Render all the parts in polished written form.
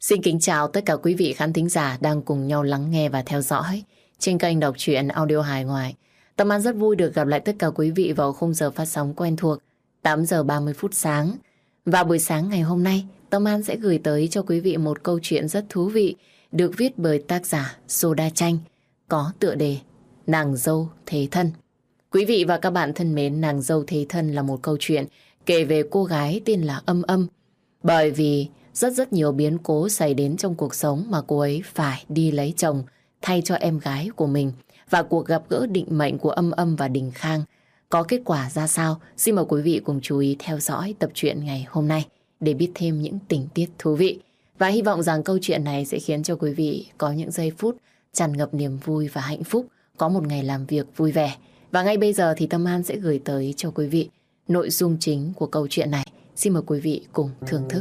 Xin kính chào tất cả quý vị khán thính giả đang cùng nhau lắng nghe và theo dõi trên kênh đọc truyện audio hài ngoại. Tâm An rất vui được gặp lại tất cả quý vị vào khung giờ phát sóng quen thuộc 8 giờ 30 phút sáng. Và buổi sáng ngày hôm nay, Tâm An sẽ gửi tới cho quý vị một câu chuyện rất thú vị được viết bởi tác giả Soda Chanh, có tựa đề Nàng dâu thế thân. Quý vị và các bạn thân mến, Nàng dâu thế thân là một câu chuyện kể về cô gái tên là Âm Âm. Bởi vì rất nhiều biến cố xảy đến trong cuộc sống mà cô ấy phải đi lấy chồng thay cho em gái của mình. Và cuộc gặp gỡ định mệnh của Âm Âm và Đình Khang có kết quả ra sao? Xin mời quý vị cùng chú ý theo dõi tập truyện ngày hôm nay để biết thêm những tình tiết thú vị. Và hy vọng rằng câu chuyện này sẽ khiến cho quý vị có những giây phút tràn ngập niềm vui và hạnh phúc, có một ngày làm việc vui vẻ. Và ngay bây giờ thì Tâm An sẽ gửi tới cho quý vị nội dung chính của câu chuyện này. Xin mời quý vị cùng thưởng thức.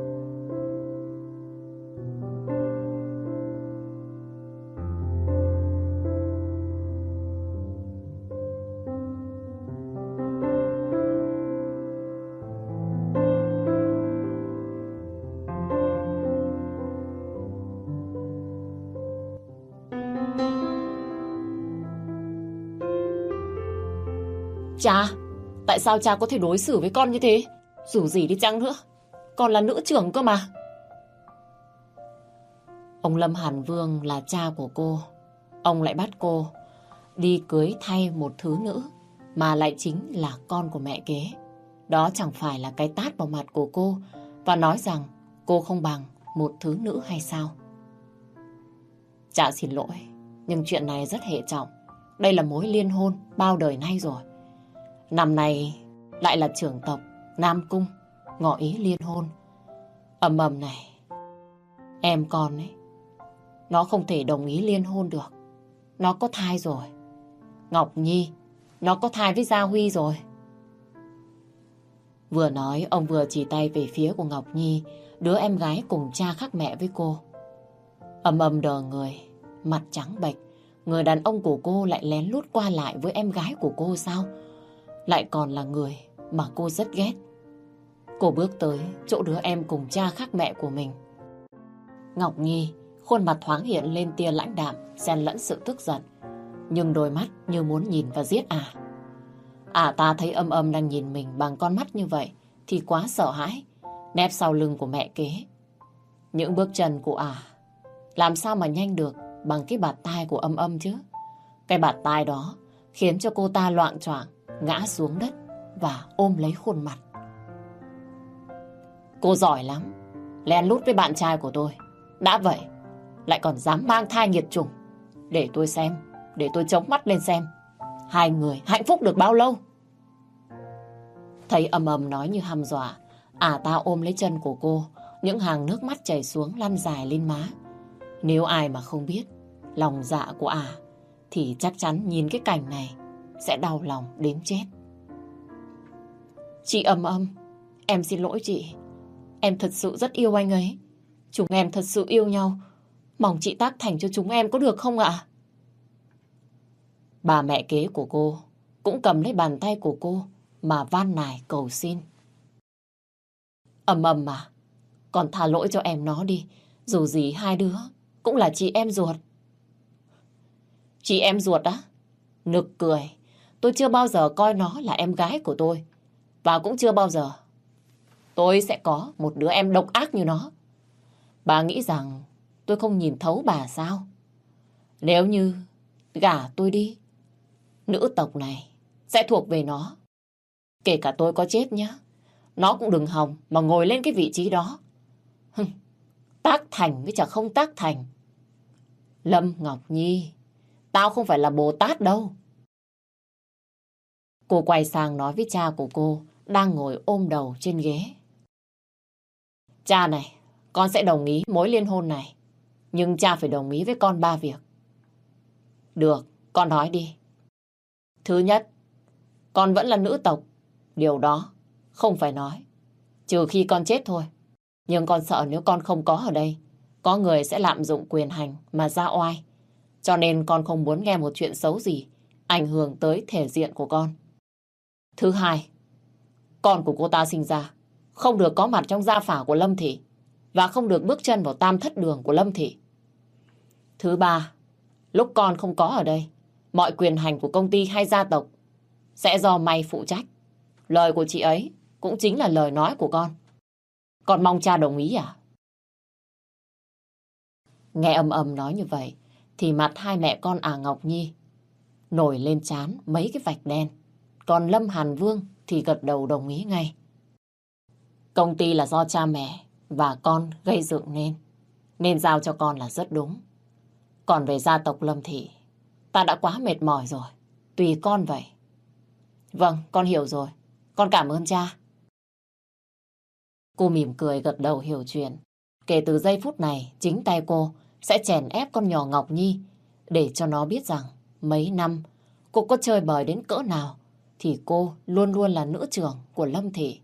Cha, tại sao cha có thể đối xử với con như thế? Dù gì đi chăng nữa, con là nữ trưởng cơ mà. Ông Lâm Hàn Vương là cha của cô. Ông lại bắt cô đi cưới thay một thứ nữ mà lại chính là con của mẹ kế. Đó chẳng phải là cái tát vào mặt của cô và nói rằng cô không bằng một thứ nữ hay sao? Cha xin lỗi, nhưng chuyện này rất hệ trọng. Đây là mối liên hôn bao đời nay rồi. Năm nay lại là trưởng tộc Nam Cung ngỏ ý liên hôn. Âm Âm này, em con ấy, nó không thể đồng ý liên hôn được. Nó có thai rồi. Ngọc Nhi, nó có thai với Gia Huy rồi. Vừa nói, ông vừa chỉ tay về phía của Ngọc Nhi, đứa em gái cùng cha khác mẹ với cô. Âm Âm đờ người, mặt trắng bệch. Người đàn ông của cô lại lén lút qua lại với em gái của cô sao? Lại còn là người mà cô rất ghét. Cô bước tới chỗ đứa em cùng cha khác mẹ của mình. Ngọc Nhi, khuôn mặt thoáng hiện lên tia lãnh đạm, xen lẫn sự tức giận, nhưng đôi mắt như muốn nhìn và giết ta thấy Âm Âm đang nhìn mình bằng con mắt như vậy thì quá sợ hãi, nép sau lưng của mẹ kế. Những bước chân của làm sao mà nhanh được bằng cái bạt tai của Âm Âm chứ? Cái bạt tai đó khiến cho cô ta loạng choạng ngã xuống đất và ôm lấy khuôn mặt. Cô giỏi lắm, lén lút với bạn trai của tôi. Đã vậy, lại còn dám mang thai nghiệt chủng. Để tôi xem, để tôi chống mắt lên xem hai người hạnh phúc được bao lâu. Thấy Âm Âm nói như hăm dọa, ta ôm lấy chân của cô, những hàng nước mắt chảy xuống lăn dài lên má. Nếu ai mà không biết lòng dạ của thì chắc chắn nhìn cái cảnh này sẽ đau lòng đến chết. Chị Âm Âm, em xin lỗi chị. Em thật sự rất yêu anh ấy. Chúng em thật sự yêu nhau. Mong chị tác thành cho chúng em có được không ạ? Bà mẹ kế của cô cũng cầm lấy bàn tay của cô mà van nài cầu xin. Âm Âm à, con tha lỗi cho em nó đi. Dù gì hai đứa cũng là chị em ruột. Chị em ruột á? Nực cười. Tôi chưa bao giờ coi nó là em gái của tôi. Và cũng chưa bao giờ tôi sẽ có một đứa em độc ác như nó. Bà nghĩ rằng tôi không nhìn thấu bà sao? Nếu như gả tôi đi, nữ tộc này sẽ thuộc về nó. Kể cả tôi có chết nhá, nó cũng đừng hòng mà ngồi lên cái vị trí đó. Tác thành với chả không tác thành. Lâm Ngọc Nhi, tao không phải là Bồ Tát đâu. Cô quay sang nói với cha của cô đang ngồi ôm đầu trên ghế. Cha này, con sẽ đồng ý mối liên hôn này. Nhưng cha phải đồng ý với con 3 việc. Được, con nói đi. Thứ nhất, con vẫn là nữ tộc. Điều đó không phải nói. Trừ khi con chết thôi. Nhưng con sợ nếu con không có ở đây, có người sẽ lạm dụng quyền hành mà ra oai. Cho nên con không muốn nghe một chuyện xấu gì ảnh hưởng tới thể diện của con. Thứ hai, con của cô ta sinh ra không được có mặt trong gia phả của Lâm Thị. và không được bước chân vào tam thất đường của Lâm Thị. Thứ ba, lúc con không có ở đây, mọi quyền hành của công ty hay gia tộc sẽ do mày phụ trách. Lời của chị ấy cũng chính là lời nói của con. Con mong cha đồng ý à? Nghe ầm nói như vậy, thì mặt hai mẹ con Ngọc Nhi nổi lên trán mấy cái vạch đen. Còn Lâm Hàn Vương thì gật đầu đồng ý ngay. Công ty là do cha mẹ và con gây dựng nên giao cho con là rất đúng. Còn về gia tộc Lâm Thị, ta đã quá mệt mỏi rồi. Tùy con vậy. Vâng, con hiểu rồi. Con cảm ơn cha. Cô mỉm cười gật đầu hiểu chuyện. Kể từ giây phút này, chính tay cô sẽ chèn ép con nhỏ Ngọc Nhi để cho nó biết rằng mấy năm cô có chơi bời đến cỡ nào thì cô luôn luôn là nữ trưởng của Lâm Thị.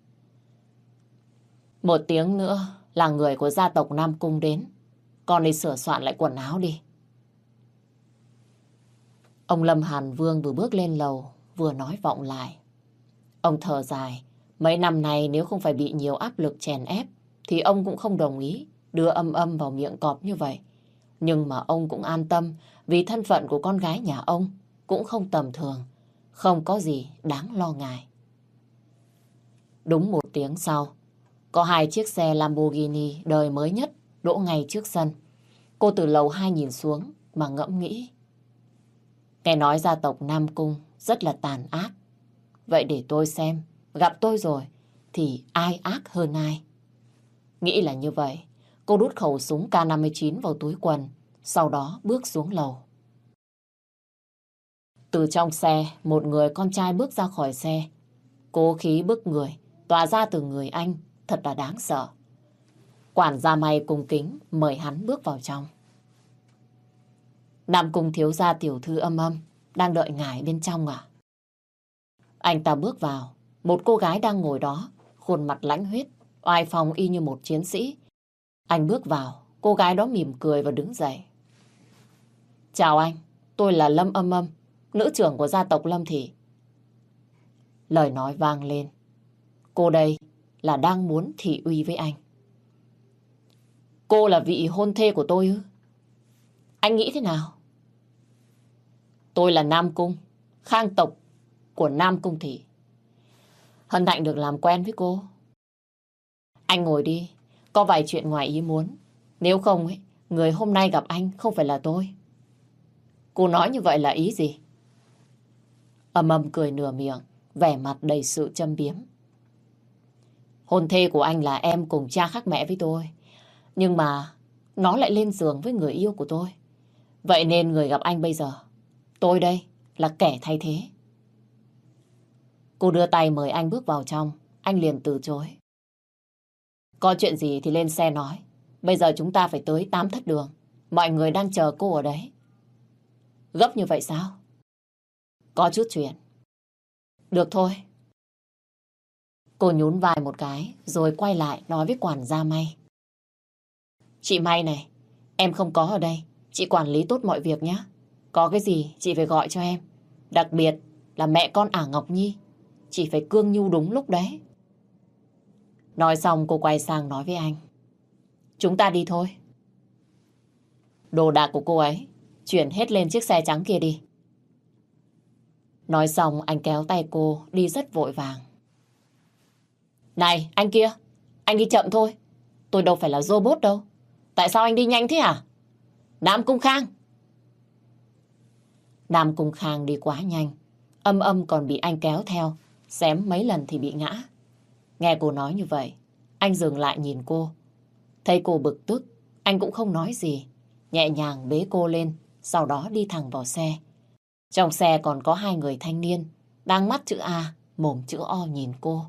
Một tiếng nữa là người của gia tộc Nam Cung đến. Con đi sửa soạn lại quần áo đi. Ông Lâm Hàn Vương vừa bước lên lầu vừa nói vọng lại. Ông thở dài. Mấy năm nay nếu không phải bị nhiều áp lực chèn ép thì ông cũng không đồng ý đưa Âm vào miệng cọp như vậy. Nhưng mà ông cũng an tâm vì thân phận của con gái nhà ông cũng không tầm thường. Không có gì đáng lo ngại. Đúng một tiếng sau, có hai chiếc xe Lamborghini đời mới nhất đỗ ngay trước sân. Cô từ lầu 2 nhìn xuống mà ngẫm nghĩ. Nghe nói gia tộc Nam Cung rất là tàn ác. Vậy để tôi xem, gặp tôi rồi thì ai ác hơn ai. Nghĩ là như vậy, cô đút khẩu súng K59 vào túi quần, sau đó bước xuống lầu. Từ trong xe, một người con trai bước ra khỏi xe. Cố khí bức người, tỏa ra từ người anh, thật là đáng sợ. Quản gia May cung kính mời hắn bước vào trong. Nam Cung thiếu gia tiểu thư Âm đang đợi ngài bên trong à? Anh ta bước vào, một cô gái đang ngồi đó, khuôn mặt lãnh huyết, oai phong y như một chiến sĩ. Anh bước vào, cô gái đó mỉm cười và đứng dậy. Chào anh, tôi là Lâm Âm, nữ trưởng của gia tộc Lâm Thị. Lời nói vang lên. Cô đây là đang muốn thị uy với anh. Cô là vị hôn thê của tôi ư? Anh nghĩ thế nào? Tôi là Nam Cung, khang tộc của Nam Cung Thị. Hân hạnh được làm quen với cô. Anh ngồi đi, có vài chuyện ngoài ý muốn. Nếu không, người hôm nay gặp anh không phải là tôi. Cô nói như vậy là ý gì? Âm cười nửa miệng, vẻ mặt đầy sự châm biếm. Hôn thê của anh là em cùng cha khác mẹ với tôi. Nhưng mà nó lại lên giường với người yêu của tôi. Vậy nên người gặp anh bây giờ, tôi đây là kẻ thay thế. Cô đưa tay mời anh bước vào trong. Anh liền từ chối. Có chuyện gì thì lên xe nói. Bây giờ chúng ta phải tới Tám Thất Đường. Mọi người đang chờ cô ở đấy. Gấp như vậy sao? Có chút chuyện. Được thôi. Cô nhún vai một cái rồi quay lại nói với quản gia May. Chị May này, em không có ở đây. Chị quản lý tốt mọi việc nhé. Có cái gì chị phải gọi cho em. Đặc biệt là mẹ con Ngọc Nhi. Chị phải cương nhu đúng lúc đấy. Nói xong cô quay sang nói với anh. Chúng ta đi thôi. Đồ đạc của cô ấy chuyển hết lên chiếc xe trắng kia đi. Nói xong anh kéo tay cô đi rất vội vàng. Này anh kia, anh đi chậm thôi. Tôi đâu phải là robot đâu. Tại sao anh đi nhanh thế hả? Nam Cung Khang. Nam Cung Khang đi quá nhanh. Âm còn bị anh kéo theo. Xém mấy lần thì bị ngã. Nghe cô nói như vậy, anh dừng lại nhìn cô. Thấy cô bực tức, anh cũng không nói gì. Nhẹ nhàng bế cô lên, sau đó đi thẳng vào xe. Trong xe còn có hai người thanh niên, đang mắt chữ A, mồm chữ O nhìn cô.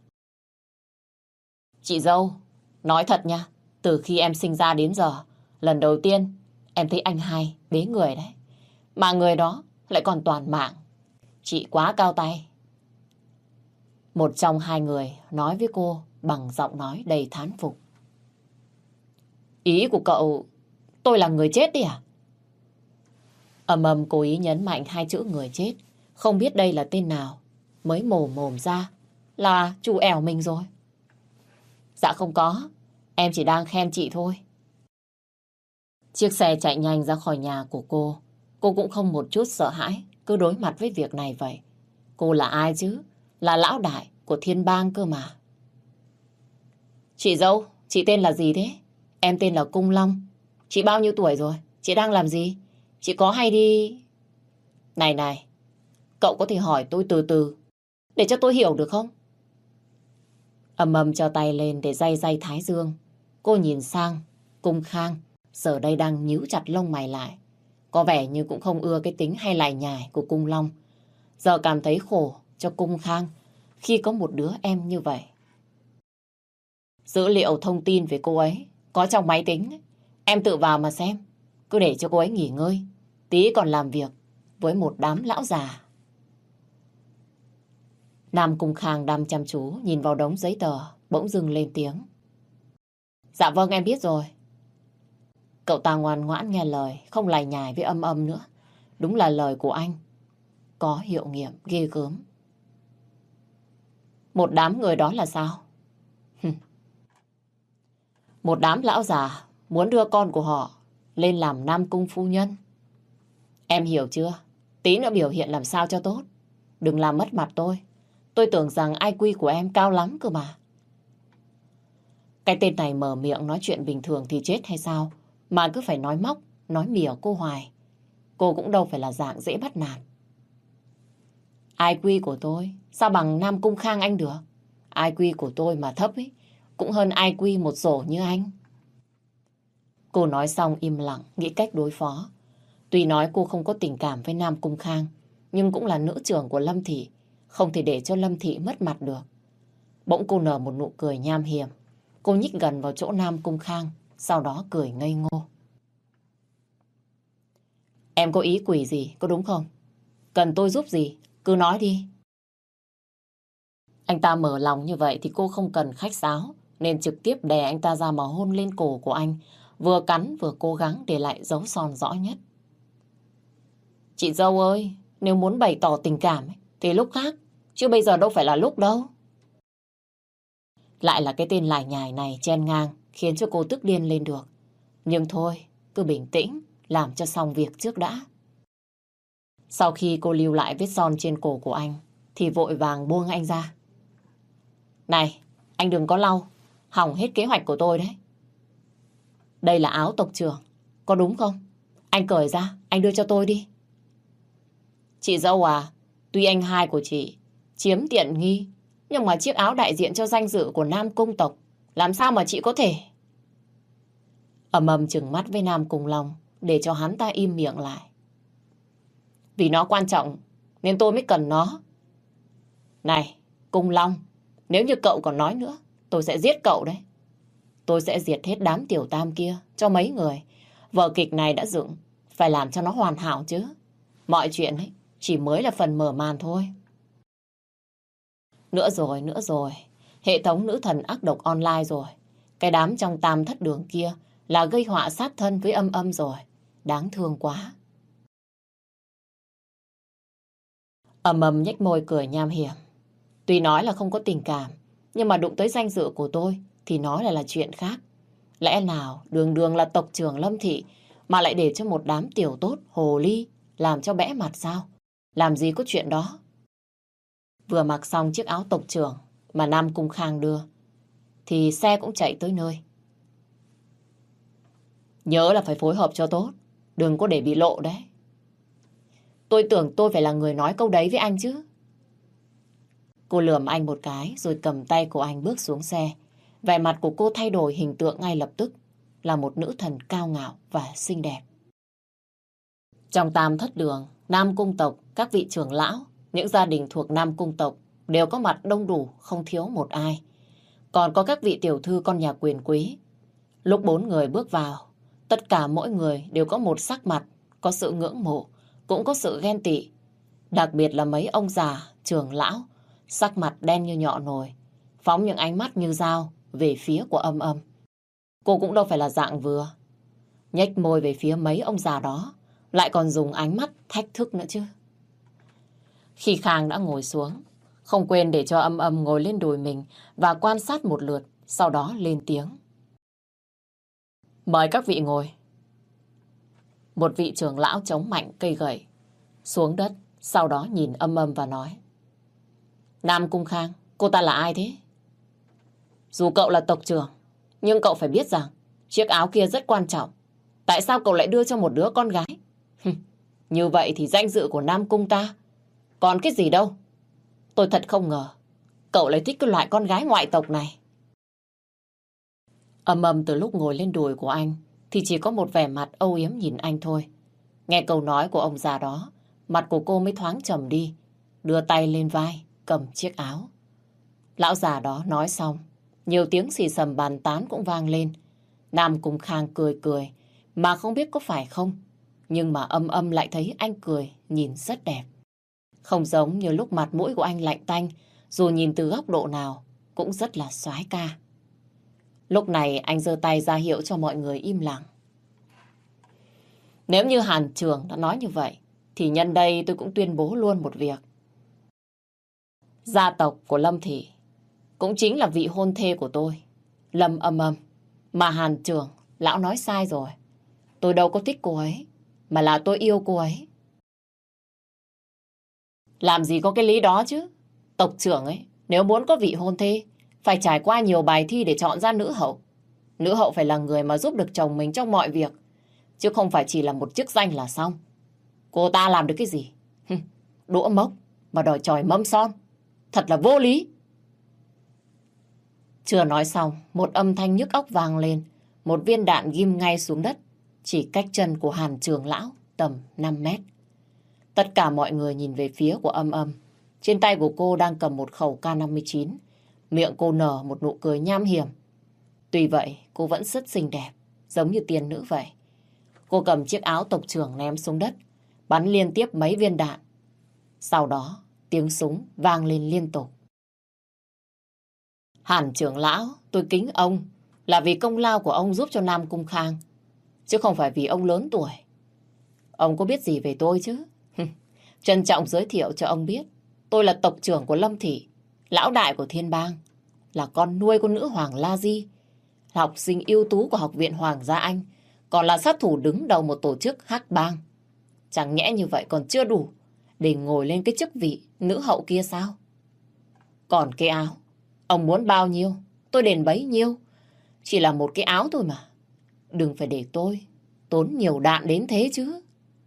Chị dâu, nói thật nha, từ khi em sinh ra đến giờ, lần đầu tiên em thấy anh hai bế người đấy. Mà người đó lại còn toàn mạng. Chị quá cao tay. Một trong hai người nói với cô bằng giọng nói đầy thán phục. Ý của cậu, tôi là người chết đi à? Âm cố ý nhấn mạnh hai chữ người chết. Không biết đây là tên nào. Mới mồm ra là chủ ẻo mình rồi. Dạ không có. Em chỉ đang khen chị thôi. Chiếc xe chạy nhanh ra khỏi nhà của cô. Cô cũng không một chút sợ hãi, cứ đối mặt với việc này vậy. Cô là ai chứ? Là lão đại của Thiên Bang cơ mà. Chị dâu, chị tên là gì thế? Em tên là Cung Long. Chị bao nhiêu tuổi rồi? Chị đang làm gì? Chị có hay đi... Này này, cậu có thể hỏi tôi từ từ, để cho tôi hiểu được không? Ầm ầm cho tay lên để day day thái dương. Cô nhìn sang, Cung Khang, giờ đây đang nhíu chặt lông mày lại. Có vẻ như cũng không ưa cái tính hay lải nhải của Cung Long. Giờ cảm thấy khổ cho Cung Khang khi có một đứa em như vậy. Dữ liệu thông tin về cô ấy có trong máy tính. Em tự vào mà xem. Cứ để cho cô ấy nghỉ ngơi. Tí còn làm việc với một đám lão già. Nam Cung Khang đăm chăm chú nhìn vào đống giấy tờ, bỗng dưng lên tiếng. Dạ vâng, em biết rồi. Cậu ta ngoan ngoãn nghe lời, không lải nhải với âm âm nữa. Đúng là lời của anh có hiệu nghiệm ghê gớm. Một đám người đó là sao? Một đám lão già muốn đưa con của họ lên làm Nam Cung phu nhân. Em hiểu chưa? Tí nữa biểu hiện làm sao cho tốt. Đừng làm mất mặt tôi. Tôi tưởng rằng IQ của em cao lắm cơ mà. Cái tên này mở miệng nói chuyện bình thường thì chết hay sao? Mà cứ phải nói móc, nói mỉa cô hoài. Cô cũng đâu phải là dạng dễ bắt nạt. IQ của tôi sao bằng Nam Cung Khang anh được? IQ của tôi mà thấp ấy, cũng hơn IQ một rổ như anh. Cô nói xong im lặng, nghĩ cách đối phó. Tuy nói cô không có tình cảm với Nam Cung Khang, nhưng cũng là nữ trưởng của Lâm Thị, không thể để cho Lâm Thị mất mặt được. Bỗng cô nở một nụ cười nham hiểm. Cô nhích gần vào chỗ Nam Cung Khang, sau đó cười ngây ngô. Em có ý quỷ gì, có đúng không? Cần tôi giúp gì, cứ nói đi. Anh ta mở lòng như vậy thì cô không cần khách sáo, nên trực tiếp đè anh ta ra mà hôn lên cổ của anh, vừa cắn vừa cố gắng để lại dấu son rõ nhất. Chị dâu ơi, nếu muốn bày tỏ tình cảm ấy, thì lúc khác, chứ bây giờ đâu phải là lúc đâu. Lại là cái tên lải nhải này chen ngang, khiến cho cô tức điên lên được. Nhưng thôi, cứ bình tĩnh, làm cho xong việc trước đã. Sau khi cô lưu lại vết son trên cổ của anh, thì vội vàng buông anh ra. Này, anh đừng có lau, hỏng hết kế hoạch của tôi đấy. Đây là áo tộc trưởng, có đúng không? Anh cởi ra, anh đưa cho tôi đi. Chị dâu à, tuy anh hai của chị chiếm tiện nghi, nhưng mà chiếc áo đại diện cho danh dự của Nam Cung tộc, làm sao mà chị có thể? Ầm ầm trừng mắt với Nam Cung Long, để cho hắn ta im miệng lại. Vì nó quan trọng, nên tôi mới cần nó. Này, Cung Long, nếu như cậu còn nói nữa, tôi sẽ giết cậu đấy. Tôi sẽ diệt hết đám tiểu tam kia cho mấy người. Vở kịch này đã dựng, phải làm cho nó hoàn hảo chứ. Mọi chuyện ấy chỉ mới là phần mở màn thôi. Nữa rồi. Hệ thống nữ thần ác độc online rồi. Cái đám trong tam thất đường kia là gây họa sát thân với âm âm rồi. Đáng thương quá. Ầm ầm nhếch môi cười nham hiểm. Tuy nói là không có tình cảm, nhưng mà đụng tới danh dự của tôi thì nói là chuyện khác. Lẽ nào đường đường là tộc trưởng Lâm Thị mà lại để cho một đám tiểu tốt hồ ly làm cho bẽ mặt sao? Làm gì có chuyện đó. Vừa mặc xong chiếc áo tộc trưởng mà Nam Cung Khang đưa thì xe cũng chạy tới nơi. Nhớ là phải phối hợp cho tốt, đừng có để bị lộ đấy. Tôi tưởng tôi phải là người nói câu đấy với anh chứ. Cô lườm anh một cái rồi cầm tay của anh bước xuống xe. Vẻ mặt của cô thay đổi hình tượng ngay lập tức, là một nữ thần cao ngạo và xinh đẹp. Trong tam thất đường, Nam Cung tộc, các vị trưởng lão, những gia đình thuộc Nam Cung tộc đều có mặt đông đủ, không thiếu một ai. Còn có các vị tiểu thư con nhà quyền quý. Lúc 4 người bước vào, tất cả mỗi người đều có một sắc mặt, có sự ngưỡng mộ, cũng có sự ghen tị. Đặc biệt là mấy ông già, trưởng lão, sắc mặt đen như nhọ nồi, phóng những ánh mắt như dao về phía của âm âm. Cô cũng đâu phải là dạng vừa. Nhếch môi về phía mấy ông già đó, lại còn dùng ánh mắt thách thức nữa chứ. Khi Khang đã ngồi xuống, không quên để cho âm âm ngồi lên đùi mình và quan sát một lượt, sau đó lên tiếng. Mời các vị ngồi. Một vị trưởng lão chống mạnh cây gậy xuống đất, sau đó nhìn Âm và nói. Nam Cung Khang, cô ta là ai thế? Dù cậu là tộc trưởng, nhưng cậu phải biết rằng chiếc áo kia rất quan trọng. Tại sao cậu lại đưa cho một đứa con gái? Như vậy thì danh dự của Nam Cung ta còn cái gì đâu. Tôi thật không ngờ cậu lại thích cái loại con gái ngoại tộc này. Âm từ lúc ngồi lên đùi của anh thì chỉ có một vẻ mặt âu yếm nhìn anh thôi. Nghe câu nói của ông già đó, mặt của cô mới thoáng trầm đi, đưa tay lên vai, cầm chiếc áo. Lão già đó nói xong, nhiều tiếng xì xầm bàn tán cũng vang lên. Nam Cung Khang cười cười, mà không biết có phải không, nhưng mà Âm lại thấy anh cười nhìn rất đẹp. Không giống như lúc mặt mũi của anh lạnh tanh, dù nhìn từ góc độ nào cũng rất là soái ca. Lúc này anh giơ tay ra hiệu cho mọi người im lặng. Nếu như Hàn Trường đã nói như vậy, thì nhân đây tôi cũng tuyên bố luôn một việc. Gia tộc của Lâm Thị cũng chính là vị hôn thê của tôi, Lâm Âm. Mà Hàn Trường, lão nói sai rồi. Tôi đâu có thích cô ấy, mà là tôi yêu cô ấy. Làm gì có cái lý đó chứ. Tộc trưởng ấy, nếu muốn có vị hôn thê, phải trải qua nhiều bài thi để chọn ra nữ hậu. Nữ hậu phải là người mà giúp được chồng mình trong mọi việc, chứ không phải chỉ là một chức danh là xong. Cô ta làm được cái gì? Đũa mốc mà đòi chòi mâm son. Thật là vô lý. Chưa nói xong, một âm thanh nhức óc vang lên. Một viên đạn ghim ngay xuống đất, chỉ cách chân của Hàn Trường lão tầm 5 mét. Tất cả mọi người nhìn về phía của Âm. Trên tay của cô đang cầm một khẩu K59. Miệng cô nở một nụ cười nham hiểm. Tuy vậy, cô vẫn rất xinh đẹp, giống như tiên nữ vậy. Cô cầm chiếc áo tộc trưởng ném xuống đất, bắn liên tiếp mấy viên đạn. Sau đó, tiếng súng vang lên liên tục. Hàn trưởng lão, tôi kính ông là vì công lao của ông giúp cho Nam Cung Khang, chứ không phải vì ông lớn tuổi. Ông có biết gì về tôi chứ? Trân trọng giới thiệu cho ông biết, tôi là tộc trưởng của Lâm Thị, lão đại của Thiên Bang, là con nuôi của nữ hoàng La Di, là học sinh ưu tú của Học viện Hoàng gia Anh, còn là sát thủ đứng đầu một tổ chức Hắc Bang. Chẳng nhẽ như vậy còn chưa đủ để ngồi lên cái chức vị nữ hậu kia sao? Còn cái áo, ông muốn bao nhiêu, tôi đền bấy nhiêu. Chỉ là một cái áo thôi mà. Đừng phải để tôi tốn nhiều đạn đến thế chứ.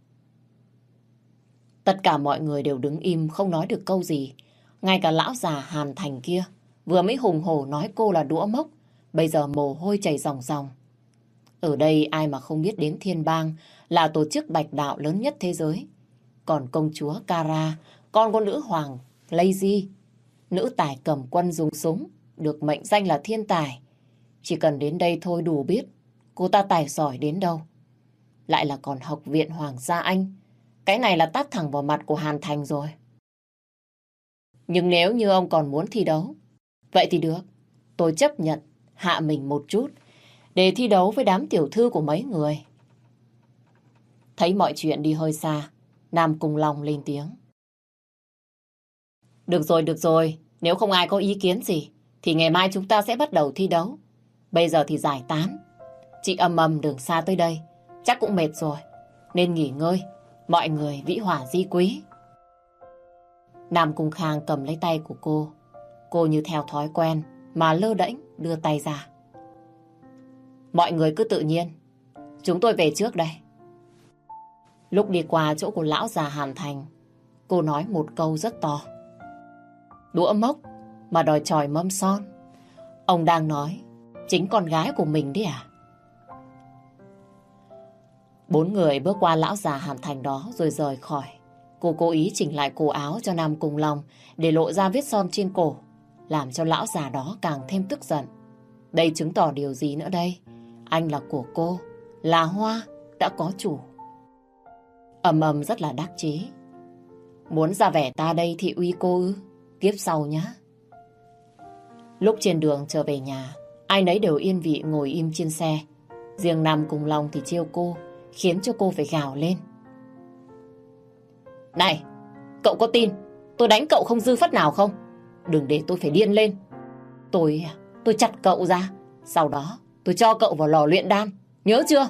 Tất cả mọi người đều đứng im không nói được câu gì. Ngay cả lão già Hàn Thành kia, vừa mới hùng hổ nói cô là đũa mốc, bây giờ mồ hôi chảy ròng ròng. Ở đây ai mà không biết đến Thiên Bang là tổ chức bạch đạo lớn nhất thế giới. Còn công chúa Kara, con của nữ hoàng Lazy, nữ tài cầm quân dùng súng, được mệnh danh là thiên tài. Chỉ cần đến đây thôi đủ biết cô ta tài giỏi đến đâu. Lại là còn Học viện Hoàng gia Anh. Cái này là tát thẳng vào mặt của Hàn Thành rồi. Nhưng nếu như ông còn muốn thi đấu, vậy thì được. Tôi chấp nhận hạ mình một chút để thi đấu với đám tiểu thư của mấy người. Thấy mọi chuyện đi hơi xa, Nam Cung Long lên tiếng. Được rồi. Nếu không ai có ý kiến gì, thì ngày mai chúng ta sẽ bắt đầu thi đấu. Bây giờ thì giải tán. Chị Âm đường xa tới đây, chắc cũng mệt rồi, nên nghỉ ngơi. Mọi người vĩ hỏa di quý. Nam Cung Khang cầm lấy tay của cô. Cô như theo thói quen mà lơ đễnh đưa tay ra. Mọi người cứ tự nhiên. Chúng tôi về trước đây. Lúc đi qua chỗ của lão già Hàn Thành, cô nói một câu rất to. Đũa mốc mà đòi chòi mâm son. Ông đang nói chính con gái của mình đấy à? 4 người bước qua lão già Hàn Thành đó rồi rời khỏi. Cô cố ý chỉnh lại cổ áo cho Nam Cung Long để lộ ra vết son trên cổ, làm cho lão già đó càng thêm tức giận. Đây chứng tỏ điều gì nữa đây? Anh là của cô, là hoa, đã có chủ. Âm rất là đắc chí. Muốn ra vẻ ta đây thì uy cô ư? Kiếp sau nhá. Lúc trên đường trở về nhà, ai nấy đều yên vị ngồi im trên xe. Riêng Nam Cung Long thì trêu cô, khiến cho cô phải gào lên. Này, cậu có tin tôi đánh cậu không dư phất nào không? Đừng để tôi phải điên lên. Tôi chặt cậu ra, sau đó tôi cho cậu vào lò luyện đan, Nhớ chưa?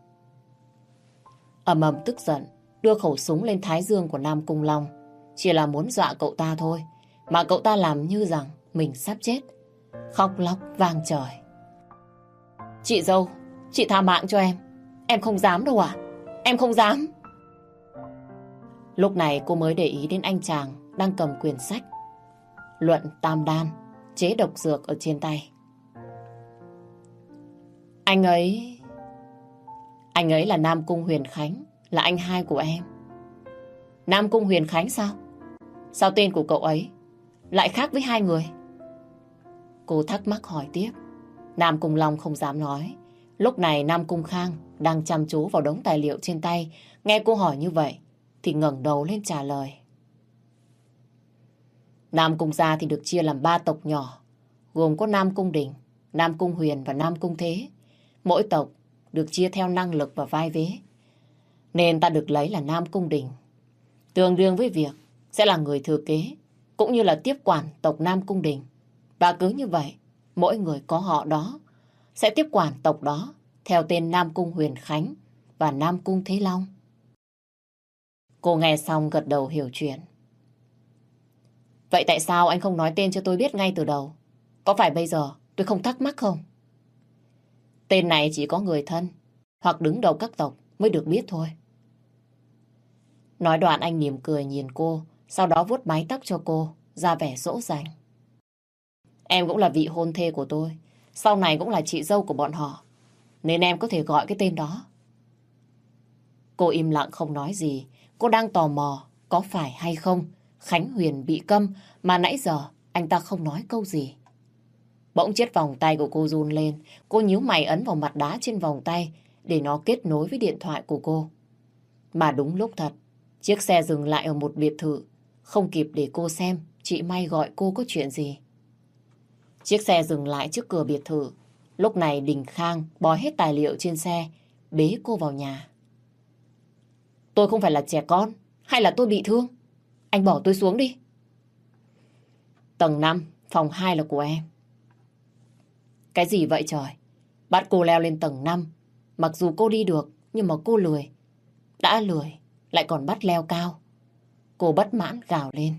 Ầm ầm tức giận, đưa khẩu súng lên thái dương của Nam Cung Long. Chỉ là muốn dọa cậu ta thôi, mà cậu ta làm như rằng mình sắp chết. Khóc lóc vang trời. Chị dâu, chị tha mạng cho em. Em không dám đâu ạ. Em không dám. Lúc này cô mới để ý đến anh chàng đang cầm quyển sách Luận Tam Đan, chế độc dược ở trên tay. Anh ấy là Nam Cung Huyền Khánh, là anh hai của em. Nam Cung Huyền Khánh sao? Sao tên của cậu ấy lại khác với hai người? Cô thắc mắc hỏi tiếp. Nam Cung Long không dám nói. Lúc này Nam Cung Khang đang chăm chú vào đống tài liệu trên tay. Nghe cô hỏi như vậy thì ngẩng đầu lên trả lời. Nam Cung gia thì được chia làm 3 tộc nhỏ, gồm có Nam Cung Đình, Nam Cung Huyền và Nam Cung Thế. Mỗi tộc được chia theo năng lực và vai vế, nên ta được lấy là Nam Cung Đình, tương đương với việc sẽ là người thừa kế, cũng như là tiếp quản tộc Nam Cung Đình. Và cứ như vậy, mỗi người có họ đó sẽ tiếp quản tộc đó theo tên Nam Cung Huyền Khánh và Nam Cung Thế Long. Cô nghe xong gật đầu hiểu chuyện. Vậy tại sao anh không nói tên cho tôi biết ngay từ đầu? Có phải bây giờ tôi không thắc mắc không? Tên này chỉ có người thân hoặc đứng đầu các tộc mới được biết thôi. Nói đoạn anh mỉm cười nhìn cô, sau đó vuốt mái tóc cho cô, ra vẻ dỗ dành. Em cũng là vị hôn thê của tôi, sau này cũng là chị dâu của bọn họ, nên em có thể gọi cái tên đó. Cô im lặng không nói gì. Cô đang tò mò có phải hay không Khánh Huyền bị câm mà nãy giờ anh ta không nói câu gì. Bỗng chiếc vòng tay của cô run lên. Cô nhíu mày ấn vào mặt đá trên vòng tay để nó kết nối với điện thoại của cô. Mà đúng lúc thật, chiếc xe dừng lại ở một biệt thự. Không kịp để cô xem chị May gọi cô có chuyện gì. Chiếc xe dừng lại trước cửa biệt thự. Lúc này Đình Khang bói hết tài liệu trên xe, bế cô vào nhà. Tôi không phải là trẻ con, hay là tôi bị thương? Anh bỏ tôi xuống đi. Tầng 5, phòng 2 là của em. Cái gì vậy trời? Bắt cô leo lên tầng 5. Mặc dù cô đi được, nhưng mà cô lười. Đã lười, lại còn bắt leo cao. Cô bất mãn gào lên.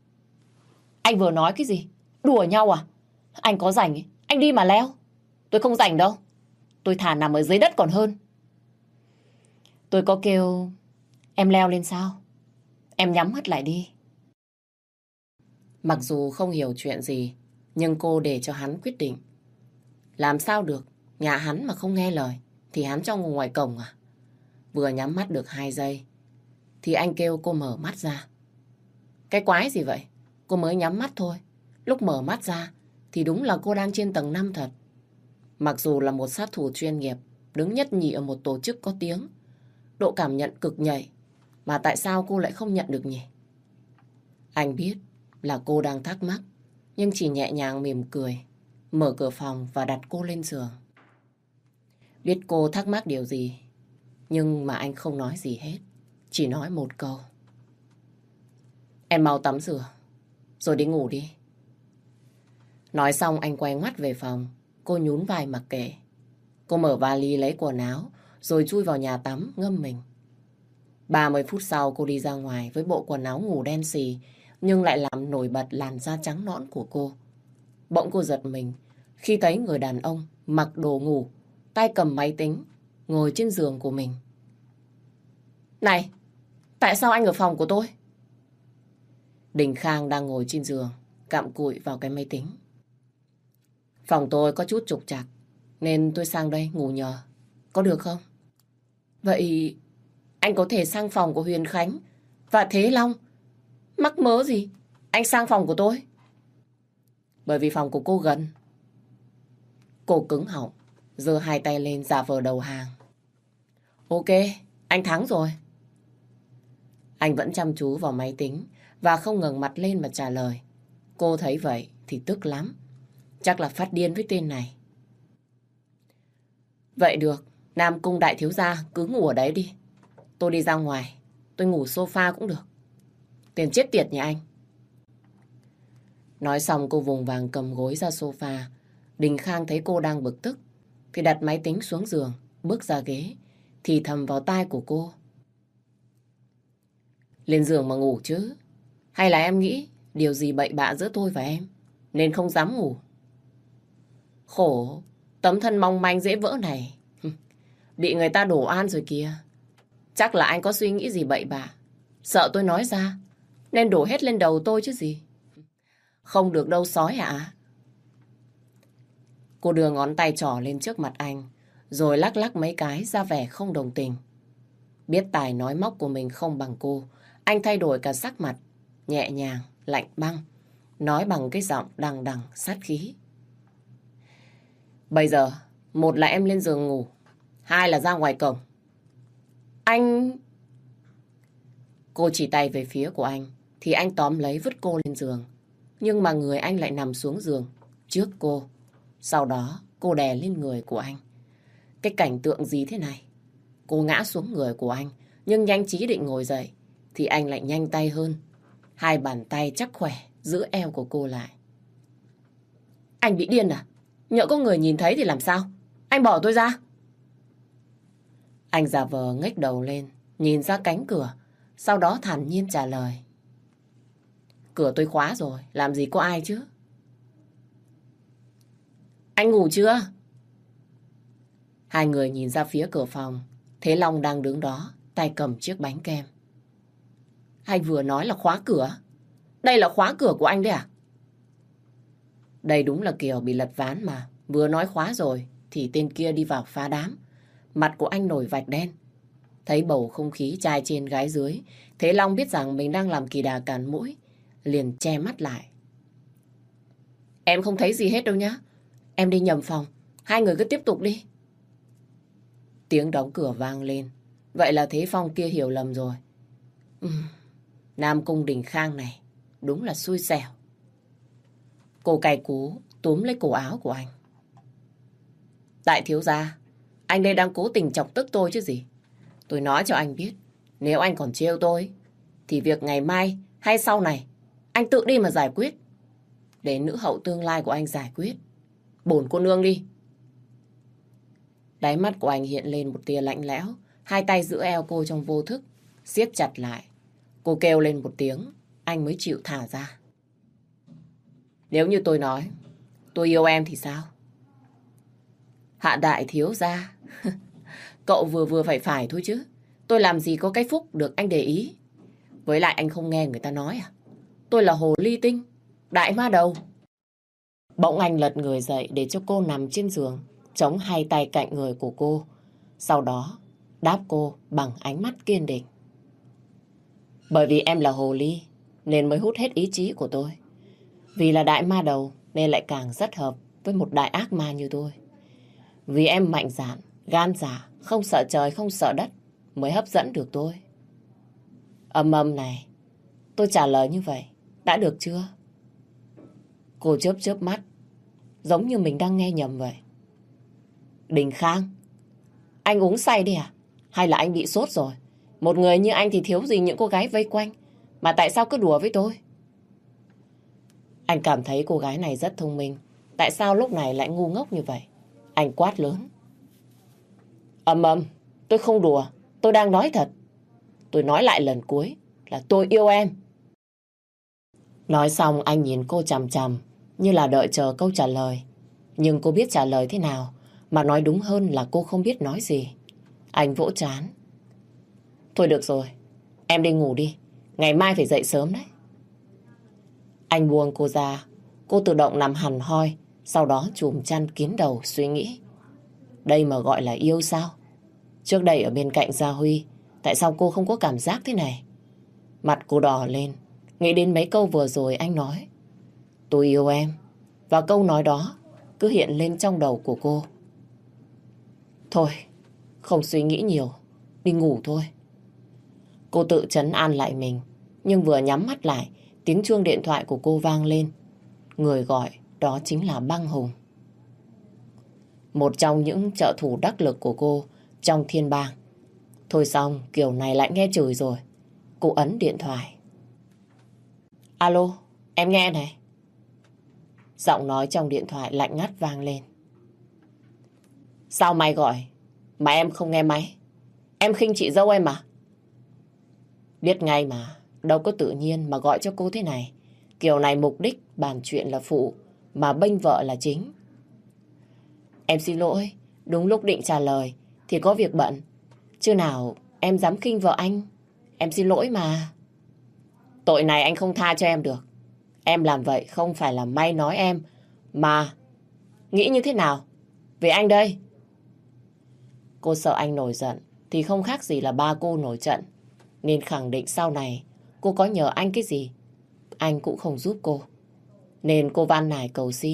Anh vừa nói cái gì? Đùa nhau à? Anh có rảnh, anh đi mà leo. Tôi không rảnh đâu. Tôi thà nằm ở dưới đất còn hơn. Tôi có kêu em leo lên sao? Em nhắm mắt lại đi. Mặc dù không hiểu chuyện gì, nhưng cô để cho hắn quyết định. Làm sao được, nhà hắn mà không nghe lời thì hắn cho ngồi ngoài cổng à? Vừa nhắm mắt được 2 giây thì anh kêu cô mở mắt ra. Cái quái gì vậy? Cô mới nhắm mắt thôi. Lúc mở mắt ra thì đúng là cô đang trên tầng 5 thật. Mặc dù là một sát thủ chuyên nghiệp, đứng nhất nhì ở một tổ chức có tiếng, độ cảm nhận cực nhạy, mà tại sao cô lại không nhận được nhỉ? Anh biết là cô đang thắc mắc, nhưng chỉ nhẹ nhàng mỉm cười, mở cửa phòng và đặt cô lên giường. Biết cô thắc mắc điều gì, nhưng mà anh không nói gì hết, chỉ nói một câu. Em mau tắm rửa, rồi đi ngủ đi. Nói xong anh quay ngoắt về phòng, cô nhún vai mặc kệ. Cô mở vali lấy quần áo, rồi chui vào nhà tắm ngâm mình. 30 phút sau cô đi ra ngoài với bộ quần áo ngủ đen xì, nhưng lại làm nổi bật làn da trắng nõn của cô. Bỗng cô giật mình khi thấy người đàn ông mặc đồ ngủ, tay cầm máy tính, ngồi trên giường của mình. Này, tại sao anh ở phòng của tôi? Đình Khang đang ngồi trên giường, cặm cụi vào cái máy tính. Phòng tôi có chút trục trặc, nên tôi sang đây ngủ nhờ. Có được không? Vậy anh có thể sang phòng của Huyền Khánh và Thế Long. Mắc mớ gì anh sang phòng của tôi? Bởi vì phòng của cô gần. Cô cứng họng, giơ 2 tay lên giả vờ đầu hàng. Ok, anh thắng rồi. Anh vẫn chăm chú vào máy tính và không ngẩng mặt lên mà trả lời. Cô thấy vậy thì tức lắm. Chắc là phát điên với tên này. Vậy được, Nam Cung đại thiếu gia cứ ngủ ở đấy đi. Tôi đi ra ngoài, tôi ngủ sofa cũng được. Tiền chết tiệt nhà anh. Nói xong cô vùng vàng cầm gối ra sofa. Đình Khang thấy cô đang bực tức thì đặt máy tính xuống giường, bước ra ghế, thì thầm vào tai của cô. Lên giường mà ngủ chứ? Hay là em nghĩ điều gì bậy bạ giữa tôi và em, nên không dám ngủ? Khổ, tấm thân mong manh dễ vỡ này. Bị người ta đổ oan rồi kìa. Chắc là anh có suy nghĩ gì bậy bạ, sợ tôi nói ra, nên đổ hết lên đầu tôi chứ gì. Không được đâu sói ạ. Cô đưa ngón tay trỏ lên trước mặt anh, rồi lắc lắc mấy cái ra vẻ không đồng tình. Biết tài nói móc của mình không bằng cô, anh thay đổi cả sắc mặt, nhẹ nhàng, lạnh băng, nói bằng cái giọng đằng đằng sát khí. Bây giờ, một là em lên giường ngủ, hai là ra ngoài cổng. Anh... Cô chỉ tay về phía của anh, thì anh tóm lấy vứt cô lên giường. Nhưng mà người anh lại nằm xuống giường, trước cô. Sau đó, cô đè lên người của anh. Cái cảnh tượng gì thế này? Cô ngã xuống người của anh, nhưng nhanh trí định ngồi dậy, thì anh lại nhanh tay hơn. Hai bàn tay chắc khỏe, giữ eo của cô lại. Anh bị điên à? Nhỡ có người nhìn thấy thì làm sao? Anh bỏ tôi ra. Anh giả vờ ngếch đầu lên, nhìn ra cánh cửa, sau đó thản nhiên trả lời. Cửa tôi khóa rồi, làm gì có ai chứ? Anh ngủ chưa? Hai người nhìn ra phía cửa phòng, thấy Long đang đứng đó, tay cầm chiếc bánh kem. Anh vừa nói là khóa cửa. Đây là khóa cửa của anh đấy à? Đây đúng là kiểu bị lật ván mà. Vừa nói khóa rồi thì tên kia đi vào phá đám. Mặt của anh nổi vạch đen. Thấy bầu không khí trai trên gái dưới, Thế Long biết rằng mình đang làm kỳ đà cản mũi, liền che mắt lại. Em không thấy gì hết đâu nhá. Em đi nhầm phòng. Hai người cứ tiếp tục đi. Tiếng đóng cửa vang lên. Vậy là Thế Phong kia hiểu lầm rồi. Nam Cung Đình Khang này đúng là xui xẻo. Cô cay cú túm lấy cổ áo của anh. Đại thiếu gia, anh đây đang cố tình chọc tức tôi chứ gì. Tôi nói cho anh biết, nếu anh còn trêu tôi, thì việc ngày mai hay sau này, anh tự đi mà giải quyết. Để nữ hậu tương lai của anh giải quyết. Bổn cô nương đi. Đáy mắt của anh hiện lên một tia lạnh lẽo, hai tay giữ eo cô trong vô thức, siết chặt lại. Cô kêu lên một tiếng, anh mới chịu thả ra. Nếu như tôi nói, tôi yêu em thì sao? Hạ đại thiếu gia, cậu vừa vừa phải thôi chứ. Tôi làm gì có cái phúc được anh để ý. Với lại anh không nghe người ta nói à? Tôi là hồ ly tinh, đại ma đầu. Bỗng anh lật người dậy để cho cô nằm trên giường, chống hai tay cạnh người của cô. Sau đó đáp cô bằng ánh mắt kiên định. Bởi vì em là hồ ly nên mới hút hết ý chí của tôi. Vì là đại ma đầu nên lại càng rất hợp với một đại ác ma như tôi. Vì em mạnh dạn, gan dạ, không sợ trời không sợ đất mới hấp dẫn được tôi. Âm này, tôi trả lời như vậy, đã được chưa? Cô chớp chớp mắt, giống như mình đang nghe nhầm vậy. Đình Khang, anh uống say đi à? Hay là anh bị sốt rồi? Một người như anh thì thiếu gì những cô gái vây quanh, mà tại sao cứ đùa với tôi? Anh cảm thấy cô gái này rất thông minh. Tại sao lúc này lại ngu ngốc như vậy? Anh quát lớn. Âm, tôi không đùa, tôi đang nói thật. Tôi nói lại lần cuối là tôi yêu em. Nói xong anh nhìn cô chằm chằm, như là đợi chờ câu trả lời. Nhưng cô biết trả lời thế nào, mà nói đúng hơn là cô không biết nói gì. Anh vỗ trán. Thôi được rồi, em đi ngủ đi, ngày mai phải dậy sớm đấy. Anh buông cô ra, cô tự động nằm hằn hoi, sau đó chùm chăn kín đầu suy nghĩ. Đây mà gọi là yêu sao? Trước đây ở bên cạnh Gia Huy, tại sao cô không có cảm giác thế này? Mặt cô đỏ lên, nghĩ đến mấy câu vừa rồi anh nói. Tôi yêu em. Và câu nói đó cứ hiện lên trong đầu của cô. Thôi, không suy nghĩ nhiều, đi ngủ thôi. Cô tự trấn an lại mình, nhưng vừa nhắm mắt lại, tiếng chuông điện thoại của cô vang lên. Người gọi đó chính là Băng Hùng. Một trong những trợ thủ đắc lực của cô trong thiên bang. Thôi xong, kiểu này lại nghe chửi rồi. Cô ấn điện thoại. Alo, em nghe này. Giọng nói trong điện thoại lạnh ngắt vang lên. Sao mày gọi? Mà em không nghe máy. Em khinh chị dâu em à? Biết ngay mà. Đâu có tự nhiên mà gọi cho cô thế này. Kiểu này mục đích bàn chuyện là phụ, mà bênh vợ là chính. Em xin lỗi. Đúng lúc định trả lời thì có việc bận. Chứ nào em dám khinh vợ anh. Em xin lỗi mà. Tội này anh không tha cho em được. Em làm vậy không phải là may nói em, mà nghĩ như thế nào về anh đây? Cô sợ anh nổi giận thì không khác gì là ba cô nổi trận, nên khẳng định sau này cô có nhờ anh cái gì, anh cũng không giúp cô. Nên cô van nài cầu xin.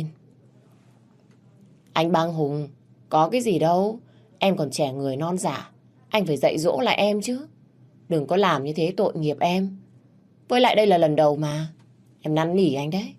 Anh Bang Hùng, có cái gì đâu. Em còn trẻ người non dạ. Anh phải dạy dỗ lại em chứ. Đừng có làm như thế tội nghiệp em. Với lại đây là lần đầu mà. Em năn nỉ anh đấy.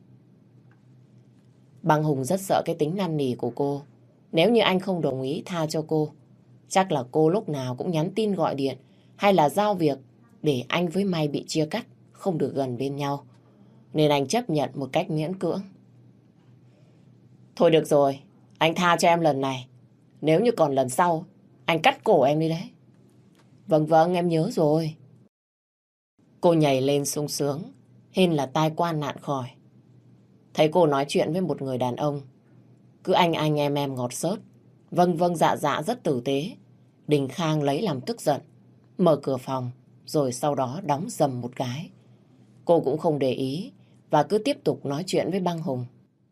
Bang Hùng rất sợ cái tính năn nỉ của cô. Nếu như anh không đồng ý tha cho cô, chắc là cô lúc nào cũng nhắn tin gọi điện hay là giao việc để anh với May bị chia cắt, không được gần bên nhau. Nên anh chấp nhận một cách miễn cưỡng. Thôi được rồi, anh tha cho em lần này. Nếu như còn lần sau, anh cắt cổ em đi đấy. Vâng vâng, em nhớ rồi. Cô nhảy lên sung sướng, hên là tai qua nạn khỏi. Thấy cô nói chuyện với một người đàn ông, cứ anh em ngọt xớt, vâng vâng dạ dạ rất tử tế. Đình Khang lấy làm tức giận, mở cửa phòng, rồi sau đó đóng dầm một cái. Cô cũng không để ý và cứ tiếp tục nói chuyện với Bang Hùng.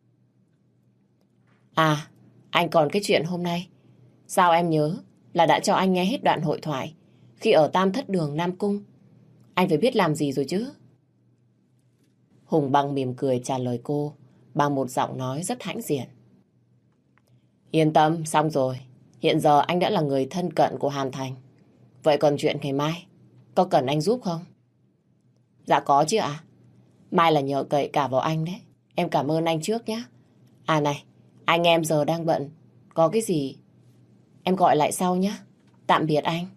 À, anh còn cái chuyện hôm nay. Sao em nhớ là đã cho anh nghe hết đoạn hội thoại khi ở Tam Thất Đường Nam Cung. Anh phải biết làm gì rồi chứ? Hùng Bang mỉm cười trả lời cô bằng một giọng nói rất hãnh diện. Yên tâm, xong rồi. Hiện giờ anh đã là người thân cận của Hàn Thành. Vậy còn chuyện ngày mai, có cần anh giúp không? Dạ có chứ ạ. Mai là nhờ cậy cả vào anh đấy. Em cảm ơn anh trước nhé. À này, anh em giờ đang bận. Có cái gì em gọi lại sau nhé. Tạm biệt anh.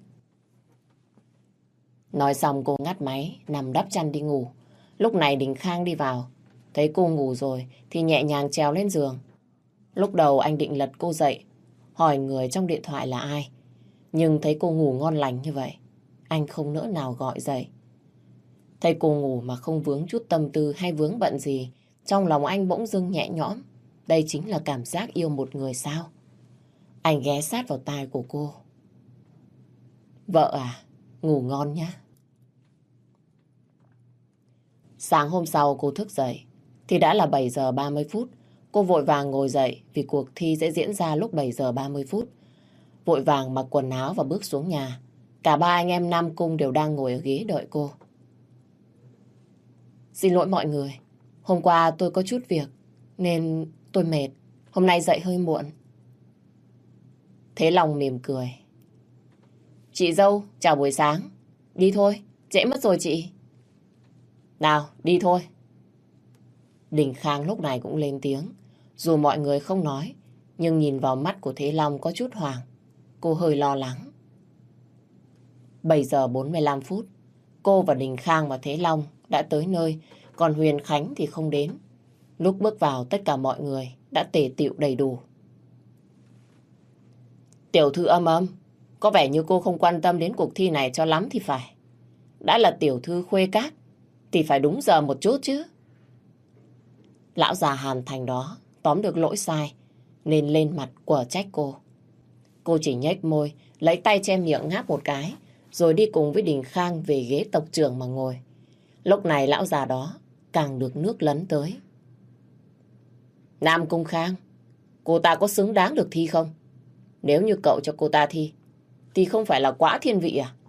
Nói xong cô ngắt máy, nằm đắp chăn đi ngủ. Lúc này Đình Khang đi vào. Thấy cô ngủ rồi thì nhẹ nhàng trèo lên giường. Lúc đầu anh định lật cô dậy, hỏi người trong điện thoại là ai. Nhưng thấy cô ngủ ngon lành như vậy, anh không nỡ nào gọi dậy. Thấy cô ngủ mà không vướng chút tâm tư hay vướng bận gì, trong lòng anh bỗng dưng nhẹ nhõm. Đây chính là cảm giác yêu một người sao? Anh ghé sát vào tai của cô. Vợ à, ngủ ngon nhá. Sáng hôm sau cô thức dậy thì đã là 7 giờ 30 phút. Cô vội vàng ngồi dậy vì cuộc thi sẽ diễn ra lúc 7 giờ 30 phút. Vội vàng mặc quần áo và bước xuống nhà. Cả ba anh em Nam Cung đều đang ngồi ở ghế đợi cô. Xin lỗi mọi người, hôm qua tôi có chút việc nên tôi mệt. Hôm nay dậy hơi muộn. Thế Long mỉm cười. Chị dâu, chào buổi sáng. Đi thôi, trễ mất rồi chị. Nào, đi thôi. Đình Khang lúc này cũng lên tiếng. Dù mọi người không nói, nhưng nhìn vào mắt của Thế Long có chút hoảng. Cô hơi lo lắng. 7 giờ 45 phút, cô và Đình Khang và Thế Long đã tới nơi, còn Huyền Khánh thì không đến. Lúc bước vào, tất cả mọi người đã tề tựu đầy đủ. Tiểu thư Âm Âm, có vẻ như cô không quan tâm đến cuộc thi này cho lắm thì phải. Đã là tiểu thư Khuê Các thì phải đúng giờ một chút chứ. Lão già Hàn Thành đó tóm được lỗi sai nên lên mặt quở trách cô. Cô chỉ nhếch môi, lấy tay che miệng ngáp một cái, rồi đi cùng với Đình Khang về ghế tộc trưởng mà ngồi. Lúc này lão già đó càng được nước lấn tới. Nam Cung Khang, cô ta có xứng đáng được thi không? Nếu như cậu cho cô ta thi thì không phải là quá thiên vị à?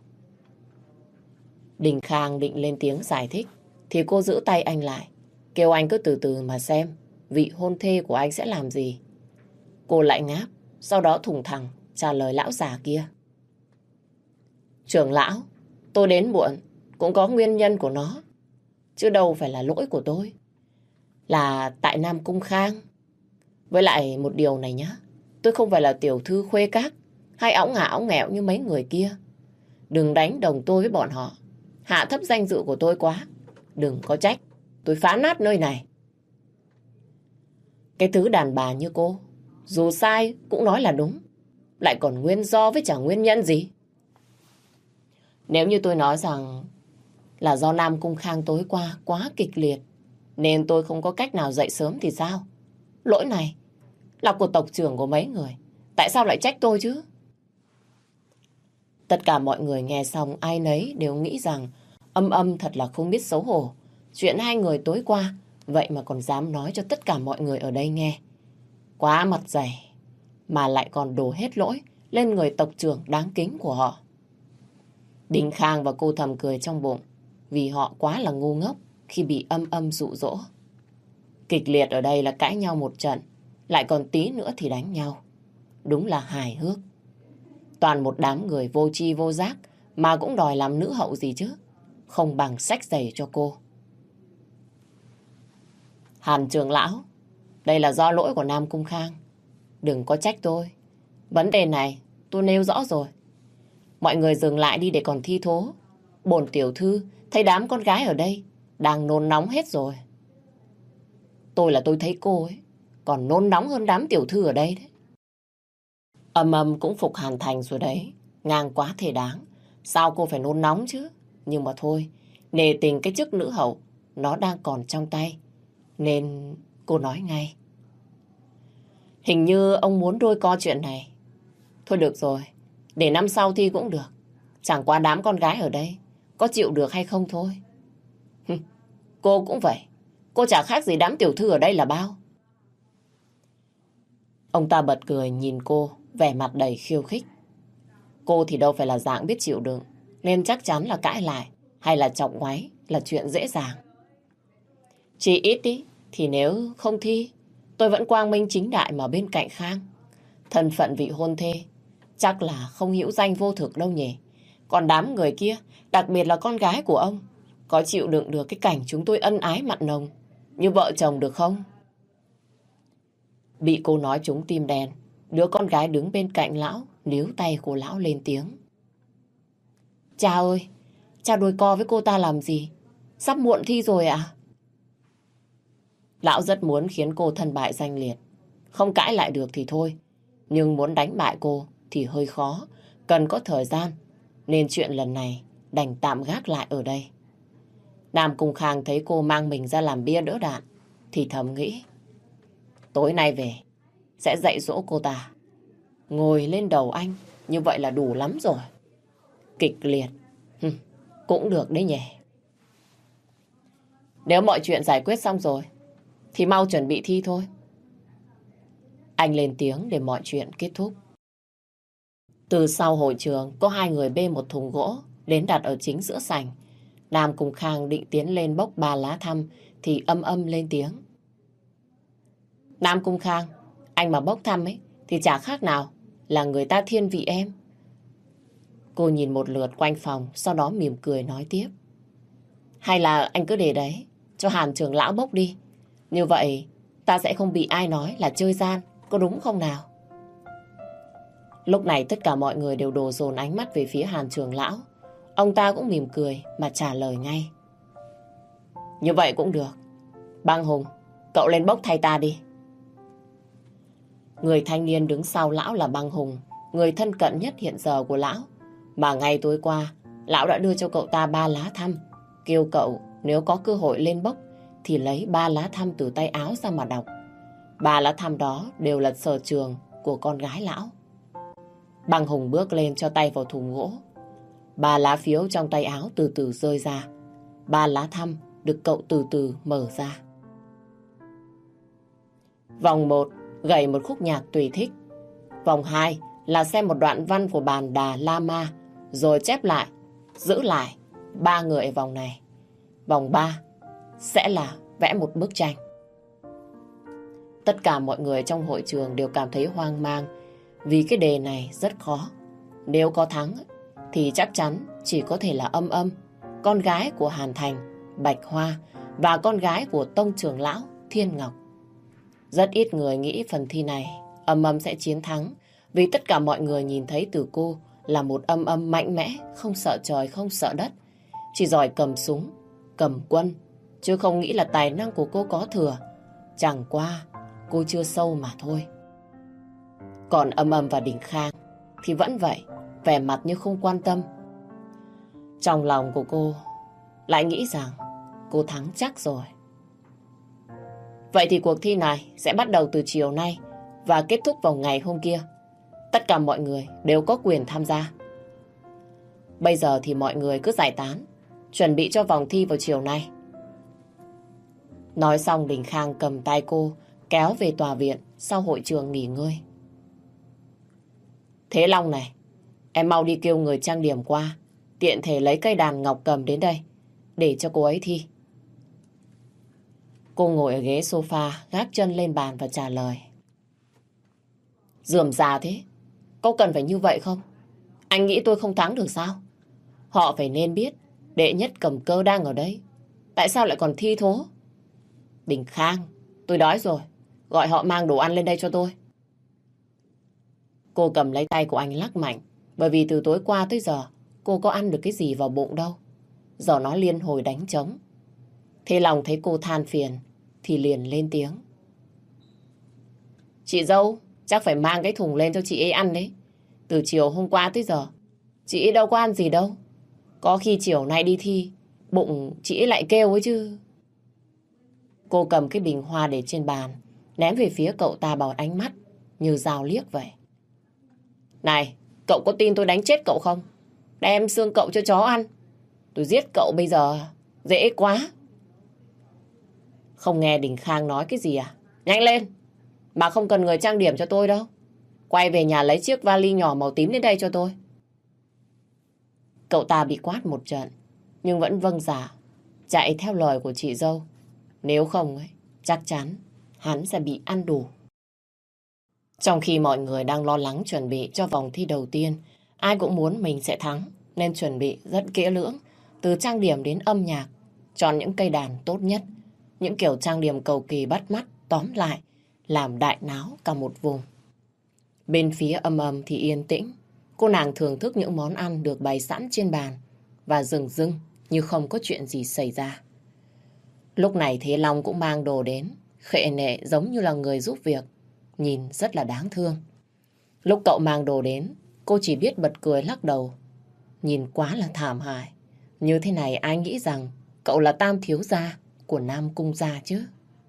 Đình Khang định lên tiếng giải thích thì cô giữ tay anh lại, kêu anh cứ từ từ mà xem vị hôn thê của anh sẽ làm gì. Cô lại ngáp, sau đó thủng thẳng trả lời lão già kia. Trưởng lão, tôi đến muộn cũng có nguyên nhân của nó, chứ đâu phải là lỗi của tôi. Là tại Nam Cung Khang. Với lại một điều này nhá, tôi không phải là tiểu thư Khuê Các hay óng ngả óng nghẹo như mấy người kia. Đừng đánh đồng tôi với bọn họ, hạ thấp danh dự của tôi quá. Đừng có trách tôi phá nát nơi này. Cái thứ đàn bà như cô, dù sai cũng nói là đúng. lại còn nguyên do với chẳng nguyên nhân gì. Nếu như tôi nói rằng là do Nam Cung Khang tối qua quá kịch liệt nên tôi không có cách nào dậy sớm thì sao? Lỗi này là của tộc trưởng của mấy người. Tại sao lại trách tôi chứ? Tất cả mọi người nghe xong ai nấy đều nghĩ rằng Âm thật là không biết xấu hổ. Chuyện hai người tối qua vậy mà còn dám nói cho tất cả mọi người ở đây nghe. Quá mặt dày mà lại còn đổ hết lỗi lên người tộc trưởng đáng kính của họ. Đình Khang và cô thầm cười trong bụng vì họ quá là ngu ngốc khi bị Âm dụ dỗ. Kịch liệt ở đây là cãi nhau một trận, lại còn tí nữa thì đánh nhau. Đúng là hài hước. Toàn một đám người vô tri vô giác mà cũng đòi làm nữ hậu gì chứ. Không bằng xách giày cho cô. Hàn trưởng lão, đây là do lỗi của Nam Cung Khang. Đừng có trách tôi. Vấn đề này tôi nêu rõ rồi. Mọi người dừng lại đi để còn thi thố. Bổn tiểu thư thấy đám con gái ở đây đang nôn nóng hết rồi. Tôi thấy cô ấy còn nôn nóng hơn đám tiểu thư ở đây đấy. Âm cũng phục Hàn Thành rồi đấy. Ngang quá thể đáng. Sao cô phải nôn nóng chứ? Nhưng mà thôi, nể tình cái chức nữ hậu nó đang còn trong tay, nên cô nói ngay. Hình như ông muốn đôi co chuyện này. Thôi được rồi, để năm sau thi cũng được. Chẳng qua đám con gái ở đây có chịu được hay không thôi. Cô cũng vậy. Cô chả khác gì đám tiểu thư ở đây là bao. Ông ta bật cười nhìn cô, vẻ mặt đầy khiêu khích. Cô thì đâu phải là dạng biết chịu đựng, nên chắc chắn là cãi lại hay là chọc ngoáy là chuyện dễ dàng. Chỉ ít đi, thì nếu không thi, tôi vẫn quang minh chính đại mà bên cạnh Khang. Thân phận vị hôn thê chắc là không hữu danh vô thực đâu nhỉ. Còn đám người kia, đặc biệt là con gái của ông, có chịu đựng được cái cảnh chúng tôi ân ái mặn nồng như vợ chồng được không? Bị cô nói trúng tim đen, đứa con gái đứng bên cạnh lão níu tay của lão lên tiếng. Cha ơi, cha đôi co với cô ta làm gì? Sắp muộn thi rồi ạ. Lão rất muốn khiến cô thân bại danh liệt. Không cãi lại được thì thôi, nhưng muốn đánh bại cô thì hơi khó, cần có thời gian, nên chuyện lần này đành tạm gác lại ở đây. Nam Cung Khang thấy cô mang mình ra làm bia đỡ đạn thì thầm nghĩ, tối nay về sẽ dạy dỗ cô ta. Ngồi lên đầu anh như vậy là đủ lắm rồi. Kịch liệt cũng được đấy nhỉ. Nếu mọi chuyện giải quyết xong rồi thì mau chuẩn bị thi thôi. Anh lên tiếng để mọi chuyện kết thúc. Từ sau hội trường có hai người bê một thùng gỗ đến đặt ở chính giữa sảnh. Nam Cung Khang định tiến lên bốc 3 lá thăm thì Âm lên tiếng. Nam Cung Khang, anh mà bốc thăm ấy thì chả khác nào là người ta thiên vị em. Cô nhìn một lượt quanh phòng, sau đó mỉm cười nói tiếp. Hay là anh cứ để đấy, cho Hàn trưởng lão bốc đi. Như vậy ta sẽ không bị ai nói là chơi gian, có đúng không nào? Lúc này tất cả mọi người đều đổ dồn ánh mắt về phía Hàn trưởng lão. Ông ta cũng mỉm cười mà trả lời ngay. Như vậy cũng được. Băng Hùng, cậu lên bốc thay ta đi. Người thanh niên đứng sau lão là Băng Hùng, người thân cận nhất hiện giờ của lão. Mà ngày tối qua, lão đã đưa cho cậu ta 3 lá thăm, kêu cậu nếu có cơ hội lên bốc thì lấy 3 lá thăm từ tay áo ra mà đọc. 3 lá thăm đó đều là sở trường của con gái lão. Băng Hùng bước lên cho tay vào thùng gỗ. 3 lá phiếu trong tay áo từ từ rơi ra. 3 lá thăm được cậu từ từ mở ra. Vòng 1 gảy một khúc nhạc tùy thích. Vòng 2 là xem một đoạn văn của Bàn Đà La Ma rồi chép lại, giữ lại 3 người ở vòng này. Vòng 3 sẽ là vẽ một bức tranh. Tất cả mọi người trong hội trường đều cảm thấy hoang mang vì cái đề này rất khó. Nếu có thắng thì chắc chắn chỉ có thể là Âm, con gái của Hàn Thành, Bạch Hoa và con gái của Tông trưởng lão Thiên Ngọc. Rất ít người nghĩ phần thi này Âm sẽ chiến thắng vì tất cả mọi người nhìn thấy từ cô là một Âm mạnh mẽ, không sợ trời, không sợ đất. Chỉ giỏi cầm súng, cầm quân, chứ không nghĩ là tài năng của cô có thừa. Chẳng qua cô chưa sâu mà thôi. Còn Âm và Đình Khang thì vẫn vậy, vẻ mặt như không quan tâm. Trong lòng của cô lại nghĩ rằng cô thắng chắc rồi. Vậy thì cuộc thi này sẽ bắt đầu từ chiều nay và kết thúc vào ngày hôm kia. Tất cả mọi người đều có quyền tham gia. Bây giờ thì mọi người cứ giải tán, chuẩn bị cho vòng thi vào chiều nay. Nói xong Đình Khang cầm tay cô kéo về tòa viện sau hội trường nghỉ ngơi. Thế Long này, em mau đi kêu người trang điểm qua, tiện thể lấy cây đàn ngọc cầm đến đây để cho cô ấy thi. Cô ngồi ở ghế sofa, gác chân lên bàn và trả lời. Rườm rà thế, có cần phải như vậy không? Anh nghĩ tôi không thắng được sao? Họ phải nên biết đệ nhất cầm cơ đang ở đây. Tại sao lại còn thi thố? Đình Khang, tôi đói rồi. Gọi họ mang đồ ăn lên đây cho tôi. Cô cầm lấy tay của anh lắc mạnh. Bởi vì từ tối qua tới giờ cô có ăn được cái gì vào bụng đâu. Giờ nó liên hồi đánh trống. Thế Long thấy cô than phiền thì liền lên tiếng. Chị dâu, chắc phải mang cái thùng lên cho chị ấy ăn đấy. Từ chiều hôm qua tới giờ chị ấy đâu có ăn gì đâu. Có khi chiều nay đi thi bụng chị ấy lại kêu ấy chứ. Cô cầm cái bình hoa để trên bàn, ném về phía cậu ta bằng ánh mắt như dao liếc vậy. Này, cậu có tin tôi đánh chết cậu không? Đem xương cậu cho chó ăn. Tôi giết cậu bây giờ dễ quá. Không nghe Đình Khang nói cái gì à? Nhanh lên, mà không cần người trang điểm cho tôi đâu. Quay về nhà lấy chiếc vali nhỏ màu tím đến đây cho tôi. Cậu ta bị quát một trận, nhưng vẫn vâng dạ, chạy theo lời của chị dâu. Nếu không ấy, chắc chắn hắn sẽ bị ăn đủ. Trong khi mọi người đang lo lắng chuẩn bị cho vòng thi đầu tiên, ai cũng muốn mình sẽ thắng, nên chuẩn bị rất kỹ lưỡng, từ trang điểm đến âm nhạc, chọn những cây đàn tốt nhất, những kiểu trang điểm cầu kỳ bắt mắt, tóm lại, làm đại náo cả một vùng. Bên phía âm âm thì yên tĩnh, cô nàng thưởng thức những món ăn được bày sẵn trên bàn và dừng dưng như không có chuyện gì xảy ra. Lúc này Thế Long cũng mang đồ đến, khệ nệ giống như là người giúp việc, nhìn rất là đáng thương. Lúc cậu mang đồ đến, cô chỉ biết bật cười lắc đầu, nhìn quá là thảm hại. Như thế này ai nghĩ rằng cậu là tam thiếu gia của Nam Cung gia chứ?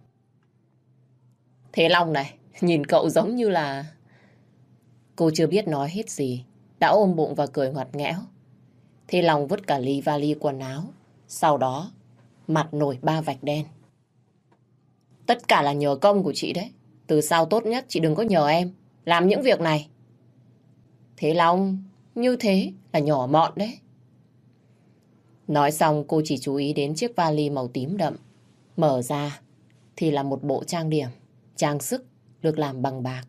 Thế Long này, nhìn cậu giống như là... Cô chưa biết nói hết gì, đã ôm bụng và cười ngoặt nghẽo. Thế Long vứt cả ly vali quần áo, sau đó mặt nổi 3 vạch đen. Tất cả là nhờ công của chị đấy. Từ sau tốt nhất chị đừng có nhờ em làm những việc này. Thế Long, như thế là nhỏ mọn đấy. Nói xong cô chỉ chú ý đến chiếc vali màu tím đậm. Mở ra thì là một bộ trang điểm, trang sức được làm bằng bạc.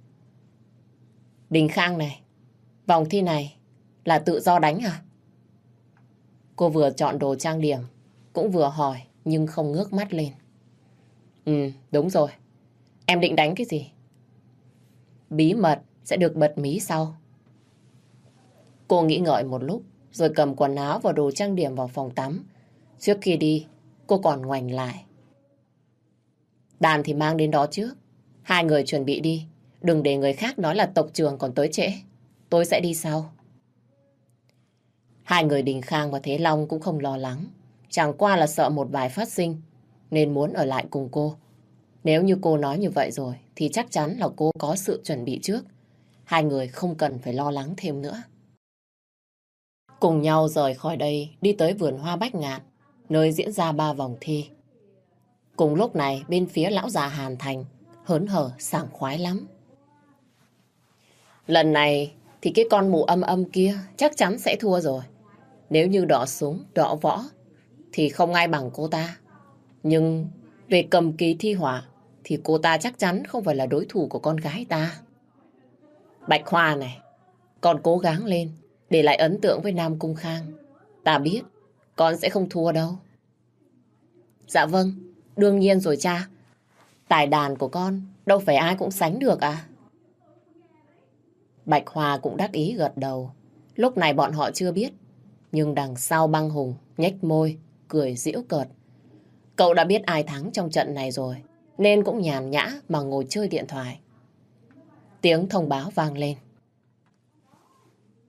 Đình Khang này, vòng thi này là tự do đánh à? Cô vừa chọn đồ trang điểm, cũng vừa hỏi nhưng không ngước mắt lên. Đúng rồi. Em định đánh cái gì? Bí mật sẽ được bật mí sau. Cô nghĩ ngợi một lúc, rồi cầm quần áo và đồ trang điểm vào phòng tắm. Trước khi đi, cô còn ngoảnh lại. Đàn thì mang đến đó trước. Hai người chuẩn bị đi. Đừng để người khác nói là tộc trưởng còn tới trễ. Tôi sẽ đi sau. Hai người Đình Khang và Thế Long cũng không lo lắng. Chẳng qua là sợ một vài phát sinh, nên muốn ở lại cùng cô. Nếu như cô nói như vậy rồi, thì chắc chắn là cô có sự chuẩn bị trước. Hai người không cần phải lo lắng thêm nữa. Cùng nhau rời khỏi đây, đi tới vườn hoa bách ngạn, nơi diễn ra 3 vòng thi. Cùng lúc này, bên phía lão già Hàn Thành, hớn hở, sảng khoái lắm. Lần này thì cái con mụ âm âm kia chắc chắn sẽ thua rồi. Nếu như đọ súng, đọ võ, thì không ai bằng cô ta. Nhưng về cầm kỳ thi họa, thì cô ta chắc chắn không phải là đối thủ của con gái ta. Bạch Hoa này, con cố gắng lên, để lại ấn tượng với Nam Cung Khang. Ta biết, con sẽ không thua đâu. Dạ vâng, đương nhiên rồi cha. Tài đàn của con, đâu phải ai cũng sánh được à? Bạch Hoa cũng đắc ý gật đầu. Lúc này bọn họ chưa biết, nhưng đằng sau Băng Hùng nhếch môi, cười giễu cợt. Cậu đã biết ai thắng trong trận này rồi, nên cũng nhàn nhã mà ngồi chơi điện thoại. Tiếng thông báo vang lên.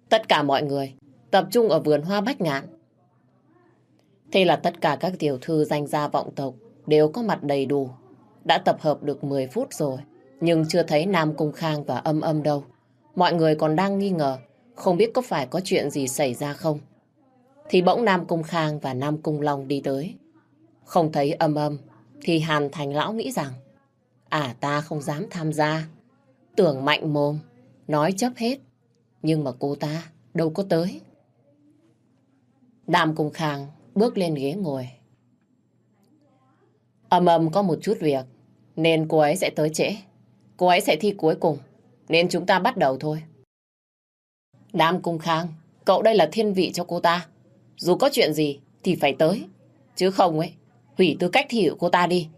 Tất cả mọi người tập trung ở vườn hoa bách ngạn. Thế là tất cả các tiểu thư danh gia vọng tộc đều có mặt đầy đủ. Đã tập hợp được 10 phút rồi, nhưng chưa thấy Nam Cung Khang và Âm Âm đâu. Mọi người còn đang nghi ngờ, không biết có phải có chuyện gì xảy ra không. Thì bỗng Nam Cung Khang và Nam Cung Long đi tới. Không thấy Âm Âm, thì Hàn Thành lão nghĩ rằng, ta không dám tham gia. Tưởng mạnh mồm, nói chấp hết. Nhưng mà cô ta đâu có tới. Nam Cung Khang bước lên ghế ngồi. Âm Âm có một chút việc, nên cô ấy sẽ tới trễ. Cô ấy sẽ thi cuối cùng, nên chúng ta bắt đầu thôi. Nam Cung Khang, cậu đây là thiên vị cho cô ta. Dù có chuyện gì thì phải tới. Chứ không ấy, hủy tư cách thi của cô ta đi.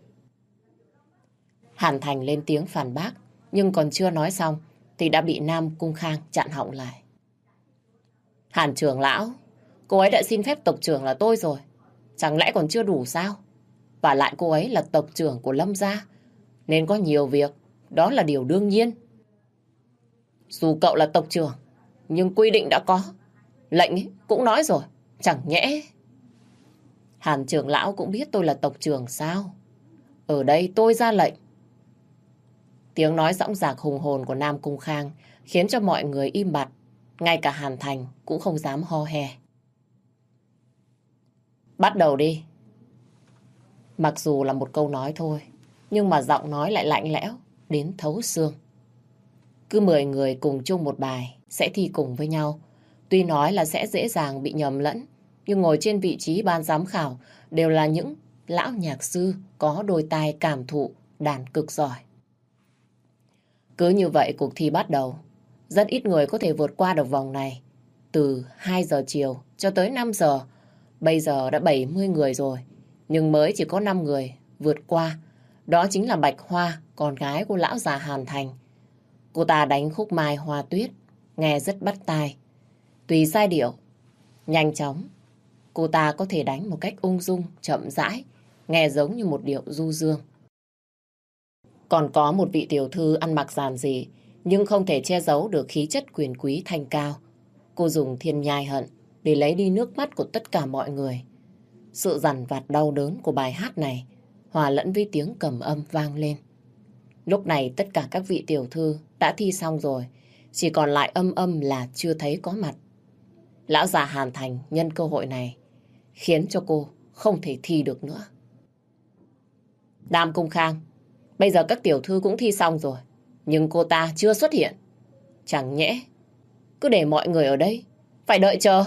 Hàn Thành lên tiếng phản bác, nhưng còn chưa nói xong thì đã bị Nam Cung Khang chặn họng lại. Hàn trưởng lão, cô ấy đã xin phép tộc trưởng là tôi rồi. Chẳng lẽ còn chưa đủ sao? Và lại cô ấy là tộc trưởng của Lâm gia, nên có nhiều việc, đó là điều đương nhiên. Dù cậu là tộc trưởng, nhưng quy định đã có. Lệnh ấy cũng nói rồi, chẳng nhẽ. Hàn trưởng lão cũng biết tôi là tộc trưởng sao? Ở đây tôi ra lệnh. Tiếng nói dõng dạc hùng hồn của Nam Cung Khang khiến cho mọi người im bặt. Ngay cả Hàn Thành cũng không dám ho he. Bắt đầu đi. Mặc dù là một câu nói thôi, nhưng mà giọng nói lại lạnh lẽo đến thấu xương. Cứ 10 người cùng chung một bài sẽ thi cùng với nhau. Tuy nói là sẽ dễ dàng bị nhầm lẫn, nhưng ngồi trên vị trí ban giám khảo đều là những lão nhạc sư có đôi tai cảm thụ đàn cực giỏi. Cứ như vậy cuộc thi bắt đầu. Rất ít người có thể vượt qua được vòng này. Từ 2 giờ chiều cho tới 5 giờ. Bây giờ đã 70 người rồi, nhưng mới chỉ có 5 người vượt qua. Đó chính là Bạch Hoa, con gái của lão già Hàn Thành. Cô ta đánh khúc Mai Hoa Tuyết, nghe rất bắt tai. Tùy giai điệu, nhanh chóng, cô ta có thể đánh một cách ung dung, chậm rãi, nghe giống như một điệu du dương. Còn có một vị tiểu thư ăn mặc giản dị, nhưng không thể che giấu được khí chất quyền quý thanh cao. Cô dùng thiên nhai hận để lấy đi nước mắt của tất cả mọi người. Sự dằn vặt đau đớn của bài hát này hòa lẫn với tiếng cầm âm vang lên. Lúc này tất cả các vị tiểu thư đã thi xong rồi, chỉ còn lại Âm Âm là chưa thấy có mặt. Lão già Hàn Thành nhân cơ hội này khiến cho cô không thể thi được nữa. Nam Cung Khang, bây giờ các tiểu thư cũng thi xong rồi, nhưng cô ta chưa xuất hiện. Chẳng nhẽ cứ để mọi người ở đây phải đợi chờ.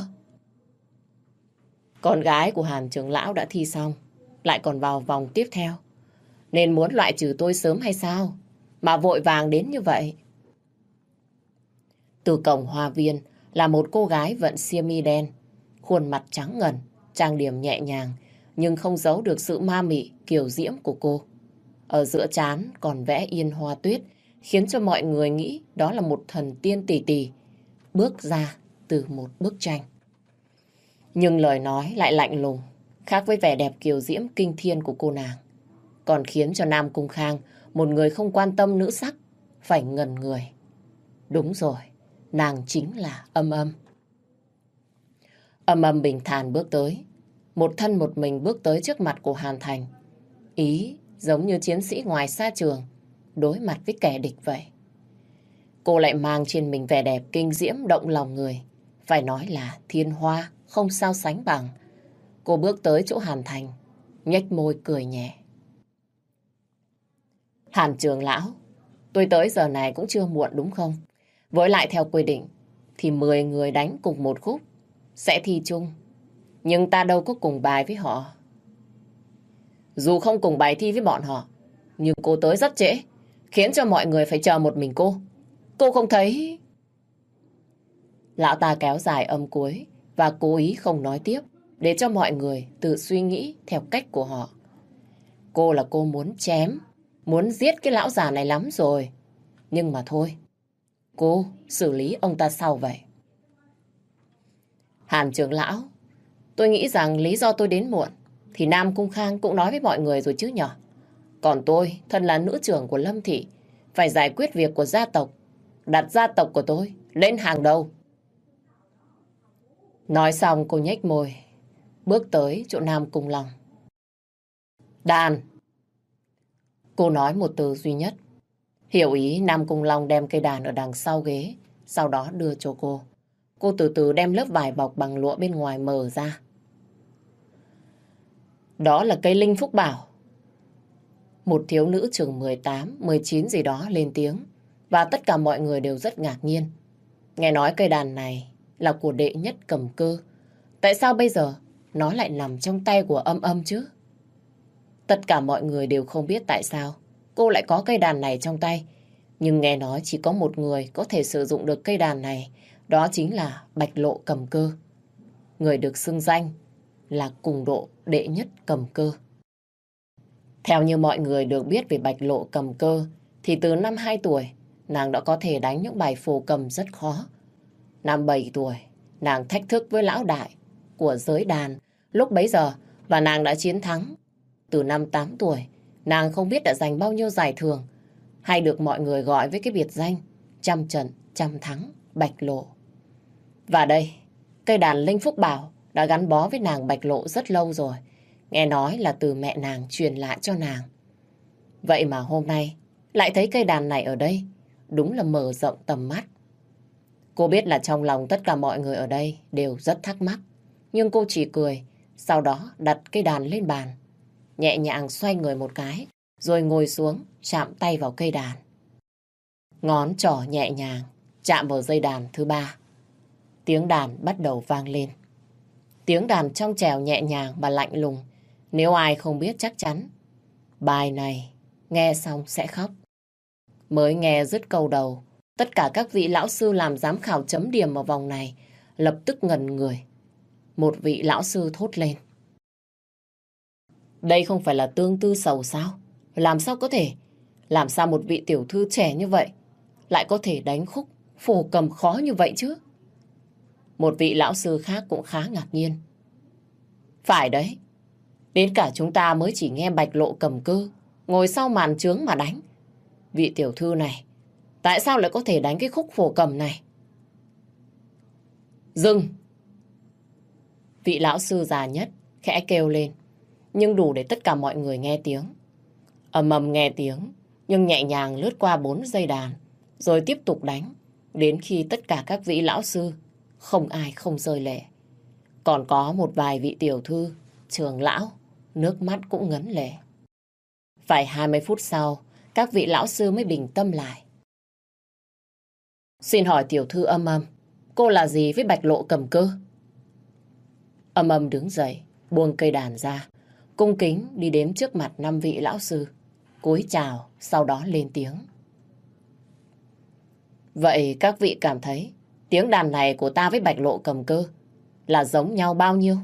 Con gái của Hàn trưởng lão đã thi xong, lại còn vào vòng tiếp theo, nên muốn loại trừ tôi sớm hay sao mà vội vàng đến như vậy? Từ cổng hoa viên là một cô gái vận xiêm y đen, khuôn mặt trắng ngần, trang điểm nhẹ nhàng, nhưng không giấu được sự ma mị kiều diễm của cô. Ở giữa trán còn vẽ yên hoa tuyết, khiến cho mọi người nghĩ đó là một thần tiên tỷ tỷ bước ra từ một bức tranh. Nhưng lời nói lại lạnh lùng, khác với vẻ đẹp kiều diễm kinh thiên của cô nàng, còn khiến cho Nam Cung Khang, một người không quan tâm nữ sắc, phải ngẩn người. Đúng rồi, nàng chính là Âm Âm. Âm Âm bình thản bước tới, một thân một mình bước tới trước mặt của Hàn Thành. Ý giống như chiến sĩ ngoài xa trường, đối mặt với kẻ địch vậy. Cô lại mang trên mình vẻ đẹp kinh diễm động lòng người, phải nói là thiên hoa không sao sánh bằng. Cô bước tới chỗ Hàn Thành, nhếch môi cười nhẹ. Hàn trưởng lão, tôi tới giờ này cũng chưa muộn đúng không? Với lại theo quy định thì 10 người đánh cùng một khúc sẽ thi chung, nhưng ta đâu có cùng bài với họ. Dù không cùng bài thi với bọn họ, nhưng cô tới rất trễ, khiến cho mọi người phải chờ một mình cô. Cô không thấy... Lão ta kéo dài âm cuối và cố ý không nói tiếp, để cho mọi người tự suy nghĩ theo cách của họ. Cô là cô muốn chém, muốn giết cái lão già này lắm rồi. Nhưng mà thôi, cô xử lý ông ta sau vậy. Hàn trưởng lão, tôi nghĩ rằng lý do tôi đến muộn thì Nam Cung Khang cũng nói với mọi người rồi chứ nhở. Còn tôi, thân là nữ trưởng của Lâm Thị, phải giải quyết việc của gia tộc, đặt gia tộc của tôi lên hàng đầu. Nói xong cô nhếch môi, bước tới chỗ Nam Cung Long. Đàn! Cô nói một từ duy nhất. Hiểu ý, Nam Cung Long đem cây đàn ở đằng sau ghế, sau đó đưa cho cô. Cô từ từ đem lớp vải bọc bằng lụa bên ngoài mở ra. Đó là cây linh phúc bảo. Một thiếu nữ chừng 18, 19 gì đó lên tiếng. Và tất cả mọi người đều rất ngạc nhiên. Nghe nói cây đàn này là của đệ nhất Cầm Cơ. Tại sao bây giờ nó lại nằm trong tay của Âm Âm chứ? Tất cả mọi người đều không biết tại sao cô lại có cây đàn này trong tay. Nhưng nghe nói chỉ có một người có thể sử dụng được cây đàn này. Đó chính là Bạch Lộ Cầm Cơ. Người được xưng danh là cùng độ đệ nhất Cầm Cơ. Theo như mọi người được biết về Bạch Lộ Cầm Cơ, thì từ năm 2 tuổi, nàng đã có thể đánh những bài phổ cầm rất khó. Năm 7 tuổi, nàng thách thức với lão đại của giới đàn lúc bấy giờ và nàng đã chiến thắng. Từ năm 8 tuổi, nàng không biết đã giành bao nhiêu giải thưởng, hay được mọi người gọi với cái biệt danh trăm trận, trăm thắng, Bạch Lộ. Và đây, cây đàn Linh Phúc Bảo đã gắn bó với nàng Bạch Lộ rất lâu rồi. Nghe nói là từ mẹ nàng truyền lại cho nàng. Vậy mà hôm nay lại thấy cây đàn này ở đây, đúng là mở rộng tầm mắt. Cô biết là trong lòng tất cả mọi người ở đây đều rất thắc mắc. Nhưng cô chỉ cười, sau đó đặt cây đàn lên bàn. Nhẹ nhàng xoay người một cái, rồi ngồi xuống chạm tay vào cây đàn. Ngón trỏ nhẹ nhàng chạm vào dây đàn thứ 3. Tiếng đàn bắt đầu vang lên. Tiếng đàn trong trẻo nhẹ nhàng và lạnh lùng. Nếu ai không biết chắc chắn, bài này nghe xong sẽ khóc. Mới nghe dứt câu đầu, tất cả các vị lão sư làm giám khảo chấm điểm ở vòng này lập tức ngẩn người. Một vị lão sư thốt lên. Đây không phải là Tương Tư Sầu sao? Làm sao có thể? Làm sao một vị tiểu thư trẻ như vậy lại có thể đánh khúc phổ cầm khó như vậy chứ? Một vị lão sư khác cũng khá ngạc nhiên. Phải đấy, đến cả chúng ta mới chỉ nghe Bạch Lộ Cầm Cơ ngồi sau màn chướng mà đánh. Vị tiểu thư này tại sao lại có thể đánh cái khúc phổ cầm này? Dừng! Vị lão sư già nhất khẽ kêu lên, nhưng đủ để tất cả mọi người nghe tiếng. Ầm ầm nghe tiếng, nhưng nhẹ nhàng lướt qua 4 dây đàn, rồi tiếp tục đánh, đến khi tất cả các vị lão sư không ai không rơi lệ. Còn có một vài vị tiểu thư, trường lão, nước mắt cũng ngấn lệ. Phải 20 phút sau, các vị lão sư mới bình tâm lại. Xin hỏi tiểu thư Âm Âm, cô là gì với Bạch Lộ Cầm Cơ? Âm Âm đứng dậy, buông cây đàn ra, cung kính đi đến trước mặt 5 vị lão sư, cúi chào, sau đó lên tiếng. Vậy các vị cảm thấy tiếng đàn này của ta với Bạch Lộ Cầm Cơ là giống nhau bao nhiêu?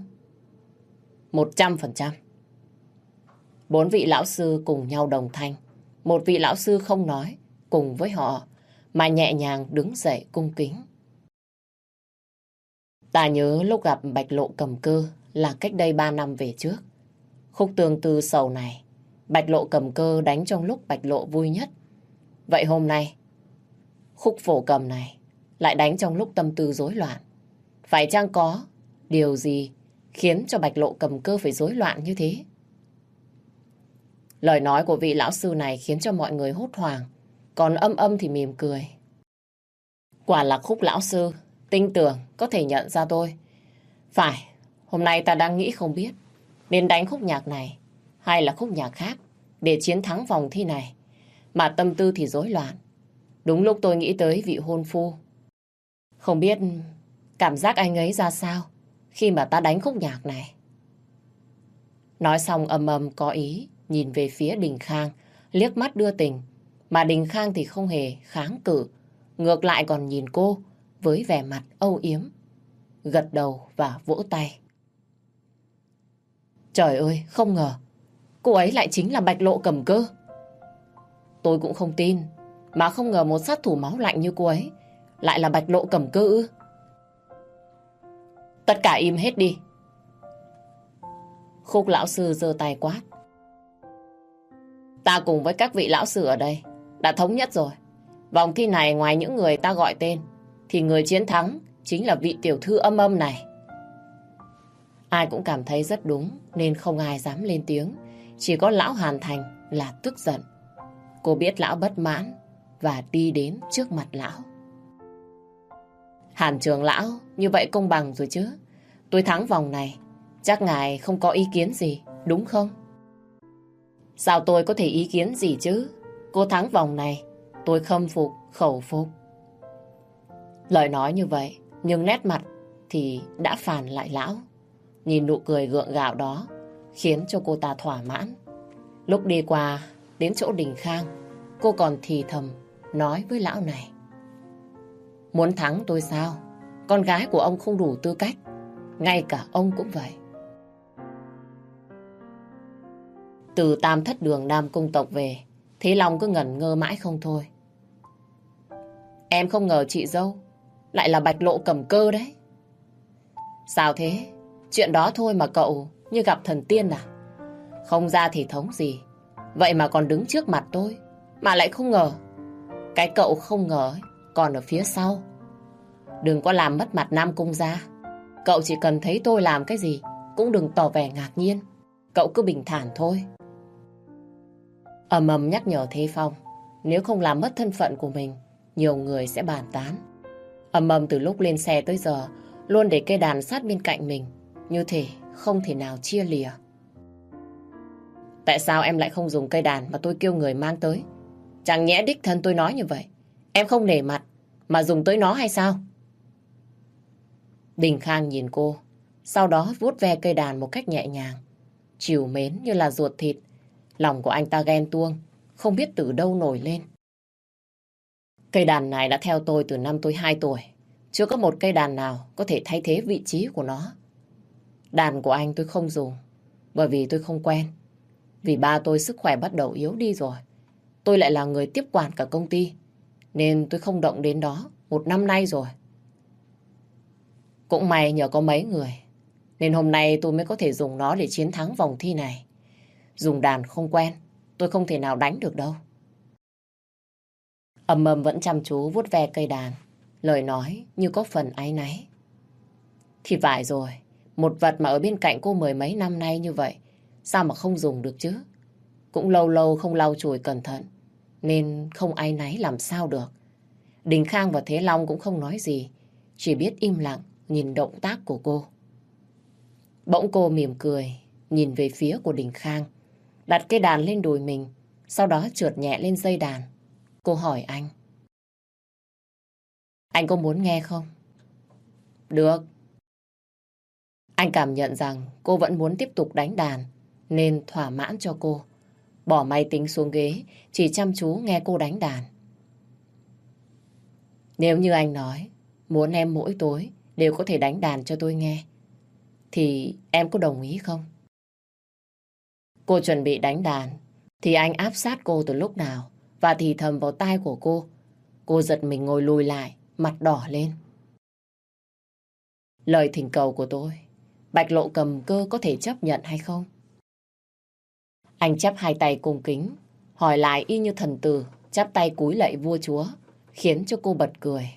100%. 4 vị lão sư cùng nhau đồng thanh. Một vị lão sư không nói cùng với họ, mà nhẹ nhàng đứng dậy cung kính. Ta nhớ lúc gặp Bạch Lộ Cầm Cơ là cách đây 3 năm về trước. Khúc Tương Tư Sầu này, Bạch Lộ Cầm Cơ đánh trong lúc Bạch Lộ vui nhất. Vậy hôm nay, khúc phổ cầm này lại đánh trong lúc tâm tư rối loạn. Phải chăng có điều gì khiến cho Bạch Lộ Cầm Cơ phải rối loạn như thế? Lời nói của vị lão sư này khiến cho mọi người hốt hoảng, còn Âm Âm thì mỉm cười. Quả là Khúc lão sư, tin tưởng có thể nhận ra tôi. Phải, hôm nay ta đang nghĩ không biết nên đánh khúc nhạc này hay là khúc nhạc khác để chiến thắng vòng thi này. Mà tâm tư thì rối loạn. Đúng lúc tôi nghĩ tới vị hôn phu. Không biết cảm giác anh ấy ra sao khi mà ta đánh khúc nhạc này. Nói xong Âm Âm có ý nhìn về phía Đình Khang, liếc mắt đưa tình. Mà Đình Khang thì không hề kháng cự, ngược lại còn nhìn cô với vẻ mặt âu yếm, gật đầu và vỗ tay. Trời ơi, không ngờ cô ấy lại chính là Bạch Lộ Cầm Cơ. Tôi cũng không tin, mà không ngờ một sát thủ máu lạnh như cô ấy lại là Bạch Lộ Cầm Cơ ư? Tất cả im hết đi. Khúc lão sư giơ tay quát. Ta cùng với các vị lão sư ở đây đã thống nhất rồi. Vòng thi này ngoài những người ta gọi tên thì người chiến thắng chính là vị tiểu thư Âm Âm này. Ai cũng cảm thấy rất đúng nên không ai dám lên tiếng. Chỉ có lão Hàn Thành là tức giận. Cô biết lão bất mãn và đi đến trước mặt lão. Hàn trưởng lão, như vậy công bằng rồi chứ. Tôi thắng vòng này, chắc ngài không có ý kiến gì, đúng không? Sao tôi có thể ý kiến gì chứ? Cô thắng vòng này, tôi khâm phục, khẩu phục. Lời nói như vậy, nhưng nét mặt thì đã phàn lại lão. Nhìn nụ cười gượng gạo đó, khiến cho cô ta thỏa mãn. Lúc đi qua đến chỗ Đình Khang, cô còn thì thầm nói với lão này. Muốn thắng tôi sao? Con gái của ông không đủ tư cách. Ngay cả ông cũng vậy. Từ Tam Thất Đường Nam Cung tộc về, Thế Long cứ ngẩn ngơ mãi không thôi. Em không ngờ chị dâu lại là Bạch Lộ Cầm Cơ đấy. Sao thế? Chuyện đó thôi mà cậu như gặp thần tiên à? Không ra thì thống gì. Vậy mà còn đứng trước mặt tôi, mà lại không ngờ. Cái cậu không ngờ ấy, còn ở phía sau. Đừng có làm mất mặt Nam Cung gia. Cậu chỉ cần thấy tôi làm cái gì cũng đừng tỏ vẻ ngạc nhiên. Cậu cứ bình thản thôi. Ầm ầm nhắc nhở Thế Phong, nếu không làm mất thân phận của mình, nhiều người sẽ bàn tán. Ầm ầm từ lúc lên xe tới giờ luôn để cây đàn sát bên cạnh mình, như thể không thể nào chia lìa. Tại sao em lại không dùng cây đàn mà tôi kêu người mang tới? Chẳng nhẽ đích thân tôi nói như vậy, em không nể mặt mà dùng tới nó hay sao? Đình Khang nhìn cô, sau đó vuốt ve cây đàn một cách nhẹ nhàng, trìu mến như là ruột thịt. Lòng của anh ta ghen tuông, không biết từ đâu nổi lên. Cây đàn này đã theo tôi từ năm tôi 2 tuổi. Chưa có một cây đàn nào có thể thay thế vị trí của nó. Đàn của anh tôi không dùng, bởi vì tôi không quen. Vì ba tôi sức khỏe bắt đầu yếu đi rồi. Tôi lại là người tiếp quản cả công ty, nên tôi không động đến đó 1 năm nay rồi. Cũng may nhờ có mấy người, nên hôm nay tôi mới có thể dùng nó để chiến thắng vòng thi này. Dùng đàn không quen, tôi không thể nào đánh được đâu. Ầm ầm vẫn chăm chú vuốt ve cây đàn, lời nói như có phần áy náy. Thì phải rồi, một vật mà ở bên cạnh cô 10 mấy năm nay như vậy, sao mà không dùng được chứ? Cũng lâu lâu không lau chùi cẩn thận, nên không áy náy làm sao được. Đình Khang và Thế Long cũng không nói gì, chỉ biết im lặng nhìn động tác của cô. Bỗng cô mỉm cười, nhìn về phía của Đình Khang, đặt cây đàn lên đùi mình, sau đó trượt nhẹ lên dây đàn. Cô hỏi anh. Anh có muốn nghe không? Được. Anh cảm nhận rằng cô vẫn muốn tiếp tục đánh đàn, nên thỏa mãn cho cô. Bỏ máy tính xuống ghế, chỉ chăm chú nghe cô đánh đàn. Nếu như anh nói, muốn em mỗi tối đều có thể đánh đàn cho tôi nghe, thì em có đồng ý không? Cô chuẩn bị đánh đàn, thì anh áp sát cô từ lúc nào và thì thầm vào tai của cô. Cô giật mình ngồi lùi lại, mặt đỏ lên. Lời thỉnh cầu của tôi, Bạch Lộ Cầm Cơ có thể chấp nhận hay không? Anh chắp hai tay cung kính, hỏi lại y như thần tử, chắp tay cúi lạy vua chúa, khiến cho cô bật cười.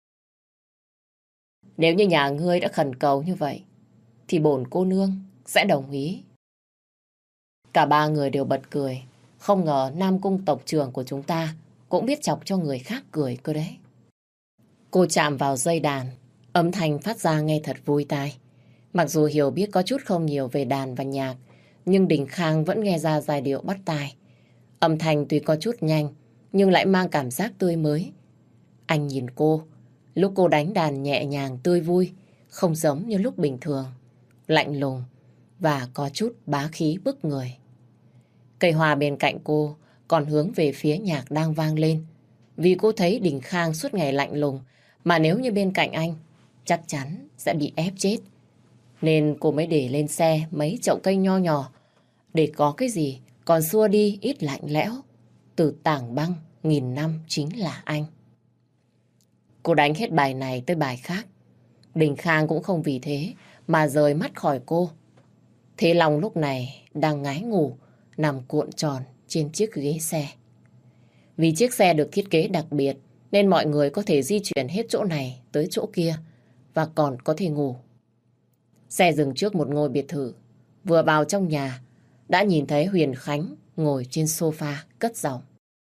Nếu như nhà ngươi đã khẩn cầu như vậy, thì bổn cô nương sẽ đồng ý. Cả ba người đều bật cười, không ngờ Nam Cung tộc trưởng của chúng ta cũng biết chọc cho người khác cười cơ đấy. Cô chạm vào dây đàn, âm thanh phát ra nghe thật vui tai. Mặc dù hiểu biết có chút không nhiều về đàn và nhạc, nhưng Đình Khang vẫn nghe ra giai điệu bắt tai. Âm thanh tuy có chút nhanh, nhưng lại mang cảm giác tươi mới. Anh nhìn cô, lúc cô đánh đàn nhẹ nhàng tươi vui, không giống như lúc bình thường, lạnh lùng và có chút bá khí bức người. Cây hoa bên cạnh cô còn hướng về phía nhạc đang vang lên, vì cô thấy Đình Khang suốt ngày lạnh lùng, mà nếu như bên cạnh anh, chắc chắn sẽ bị ép chết. Nên cô mới để lên xe mấy chậu cây nho nhỏ, để có cái gì còn xua đi ít lạnh lẽo từ tảng băng nghìn năm chính là anh. Cô đánh hết bài này tới bài khác. Đình Khang cũng không vì thế mà rời mắt khỏi cô. Thế Long lúc này đang ngái ngủ, nằm cuộn tròn trên chiếc ghế xe. Vì chiếc xe được thiết kế đặc biệt, nên mọi người có thể di chuyển hết chỗ này tới chỗ kia, và còn có thể ngủ. Xe dừng trước một ngôi biệt thự. Vừa vào trong nhà, đã nhìn thấy Huyền Khánh ngồi trên sofa cất giọng.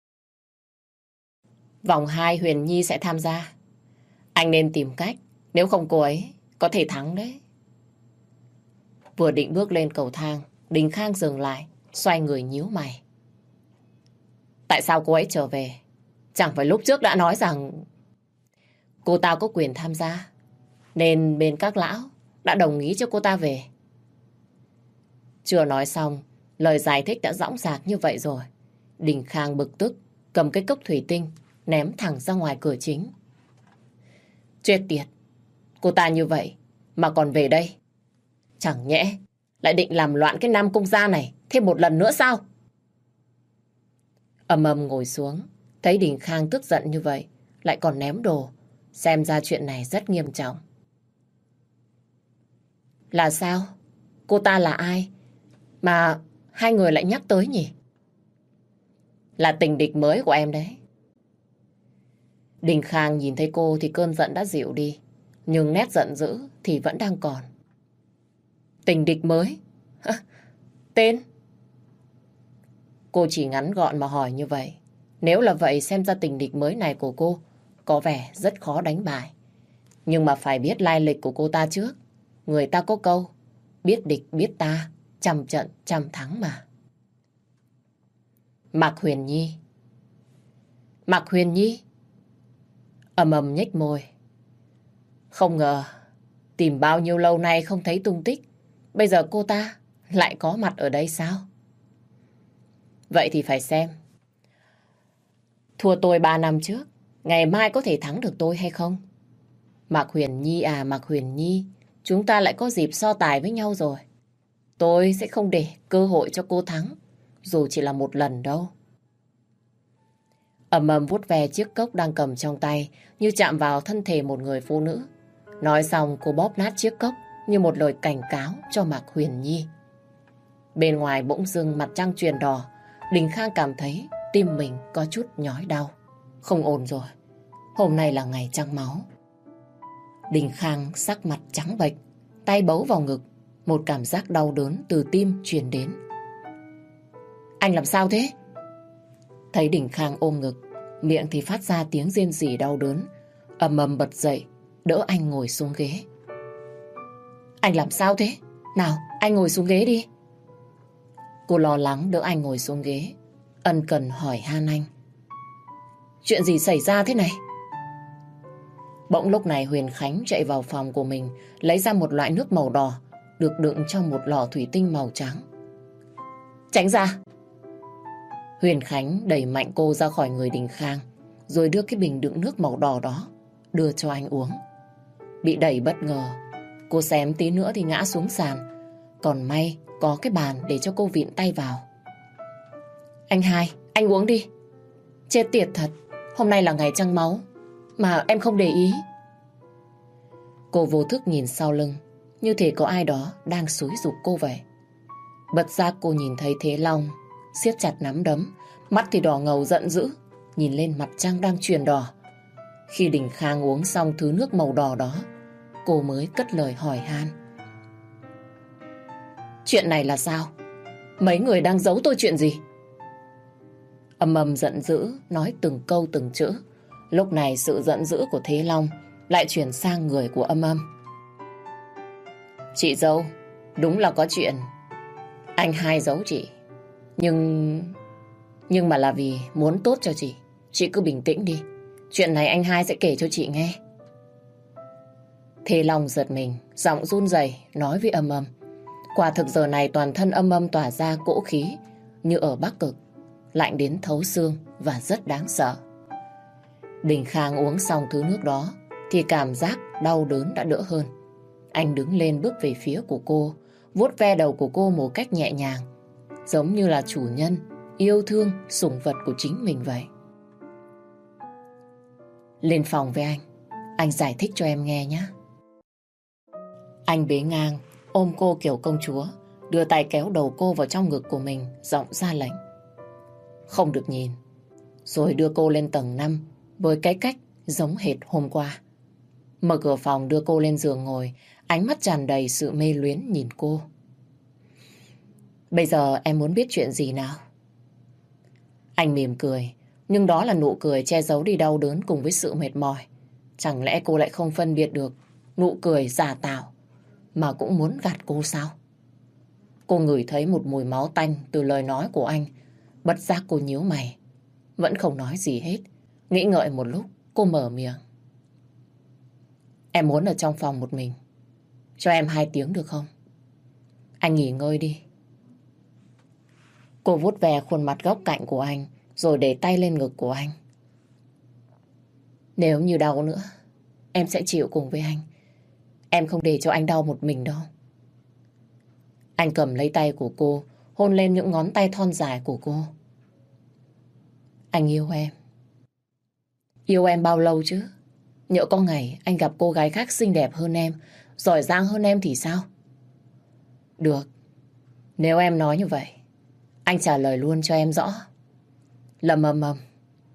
Vòng 2 Huyền Nhi sẽ tham gia. Anh nên tìm cách, nếu không cô ấy có thể thắng đấy. Vừa định bước lên cầu thang, Đình Khang dừng lại, xoay người nhíu mày. Tại sao cô ấy trở về? Chẳng phải lúc trước đã nói rằng cô ta có quyền tham gia, nên bên các lão đã đồng ý cho cô ta về. Chưa nói xong, lời giải thích đã dõng dạc như vậy rồi. Đình Khang bực tức, cầm cái cốc thủy tinh, ném thẳng ra ngoài cửa chính. Chết tiệt, cô ta như vậy mà còn về đây. Chẳng nhẽ lại định làm loạn cái Nam Cung gia này thêm một lần nữa sao? Ầm ầm ngồi xuống, thấy Đình Khang tức giận như vậy, lại còn ném đồ. Xem ra chuyện này rất nghiêm trọng. Là sao? Cô ta là ai? Mà hai người lại nhắc tới nhỉ? Là tình địch mới của em đấy. Đình Khang nhìn thấy cô thì cơn giận đã dịu đi, nhưng nét giận dữ thì vẫn đang còn. Tình địch mới? Tên? Cô chỉ ngắn gọn mà hỏi như vậy. Nếu là vậy, xem ra tình địch mới này của cô có vẻ rất khó đánh bại. Nhưng mà phải biết lai lịch của cô ta trước. Người ta có câu, biết địch biết ta, trăm trận trăm thắng mà. Mạc Huyền Nhi. Mạc Huyền Nhi? Ầm ầm nhếch môi. Không ngờ, tìm bao nhiêu lâu nay không thấy tung tích. Bây giờ cô ta lại có mặt ở đây sao? Vậy thì phải xem. Thua tôi 3 năm trước, ngày mai có thể thắng được tôi hay không? Mạc Huyền Nhi à, Mạc Huyền Nhi, chúng ta lại có dịp so tài với nhau rồi. Tôi sẽ không để cơ hội cho cô thắng, dù chỉ là một lần đâu. Ầm ầm vuốt ve chiếc cốc đang cầm trong tay, như chạm vào thân thể một người phụ nữ. Nói xong cô bóp nát chiếc cốc như một lời cảnh cáo cho Mạc Huyền Nhi. Bên ngoài bỗng dưng mặt trăng chuyền đỏ, Đình Khang cảm thấy tim mình có chút nhói đau. Không ổn rồi, hôm nay là ngày trăng máu. Đình Khang sắc mặt trắng bệch, tay bấu vào ngực, một cảm giác đau đớn từ tim truyền đến. Anh làm sao thế? Thấy Đình Khang ôm ngực, miệng thì phát ra tiếng rên rỉ đau đớn, ầm ầm bật dậy, đỡ anh ngồi xuống ghế. Anh làm sao thế? Nào, anh ngồi xuống ghế đi. Cô lo lắng đỡ anh ngồi xuống ghế, ân cần hỏi han anh. Chuyện gì xảy ra thế này? Bỗng lúc này Huyền Khánh chạy vào phòng của mình, lấy ra một loại nước màu đỏ, được đựng trong một lọ thủy tinh màu trắng. Tránh ra! Huyền Khánh đẩy mạnh cô ra khỏi người Đình Khang, rồi đưa cái bình đựng nước màu đỏ đó, đưa cho anh uống. Bị đẩy bất ngờ, cô xém tí nữa thì ngã xuống sàn. Còn may có cái bàn để cho cô vịn tay vào. Anh Hai, anh uống đi. Chết tiệt thật, hôm nay là ngày trăng máu, mà em không để ý. Cô vô thức nhìn sau lưng, như thể có ai đó đang xúi giục cô vậy. Bất giác cô nhìn thấy Thế Long siết chặt nắm đấm, mắt thì đỏ ngầu giận dữ, nhìn lên mặt trăng đang chuyển đỏ. Khi Đình Khang uống xong thứ nước màu đỏ đó, cô mới cất lời hỏi han. Chuyện này là sao? Mấy người đang giấu tôi chuyện gì? Ầm ầm giận dữ, nói từng câu từng chữ. Lúc này sự giận dữ của Thế Long lại chuyển sang người của Âm Âm. Chị dâu, đúng là có chuyện. Anh Hai giấu chị. Nhưng mà là vì muốn tốt cho chị. Chị cứ bình tĩnh đi. Chuyện này anh Hai sẽ kể cho chị nghe. Thế Long giật mình, giọng run rẩy nói với Âm Âm. Quả thực giờ này toàn thân Âm Âm tỏa ra cỗ khí như ở Bắc Cực, lạnh đến thấu xương và rất đáng sợ. Đình Khang uống xong thứ nước đó thì cảm giác đau đớn đã đỡ hơn. Anh đứng lên bước về phía của cô, vuốt ve đầu của cô một cách nhẹ nhàng, giống như là chủ nhân yêu thương sủng vật của chính mình vậy. Lên phòng với anh giải thích cho em nghe nhé. Anh bế ngang, ôm cô kiểu công chúa, đưa tay kéo đầu cô vào trong ngực của mình, giọng ra lệnh. Không được nhìn. Rồi đưa cô lên tầng 5 với cái cách giống hệt hôm qua. Mở cửa phòng đưa cô lên giường ngồi, ánh mắt tràn đầy sự mê luyến nhìn cô. Bây giờ em muốn biết chuyện gì nào? Anh mỉm cười, nhưng đó là nụ cười che giấu đi đau đớn cùng với sự mệt mỏi. Chẳng lẽ cô lại không phân biệt được nụ cười giả tạo mà cũng muốn gạt cô sao? Cô ngửi thấy một mùi máu tanh từ lời nói của anh. Bất giác cô nhíu mày, vẫn không nói gì hết. Nghĩ ngợi một lúc, cô mở miệng. Em muốn ở trong phòng một mình. Cho em 2 tiếng được không? Anh nghỉ ngơi đi. Cô vuốt ve khuôn mặt góc cạnh của anh, rồi để tay lên ngực của anh. Nếu như đau nữa, em sẽ chịu cùng với anh. Em không để cho anh đau một mình đâu. Anh cầm lấy tay của cô, hôn lên những ngón tay thon dài của cô. Anh yêu em. Yêu em bao lâu chứ? Nhỡ có ngày anh gặp cô gái khác xinh đẹp hơn em, giỏi giang hơn em thì sao? Được. Nếu em nói như vậy, anh trả lời luôn cho em rõ. Lâm ầm ầm.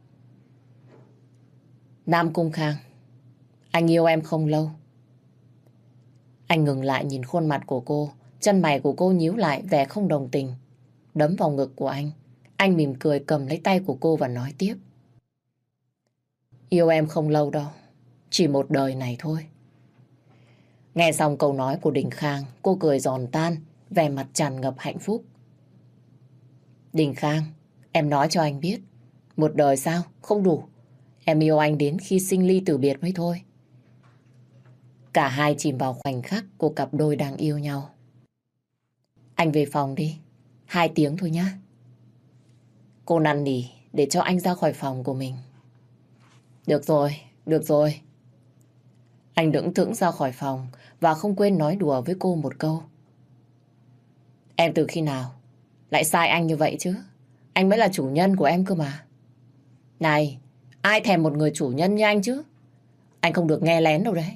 Nam Cung Khang, anh yêu em không lâu. Anh ngừng lại nhìn khuôn mặt của cô, chân mày của cô nhíu lại vẻ không đồng tình. Đấm vào ngực của anh mỉm cười cầm lấy tay của cô và nói tiếp. Yêu em không lâu đâu, chỉ một đời này thôi. Nghe xong câu nói của Đình Khang, cô cười giòn tan, vẻ mặt tràn ngập hạnh phúc. Đình Khang, em nói cho anh biết, một đời sao, không đủ. Em yêu anh đến khi sinh ly tử biệt mới thôi. Cả hai chìm vào khoảnh khắc của cặp đôi đang yêu nhau. Anh về phòng đi, 2 tiếng thôi nhá. Cô năn nỉ để cho anh ra khỏi phòng của mình. Được rồi, được rồi. Anh đứng thững ra khỏi phòng và không quên nói đùa với cô một câu. Em từ khi nào lại sai anh như vậy chứ? Anh mới là chủ nhân của em cơ mà. Này, ai thèm một người chủ nhân như anh chứ? Anh không được nghe lén đâu đấy.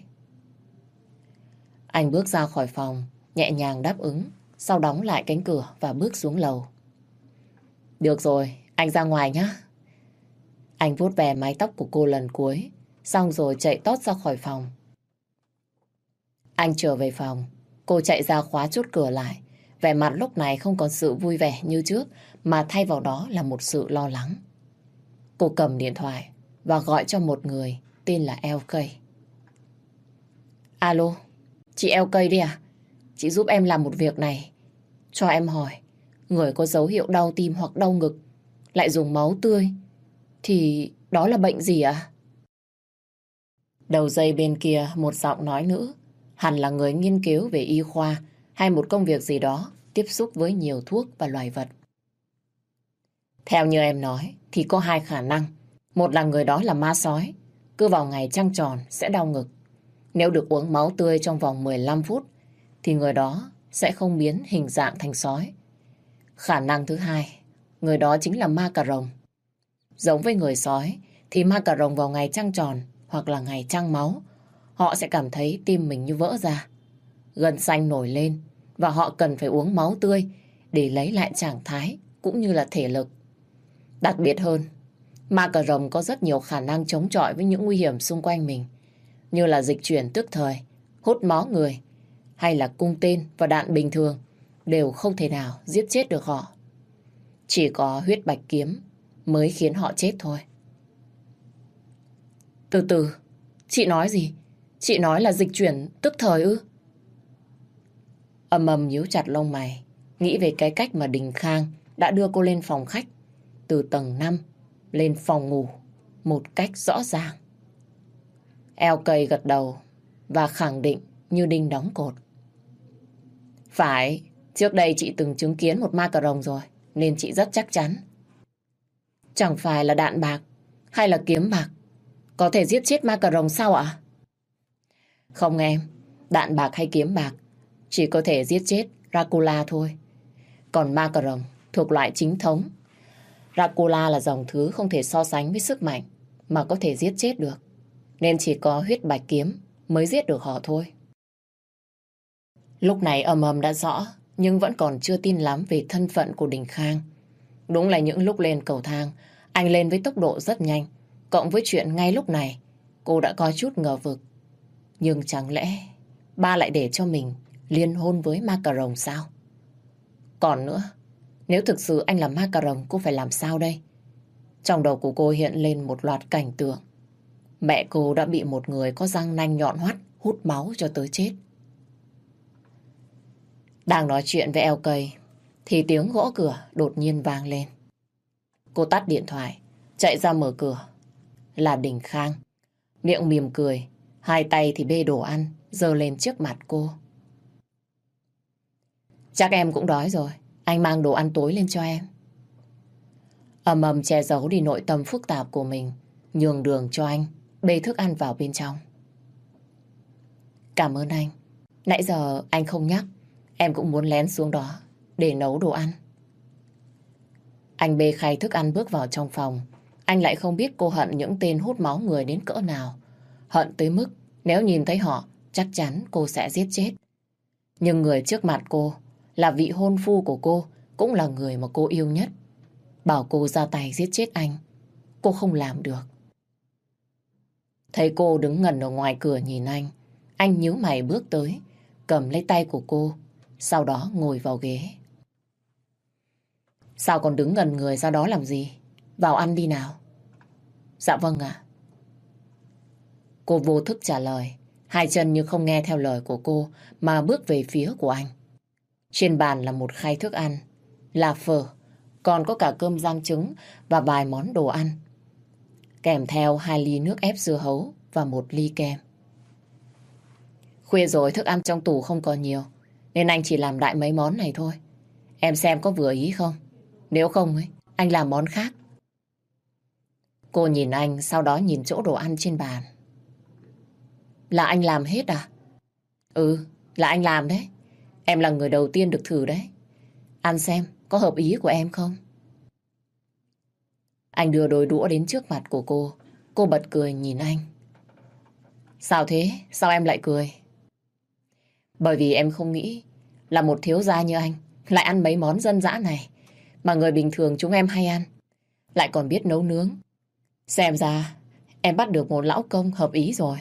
Anh bước ra khỏi phòng, nhẹ nhàng đáp ứng, sau đóng lại cánh cửa và bước xuống lầu. Được rồi, anh ra ngoài nhá. Anh vuốt ve mái tóc của cô lần cuối, xong rồi chạy tót ra khỏi phòng. Anh trở về phòng, cô chạy ra khóa chốt cửa lại. Vẻ mặt lúc này không còn sự vui vẻ như trước, mà thay vào đó là một sự lo lắng. Cô cầm điện thoại và gọi cho một người tên là LK. Alo, chị LK đi à? Chị giúp em làm một việc này. Cho em hỏi, người có dấu hiệu đau tim hoặc đau ngực lại dùng máu tươi thì đó là bệnh gì ạ? Đầu dây bên kia một giọng nói nữ, hẳn là người nghiên cứu về y khoa hay một công việc gì đó tiếp xúc với nhiều thuốc và loài vật. Theo như em nói thì có 2 khả năng. Một là người đó là ma sói, cứ vào ngày trăng tròn sẽ đau ngực. Nếu được uống máu tươi trong vòng 15 phút thì người đó sẽ không biến hình dạng thành sói. Khả năng thứ hai, người đó chính là ma cà rồng. Giống với người sói thì ma cà rồng vào ngày trăng tròn hoặc là ngày trăng máu, họ sẽ cảm thấy tim mình như vỡ ra, gân xanh nổi lên và họ cần phải uống máu tươi để lấy lại trạng thái cũng như là thể lực. Đặc biệt hơn, ma cà rồng có rất nhiều khả năng chống chọi với những nguy hiểm xung quanh mình, như là dịch chuyển tức thời, hút máu người, hay là cung tên và đạn bình thường đều không thể nào giết chết được họ. Chỉ có huyết bạch kiếm mới khiến họ chết thôi. Từ từ, chị nói gì? Chị nói là dịch chuyển tức thời ư? Ầm ầm nhíu chặt lông mày, nghĩ về cái cách mà Đình Khang đã đưa cô lên phòng khách, từ tầng 5 lên phòng ngủ một cách rõ ràng. LK gật đầu và khẳng định như đinh đóng cột. Phải, trước đây chị từng chứng kiến một ma cà rồng rồi, nên chị rất chắc chắn. Chẳng phải là đạn bạc hay là kiếm bạc có thể giết chết ma cà rồng sao ạ? Không em, đạn bạc hay kiếm bạc chỉ có thể giết chết Dracula thôi. Còn ma cà rồng thuộc loại chính thống. Dracula là dòng thứ không thể so sánh với sức mạnh mà có thể giết chết được. Nên chỉ có huyết bạch kiếm mới giết được họ thôi. Lúc này ầm ầm đã rõ, nhưng vẫn còn chưa tin lắm về thân phận của Đình Khang. Đúng là những lúc lên cầu thang, anh lên với tốc độ rất nhanh, cộng với chuyện ngay lúc này, cô đã có chút ngờ vực. Nhưng chẳng lẽ ba lại để cho mình liên hôn với Macaron sao? Còn nữa, nếu thực sự anh là Macaron, cô phải làm sao đây? Trong đầu của cô hiện lên một loạt cảnh tượng. Mẹ cô đã bị một người có răng nanh nhọn hoắt hút máu cho tới chết. Đang nói chuyện với eo cây thì tiếng gõ cửa đột nhiên vang lên. Cô tắt điện thoại, chạy ra mở cửa. Là Đình Khang. Miệng mỉm cười, hai tay thì bê đồ ăn giơ lên trước mặt cô. Chắc em cũng đói rồi, anh mang đồ ăn tối lên cho em. Ầm ầm che giấu đi nội tâm phức tạp của mình, nhường đường cho anh bê thức ăn vào bên trong. Cảm ơn anh. Nãy giờ anh không nhắc, em cũng muốn lén xuống đó để nấu đồ ăn. Anh bê khay thức ăn bước vào trong phòng. Anh lại không biết cô hận những tên hút máu người đến cỡ nào. Hận tới mức nếu nhìn thấy họ chắc chắn cô sẽ giết chết. Nhưng người trước mặt cô là vị hôn phu của cô, cũng là người mà cô yêu nhất. Bảo cô ra tay giết chết anh, cô không làm được. Thấy cô đứng ngẩn ở ngoài cửa nhìn anh nhíu mày bước tới, cầm lấy tay của cô, sau đó ngồi vào ghế. Sao còn đứng ngẩn người ra đó làm gì? Vào ăn đi nào. Dạ vâng ạ. Cô vô thức trả lời, hai chân như không nghe theo lời của cô mà bước về phía của anh. Trên bàn là một khay thức ăn, là phở, còn có cả cơm rang trứng và vài món đồ ăn. Kèm theo 2 ly nước ép dưa hấu và 1 ly kem. Khuya rồi thức ăn trong tủ không còn nhiều, nên anh chỉ làm đại mấy món này thôi. Em xem có vừa ý không? Nếu không ấy, anh làm món khác. Cô nhìn anh, sau đó nhìn chỗ đồ ăn trên bàn. Là anh làm hết à? Ừ, là anh làm đấy. Em là người đầu tiên được thử đấy. Ăn xem, có hợp ý của em không? Anh đưa đôi đũa đến trước mặt của cô. Cô bật cười nhìn anh. Sao thế? Sao em lại cười? Bởi vì em không nghĩ là một thiếu gia như anh lại ăn mấy món dân dã này mà người bình thường chúng em hay ăn. Lại còn biết nấu nướng. Xem ra em bắt được một lão công hợp ý rồi.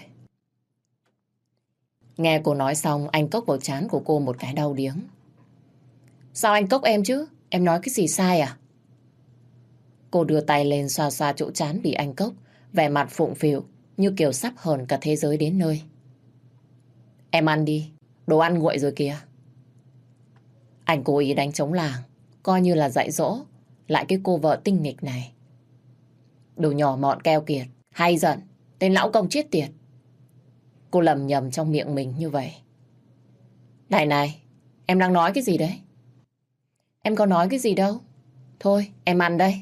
Nghe cô nói xong, anh cốc vào trán của cô một cái đau điếng. Sao anh cốc em chứ? Em nói cái gì sai à? Cô đưa tay lên xoa xoa chỗ trán bị anh cốc, vẻ mặt phụng phịu như kiểu sắp hờn cả thế giới đến nơi. Em ăn đi, đồ ăn nguội rồi kìa. Anh cố ý đánh trống làng, coi như là dạy dỗ lại cái cô vợ tinh nghịch này. Đồ nhỏ mọn keo kiệt, hay giận, tên lão công chết tiệt. Cô lầm nhầm trong miệng mình như vậy. Này này, em đang nói cái gì đấy? Em có nói cái gì đâu. Thôi, em ăn đây.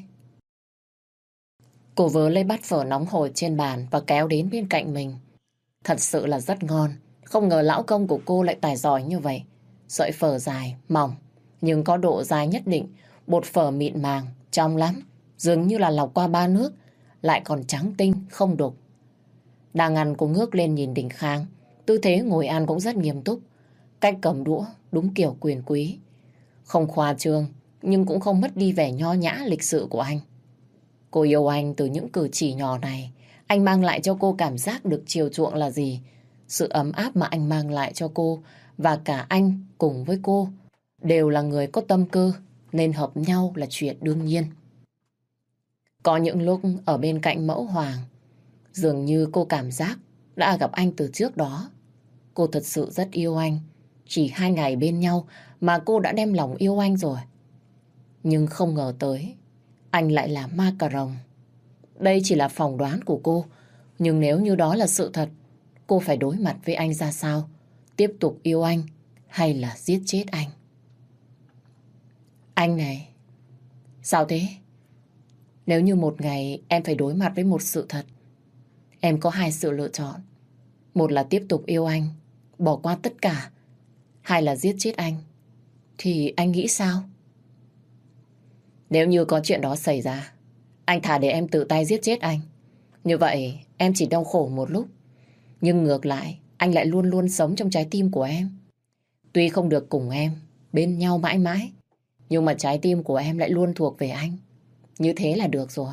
Cô vớ lấy bát phở nóng hổi trên bàn và kéo đến bên cạnh mình. Thật sự là rất ngon. Không ngờ lão công của cô lại tài giỏi như vậy. Sợi phở dài, mỏng, nhưng có độ dài nhất định. Bột phở mịn màng, trong lắm. Dường như là lọc qua 3 nước. Lại còn trắng tinh, không đục. Đang ăn cô ngước lên nhìn Đình Khang. Tư thế ngồi ăn cũng rất nghiêm túc. Cách cầm đũa đúng kiểu quyền quý. Không khoa trương, nhưng cũng không mất đi vẻ nho nhã lịch sự của anh. Cô yêu anh từ những cử chỉ nhỏ này. Anh mang lại cho cô cảm giác được chiều chuộng là gì. Sự ấm áp mà anh mang lại cho cô và cả anh cùng với cô đều là người có tâm cơ, nên hợp nhau là chuyện đương nhiên. Có những lúc ở bên cạnh Mẫu Hoàng, dường như cô cảm giác đã gặp anh từ trước đó. Cô thật sự rất yêu anh. Chỉ 2 ngày bên nhau mà cô đã đem lòng yêu anh rồi. Nhưng không ngờ tới anh lại là Macaron. Đây chỉ là phỏng đoán của cô. Nhưng nếu như đó là sự thật, cô phải đối mặt với anh ra sao? Tiếp tục yêu anh hay là giết chết anh? Anh này, sao thế? Nếu như một ngày em phải đối mặt với một sự thật, em có 2 sự lựa chọn. Một là tiếp tục yêu anh, bỏ qua tất cả. Hai là giết chết anh. Thì anh nghĩ sao? Nếu như có chuyện đó xảy ra, anh thà để em tự tay giết chết anh. Như vậy em chỉ đau khổ một lúc. Nhưng ngược lại, anh lại luôn luôn sống trong trái tim của em. Tuy không được cùng em bên nhau mãi mãi, nhưng mà trái tim của em lại luôn thuộc về anh. Như thế là được rồi.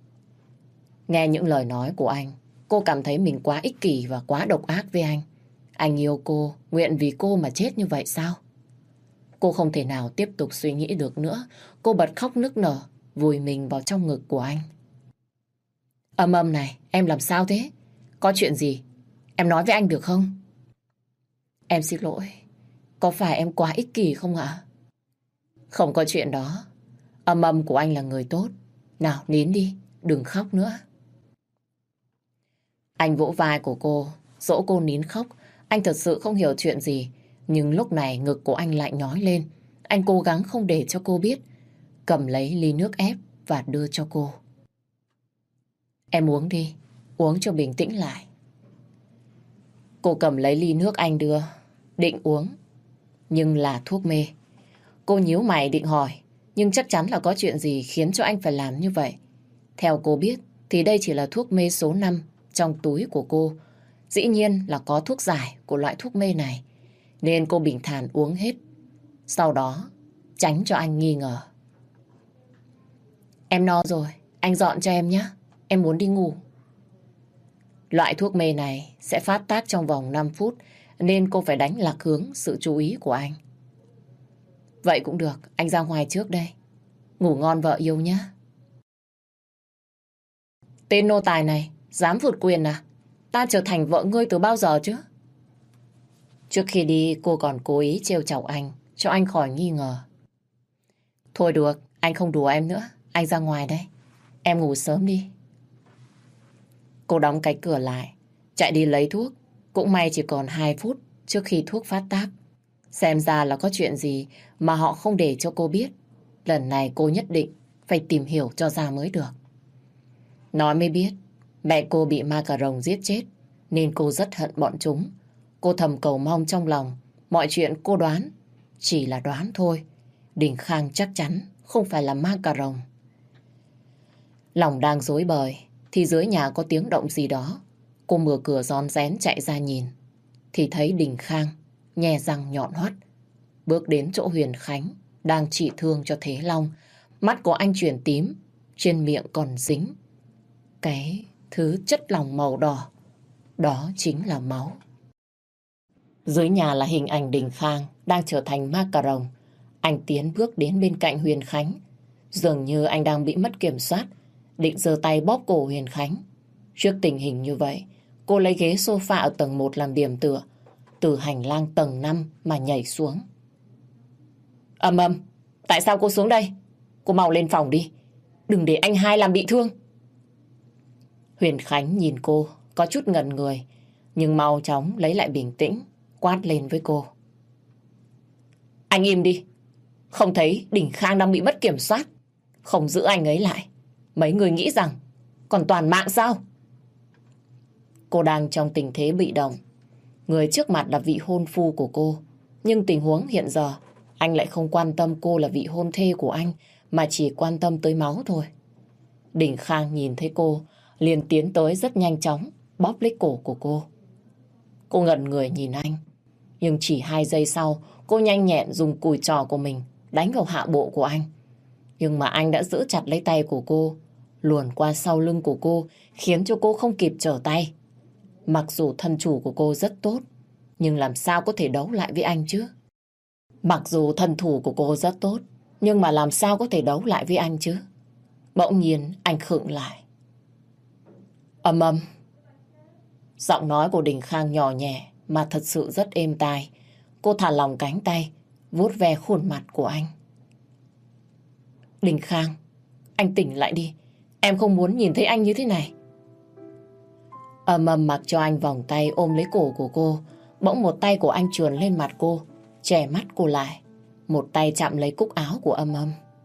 Nghe những lời nói của anh, cô cảm thấy mình quá ích kỷ và quá độc ác với anh. Anh yêu cô, nguyện vì cô mà chết như vậy sao? Cô không thể nào tiếp tục suy nghĩ được nữa. Cô bật khóc nức nở, vùi mình vào trong ngực của anh. Âm này, em làm sao thế? Có chuyện gì? Em nói với anh được không? Em xin lỗi. Có phải em quá ích kỷ không ạ? Không có chuyện đó. Âm của anh là người tốt. Nào, nín đi, đừng khóc nữa. Anh vỗ vai của cô, dỗ cô nín khóc. Anh thật sự không hiểu chuyện gì. Nhưng lúc này ngực của anh lại nhói lên. Anh cố gắng không để cho cô biết. Cầm lấy ly nước ép và đưa cho cô. Em uống đi, uống cho bình tĩnh lại. Cô cầm lấy ly nước anh đưa, định uống. Nhưng là thuốc mê. Cô nhíu mày định hỏi, nhưng chắc chắn là có chuyện gì khiến cho anh phải làm như vậy. Theo cô biết thì đây chỉ là thuốc mê số 5 trong túi của cô. Dĩ nhiên là có thuốc giải của loại thuốc mê này. Nên cô bình thản uống hết. Sau đó tránh cho anh nghi ngờ. Em no rồi, anh dọn cho em nhé. Em muốn đi ngủ. Loại thuốc mê này sẽ phát tác trong vòng 5 phút nên cô phải đánh lạc hướng sự chú ý của anh. Vậy cũng được, anh ra ngoài trước đây. Ngủ ngon vợ yêu nhé. Tên nô tài này, dám vượt quyền à? Ta trở thành vợ ngươi từ bao giờ chứ? Trước khi đi cô còn cố ý trêu chọc anh, cho anh khỏi nghi ngờ. Thôi được, anh không đùa em nữa. Anh ra ngoài đây. Em ngủ sớm đi. Cô đóng cái cửa lại, chạy đi lấy thuốc. Cũng may chỉ còn 2 phút trước khi thuốc phát tác. Xem ra là có chuyện gì mà họ không để cho cô biết. Lần này cô nhất định phải tìm hiểu cho ra mới được. Nói mới biết, mẹ cô bị ma cà rồng giết chết, nên cô rất hận bọn chúng. Cô thầm cầu mong trong lòng, mọi chuyện cô đoán, chỉ là đoán thôi. Đình Khang chắc chắn không phải là ma cà rồng. Lòng đang rối bời, thì dưới nhà có tiếng động gì đó. Cô mở cửa rón rén chạy ra nhìn, thì thấy Đình Khang nhe răng nhọn hoắt, bước đến chỗ Huyền Khánh đang trị thương cho Thế Long. Mắt của anh chuyển tím, trên miệng còn dính cái thứ chất lỏng màu đỏ. Đó chính là máu. Dưới nhà là hình ảnh Đình Khang đang trở thành ma cà rồng. Anh tiến bước đến bên cạnh Huyền Khánh. Dường như anh đang bị mất kiểm soát, định giơ tay bóp cổ Huyền Khánh. Trước tình hình như vậy, cô lấy ghế sofa ở tầng 1 làm điểm tựa, từ hành lang tầng 5 mà nhảy xuống. Âm, tại sao cô xuống đây? Cô mau lên phòng đi, đừng để anh hai làm bị thương. Huyền Khánh nhìn cô, có chút ngẩn người, nhưng mau chóng lấy lại bình tĩnh, quát lên với cô. Anh im đi, không thấy Đình Khang đang bị mất kiểm soát, không giữ anh ấy lại. Mấy người nghĩ rằng còn toàn mạng sao? Cô đang trong tình thế bị động. Người trước mặt là vị hôn phu của cô. Nhưng tình huống hiện giờ, anh lại không quan tâm cô là vị hôn thê của anh, mà chỉ quan tâm tới máu thôi. Đình Khang nhìn thấy cô, liền tiến tới rất nhanh chóng, bóp lấy cổ của cô. Cô ngẩn người nhìn anh. Nhưng chỉ 2 giây sau, cô nhanh nhẹn dùng cùi trò của mình đánh vào hạ bộ của anh. Nhưng mà anh đã giữ chặt lấy tay của cô, luồn qua sau lưng của cô, khiến cho cô không kịp trở tay. Mặc dù thân chủ của cô rất tốt, nhưng làm sao có thể đấu lại với anh chứ? Mặc dù thân thủ của cô rất tốt, nhưng mà làm sao có thể đấu lại với anh chứ? Bỗng nhiên anh khựng lại. Âm. Giọng nói của Đình Khang nhỏ nhẹ mà thật sự rất êm tai. Cô thả lỏng cánh tay, vuốt ve khuôn mặt của anh. Đình Khang, anh tỉnh lại đi. Em không muốn nhìn thấy anh như thế này. Âm mặc cho anh vòng tay ôm lấy cổ của cô. Bỗng một tay của anh trườn lên mặt cô, che mắt cô lại. Một tay chạm lấy cúc áo của Âm.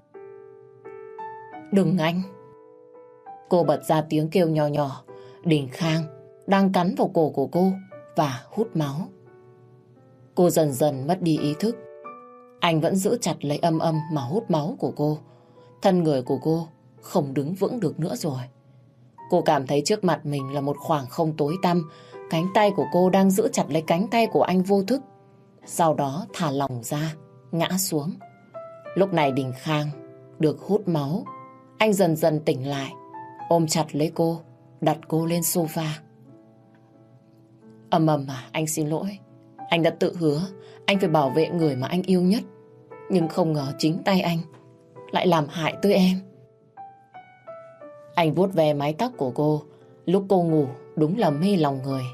Đừng anh. Cô bật ra tiếng kêu nhỏ nhỏ. Đình Khang đang cắn vào cổ của cô và hút máu. Cô dần dần mất đi ý thức. Anh vẫn giữ chặt lấy Âm mà hút máu của cô. Thân người của cô không đứng vững được nữa rồi. Cô cảm thấy trước mặt mình là một khoảng không tối tăm. Cánh tay của cô đang giữ chặt lấy cánh tay của anh vô thức. Sau đó thả lỏng ra, ngã xuống. Lúc này Đình Khang được hút máu. Anh dần dần tỉnh lại, ôm chặt lấy cô, đặt cô lên sofa. Anh xin lỗi. Anh đã tự hứa anh phải bảo vệ người mà anh yêu nhất. Nhưng không ngờ chính tay anh lại làm hại tới em. Anh vuốt ve mái tóc của cô. Lúc cô ngủ đúng là mê lòng người.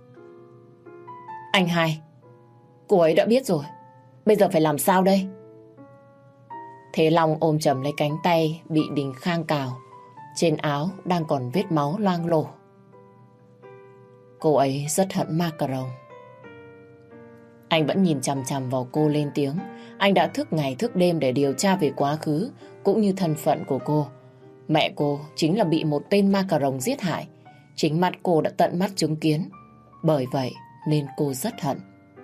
Anh hai, cô ấy đã biết rồi. Bây giờ phải làm sao đây? Thế Long ôm chầm lấy cánh tay bị Đình Khang cào. Trên áo đang còn vết máu loang lổ. Cô ấy rất hận Macaron. Anh vẫn nhìn chằm chằm vào cô lên tiếng. Anh đã thức ngày thức đêm để điều tra về quá khứ cũng như thân phận của cô. Mẹ cô chính là bị một tên Macaron giết hại. Chính mắt cô đã tận mắt chứng kiến. Bởi vậy nên cô rất hận.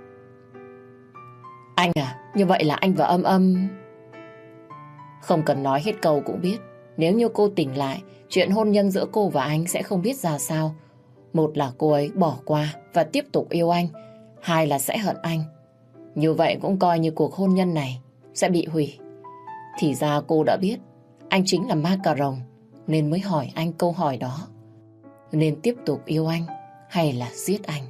Anh à, như vậy là anh và Âm... Không cần nói hết câu cũng biết. Nếu như cô tỉnh lại, chuyện hôn nhân giữa cô và anh sẽ không biết ra sao. Một là cô ấy bỏ qua và tiếp tục yêu anh. Hai là sẽ hận anh. Như vậy cũng coi như cuộc hôn nhân này sẽ bị hủy. Thì ra cô đã biết anh chính là Macaron nên mới hỏi anh câu hỏi đó. Nên tiếp tục yêu anh hay là giết anh?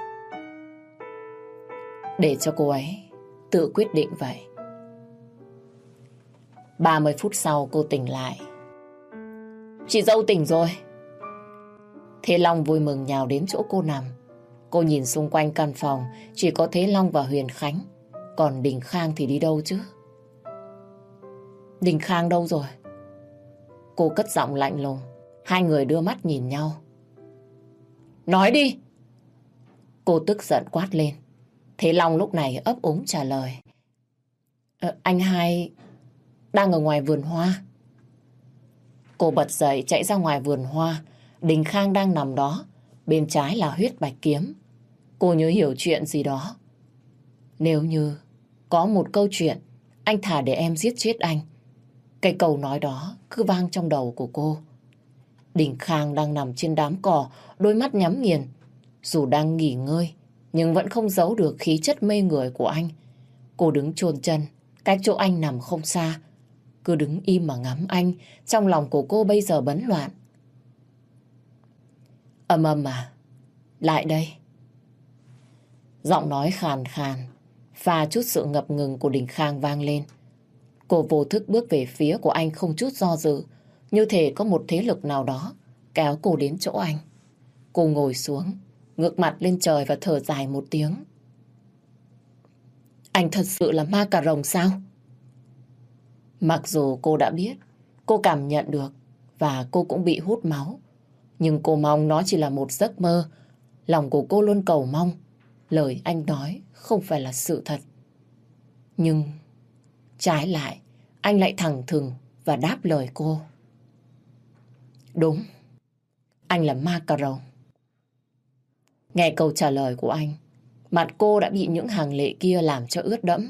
Để cho cô ấy tự quyết định vậy. 30 phút sau cô tỉnh lại. Chị dâu tỉnh rồi. Thế Long vui mừng nhào đến chỗ cô nằm. Cô nhìn xung quanh căn phòng, chỉ có Thế Long và Huyền Khánh. Còn Đình Khang thì đi đâu chứ? Đình Khang đâu rồi? Cô cất giọng lạnh lùng. Hai người đưa mắt nhìn nhau. Nói đi! Cô tức giận quát lên. Thế Long lúc này ấp úng trả lời. Anh hai đang ở ngoài vườn hoa. Cô bật dậy chạy ra ngoài vườn hoa. Đình Khang đang nằm đó. Bên trái là huyết bạch kiếm. Cô nhớ hiểu chuyện gì đó. Nếu như có một câu chuyện, anh thà để em giết chết anh. Cái câu nói đó cứ vang trong đầu của cô. Đình Khang đang nằm trên đám cỏ, đôi mắt nhắm nghiền. Dù đang nghỉ ngơi, nhưng vẫn không giấu được khí chất mê người của anh. Cô đứng chôn chân, cách chỗ anh nằm không xa. Cứ đứng im mà ngắm anh, trong lòng của cô bây giờ bấn loạn. Âm à, lại đây. Giọng nói khàn khàn, pha chút sự ngập ngừng của Đình Khang vang lên. Cô vô thức bước về phía của anh không chút do dự, như thể có một thế lực nào đó kéo cô đến chỗ anh. Cô ngồi xuống, ngước mặt lên trời và thở dài một tiếng. Anh thật sự là Macaron sao? Mặc dù cô đã biết, cô cảm nhận được và cô cũng bị hút máu. Nhưng cô mong nó chỉ là một giấc mơ. Lòng của cô luôn cầu mong lời anh nói không phải là sự thật. Nhưng trái lại, anh lại thẳng thừng và đáp lời cô. Đúng, anh là Macaron. Nghe câu trả lời của anh, mặt cô đã bị những hàng lệ kia làm cho ướt đẫm.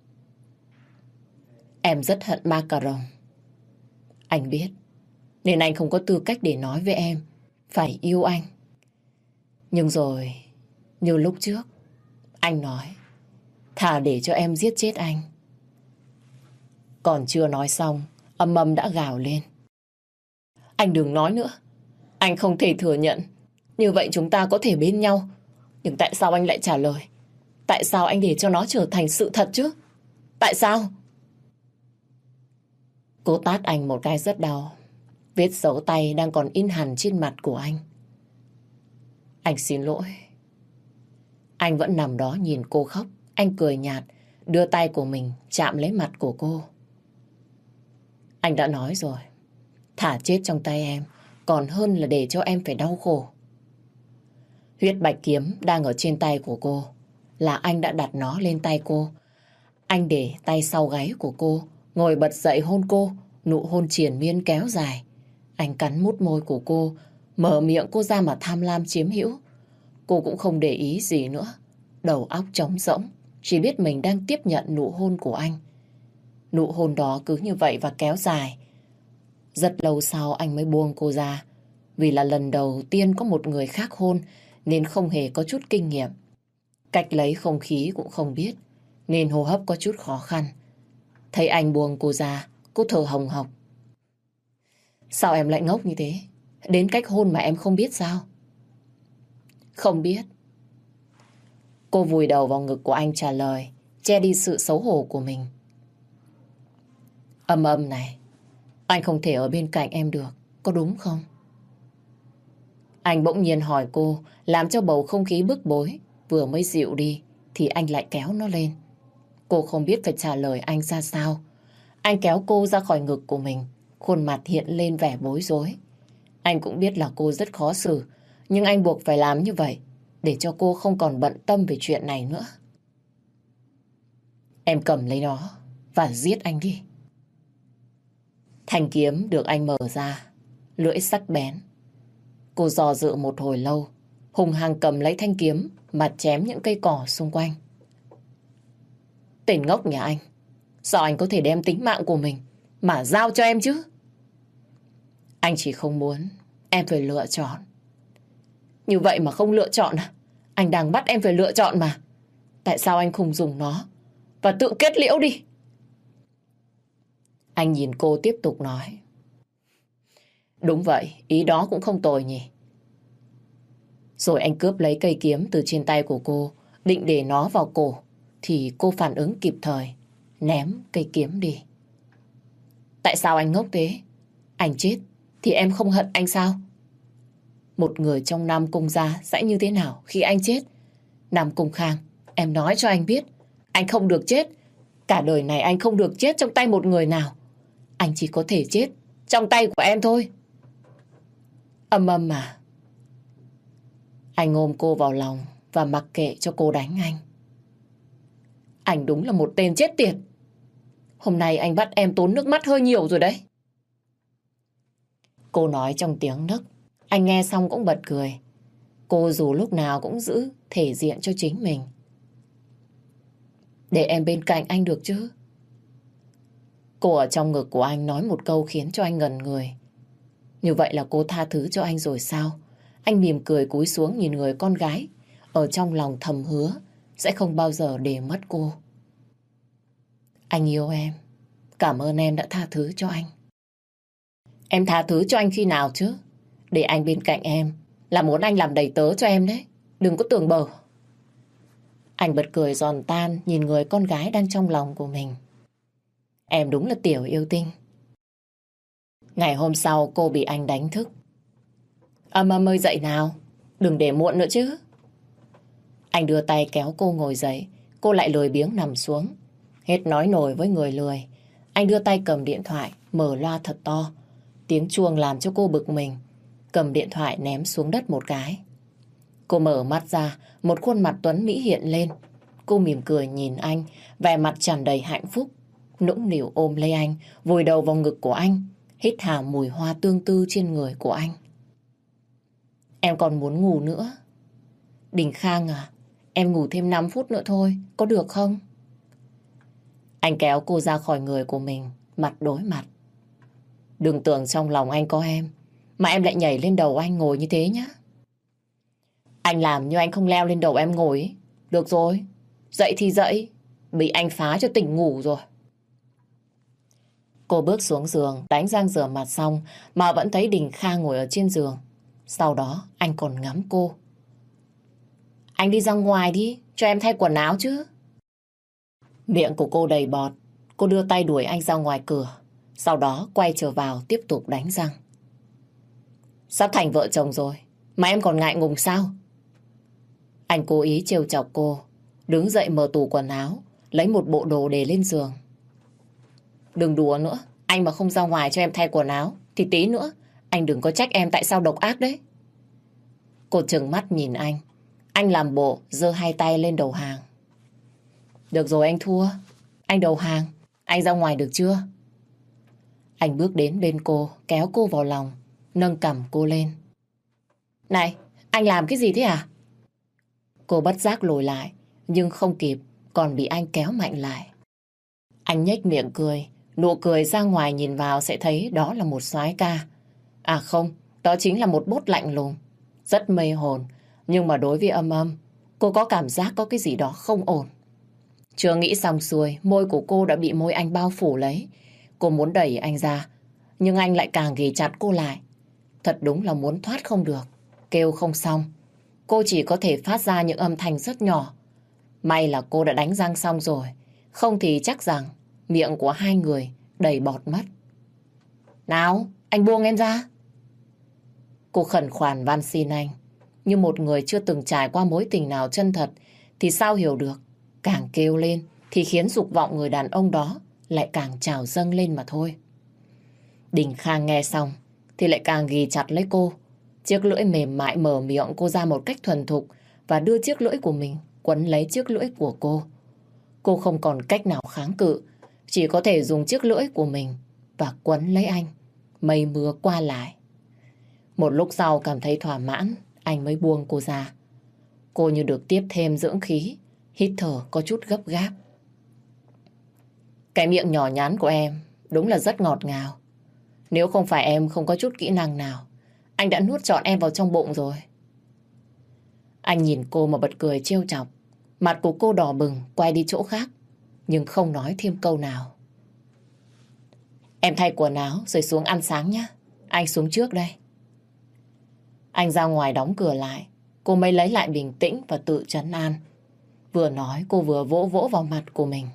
Em rất hận Macaron. Anh biết, nên anh không có tư cách để nói với em phải yêu anh. Nhưng rồi, như lúc trước, anh nói thà để cho em giết chết anh. Còn chưa nói xong, Âm đã gào lên. Anh đừng nói nữa. Anh không thể thừa nhận. Như vậy chúng ta có thể bên nhau. Nhưng tại sao anh lại trả lời? Tại sao anh để cho nó trở thành sự thật chứ? Tại sao? Cô tát anh một cái rất đau. Vết dấu tay đang còn in hằn trên mặt của anh. Anh xin lỗi. Anh vẫn nằm đó nhìn cô khóc. Anh cười nhạt, đưa tay của mình chạm lấy mặt của cô. Anh đã nói rồi, thả chết trong tay em còn hơn là để cho em phải đau khổ. Huyết bạch kiếm đang ở trên tay của cô, là anh đã đặt nó lên tay cô. Anh để tay sau gáy của cô, ngồi bật dậy hôn cô, nụ hôn triền miên kéo dài. Anh cắn mút môi của cô, mở miệng cô ra mà tham lam chiếm hữu. Cô cũng không để ý gì nữa, đầu óc trống rỗng, chỉ biết mình đang tiếp nhận nụ hôn của anh. Nụ hôn đó cứ như vậy và kéo dài. Rất lâu sau anh mới buông cô ra. Vì là lần đầu tiên có một người khác hôn nên không hề có chút kinh nghiệm. Cách lấy không khí cũng không biết nên hô hấp có chút khó khăn. Thấy anh buông cô ra, cô thở hồng hộc. Sao em lại ngốc như thế? Đến cách hôn mà em không biết sao? Không biết. Cô vùi đầu vào ngực của anh trả lời, che đi sự xấu hổ của mình. Âm này, anh không thể ở bên cạnh em được, có đúng không? Anh bỗng nhiên hỏi cô, làm cho bầu không khí bức bối vừa mới dịu đi thì anh lại kéo nó lên. Cô không biết phải trả lời anh ra sao. Anh kéo cô ra khỏi ngực của mình, khuôn mặt hiện lên vẻ bối rối. Anh cũng biết là cô rất khó xử, nhưng anh buộc phải làm như vậy để cho cô không còn bận tâm về chuyện này nữa. Em cầm lấy nó và giết anh đi. Thanh kiếm được anh mở ra, lưỡi sắc bén. Cô dò dự một hồi lâu, hùng hăng cầm lấy thanh kiếm mà chém những cây cỏ xung quanh. Tên ngốc nhà anh, sao anh có thể đem tính mạng của mình mà giao cho em chứ? Anh chỉ không muốn em phải lựa chọn. Như vậy mà không lựa chọn à? Anh đang bắt em phải lựa chọn mà. Tại sao anh không dùng nó và tự kết liễu đi? Anh nhìn cô tiếp tục nói. Đúng vậy, ý đó cũng không tồi nhỉ. Rồi anh cướp lấy cây kiếm từ trên tay của cô, định để nó vào cổ, thì cô phản ứng kịp thời, ném cây kiếm đi. Tại sao anh ngốc thế? Anh chết thì em không hận anh sao? Một người trong Nam Cung gia sẽ như thế nào khi anh chết? Nam Cung Khang, em nói cho anh biết, anh không được chết. Cả đời này anh không được chết trong tay một người nào. Anh chỉ có thể chết trong tay của em thôi. Âm mà. Anh ôm cô vào lòng và mặc kệ cho cô đánh anh. Anh đúng là một tên chết tiệt. Hôm nay anh bắt em tốn nước mắt hơi nhiều rồi đấy. Cô nói trong tiếng nấc. Anh nghe xong cũng bật cười. Cô dù lúc nào cũng giữ thể diện cho chính mình. Để em bên cạnh anh được chứ? Cô ở trong ngực của anh nói một câu khiến cho anh ngẩn người. Như vậy là cô tha thứ cho anh rồi sao? Anh mỉm cười cúi xuống nhìn người con gái, ở trong lòng thầm hứa sẽ không bao giờ để mất cô. Anh yêu em. Cảm ơn em đã tha thứ cho anh. Em tha thứ cho anh khi nào chứ? Để anh bên cạnh em là muốn anh làm đầy tớ cho em đấy. Đừng có tưởng bở. Anh bật cười giòn tan nhìn người con gái đang trong lòng của mình. Em đúng là tiểu yêu tinh. Ngày hôm sau cô bị anh đánh thức. Âm ơi dậy nào. Đừng để muộn nữa chứ. Anh đưa tay kéo cô ngồi dậy. Cô lại lười biếng nằm xuống. Hết nói nổi với người lười. Anh đưa tay cầm điện thoại, mở loa thật to. Tiếng chuông làm cho cô bực mình. Cầm điện thoại ném xuống đất một cái. Cô mở mắt ra, một khuôn mặt tuấn mỹ hiện lên. Cô mỉm cười nhìn anh, vẻ mặt tràn đầy hạnh phúc. Nũng nịu ôm lấy anh, vùi đầu vào ngực của anh, hít hà mùi hoa tương tư trên người của anh. Em còn muốn ngủ nữa. Đình Khang à, em ngủ thêm 5 phút nữa thôi, có được không? Anh kéo cô ra khỏi người của mình, mặt đối mặt. Đừng tưởng trong lòng anh có em, mà em lại nhảy lên đầu anh ngồi như thế nhá. Anh làm như anh không leo lên đầu em ngồi ấy. Được rồi, dậy thì dậy, bị anh phá cho tỉnh ngủ rồi. Cô bước xuống giường, đánh răng rửa mặt xong mà vẫn thấy Đình Kha ngồi ở trên giường. Sau đó anh còn ngắm cô. Anh đi ra ngoài đi, cho em thay quần áo chứ. Miệng của cô đầy bọt. Cô đưa tay đuổi anh ra ngoài cửa. Sau đó quay trở vào tiếp tục đánh răng. Sắp thành vợ chồng rồi mà em còn ngại ngùng sao? Anh cố ý trêu chọc cô. Đứng dậy mở tủ quần áo, lấy một bộ đồ để lên giường. Đừng đùa nữa. Anh mà không ra ngoài cho em thay quần áo thì tí nữa anh đừng có trách em tại sao độc ác đấy. Cô trừng mắt nhìn anh. Anh làm bộ giơ hai tay lên đầu hàng. Được rồi, anh thua. Anh đầu hàng. Anh ra ngoài được chưa? Anh bước đến bên cô, kéo cô vào lòng, nâng cằm cô lên. Này, anh làm cái gì thế à? Cô bất giác lùi lại, nhưng không kịp, còn bị anh kéo mạnh lại. Anh nhếch miệng cười, nụ cười ra ngoài nhìn vào sẽ thấy đó là một soái ca. À không, đó chính là một bốt lạnh lùng, rất mê hồn. Nhưng mà đối với Âm, cô có cảm giác có cái gì đó không ổn. Chưa nghĩ xong xuôi, môi của cô đã bị môi anh bao phủ lấy. Cô muốn đẩy anh ra, nhưng anh lại càng ghì chặt cô lại. Thật đúng là muốn thoát không được, kêu không xong. Cô chỉ có thể phát ra những âm thanh rất nhỏ. May là cô đã đánh răng xong rồi. Không thì chắc rằng miệng của hai người đầy bọt mất. Nào, anh buông em ra. Cô khẩn khoản van xin anh. Như một người chưa từng trải qua mối tình nào chân thật thì sao hiểu được. Càng kêu lên thì khiến dục vọng người đàn ông đó lại càng trào dâng lên mà thôi. Đình Khang nghe xong thì lại càng ghì chặt lấy cô. Chiếc lưỡi mềm mại mở miệng cô ra một cách thuần thục và đưa chiếc lưỡi của mình quấn lấy chiếc lưỡi của cô. Cô không còn cách nào kháng cự, chỉ có thể dùng chiếc lưỡi của mình và quấn lấy anh. Mây mưa qua lại. Một lúc sau cảm thấy thỏa mãn, anh mới buông cô ra. Cô như được tiếp thêm dưỡng khí, hít thở có chút gấp gáp. Cái miệng nhỏ nhắn của em đúng là rất ngọt ngào. Nếu không phải em không có chút kỹ năng nào, anh đã nuốt trọn em vào trong bụng rồi. Anh nhìn cô mà bật cười trêu chọc. Mặt của cô đỏ bừng, quay đi chỗ khác, nhưng không nói thêm câu nào. Em thay quần áo rồi xuống ăn sáng nhé. Anh xuống trước đây. Anh ra ngoài đóng cửa lại. Cô mới lấy lại bình tĩnh và tự trấn an. Vừa nói cô vừa vỗ vỗ vào mặt của mình.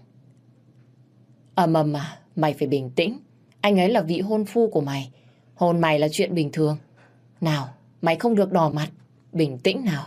À, mày phải bình tĩnh. Anh ấy là vị hôn phu của mày. Hôn mày là chuyện bình thường. Nào, mày không được đỏ mặt. Bình tĩnh nào.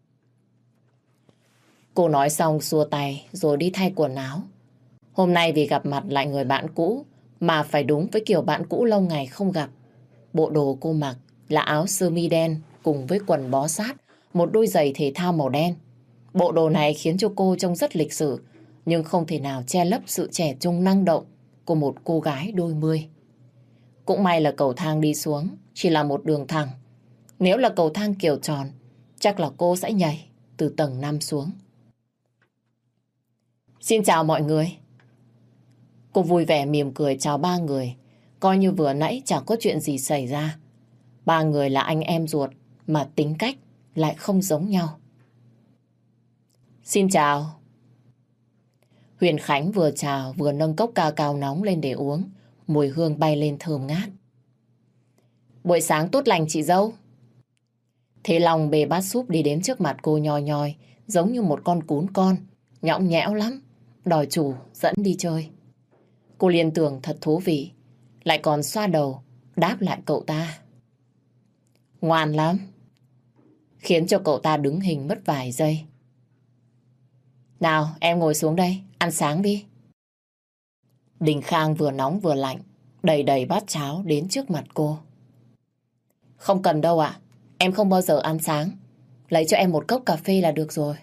Cô nói xong xua tay rồi đi thay quần áo. Hôm nay vì gặp mặt lại người bạn cũ mà phải đúng với kiểu bạn cũ lâu ngày không gặp. Bộ đồ cô mặc là áo sơ mi đen cùng với quần bó sát, một đôi giày thể thao màu đen. Bộ đồ này khiến cho cô trông rất lịch sự, nhưng không thể nào che lấp sự trẻ trung năng động của một cô gái đôi mươi. Cũng may là cầu thang đi xuống chỉ là một đường thẳng. Nếu là cầu thang kiểu tròn, chắc là cô sẽ nhảy từ tầng 5 xuống. Xin chào mọi người. Cô vui vẻ mỉm cười chào ba người, coi như vừa nãy chẳng có chuyện gì xảy ra. Ba người là anh em ruột mà tính cách lại không giống nhau. Xin chào. Huyền Khánh vừa chào vừa nâng cốc ca cao nóng lên để uống, mùi hương bay lên thơm ngát. Buổi sáng tốt lành chị dâu. Thế Long bê bát súp đi đến trước mặt cô nhoi nhoi, giống như một con cún con, nhõng nhẽo lắm, đòi chủ dẫn đi chơi. Cô liên tưởng thật thú vị, lại còn xoa đầu, đáp lại cậu ta. Ngoan lắm. Khiến cho cậu ta đứng hình mất vài giây. Nào, em ngồi xuống đây, ăn sáng đi. Đình Khang vừa nóng vừa lạnh, đầy đầy bát cháo đến trước mặt cô. Không cần đâu ạ, em không bao giờ ăn sáng. Lấy cho em một cốc cà phê là được rồi.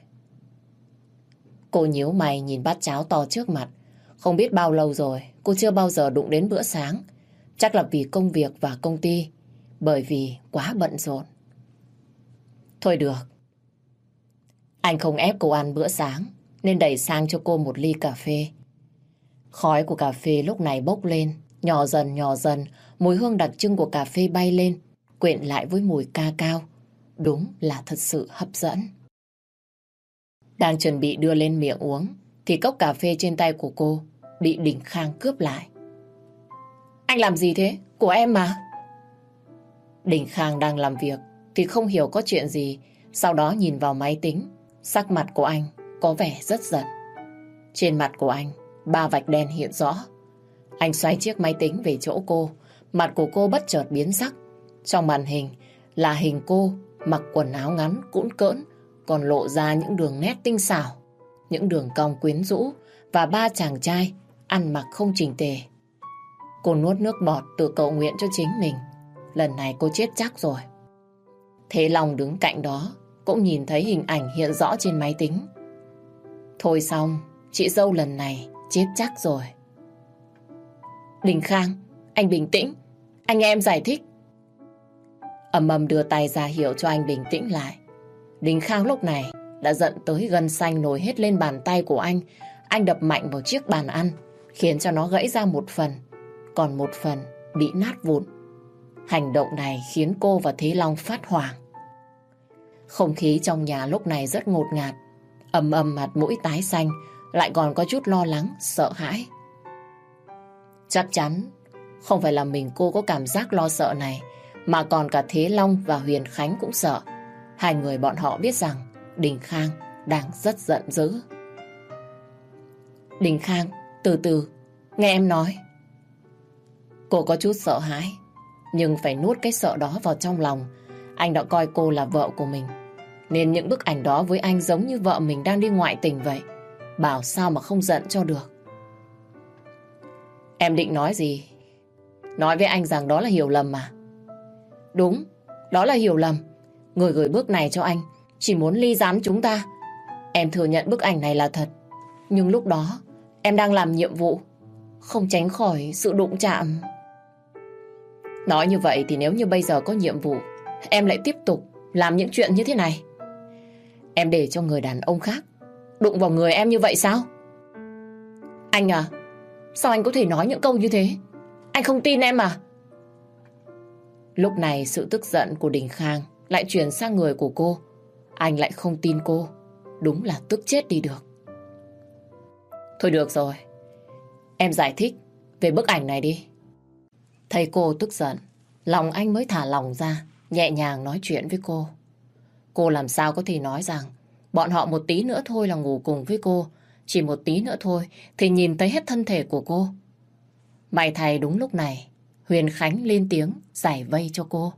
Cô nhíu mày nhìn bát cháo to trước mặt. Không biết bao lâu rồi, cô chưa bao giờ đụng đến bữa sáng. Chắc là vì công việc và công ty, bởi vì quá bận rộn. Thôi được. Anh không ép cô ăn bữa sáng, nên đẩy sang cho cô một ly cà phê. Khói của cà phê lúc này bốc lên, nhỏ dần, mùi hương đặc trưng của cà phê bay lên, quyện lại với mùi ca cao. Đúng là thật sự hấp dẫn. Đang chuẩn bị đưa lên miệng uống, thì cốc cà phê trên tay của cô bị Đình Khang cướp lại. Anh làm gì thế? Của em mà. Đình Khang đang làm việc thì không hiểu có chuyện gì, sau đó nhìn vào máy tính, sắc mặt của anh có vẻ rất giận. Trên mặt của anh, 3 vạch đen hiện rõ. Anh xoay chiếc máy tính về chỗ cô, mặt của cô bất chợt biến sắc. Trong màn hình là hình cô mặc quần áo ngắn cũn cỡn, còn lộ ra những đường nét tinh xảo, những đường cong quyến rũ và 3 chàng trai ăn mặc không chỉnh tề. Cô nuốt nước bọt tự cầu nguyện cho chính mình. Lần này cô chết chắc rồi. Thế Long đứng cạnh đó cũng nhìn thấy hình ảnh hiện rõ trên máy tính. Thôi xong, chị dâu lần này chết chắc rồi. Đình Khang, anh bình tĩnh. Anh nghe em giải thích. Ầm đưa tay ra hiệu cho anh bình tĩnh lại. Đình Khang lúc này đã giận tới gân xanh nổi hết lên bàn tay của anh. Anh đập mạnh vào chiếc bàn ăn, khiến cho nó gãy ra một phần, còn một phần bị nát vụn. Hành động này khiến cô và Thế Long phát hoảng. Không khí trong nhà lúc này rất ngột ngạt. Mặt mũi tái xanh, lại còn có chút lo lắng, sợ hãi. Chắc chắn không phải là mình cô có cảm giác lo sợ này, mà còn cả Thế Long và Huyền Khánh cũng sợ. Hai người bọn họ biết rằng Đình Khang đang rất giận dữ. Đình Khang, từ từ, nghe em nói. Cô có chút sợ hãi, nhưng phải nuốt cái sợ đó vào trong lòng. Anh đã coi cô là vợ của mình, nên những bức ảnh đó với anh giống như vợ mình đang đi ngoại tình vậy. Bảo sao mà không giận cho được. Em định nói gì? Nói với anh rằng đó là hiểu lầm mà. Đúng, đó là hiểu lầm. Người gửi bức này cho anh chỉ muốn ly gián chúng ta. Em thừa nhận bức ảnh này là thật, nhưng lúc đó em đang làm nhiệm vụ, không tránh khỏi sự đụng chạm. Nói như vậy thì nếu như bây giờ có nhiệm vụ, em lại tiếp tục làm những chuyện như thế này. Em để cho người đàn ông khác đụng vào người em như vậy sao? Anh à, sao anh có thể nói những câu như thế? Anh không tin em à? Lúc này sự tức giận của Đình Khang lại chuyển sang người của cô. Anh lại không tin cô. Đúng là tức chết đi được. Thôi được rồi, em giải thích về bức ảnh này đi. Thấy cô tức giận, lòng anh mới thả lòng ra, nhẹ nhàng nói chuyện với cô. Cô làm sao có thể nói rằng bọn họ một tí nữa thôi là ngủ cùng với cô, chỉ một tí nữa thôi thì nhìn thấy hết thân thể của cô. May thay đúng lúc này Huyền Khánh lên tiếng giải vây cho cô.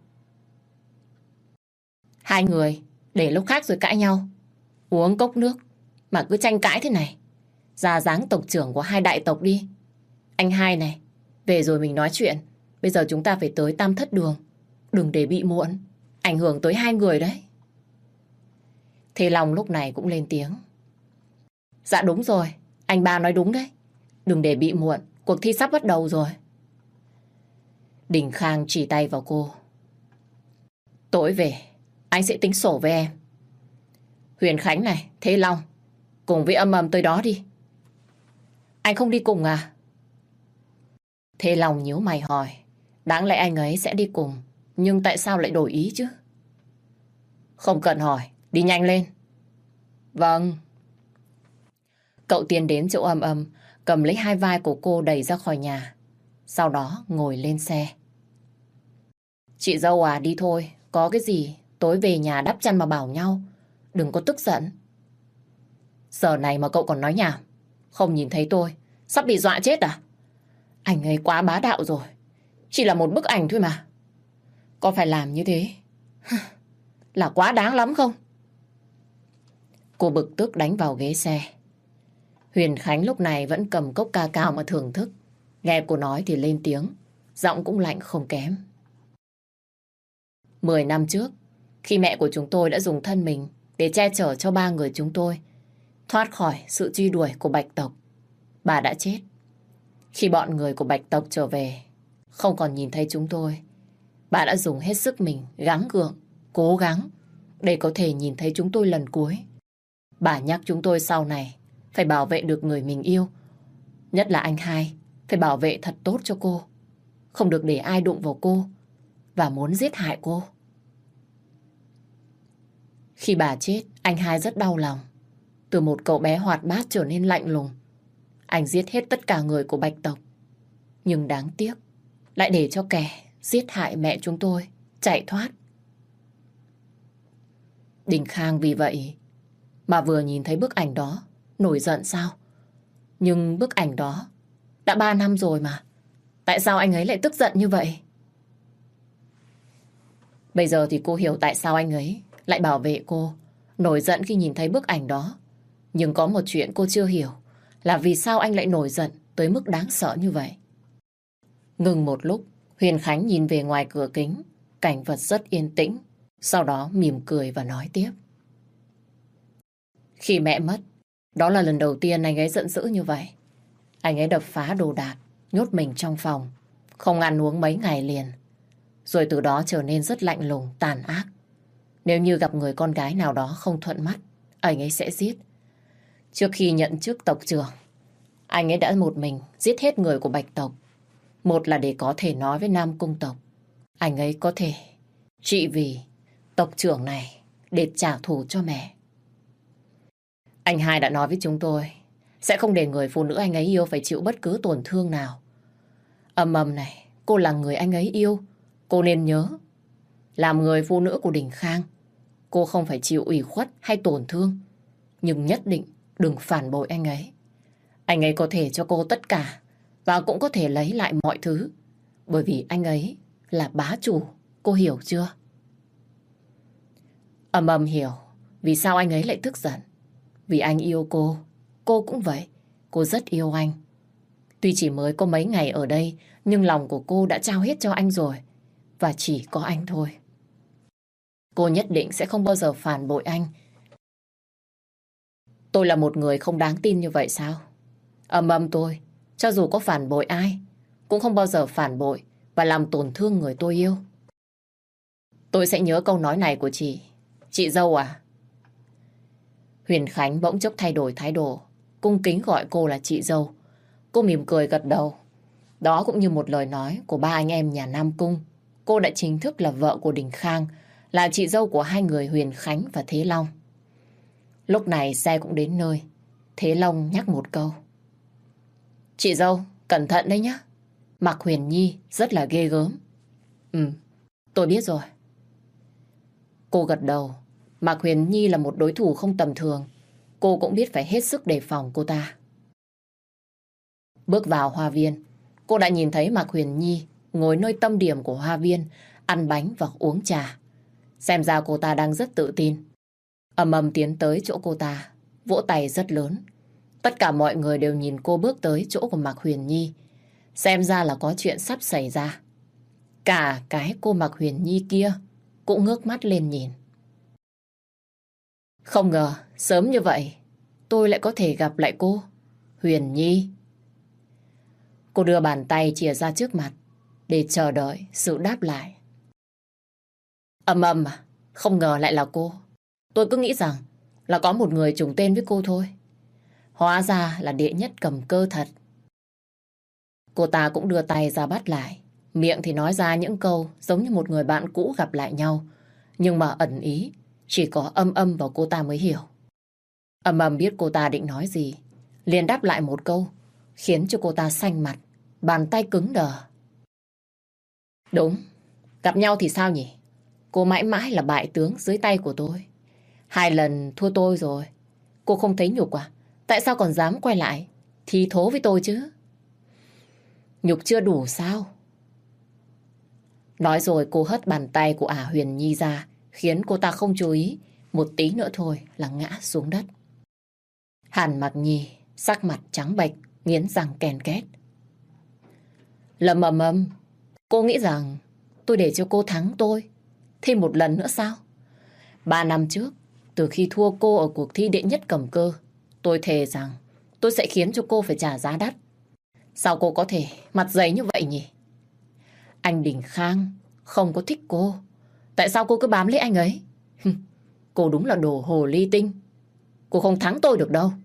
Hai người để lúc khác rồi cãi nhau, uống cốc nước mà cứ tranh cãi thế này. Ra dáng tộc trưởng của hai đại tộc đi. Anh hai này, về rồi mình nói chuyện. Bây giờ chúng ta phải tới Tam Thất Đường, đừng để bị muộn, ảnh hưởng tới hai người đấy. Thế Long lúc này cũng lên tiếng. Dạ đúng rồi, anh ba nói đúng đấy. Đừng để bị muộn, cuộc thi sắp bắt đầu rồi. Đình Khang chỉ tay vào cô. Tối về, anh sẽ tính sổ với em. Huyền Khánh này, Thế Long, cùng với Âm Âm tới đó đi. Anh không đi cùng à? Thế Long nhíu mày hỏi. Đáng lẽ anh ấy sẽ đi cùng, nhưng tại sao lại đổi ý chứ? Không cần hỏi, đi nhanh lên. Vâng. Cậu tiến đến chỗ Âm Âm, cầm lấy hai vai của cô đẩy ra khỏi nhà. Sau đó ngồi lên xe. Chị dâu à, đi thôi, có cái gì tối về nhà đắp chăn mà bảo nhau. Đừng có tức giận. Giờ này mà cậu còn nói nhảm. Không nhìn thấy tôi, sắp bị dọa chết à? Anh ấy quá bá đạo rồi. Chỉ là một bức ảnh thôi mà. Có phải làm như thế là quá đáng lắm không? Cô bực tức đánh vào ghế xe. Huyền Khánh lúc này vẫn cầm cốc ca cao mà thưởng thức. Nghe cô nói thì lên tiếng, giọng cũng lạnh không kém. 10 năm trước, khi mẹ của chúng tôi đã dùng thân mình để che chở cho ba người chúng tôi thoát khỏi sự truy đuổi của Bạch tộc, bà đã chết. Khi bọn người của Bạch tộc trở về, không còn nhìn thấy chúng tôi, bà đã dùng hết sức mình gắng gượng, cố gắng để có thể nhìn thấy chúng tôi lần cuối. Bà nhắc chúng tôi sau này phải bảo vệ được người mình yêu. Nhất là anh hai, phải bảo vệ thật tốt cho cô. Không được để ai đụng vào cô và muốn giết hại cô. Khi bà chết, anh hai rất đau lòng. Từ một cậu bé hoạt bát trở nên lạnh lùng. Anh giết hết tất cả người của Bạch tộc. Nhưng đáng tiếc, lại để cho kẻ giết hại mẹ chúng tôi chạy thoát. Đình Khang vì vậy mà vừa nhìn thấy bức ảnh đó nổi giận sao? Nhưng bức ảnh đó đã 3 năm rồi mà. Tại sao anh ấy lại tức giận như vậy? Bây giờ thì cô hiểu tại sao anh ấy lại bảo vệ cô, nổi giận khi nhìn thấy bức ảnh đó. Nhưng có một chuyện cô chưa hiểu, là vì sao anh lại nổi giận tới mức đáng sợ như vậy. Ngừng một lúc, Huyền Khánh nhìn về ngoài cửa kính, cảnh vật rất yên tĩnh. Sau đó mỉm cười và nói tiếp. Khi mẹ mất, đó là lần đầu tiên anh ấy giận dữ như vậy. Anh ấy đập phá đồ đạc, nhốt mình trong phòng, không ăn uống mấy ngày liền. Rồi từ đó trở nên rất lạnh lùng, tàn ác. Nếu như gặp người con gái nào đó không thuận mắt, anh ấy sẽ giết. Trước khi nhận chức tộc trưởng, anh ấy đã một mình giết hết người của Bạch tộc. Một là để có thể nói với Nam Cung tộc, anh ấy có thể trị vì tộc trưởng này để trả thù cho mẹ. Anh hai đã nói với chúng tôi sẽ không để người phụ nữ anh ấy yêu phải chịu bất cứ tổn thương nào. Âm Âm này, cô là người anh ấy yêu. Cô nên nhớ, làm người phụ nữ của Đình Khang, cô không phải chịu ủy khuất hay tổn thương. Nhưng nhất định đừng phản bội anh ấy. Anh ấy có thể cho cô tất cả và cũng có thể lấy lại mọi thứ. Bởi vì anh ấy là bá chủ, cô hiểu chưa? Ầm hiểu vì sao anh ấy lại tức giận. Vì anh yêu cô cũng vậy, cô rất yêu anh. Tuy chỉ mới có mấy ngày ở đây, nhưng lòng của cô đã trao hết cho anh rồi. Và chỉ có anh thôi. Cô nhất định sẽ không bao giờ phản bội anh. Tôi là một người không đáng tin như vậy sao? Tôi, cho dù có phản bội ai, cũng không bao giờ phản bội và làm tổn thương người tôi yêu. Tôi sẽ nhớ câu nói này của chị. Chị dâu à? Huyền Khánh bỗng chốc thay đổi thái độ, cung kính gọi cô là chị dâu. Cô mỉm cười gật đầu. Đó cũng như một lời nói của ba anh em nhà Nam Cung. Cô đã chính thức là vợ của Đình Khang, là chị dâu của hai người Huyền Khánh và Thế Long. Lúc này xe cũng đến nơi. Thế Long nhắc một câu. Chị dâu, cẩn thận đấy nhá. Mạc Huyền Nhi rất là ghê gớm. Tôi biết rồi. Cô gật đầu. Mạc Huyền Nhi là một đối thủ không tầm thường. Cô cũng biết phải hết sức đề phòng cô ta. Bước vào hoa viên, cô đã nhìn thấy Mạc Huyền Nhi ngồi nơi tâm điểm của hoa viên, ăn bánh và uống trà. Xem ra cô ta đang rất tự tin. Tiến tới chỗ cô ta, vỗ tay rất lớn. Tất cả mọi người đều nhìn cô bước tới chỗ của Mạc Huyền Nhi. Xem ra là có chuyện sắp xảy ra. Cả cái cô Mạc Huyền Nhi kia cũng ngước mắt lên nhìn. Không ngờ, sớm như vậy, tôi lại có thể gặp lại cô. Huyền Nhi. Cô đưa bàn tay chìa ra trước mặt để chờ đợi sự đáp lại. À, không ngờ lại là cô. Tôi cứ nghĩ rằng là có một người trùng tên với cô thôi. Hóa ra là đệ nhất cầm cơ thật. Cô ta cũng đưa tay ra bắt lại. Miệng thì nói ra những câu giống như một người bạn cũ gặp lại nhau. Nhưng mà ẩn ý chỉ có Âm và cô ta mới hiểu. Âm biết cô ta định nói gì, liền đáp lại một câu, khiến cho cô ta xanh mặt, bàn tay cứng đờ. Đúng, gặp nhau thì sao nhỉ? Cô mãi mãi là bại tướng dưới tay của tôi. 2 lần thua tôi rồi. Cô không thấy nhục à? Tại sao còn dám quay lại thi thố với tôi chứ? Nhục chưa đủ sao? Nói rồi cô hất bàn tay của Huyền Nhi ra, khiến cô ta không chú ý. Một tí nữa thôi là ngã xuống đất. Hàn Mặc Nhi sắc mặt trắng bệch, nghiến răng ken két. Lâm cô nghĩ rằng tôi để cho cô thắng tôi thêm một lần nữa sao? 3 năm trước, từ khi thua cô ở cuộc thi đệ nhất cầm cơ, tôi thề rằng tôi sẽ khiến cho cô phải trả giá đắt. Sao cô có thể mặt dày như vậy nhỉ? Anh Đình Khang không có thích cô. Tại sao cô cứ bám lấy anh ấy? Cô đúng là đồ hồ ly tinh. Cô không thắng tôi được đâu.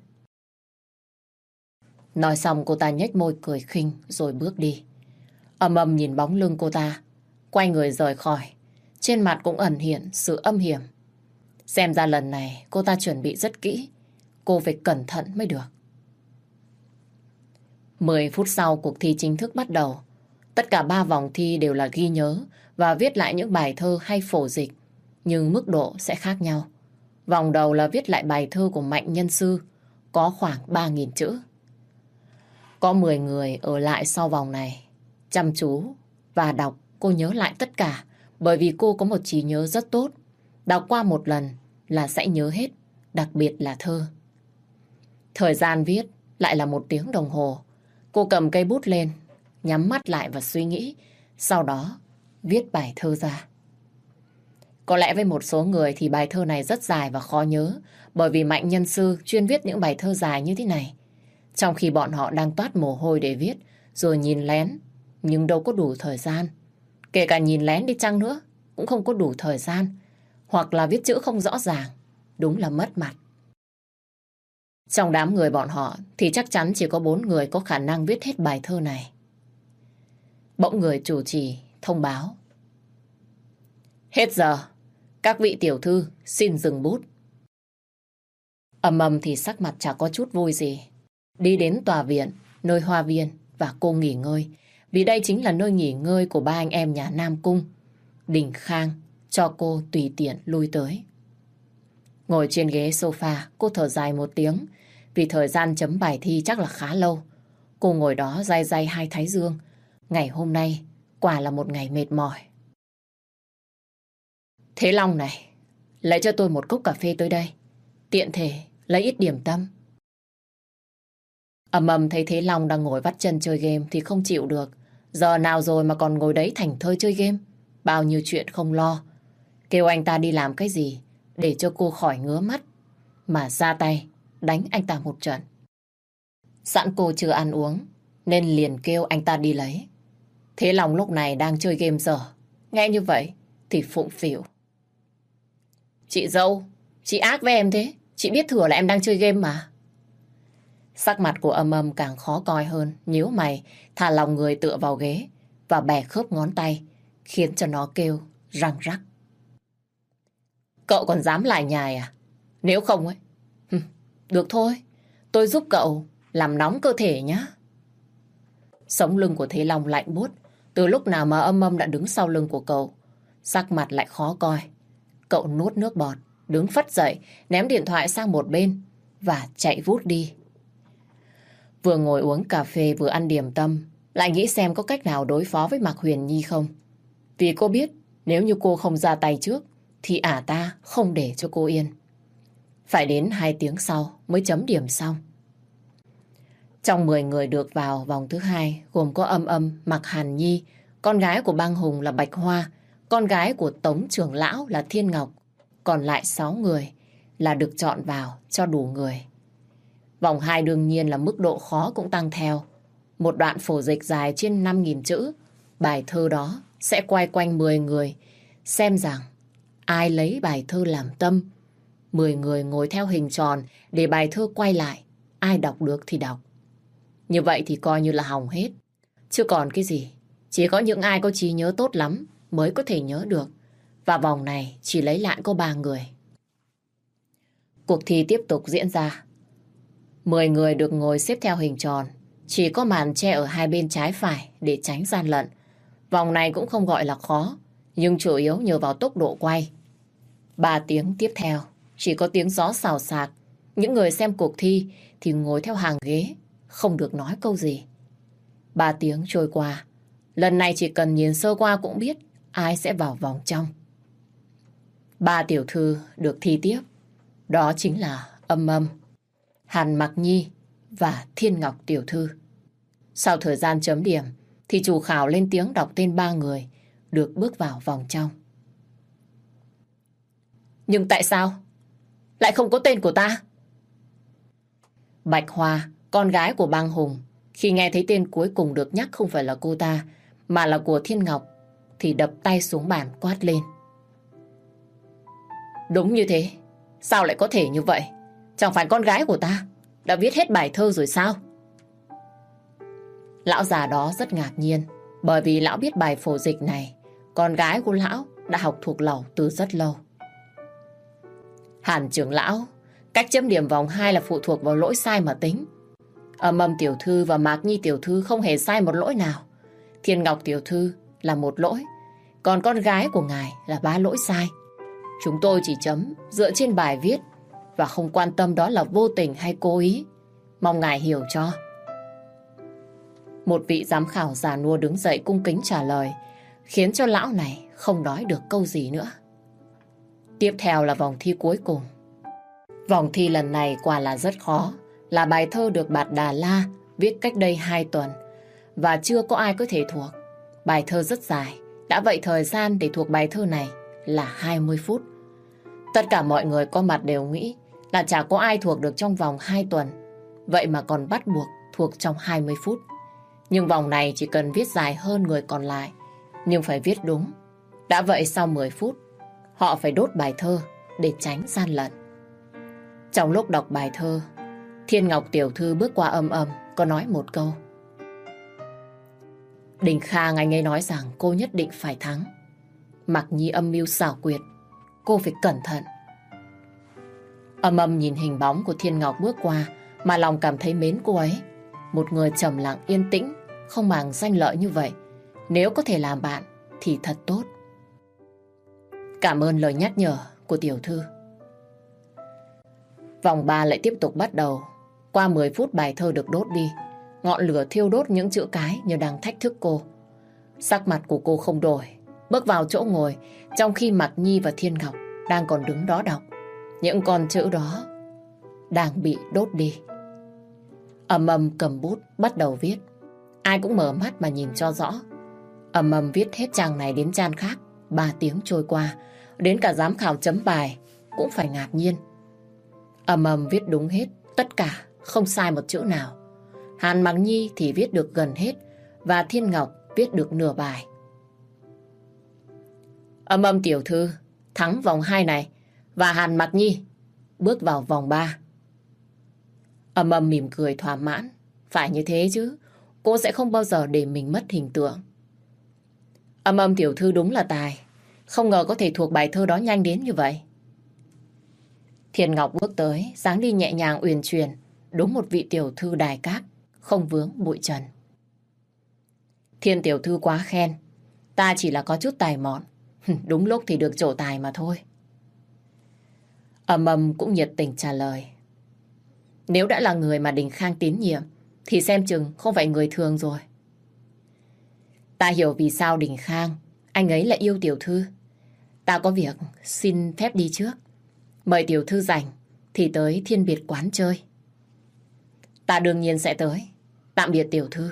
Nói xong cô ta nhếch môi cười khinh rồi bước đi. Âm nhìn bóng lưng cô ta, quay người rời khỏi. Trên mặt cũng ẩn hiện sự âm hiểm. Xem ra lần này cô ta chuẩn bị rất kỹ. Cô phải cẩn thận mới được. 10 phút sau cuộc thi chính thức bắt đầu. Tất cả 3 vòng thi đều là ghi nhớ và viết lại những bài thơ hay phổ dịch, nhưng mức độ sẽ khác nhau. Vòng đầu là viết lại bài thơ của Mạnh Nhân Sư, có khoảng 3.000 chữ. Có 10 người ở lại sau vòng này, chăm chú và đọc. Cô nhớ lại tất cả, bởi vì cô có một trí nhớ rất tốt. Đọc qua một lần là sẽ nhớ hết, đặc biệt là thơ. Thời gian viết lại là 1 tiếng đồng hồ. Cô cầm cây bút lên, nhắm mắt lại và suy nghĩ, sau đó viết bài thơ ra. Có lẽ với một số người thì bài thơ này rất dài và khó nhớ, bởi vì Mạnh Nhân Sư chuyên viết những bài thơ dài như thế này. Trong khi bọn họ đang toát mồ hôi để viết, rồi nhìn lén, nhưng đâu có đủ thời gian. Kể cả nhìn lén đi chăng nữa, cũng không có đủ thời gian. Hoặc là viết chữ không rõ ràng, đúng là mất mặt. Trong đám người bọn họ thì chắc chắn chỉ có 4 người có khả năng viết hết bài thơ này. Bỗng người chủ trì thông báo. Hết giờ, các vị tiểu thư xin dừng bút. Âm thì sắc mặt chả có chút vui gì. Đi đến tòa viện, nơi hoa viên và cô nghỉ ngơi. Vì đây chính là nơi nghỉ ngơi của 3 anh em nhà Nam Cung. Đình Khang cho cô tùy tiện lui tới. Ngồi trên ghế sofa, cô thở dài một tiếng. Vì thời gian chấm bài thi chắc là khá lâu. Cô ngồi đó day day hai thái dương. Ngày hôm nay quả là một ngày mệt mỏi. Thế Long này, lấy cho tôi một cốc cà phê tới đây. Tiện thể lấy ít điểm tâm. Ầm thấy Thế Long đang ngồi vắt chân chơi game thì không chịu được. Giờ nào rồi mà còn ngồi đấy thảnh thơi chơi game. Bao nhiêu chuyện không lo. Kêu anh ta đi làm cái gì để cho cô khỏi ngứa mắt. Mà ra tay đánh anh ta một trận. Sẵn cô chưa ăn uống nên liền kêu anh ta đi lấy. Thế Long lúc này đang chơi game dở. Nghe như vậy thì phụng phịu. Chị dâu, chị ác với em thế. Chị biết thừa là em đang chơi game mà. Sắc mặt của Âm càng khó coi hơn. Nhíu mày, thả lòng người tựa vào ghế và bẻ khớp ngón tay, khiến cho nó kêu răng rắc. Cậu còn dám lại nhài à? Nếu không ấy, được thôi, tôi giúp cậu làm nóng cơ thể nhá. Sống lưng của Thế Long lạnh buốt. Từ lúc nào mà Âm đã đứng sau lưng của cậu, sắc mặt lại khó coi. Cậu nuốt nước bọt, đứng phất dậy, ném điện thoại sang một bên và chạy vút đi. Vừa ngồi uống cà phê vừa ăn điểm tâm, lại nghĩ xem có cách nào đối phó với Mạc Huyền Nhi không. Vì cô biết nếu như cô không ra tay trước thì ả ta không để cho cô yên. Phải đến 2 tiếng sau mới chấm điểm xong. Trong 10 người được vào vòng thứ 2 gồm có Âm, Mạc Hàn Nhi, con gái của Bang Hùng là Bạch Hoa, con gái của Tống trưởng lão là Thiên Ngọc. Còn lại 6 người là được chọn vào cho đủ người. Vòng 2 đương nhiên là mức độ khó cũng tăng theo. Một đoạn phổ dịch dài trên 5.000 chữ. Bài thơ đó sẽ quay quanh 10 người, xem rằng ai lấy bài thơ làm tâm. 10 người ngồi theo hình tròn để bài thơ quay lại. Ai đọc được thì đọc. Như vậy thì coi như là hỏng hết. Chứ còn cái gì, chỉ có những ai có trí nhớ tốt lắm mới có thể nhớ được. Và vòng này chỉ lấy lại có 3 người. Cuộc thi tiếp tục diễn ra. 10 người được ngồi xếp theo hình tròn. Chỉ có màn che ở hai bên trái phải để tránh gian lận. Vòng này cũng không gọi là khó, nhưng chủ yếu nhờ vào tốc độ quay. 3 tiếng tiếp theo, chỉ có tiếng gió xào xạc. Những người xem cuộc thi thì ngồi theo hàng ghế, không được nói câu gì. 3 tiếng trôi qua, lần này chỉ cần nhìn sơ qua cũng biết ai sẽ vào vòng trong. 3 tiểu thư được thi tiếp, đó chính là Âm, Hàn Mặc Nhi và Thiên Ngọc tiểu thư. Sau thời gian chấm điểm thì chủ khảo lên tiếng đọc tên 3 người được bước vào vòng trong. Nhưng tại sao lại không có tên của ta? Bạch Hoa, con gái của Bang Hùng, khi nghe thấy tên cuối cùng được nhắc không phải là cô ta mà là của Thiên Ngọc thì đập tay xuống bàn quát lên. Đúng như thế, sao lại có thể như vậy? Chẳng phải con gái của ta đã viết hết bài thơ rồi sao? Lão già đó rất ngạc nhiên, bởi vì lão biết bài phổ dịch này con gái của lão đã học thuộc lầu từ rất lâu. Hàn trưởng lão, cách chấm điểm vòng 2 là phụ thuộc vào lỗi sai mà tính. Âm tiểu thư và Mạc Nhi tiểu thư không hề sai một lỗi nào. Thiên Ngọc tiểu thư là 1 lỗi, còn con gái của ngài là 3 lỗi sai. Chúng tôi chỉ chấm dựa trên bài viết và không quan tâm đó là vô tình hay cố ý. Mong ngài hiểu cho. Một vị giám khảo già nua đứng dậy cung kính trả lời, khiến cho lão này không nói được câu gì nữa. Tiếp theo là vòng thi cuối cùng. Vòng thi lần này quả là rất khó, là bài thơ được Bạt Đà La viết cách đây 2 tuần và chưa có ai có thể thuộc. Bài thơ rất dài, đã vậy thời gian để thuộc bài thơ này là 20 phút. Tất cả mọi người có mặt đều nghĩ là chả có ai thuộc được trong vòng 2 tuần, vậy mà còn bắt buộc thuộc trong 20 phút. Nhưng vòng này chỉ cần viết dài hơn người còn lại, nhưng phải viết đúng. Đã vậy sau 10 phút, họ phải đốt bài thơ để tránh gian lận. Trong lúc đọc bài thơ, Thiên Ngọc tiểu thư bước qua Âm, có nói một câu. Đình Khang anh ấy nói rằng cô nhất định phải thắng. Mặc Nhi âm mưu xảo quyệt, cô phải cẩn thận. Âm nhìn hình bóng của Thiên Ngọc bước qua mà lòng cảm thấy mến cô ấy. Một người trầm lặng yên tĩnh, không màng danh lợi như vậy, nếu có thể làm bạn thì thật tốt. Cảm ơn lời nhắc nhở của tiểu thư. Vòng 3 lại tiếp tục bắt đầu. Qua 10 phút bài thơ được đốt đi, ngọn lửa thiêu đốt những chữ cái như đang thách thức cô. Sắc mặt của cô không đổi, bước vào chỗ ngồi, trong khi Mạc Nhi và Thiên Ngọc đang còn đứng đó đọc. Những con chữ đó đang bị đốt đi. Ầm ầm cầm bút bắt đầu viết. Ai cũng mở mắt mà nhìn cho rõ. Ầm ầm viết hết trang này đến trang khác. 3 tiếng trôi qua, đến cả giám khảo chấm bài cũng phải ngạc nhiên. Ầm ầm viết đúng hết, tất cả, không sai một chữ nào. Hàn Mạc Nhi thì viết được gần hết, và Thiên Ngọc viết được nửa bài. Ầm ầm tiểu thư thắng vòng 2 này, và Hàn Mạc Nhi bước vào vòng 3. Ầm ầm mỉm cười thỏa mãn. Phải như thế chứ, cô sẽ không bao giờ để mình mất hình tượng. Ầm ầm tiểu thư đúng là tài, không ngờ có thể thuộc bài thơ đó nhanh đến như vậy. Thiên Ngọc bước tới, dáng đi nhẹ nhàng uyển chuyển, đúng một vị tiểu thư đài cát, không vướng bụi trần. Thiên tiểu thư quá khen, ta chỉ là có chút tài mọn, đúng lúc thì được trổ tài mà thôi. Ầm ầm cũng nhiệt tình trả lời. Nếu đã là người mà Đình Khang tín nhiệm, thì xem chừng không phải người thường rồi. Ta hiểu vì sao Đình Khang, anh ấy lại yêu tiểu thư. Ta có việc xin phép đi trước. Mời tiểu thư rảnh thì tới Thiên Biệt quán chơi. Ta đương nhiên sẽ tới. Tạm biệt tiểu thư.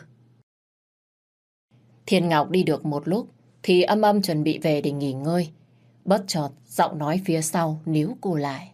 Thiên Ngọc đi được một lúc thì Âm Âm chuẩn bị về để nghỉ ngơi. Bất chợt giọng nói phía sau níu cô lại.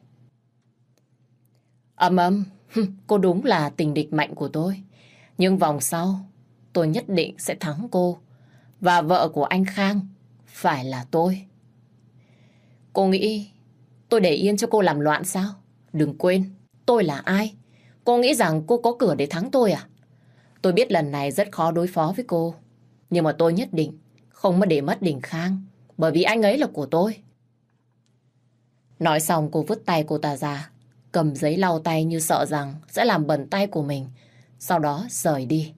Âm Âm, cô đúng là tình địch mạnh của tôi. Nhưng vòng sau tôi nhất định sẽ thắng cô. Và vợ của anh Khang phải là tôi. Cô nghĩ tôi để yên cho cô làm loạn sao? Đừng quên, tôi là ai? Cô nghĩ rằng cô có cửa để thắng tôi à? Tôi biết lần này rất khó đối phó với cô. Nhưng mà tôi nhất định không để mất Đình Khang. Bởi vì anh ấy là của tôi. Nói xong cô vứt tay cô ta ra, cầm giấy lau tay như sợ rằng sẽ làm bẩn tay của mình. Sau đó rời đi.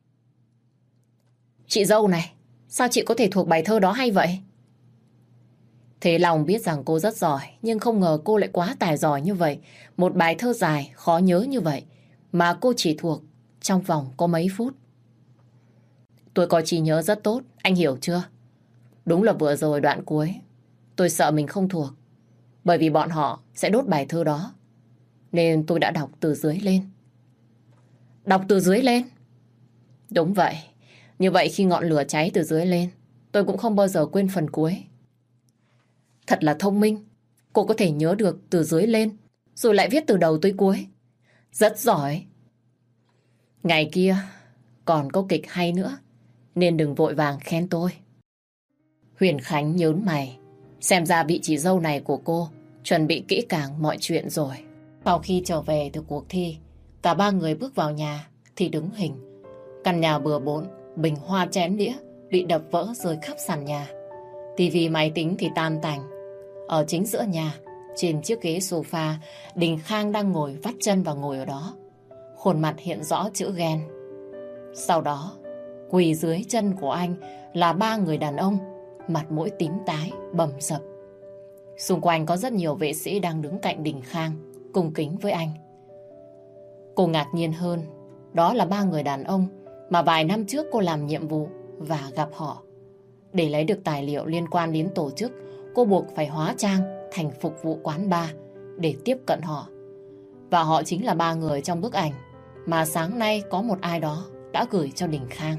Chị dâu này, sao chị có thể thuộc bài thơ đó hay vậy? Thế Long biết rằng cô rất giỏi, nhưng không ngờ cô lại quá tài giỏi như vậy. Một bài thơ dài, khó nhớ như vậy, mà cô chỉ thuộc trong vòng có mấy phút. Tôi có trí nhớ rất tốt, anh hiểu chưa? Đúng là vừa rồi đoạn cuối, tôi sợ mình không thuộc, bởi vì bọn họ sẽ đốt bài thơ đó. Nên tôi đã đọc từ dưới lên. Đọc từ dưới lên? Đúng vậy. Như vậy khi ngọn lửa cháy từ dưới lên, tôi cũng không bao giờ quên phần cuối. Thật là thông minh. Cô có thể nhớ được từ dưới lên, rồi lại viết từ đầu tới cuối. Rất giỏi. Ngày kia còn có kịch hay nữa, nên đừng vội vàng khen tôi. Huyền Khánh nhớn mày. Xem ra vị chị dâu này của cô chuẩn bị kỹ càng mọi chuyện rồi. Sau khi trở về từ cuộc thi, cả ba người bước vào nhà thì đứng hình. Căn nhà bừa bộn, bình hoa chén đĩa bị đập vỡ rơi khắp sàn nhà. Tivi máy tính thì tan tành. Ở chính giữa nhà, trên chiếc ghế sofa, Đình Khang đang ngồi vắt chân vào ngồi ở đó. Khuôn mặt hiện rõ chữ ghen. Sau đó, quỳ dưới chân của anh là ba người đàn ông, mặt mũi tím tái, bầm dập. Xung quanh có rất nhiều vệ sĩ đang đứng cạnh Đình Khang, cung kính với anh. Cô ngạc nhiên hơn, đó là ba người đàn ông mà vài năm trước cô làm nhiệm vụ và gặp họ. Để lấy được tài liệu liên quan đến tổ chức, cô buộc phải hóa trang thành phục vụ quán bar để tiếp cận họ. Và họ chính là ba người trong bức ảnh mà sáng nay có một ai đó đã gửi cho Đình Khang.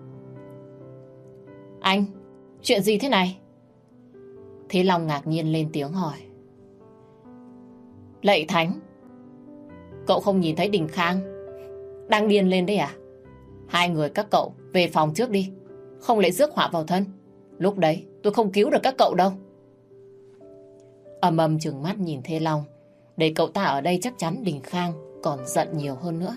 Anh, chuyện gì thế này? Thế Long ngạc nhiên lên tiếng hỏi. Lạy Thánh, cậu không nhìn thấy Đình Khang đang điên lên đấy à? Hai người các cậu về phòng trước đi, không lại rước họa vào thân. Lúc đấy tôi không cứu được các cậu đâu. Ầm ầm trừng mắt nhìn Thế Long. Để cậu ta ở đây chắc chắn Đình Khang còn giận nhiều hơn nữa.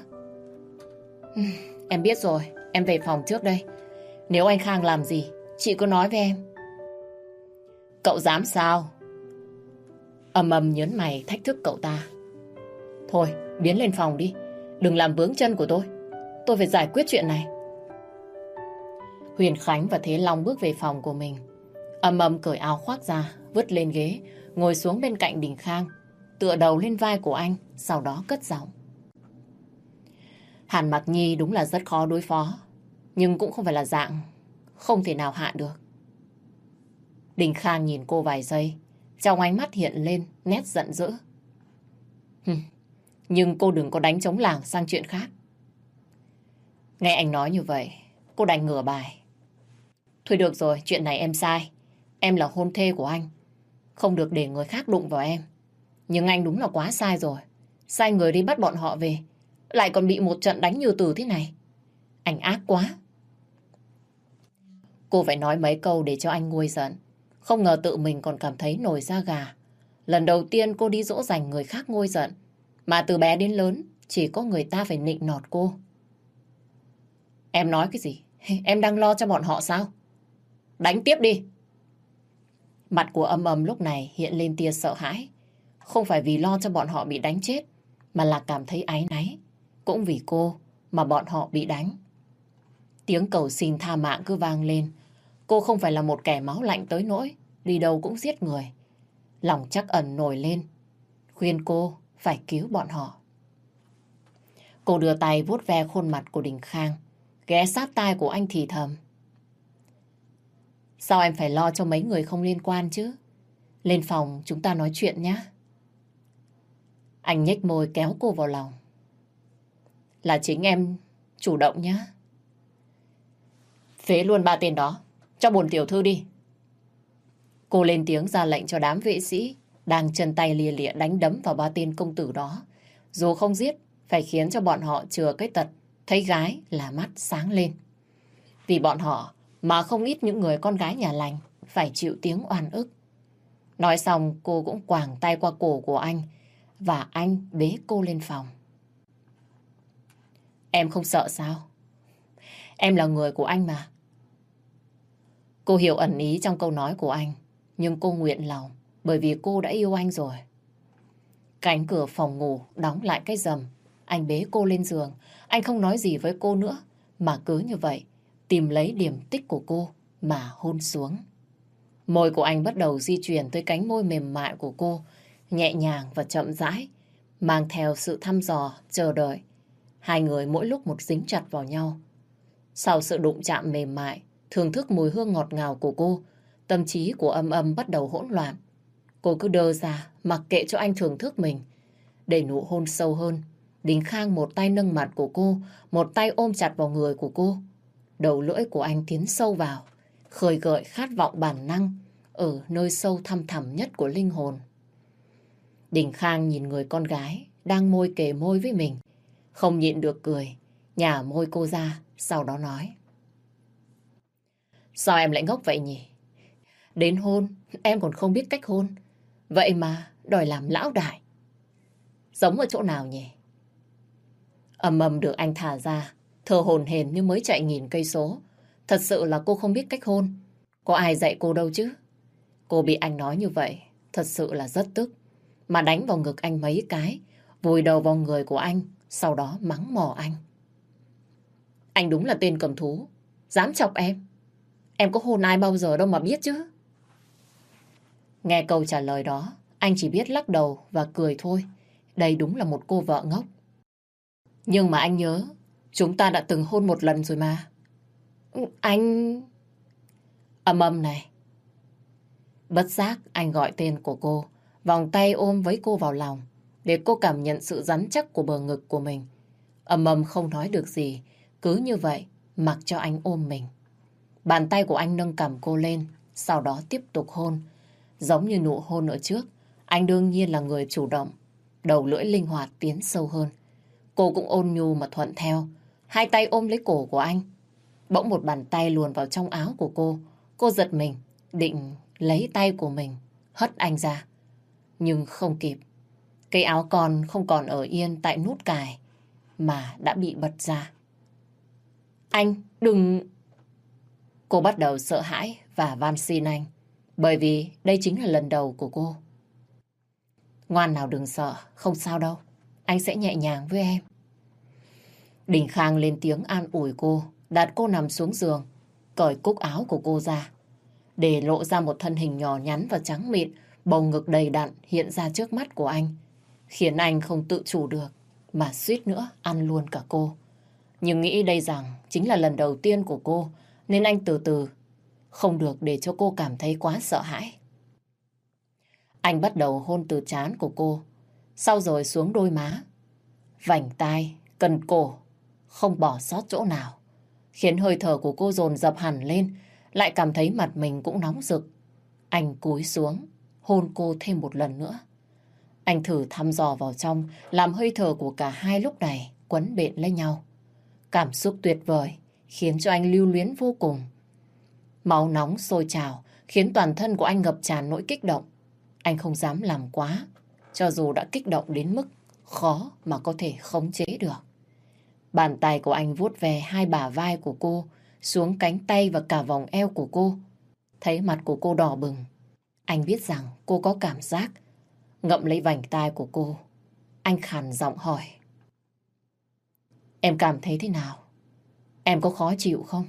Em biết rồi, em về phòng trước đây. Nếu anh Khang làm gì, chị cứ nói với em. Cậu dám sao? Ầm ầm nhớn mày thách thức cậu ta. Thôi, biến lên phòng đi, đừng làm vướng chân của tôi phải giải quyết chuyện này. Huyền Khánh và Thế Long bước về phòng của mình. Ầm ầm cởi áo khoác ra, vứt lên ghế, ngồi xuống bên cạnh Đình Khang, tựa đầu lên vai của anh, sau đó cất giọng. Hàn Mặc Nhi đúng là rất khó đối phó, nhưng cũng không phải là dạng không thể nào hạ được. Đình Khang nhìn cô vài giây, trong ánh mắt hiện lên nét giận dữ. Nhưng cô đừng có đánh trống lảng sang chuyện khác. Nghe anh nói như vậy, cô đành ngửa bài. Thôi được rồi, chuyện này em sai. Em là hôn thê của anh, không được để người khác đụng vào em. Nhưng anh đúng là quá sai rồi. Sai người đi bắt bọn họ về, lại còn bị một trận đánh như tử thế này. Anh ác quá. Cô phải nói mấy câu để cho anh nguôi giận. Không ngờ tự mình còn cảm thấy nổi da gà. Lần đầu tiên cô đi dỗ dành người khác nguôi giận. Mà từ bé đến lớn, chỉ có người ta phải nịnh nọt cô. Em nói cái gì? Em đang lo cho bọn họ sao? Đánh tiếp đi. Mặt của Âm Âm lúc này hiện lên tia sợ hãi. Không phải vì lo cho bọn họ bị đánh chết, mà là cảm thấy áy náy. Cũng vì cô mà bọn họ bị đánh. Tiếng cầu xin tha mạng cứ vang lên. Cô không phải là một kẻ máu lạnh tới nỗi đi đâu cũng giết người. Lòng trắc ẩn nổi lên, khuyên cô phải cứu bọn họ. Cô đưa tay vuốt ve khuôn mặt của Đình Khang, ghé sát tai của anh thì thầm. Sao em phải lo cho mấy người không liên quan chứ? Lên phòng chúng ta nói chuyện nhé. Anh nhếch môi kéo cô vào lòng. Là chính em chủ động nhé. Phế luôn ba tên đó, cho bổn tiểu thư đi. Cô lên tiếng ra lệnh cho đám vệ sĩ đang chân tay lia lịa đánh đấm vào ba tên công tử đó. Dù không giết, phải khiến cho bọn họ chừa cái tật thấy gái là mắt sáng lên. Vì bọn họ mà không ít những người con gái nhà lành phải chịu tiếng oan ức. Nói xong cô cũng quàng tay qua cổ của anh và anh bế cô lên phòng. Em không sợ sao? Em là người của anh mà. Cô hiểu ẩn ý trong câu nói của anh, nhưng cô nguyện lòng bởi vì cô đã yêu anh rồi. Cánh cửa phòng ngủ đóng lại cái rầm. Anh bế cô lên giường. Anh không nói gì với cô nữa, mà cứ như vậy tìm lấy điểm tích của cô mà hôn xuống. Môi của anh bắt đầu di chuyển tới cánh môi mềm mại của cô, nhẹ nhàng và chậm rãi, mang theo sự thăm dò, chờ đợi. Hai người mỗi lúc một dính chặt vào nhau. Sau sự đụng chạm mềm mại, thưởng thức mùi hương ngọt ngào của cô, tâm trí của Âm Âm bắt đầu hỗn loạn. Cô cứ đơ ra, mặc kệ cho anh thưởng thức mình. Để nụ hôn sâu hơn, Đình Khang một tay nâng mặt của cô, một tay ôm chặt vào người của cô. Đầu lưỡi của anh tiến sâu vào, khơi gợi khát vọng bản năng ở nơi sâu thăm thẳm nhất của linh hồn. Đình Khang nhìn người con gái đang môi kề môi với mình, không nhịn được cười, nhả môi cô ra, sau đó nói. Sao em lại ngốc vậy nhỉ? Đến hôn, em còn không biết cách hôn. Vậy mà đòi làm lão đại. Giống ở chỗ nào nhỉ? Ầm ầm được anh thả ra, thở hổn hển như mới chạy 1000 cây số. Thật sự là cô không biết cách hôn. Có ai dạy cô đâu chứ? Cô bị anh nói như vậy, thật sự là rất tức. Mà đánh vào ngực anh mấy cái, vùi đầu vào người của anh, sau đó mắng mỏ anh. Anh đúng là tên cầm thú, dám chọc em. Em có hôn ai bao giờ đâu mà biết chứ. Nghe câu trả lời đó, anh chỉ biết lắc đầu và cười thôi. Đây đúng là một cô vợ ngốc. Nhưng mà anh nhớ, chúng ta đã từng hôn một lần rồi mà. Anh... Âm Âm này. Bất giác anh gọi tên của cô, vòng tay ôm với cô vào lòng, để cô cảm nhận sự rắn chắc của bờ ngực của mình. Âm Âm không nói được gì, cứ như vậy mặc cho anh ôm mình. Bàn tay của anh nâng cằm cô lên, sau đó tiếp tục hôn. Giống như nụ hôn ở trước, anh đương nhiên là người chủ động, đầu lưỡi linh hoạt tiến sâu hơn. Cô cũng ôn nhu mà thuận theo, hai tay ôm lấy cổ của anh. Bỗng một bàn tay luồn vào trong áo của cô giật mình, định lấy tay của mình, hất anh ra. Nhưng không kịp, cái áo con không còn ở yên tại nút cài, mà đã bị bật ra. Anh, đừng... Cô bắt đầu sợ hãi và van xin anh, bởi vì đây chính là lần đầu của cô. Ngoan nào đừng sợ, không sao đâu. Anh sẽ nhẹ nhàng với em. Đình Khang lên tiếng an ủi cô, đặt cô nằm xuống giường, cởi cúc áo của cô ra, để lộ ra một thân hình nhỏ nhắn và trắng mịn, bầu ngực đầy đặn hiện ra trước mắt của anh, khiến anh không tự chủ được, mà suýt nữa ăn luôn cả cô. Nhưng nghĩ đây rằng chính là lần đầu tiên của cô, nên anh từ từ, không được để cho cô cảm thấy quá sợ hãi. Anh bắt đầu hôn từ trán của cô, sau rồi xuống đôi má, vành tai, cần cổ, không bỏ sót chỗ nào, khiến hơi thở của cô dồn dập hẳn lên, lại cảm thấy mặt mình cũng nóng rực. Anh cúi xuống, hôn cô thêm một lần nữa. Anh thử thăm dò vào trong, làm hơi thở của cả hai lúc này quấn bện lấy nhau. Cảm xúc tuyệt vời, khiến cho anh lưu luyến vô cùng. Máu nóng sôi trào, khiến toàn thân của anh ngập tràn nỗi kích động. Anh không dám làm quá, cho dù đã kích động đến mức khó mà có thể khống chế được. Bàn tay của anh vuốt về hai bả vai của cô, xuống cánh tay và cả vòng eo của cô. Thấy mặt của cô đỏ bừng, anh biết rằng cô có cảm giác. Ngậm lấy vành tai của cô, anh khàn giọng hỏi. Em cảm thấy thế nào? Em có khó chịu không?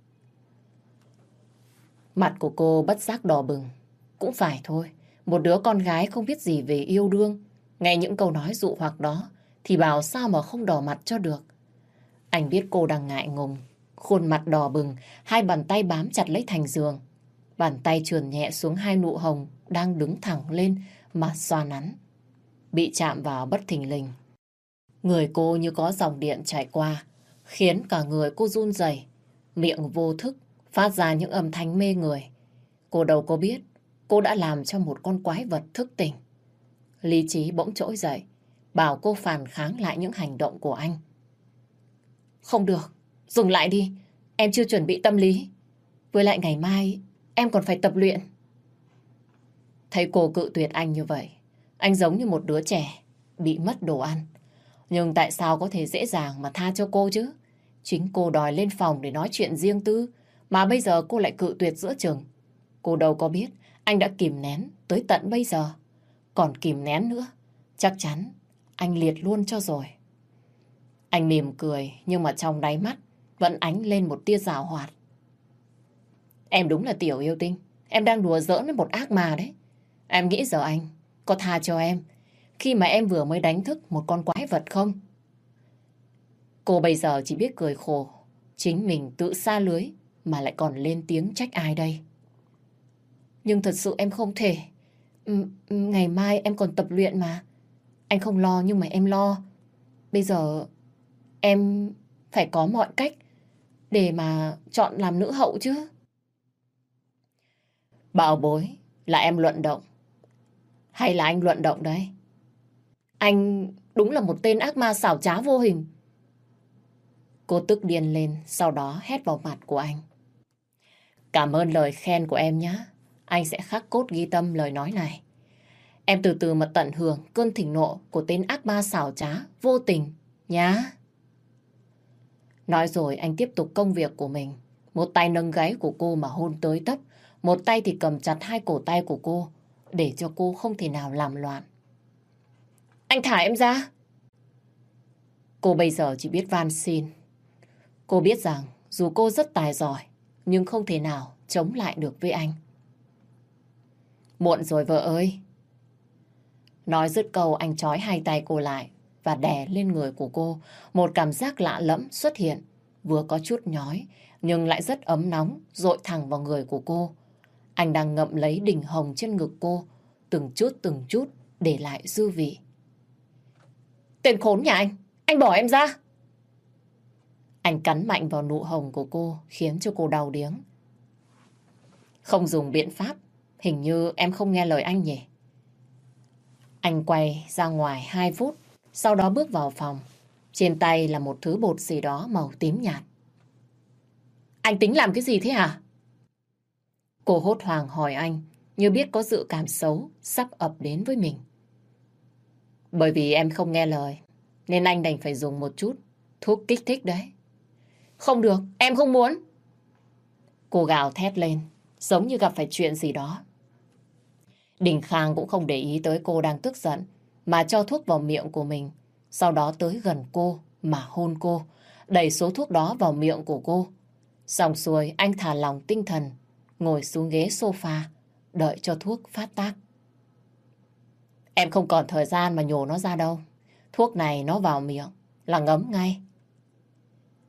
Mặt của cô bất giác đỏ bừng. Cũng phải thôi, một đứa con gái không biết gì về yêu đương, nghe những câu nói dụ hoặc đó thì bảo sao mà không đỏ mặt cho được. Anh biết cô đang ngại ngùng, khuôn mặt đỏ bừng, hai bàn tay bám chặt lấy thành giường. Bàn tay trườn nhẹ xuống hai nụ hồng đang đứng thẳng lên mà xoa nắn. Bị chạm vào bất thình lình, người cô như có dòng điện chạy qua, khiến cả người cô run rẩy, miệng vô thức phát ra những âm thanh mê người. Cô đâu có biết cô đã làm cho một con quái vật thức tỉnh. Lý trí bỗng trỗi dậy, bảo cô phản kháng lại những hành động của anh. Không được, dừng lại đi, em chưa chuẩn bị tâm lý. Với lại ngày mai em còn phải tập luyện. Thấy cô cự tuyệt anh như vậy, anh giống như một đứa trẻ bị mất đồ ăn. Nhưng tại sao có thể dễ dàng mà tha cho cô chứ? Chính cô đòi lên phòng để nói chuyện riêng tư, mà bây giờ cô lại cự tuyệt giữa chừng. Cô đâu có biết anh đã kìm nén tới tận bây giờ. Còn kìm nén nữa, chắc chắn anh liệt luôn cho rồi. Anh mỉm cười, nhưng mà trong đáy mắt vẫn ánh lên một tia giảo hoạt. Em đúng là tiểu yêu tinh. Em đang đùa giỡn với một ác ma đấy. Em nghĩ giờ anh có tha cho em khi mà em vừa mới đánh thức một con quái vật không? Cô bây giờ chỉ biết cười khổ. Chính mình tự sa lưới mà lại còn lên tiếng trách ai đây? Nhưng thật sự em không thể. Ngày mai em còn tập luyện mà. Anh không lo nhưng mà em lo. Bây giờ em phải có mọi cách để mà chọn làm nữ hậu chứ. Bảo bối là em luận động hay là anh luận động đấy? Anh đúng là một tên ác ma xảo trá vô hình. Cô tức điên lên, sau đó hét vào mặt của anh. Cảm ơn lời khen của em nhé. Anh sẽ khắc cốt ghi tâm lời nói này. Em từ từ mà tận hưởng cơn thịnh nộ của tên ác ma xảo trá, vô tình, nhá. Nói rồi anh tiếp tục công việc của mình. Một tay nâng gáy của cô mà hôn tới tấp, một tay thì cầm chặt hai cổ tay của cô, để cho cô không thể nào làm loạn. Anh thả em ra! Cô bây giờ chỉ biết van xin. Cô biết rằng dù cô rất tài giỏi, nhưng không thể nào chống lại được với anh. Muộn rồi vợ ơi! Nói dứt câu anh trói hai tay cô lại và đè lên người của cô. Một cảm giác lạ lẫm xuất hiện, vừa có chút nhói nhưng lại rất ấm nóng, dội thẳng vào người của cô. Anh đang ngậm lấy đỉnh hồng trên ngực cô, từng chút để lại dư vị. Tên khốn nhà anh bỏ em ra! Anh cắn mạnh vào nụ hồng của cô, khiến cho cô đau điếng. Không dùng biện pháp, hình như em không nghe lời anh nhỉ? Anh quay ra ngoài 2 phút, sau đó bước vào phòng. Trên tay là một thứ bột gì đó màu tím nhạt. Anh tính làm cái gì thế hả? Cô hốt hoảng hỏi anh, như biết có dự cảm xấu sắp ập đến với mình. Bởi vì em không nghe lời, nên anh đành phải dùng một chút thuốc kích thích đấy. Không được, em không muốn. Cô gào thét lên, giống như gặp phải chuyện gì đó. Đình Khang cũng không để ý tới cô đang tức giận, mà cho thuốc vào miệng của mình. Sau đó tới gần cô mà hôn cô, đẩy số thuốc đó vào miệng của cô. Xong xuôi anh thả lỏng tinh thần, ngồi xuống ghế sofa, đợi cho thuốc phát tác. Em không còn thời gian mà nhổ nó ra đâu. Thuốc này nó vào miệng là ngấm ngay.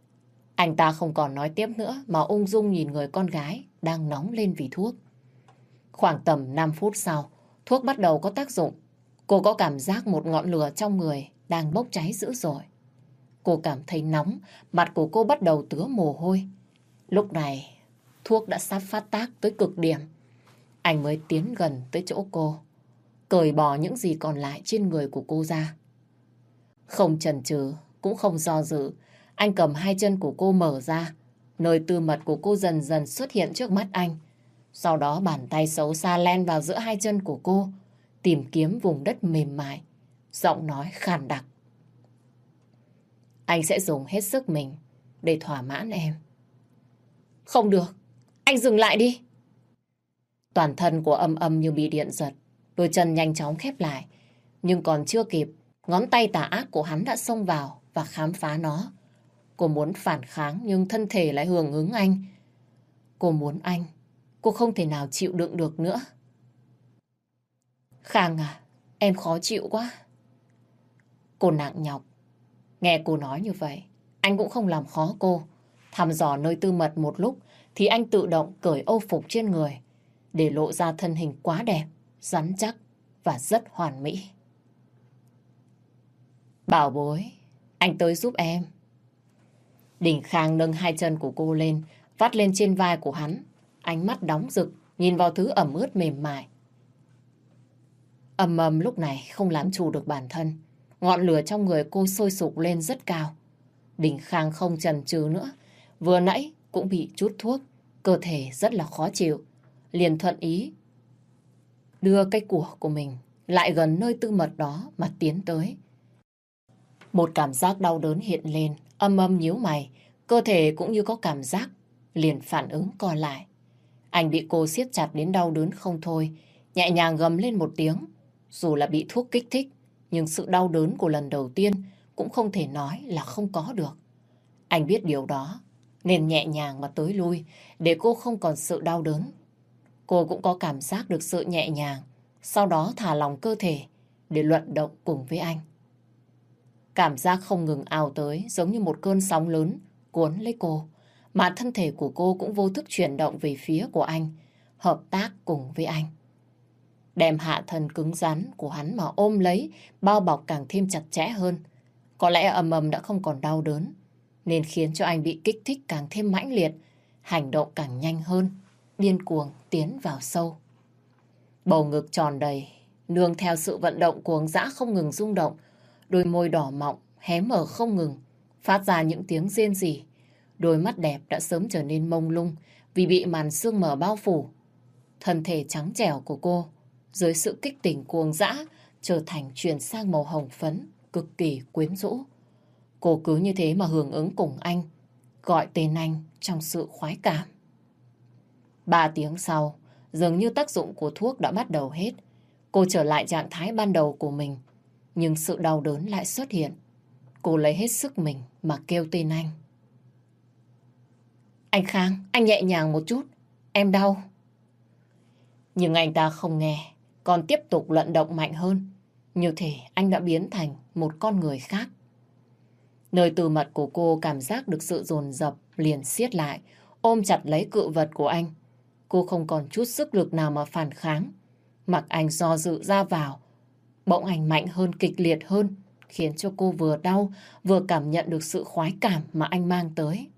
Anh ta không còn nói tiếp nữa mà ung dung nhìn người con gái đang nóng lên vì thuốc. Khoảng tầm 5 phút sau, thuốc bắt đầu có tác dụng. Cô có cảm giác một ngọn lửa trong người đang bốc cháy dữ dội. Cô cảm thấy nóng, mặt của cô bắt đầu tứa mồ hôi. Lúc này, thuốc đã sắp phát tác tới cực điểm. Anh mới tiến gần tới chỗ cô, cởi bỏ những gì còn lại trên người của cô ra. Không chần chừ, cũng không do dự, anh cầm hai chân của cô mở ra. Nơi tư mật của cô dần dần xuất hiện trước mắt anh. Sau đó bàn tay xấu xa len vào giữa hai chân của cô, tìm kiếm vùng đất mềm mại. Giọng nói khàn đặc. Anh sẽ dùng hết sức mình để thỏa mãn em. Không được, anh dừng lại đi. Toàn thân của Âm Âm như bị điện giật, đôi chân nhanh chóng khép lại. Nhưng còn chưa kịp, ngón tay tà ác của hắn đã xông vào và khám phá nó. Cô muốn phản kháng nhưng thân thể lại hưởng ứng anh. Cô muốn anh, cô không thể nào chịu đựng được nữa. Khang à, em khó chịu quá. Cô nặng nhọc. Nghe cô nói như vậy, anh cũng không làm khó cô. Thăm dò nơi tư mật một lúc thì anh tự động cởi âu phục trên người để lộ ra thân hình quá đẹp, rắn chắc và rất hoàn mỹ. Bảo bối, anh tới giúp em. Đình Khang nâng hai chân của cô lên, vắt lên trên vai của hắn. Ánh mắt đóng rực, nhìn vào thứ ẩm ướt mềm mại. Âm Âm lúc này không làm chủ được bản thân. Ngọn lửa trong người cô sôi sục lên rất cao. Đình Khang không chần chừ nữa. Vừa nãy cũng bị chút thuốc, cơ thể rất là khó chịu. Liền thuận ý đưa cái của mình lại gần nơi tư mật đó mà tiến tới. Một cảm giác đau đớn hiện lên, Âm Âm nhíu mày, cơ thể cũng như có cảm giác, liền phản ứng co lại. Anh bị cô siết chặt đến đau đớn không thôi, nhẹ nhàng gầm lên một tiếng. Dù là bị thuốc kích thích, nhưng sự đau đớn của lần đầu tiên cũng không thể nói là không có được. Anh biết điều đó, nên nhẹ nhàng mà tới lui, để cô không còn sự đau đớn. Cô cũng có cảm giác được sự nhẹ nhàng, sau đó thả lỏng cơ thể để luận động cùng với anh. Cảm giác không ngừng ào tới giống như một cơn sóng lớn cuốn lấy cô, mà thân thể của cô cũng vô thức chuyển động về phía của anh, hợp tác cùng với anh. Đem hạ thân cứng rắn của hắn mà ôm lấy, bao bọc càng thêm chặt chẽ hơn. Có lẽ Âm Âm đã không còn đau đớn, nên khiến cho anh bị kích thích càng thêm mãnh liệt, hành động càng nhanh hơn, điên cuồng tiến vào sâu. Bầu ngực tròn đầy, nương theo sự vận động cuồng dã không ngừng rung động, đôi môi đỏ mọng hé mở không ngừng, phát ra những tiếng rên rỉ. Đôi mắt đẹp đã sớm trở nên mông lung vì bị màn sương mờ bao phủ. Thân thể trắng trẻo của cô dưới sự kích tỉnh cuồng dã trở thành chuyển sang màu hồng phấn, cực kỳ quyến rũ. Cô cứ như thế mà hưởng ứng cùng anh, gọi tên anh trong sự khoái cảm. 3 tiếng sau, dường như tác dụng của thuốc đã bắt đầu hết. Cô trở lại trạng thái ban đầu của mình, nhưng sự đau đớn lại xuất hiện. Cô lấy hết sức mình mà kêu tên anh. Anh Khang, anh nhẹ nhàng một chút, em đau. Nhưng anh ta không nghe, còn tiếp tục luận động mạnh hơn. Như thể anh đã biến thành một con người khác. Nơi tư mật của cô cảm giác được sự dồn dập liền siết lại, ôm chặt lấy cự vật của anh. Cô không còn chút sức lực nào mà phản kháng. Mặc anh do dự ra vào, bỗng anh mạnh hơn, kịch liệt hơn, khiến cho cô vừa đau, vừa cảm nhận được sự khoái cảm mà anh mang tới.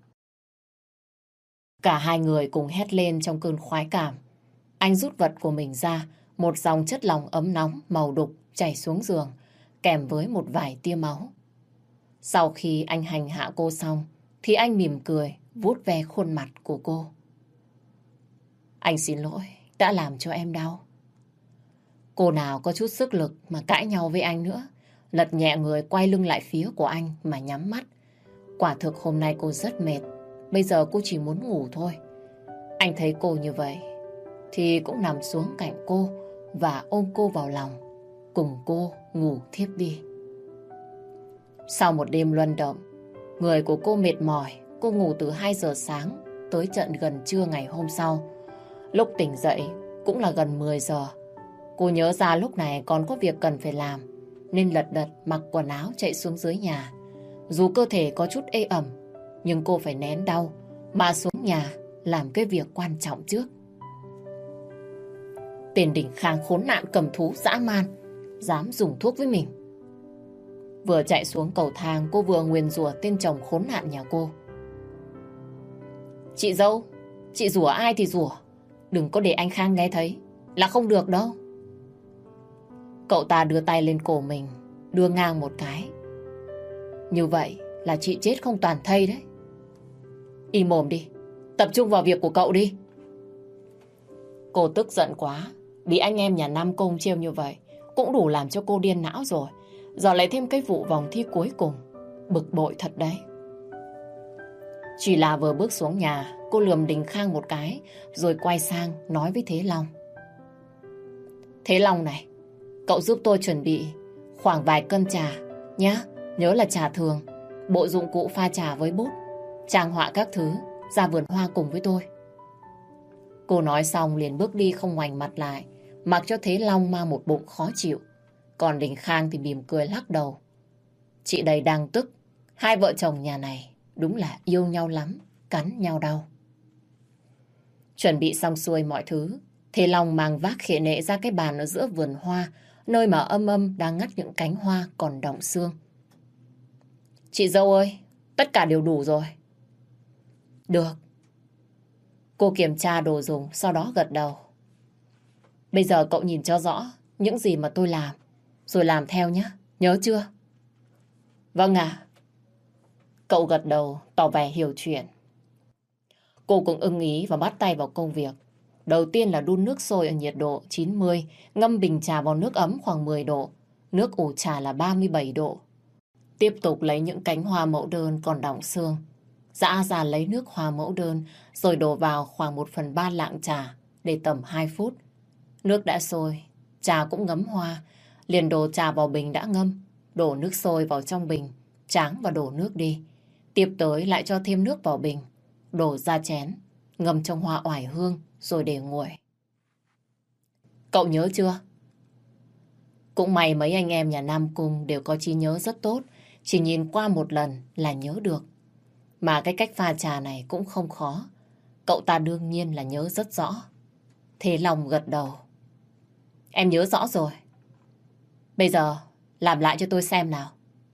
Cả hai người cùng hét lên trong cơn khoái cảm. Anh rút vật của mình ra, một dòng chất lỏng ấm nóng màu đục chảy xuống giường, kèm với một vài tia máu. Sau khi anh hành hạ cô xong, thì anh mỉm cười, vuốt ve khuôn mặt của cô. Anh xin lỗi, đã làm cho em đau. Cô nào có chút sức lực mà cãi nhau với anh nữa, lật nhẹ người quay lưng lại phía của anh mà nhắm mắt. Quả thực hôm nay cô rất mệt, bây giờ cô chỉ muốn ngủ thôi. Anh thấy cô như vậy, thì cũng nằm xuống cạnh cô và ôm cô vào lòng, cùng cô ngủ thiếp đi. Sau một đêm luân động, người của cô mệt mỏi, cô ngủ từ 2 giờ sáng tới tận gần trưa ngày hôm sau. Lúc tỉnh dậy cũng là gần 10 giờ. Cô nhớ ra lúc này còn có việc cần phải làm, nên lật đật mặc quần áo chạy xuống dưới nhà. Dù cơ thể có chút ê ẩm, Nhưng cô phải nén đau mà xuống nhà làm cái việc quan trọng trước. Tên Đình Khang khốn nạn cầm thú dã man, dám dùng thuốc với mình. Vừa chạy xuống cầu thang, cô vừa nguyền rủa tên chồng khốn nạn nhà cô. Chị dâu, chị rủa ai thì rủa, đừng có để anh Khang nghe thấy, là không được đâu. Cậu ta đưa tay lên cổ mình, đưa ngang một cái. Như vậy là chị chết không toàn thây đấy. Im mồm đi, tập trung vào việc của cậu đi. Cô tức giận quá, bị anh em nhà Nam Công trêu như vậy cũng đủ làm cho cô điên não rồi. Giờ lại thêm cái vụ vòng thi cuối cùng, bực bội thật đấy. Chỉ là vừa bước xuống nhà, cô lườm Đình Khang một cái, rồi quay sang nói với Thế Long. Thế Long này, cậu giúp tôi chuẩn bị khoảng vài cân trà nhá. Nhớ là trà thường, bộ dụng cụ pha trà với bút, trang họa các thứ, ra vườn hoa cùng với tôi. Cô nói xong liền bước đi không ngoảnh mặt lại, mặc cho Thế Long mang một bụng khó chịu. Còn Đình Khang thì mỉm cười lắc đầu. Chị đây đang tức, hai vợ chồng nhà này đúng là yêu nhau lắm, cắn nhau đau. Chuẩn bị xong xuôi mọi thứ, Thế Long mang vác khệ nệ ra cái bàn ở giữa vườn hoa, nơi mà Âm đang ngắt những cánh hoa còn đọng xương. Chị dâu ơi, tất cả đều đủ rồi. Được. Cô kiểm tra đồ dùng, sau đó gật đầu. Bây giờ cậu nhìn cho rõ những gì mà tôi làm, rồi làm theo nhé, nhớ chưa? Vâng ạ. Cậu gật đầu, tỏ vẻ hiểu chuyện. Cô cũng ưng ý và bắt tay vào công việc. Đầu tiên là đun nước sôi ở nhiệt độ 90, ngâm bình trà vào nước ấm khoảng 10 độ, nước ủ trà là 37 độ. Tiếp tục lấy những cánh hoa mẫu đơn còn đọng xương, giã ra lấy nước hoa mẫu đơn, rồi đổ vào khoảng 1/3 lạng trà để tầm 2 phút. Nước đã sôi, trà cũng ngấm hoa, liền đổ trà vào bình đã ngâm, đổ nước sôi vào trong bình, tráng và đổ nước đi. Tiếp tới lại cho thêm nước vào bình, đổ ra chén, ngâm trong hoa oải hương rồi để nguội. Cậu nhớ chưa? Cũng may mấy anh em nhà Nam Cung đều có trí nhớ rất tốt, chỉ nhìn qua một lần là nhớ được. Mà cái cách pha trà này cũng không khó, cậu ta đương nhiên là nhớ rất rõ. Thế Long gật đầu. Em nhớ rõ rồi. Bây giờ làm lại cho tôi xem nào.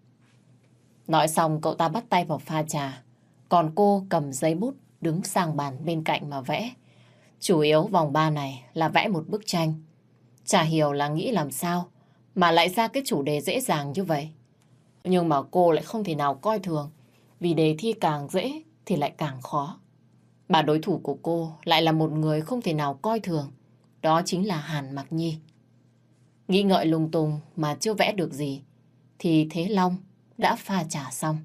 Nói xong cậu ta bắt tay vào pha trà, còn cô cầm giấy bút đứng sang bàn bên cạnh mà vẽ. Chủ yếu vòng 3 này là vẽ một bức tranh. Chả hiểu là nghĩ làm sao mà lại ra cái chủ đề dễ dàng như vậy. Nhưng mà cô lại không thể nào coi thường, vì đề thi càng dễ thì lại càng khó. Mà đối thủ của cô lại là một người không thể nào coi thường, đó chính là Hàn Mặc Nhi. Nghĩ ngợi lung tung mà chưa vẽ được gì thì Thế Long đã pha trà xong.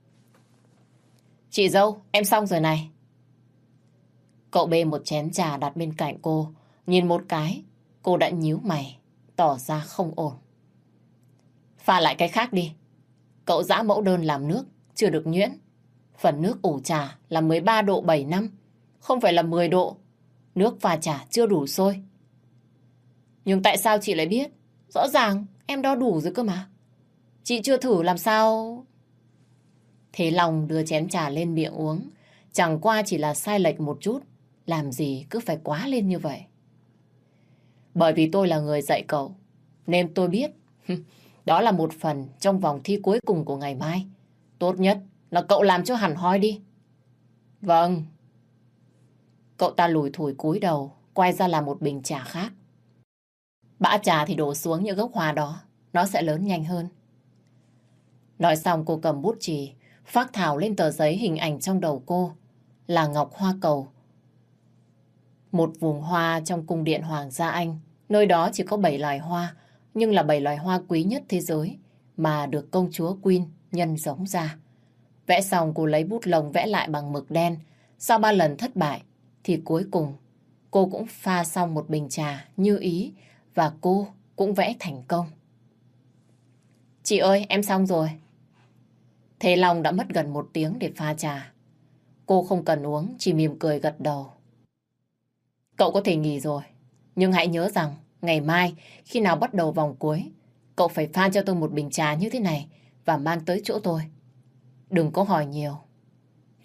Chị dâu, em xong rồi này. Cậu bê một chén trà đặt bên cạnh cô, nhìn một cái, cô đã nhíu mày, tỏ ra không ổn. Pha lại cái khác đi. Cậu giã mẫu đơn làm nước, chưa được nhuyễn. Phần nước ủ trà là 13 độ 7 năm, không phải là 10 độ. Nước pha trà chưa đủ sôi. Nhưng tại sao chị lại biết? Rõ ràng em đo đủ rồi cơ mà. Chị chưa thử làm sao... Thế Long đưa chén trà lên miệng uống. Chẳng qua chỉ là sai lệch một chút. Làm gì cứ phải quá lên như vậy. Bởi vì tôi là người dạy cậu, nên tôi biết đó là một phần trong vòng thi cuối cùng của ngày mai. Tốt nhất là cậu làm cho hẳn hoi đi. Vâng. Cậu ta lủi thủi cúi đầu, quay ra làm một bình trà khác. Bã trà thì đổ xuống những gốc hoa đó, nó sẽ lớn nhanh hơn. Nói xong cô cầm bút chì, phác thảo lên tờ giấy hình ảnh trong đầu cô là ngọc hoa cầu. Một vùng hoa trong cung điện Hoàng gia Anh, nơi đó chỉ có 7 loài hoa, nhưng là 7 loài hoa quý nhất thế giới mà được công chúa Queen nhân giống ra. Vẽ xong cô lấy bút lông vẽ lại bằng mực đen. Sau 3 lần thất bại thì cuối cùng cô cũng pha xong một bình trà như ý và cô cũng vẽ thành công. Chị ơi, em xong rồi. Thế Long đã mất gần 1 tiếng để pha trà. Cô không cần uống, chỉ mỉm cười gật đầu. Cậu có thể nghỉ rồi, nhưng hãy nhớ rằng ngày mai khi nào bắt đầu vòng cuối, cậu phải pha cho tôi một bình trà như thế này và mang tới chỗ tôi. Đừng có hỏi nhiều.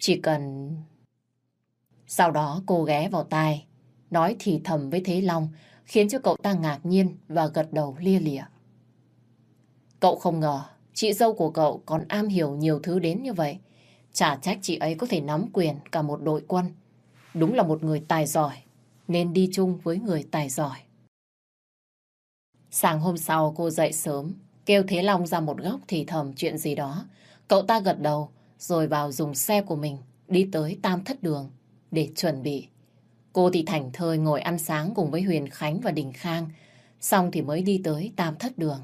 Chỉ cần... Sau đó cô ghé vào tai, nói thì thầm với Thế Long, khiến cho cậu ta ngạc nhiên và gật đầu lia lịa. Cậu không ngờ chị dâu của cậu còn am hiểu nhiều thứ đến như vậy. Chả trách chị ấy có thể nắm quyền cả một đội quân. Đúng là một người tài giỏi, nên đi chung với người tài giỏi. Sáng hôm sau cô dậy sớm, kêu Thế Long ra một góc thì thầm chuyện gì đó. Cậu ta gật đầu, rồi vào dùng xe của mình đi tới Tam Thất Đường để chuẩn bị. Cô thì thảnh thơi ngồi ăn sáng cùng với Huyền Khánh và Đình Khang, xong thì mới đi tới Tam Thất Đường.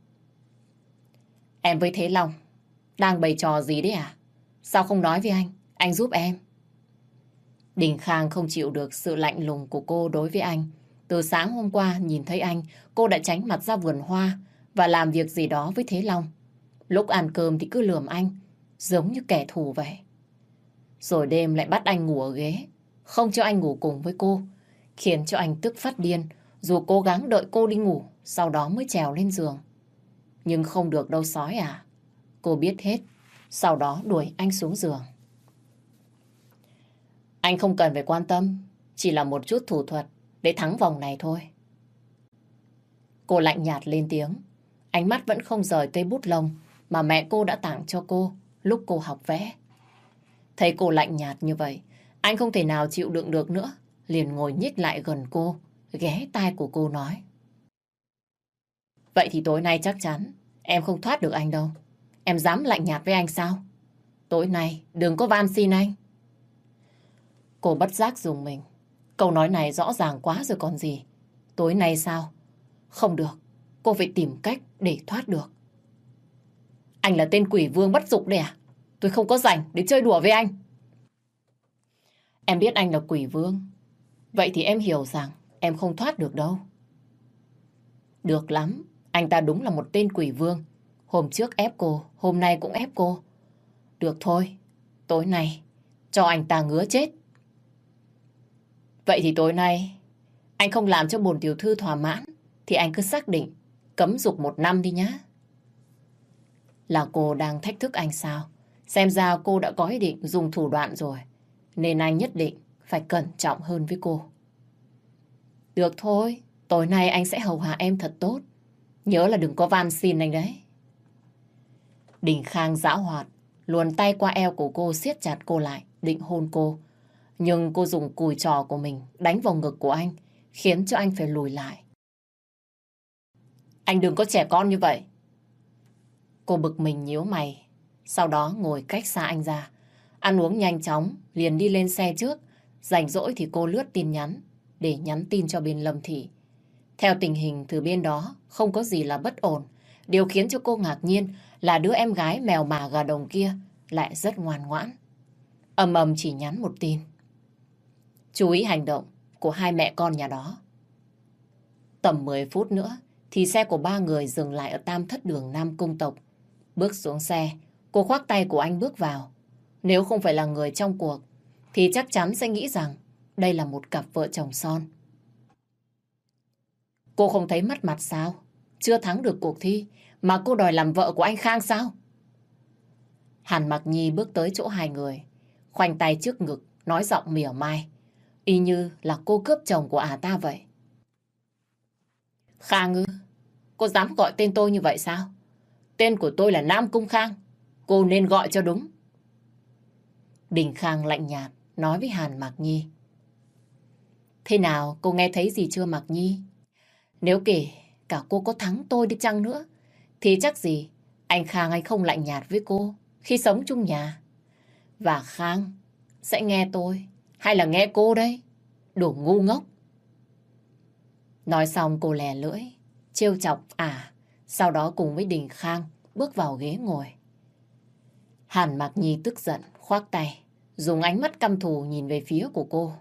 Em với Thế Long đang bày trò gì đấy à? Sao không nói với anh giúp em. Đình Khang không chịu được sự lạnh lùng của cô đối với anh. Từ sáng hôm qua nhìn thấy anh, cô đã tránh mặt ra vườn hoa và làm việc gì đó với Thế Long. Lúc ăn cơm thì cứ lườm anh, giống như kẻ thù vậy. Rồi đêm lại bắt anh ngủ ở ghế, không cho anh ngủ cùng với cô, khiến cho anh tức phát điên, dù cố gắng đợi cô đi ngủ, sau đó mới trèo lên giường. Nhưng không được đâu sói à. Cô biết hết, sau đó đuổi anh xuống giường. Anh không cần phải quan tâm, chỉ là một chút thủ thuật để thắng vòng này thôi. Cô lạnh nhạt lên tiếng, ánh mắt vẫn không rời cây bút lông mà mẹ cô đã tặng cho cô lúc cô học vẽ. Thấy cô lạnh nhạt như vậy, anh không thể nào chịu đựng được nữa, liền ngồi nhích lại gần cô, ghé tai của cô nói. Vậy thì tối nay chắc chắn em không thoát được anh đâu. Em dám lạnh nhạt với anh sao? Tối nay đừng có van xin anh. Cô bất giác dùng mình. Câu nói này rõ ràng quá rồi còn gì. Tối nay sao? Không được, cô phải tìm cách để thoát được. Anh là tên quỷ vương bất dụng đấy à? Tôi không có rảnh để chơi đùa với anh. Em biết anh là quỷ vương. Vậy thì em hiểu rằng em không thoát được đâu. Được lắm, anh ta đúng là một tên quỷ vương. Hôm trước ép cô, hôm nay cũng ép cô. Được thôi, tối nay cho anh ta ngứa chết. Vậy thì tối nay anh không làm cho bổn tiểu thư thỏa mãn thì anh cứ xác định cấm dục 1 năm đi nhá. Là cô đang thách thức anh sao? Xem ra cô đã có ý định dùng thủ đoạn rồi, nên anh nhất định phải cẩn trọng hơn với cô. Được thôi, tối nay anh sẽ hầu hạ em thật tốt. Nhớ là đừng có van xin anh đấy. Đình Khang giã hoạt, luồn tay qua eo của cô siết chặt cô lại, định hôn cô. Nhưng cô dùng cùi trò của mình đánh vào ngực của anh, khiến cho anh phải lùi lại. Anh đừng có trẻ con như vậy. Cô bực mình nhíu mày, sau đó ngồi cách xa anh ra. Ăn uống nhanh chóng, liền đi lên xe trước. Rảnh rỗi thì cô lướt tin nhắn để nhắn tin cho bên Lâm Thị. Theo tình hình từ bên đó, không có gì là bất ổn. Điều khiến cho cô ngạc nhiên là đứa em gái mèo mả gà đồng kia lại rất ngoan ngoãn. Ầm ầm chỉ nhắn một tin. Chú ý hành động của hai mẹ con nhà đó. Tầm 10 phút nữa thì xe của 3 người dừng lại ở Tam Thất Đường Nam Cung Tộc. Bước xuống xe, cô khoác tay của anh bước vào. Nếu không phải là người trong cuộc thì chắc chắn sẽ nghĩ rằng đây là một cặp vợ chồng son. Cô không thấy mất mặt sao? Chưa thắng được cuộc thi mà cô đòi làm vợ của anh Khang sao? Hàn Mặc Nhi bước tới chỗ hai người, khoanh tay trước ngực, nói giọng mỉa mai, y như là cô cướp chồng của ta vậy. Khang ư? Cô dám gọi tên tôi như vậy sao? Tên của tôi là Nam Cung Khang. Cô nên gọi cho đúng. Đình Khang lạnh nhạt nói với Hàn Mặc Nhi. Thế nào, cô nghe thấy gì chưa Mặc Nhi? Nếu kể cả cô có thắng tôi đi chăng nữa thì chắc gì anh Khang anh không lạnh nhạt với cô khi sống chung nhà. Và Khang sẽ nghe tôi hay là nghe cô đây? Đồ ngu ngốc. Nói xong cô lè lưỡi, trêu chọc sau đó cùng với Đình Khang bước vào ghế ngồi. Hàn Mặc Nhi tức giận, khoác tay, dùng ánh mắt căm thù nhìn về phía của cô.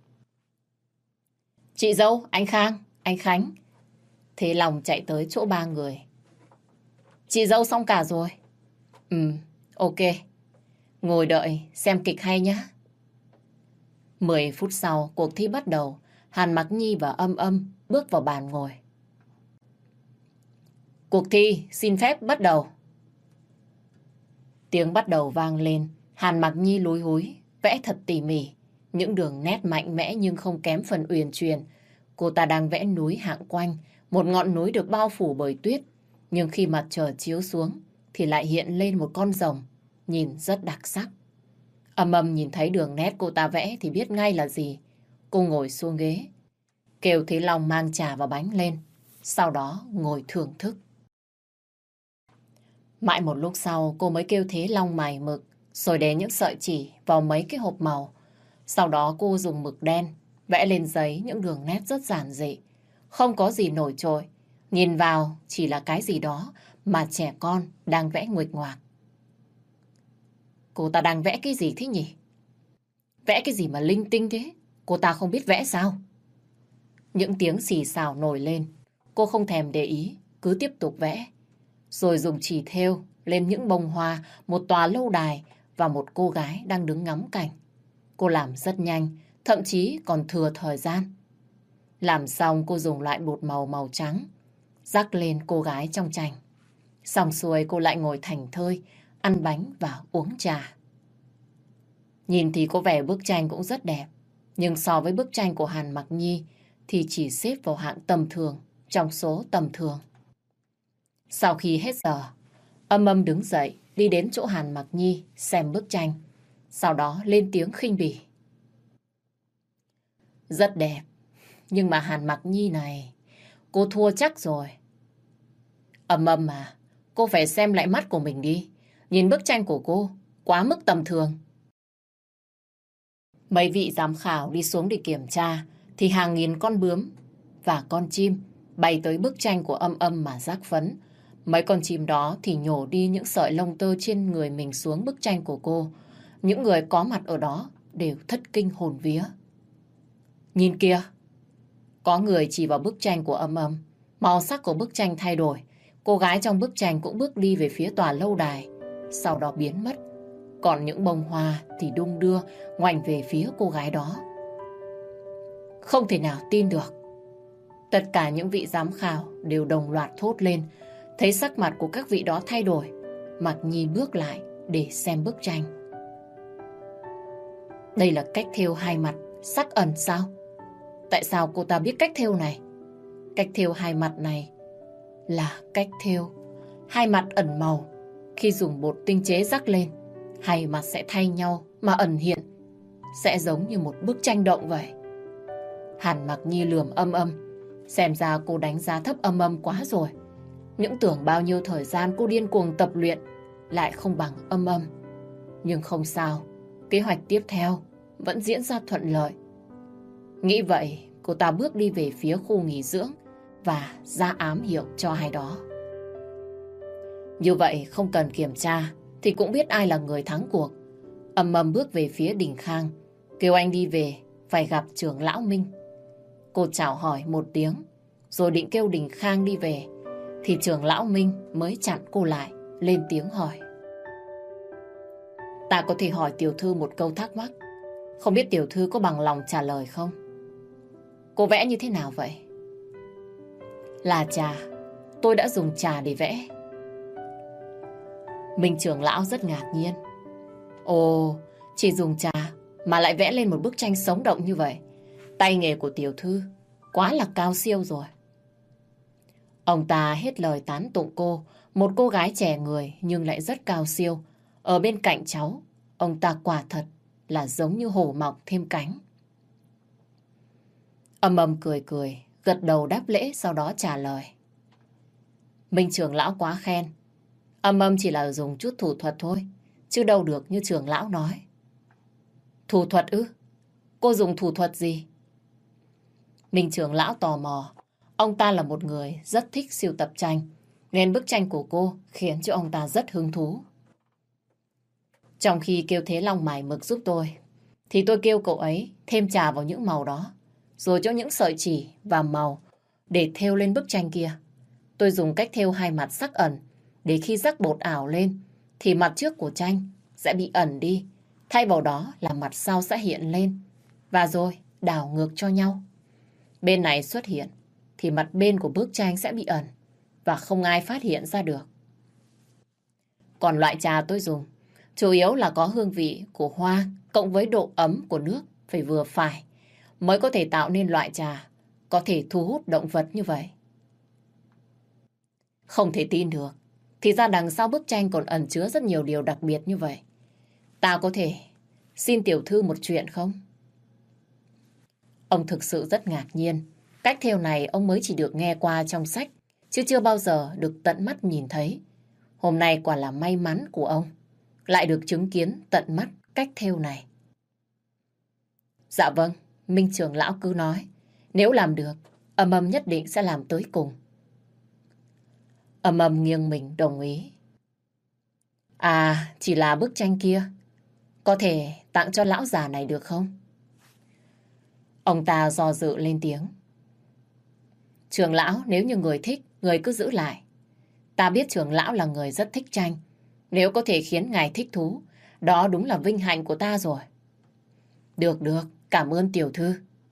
Chị dâu, anh Khang, anh Khánh. Thế Long chạy tới chỗ 3 người. Chị dâu xong cả rồi. Ok. Ngồi đợi xem kịch hay nhá. 10 phút sau, cuộc thi bắt đầu. Hàn Mặc Nhi và Âm Âm bước vào bàn ngồi. Cuộc thi xin phép bắt đầu. Tiếng bắt đầu vang lên. Hàn Mặc Nhi lúi húi, vẽ thật tỉ mỉ. Những đường nét mạnh mẽ nhưng không kém phần uyển chuyển. Cô ta đang vẽ núi Hạng Quanh, một ngọn núi được bao phủ bởi tuyết. Nhưng khi mặt trời chiếu xuống thì lại hiện lên một con rồng, nhìn rất đặc sắc. Âm Âm nhìn thấy đường nét cô ta vẽ thì biết ngay là gì. Cô ngồi xuống ghế, kêu Thế Long mang trà và bánh lên, sau đó ngồi thưởng thức. Mãi một lúc sau cô mới kêu Thế Long mài mực, rồi để những sợi chỉ vào mấy cái hộp màu. Sau đó cô dùng mực đen vẽ lên giấy những đường nét rất giản dị, không có gì nổi trội. Nhìn vào chỉ là cái gì đó mà trẻ con đang vẽ nguệch ngoạc. Cô ta đang vẽ cái gì thế nhỉ? Vẽ cái gì mà linh tinh thế? Cô ta không biết vẽ sao? Những tiếng xì xào nổi lên. Cô không thèm để ý, cứ tiếp tục vẽ. Rồi dùng chì thêu lên những bông hoa, một tòa lâu đài và một cô gái đang đứng ngắm cảnh. Cô làm rất nhanh, thậm chí còn thừa thời gian. Làm xong cô dùng loại bột màu trắng, rắc lên cô gái trong tranh. Xong xuôi cô lại ngồi thảnh thơi, ăn bánh và uống trà. Nhìn thì có vẻ bức tranh cũng rất đẹp, nhưng so với bức tranh của Hàn Mặc Nhi thì chỉ xếp vào hạng tầm thường trong số tầm thường. Sau khi hết giờ, Âm Âm đứng dậy đi đến chỗ Hàn Mặc Nhi xem bức tranh, sau đó lên tiếng khinh bỉ. Rất đẹp, nhưng mà Hàn Mặc Nhi này, cô thua chắc rồi. Âm Âm à, cô phải xem lại mắt của mình đi. Nhìn bức tranh của cô, quá mức tầm thường. Mấy vị giám khảo đi xuống để kiểm tra, thì hàng nghìn con bướm và con chim bay tới bức tranh của Âm Âm mà rác phấn. Mấy con chim đó thì nhổ đi những sợi lông tơ trên người mình xuống bức tranh của cô. Những người có mặt ở đó đều thất kinh hồn vía. Nhìn kìa! Có người chỉ vào bức tranh của Âm Âm. Màu sắc của bức tranh thay đổi. Cô gái trong bức tranh cũng bước đi về phía tòa lâu đài, sau đó biến mất. Còn những bông hoa thì đung đưa ngoảnh về phía cô gái đó. Không thể nào tin được. Tất cả những vị giám khảo đều đồng loạt thốt lên. Thấy sắc mặt của các vị đó thay đổi, Mặc Nhi bước lại để xem bức tranh. Đây là cách thêu hai mặt sắc ẩn sao? Tại sao cô ta biết cách thêu này? Cách thêu hai mặt này là cách thêu hai mặt ẩn màu. Khi dùng bột tinh chế rắc lên, hai mặt sẽ thay nhau mà ẩn hiện, sẽ giống như một bức tranh động vậy. Hàn Mặc Nhi lườm Âm Âm. Xem ra cô đánh giá thấp Âm Âm quá rồi. Những tưởng bao nhiêu thời gian cô điên cuồng tập luyện lại không bằng Âm Âm. Nhưng không sao, kế hoạch tiếp theo vẫn diễn ra thuận lợi. Nghĩ vậy, cô ta bước đi về phía khu nghỉ dưỡng và ra ám hiệu cho ai đó. Như vậy không cần kiểm tra thì cũng biết ai là người thắng cuộc. Âm Âm bước về phía Đình Khang, kêu anh đi về, phải gặp trưởng lão Minh. Cô chào hỏi một tiếng, rồi định kêu Đình Khang đi về, thì trưởng lão Minh mới chặn cô lại, lên tiếng hỏi. Ta có thể hỏi tiểu thư một câu thắc mắc, không biết tiểu thư có bằng lòng trả lời không? Cô vẽ như thế nào vậy? Là trà, tôi đã dùng trà để vẽ. Minh trưởng lão rất ngạc nhiên. Ồ, chỉ dùng trà mà lại vẽ lên một bức tranh sống động như vậy. Tay nghề của tiểu thư quá là cao siêu rồi. Ông ta hết lời tán tụng cô, một cô gái trẻ người nhưng lại rất cao siêu. Ở bên cạnh cháu, ông ta quả thật là giống như hổ mọc thêm cánh. Âm Âm cười cười, gật đầu đáp lễ, sau đó trả lời. Minh trưởng lão quá khen. Âm Âm chỉ là dùng chút thủ thuật thôi, chứ đâu được như trưởng lão nói. Thủ thuật ư? Cô dùng thủ thuật gì? Minh trưởng lão tò mò. Ông ta là một người rất thích sưu tập tranh, nên bức tranh của cô khiến cho ông ta rất hứng thú. Trong khi kêu Thế Long mài mực giúp tôi, thì tôi kêu cậu ấy thêm trà vào những màu đó, rồi cho những sợi chỉ và màu để thêu lên bức tranh kia. Tôi dùng cách thêu hai mặt sắc ẩn, để khi rắc bột ảo lên, thì mặt trước của tranh sẽ bị ẩn đi, thay vào đó là mặt sau sẽ hiện lên, và rồi đảo ngược cho nhau. Bên này xuất hiện, thì mặt bên của bức tranh sẽ bị ẩn, và không ai phát hiện ra được. Còn loại trà tôi dùng Chủ yếu là có hương vị của hoa cộng với độ ấm của nước phải vừa phải mới có thể tạo nên loại trà có thể thu hút động vật như vậy. Không thể tin được. Thì ra đằng sau bức tranh còn ẩn chứa rất nhiều điều đặc biệt như vậy. Ta có thể xin tiểu thư một chuyện không? Ông thực sự rất ngạc nhiên. Cách thêu này ông mới chỉ được nghe qua trong sách, chứ chưa bao giờ được tận mắt nhìn thấy. Hôm nay quả là may mắn của ông, lại được chứng kiến tận mắt cách thêu này. Dạ vâng, Minh trưởng lão cứ nói. Nếu làm được, Ầm Ầm nhất định sẽ làm tới cùng. Ầm Ầm nghiêng mình đồng ý. À, chỉ là bức tranh kia. Có thể tặng cho lão già này được không? Ông ta do dự lên tiếng. Trưởng lão, nếu như người thích, người cứ giữ lại. Ta biết trưởng lão là người rất thích tranh. Nếu có thể khiến ngài thích thú, đó đúng là vinh hạnh của ta rồi. Được, cảm ơn tiểu thư.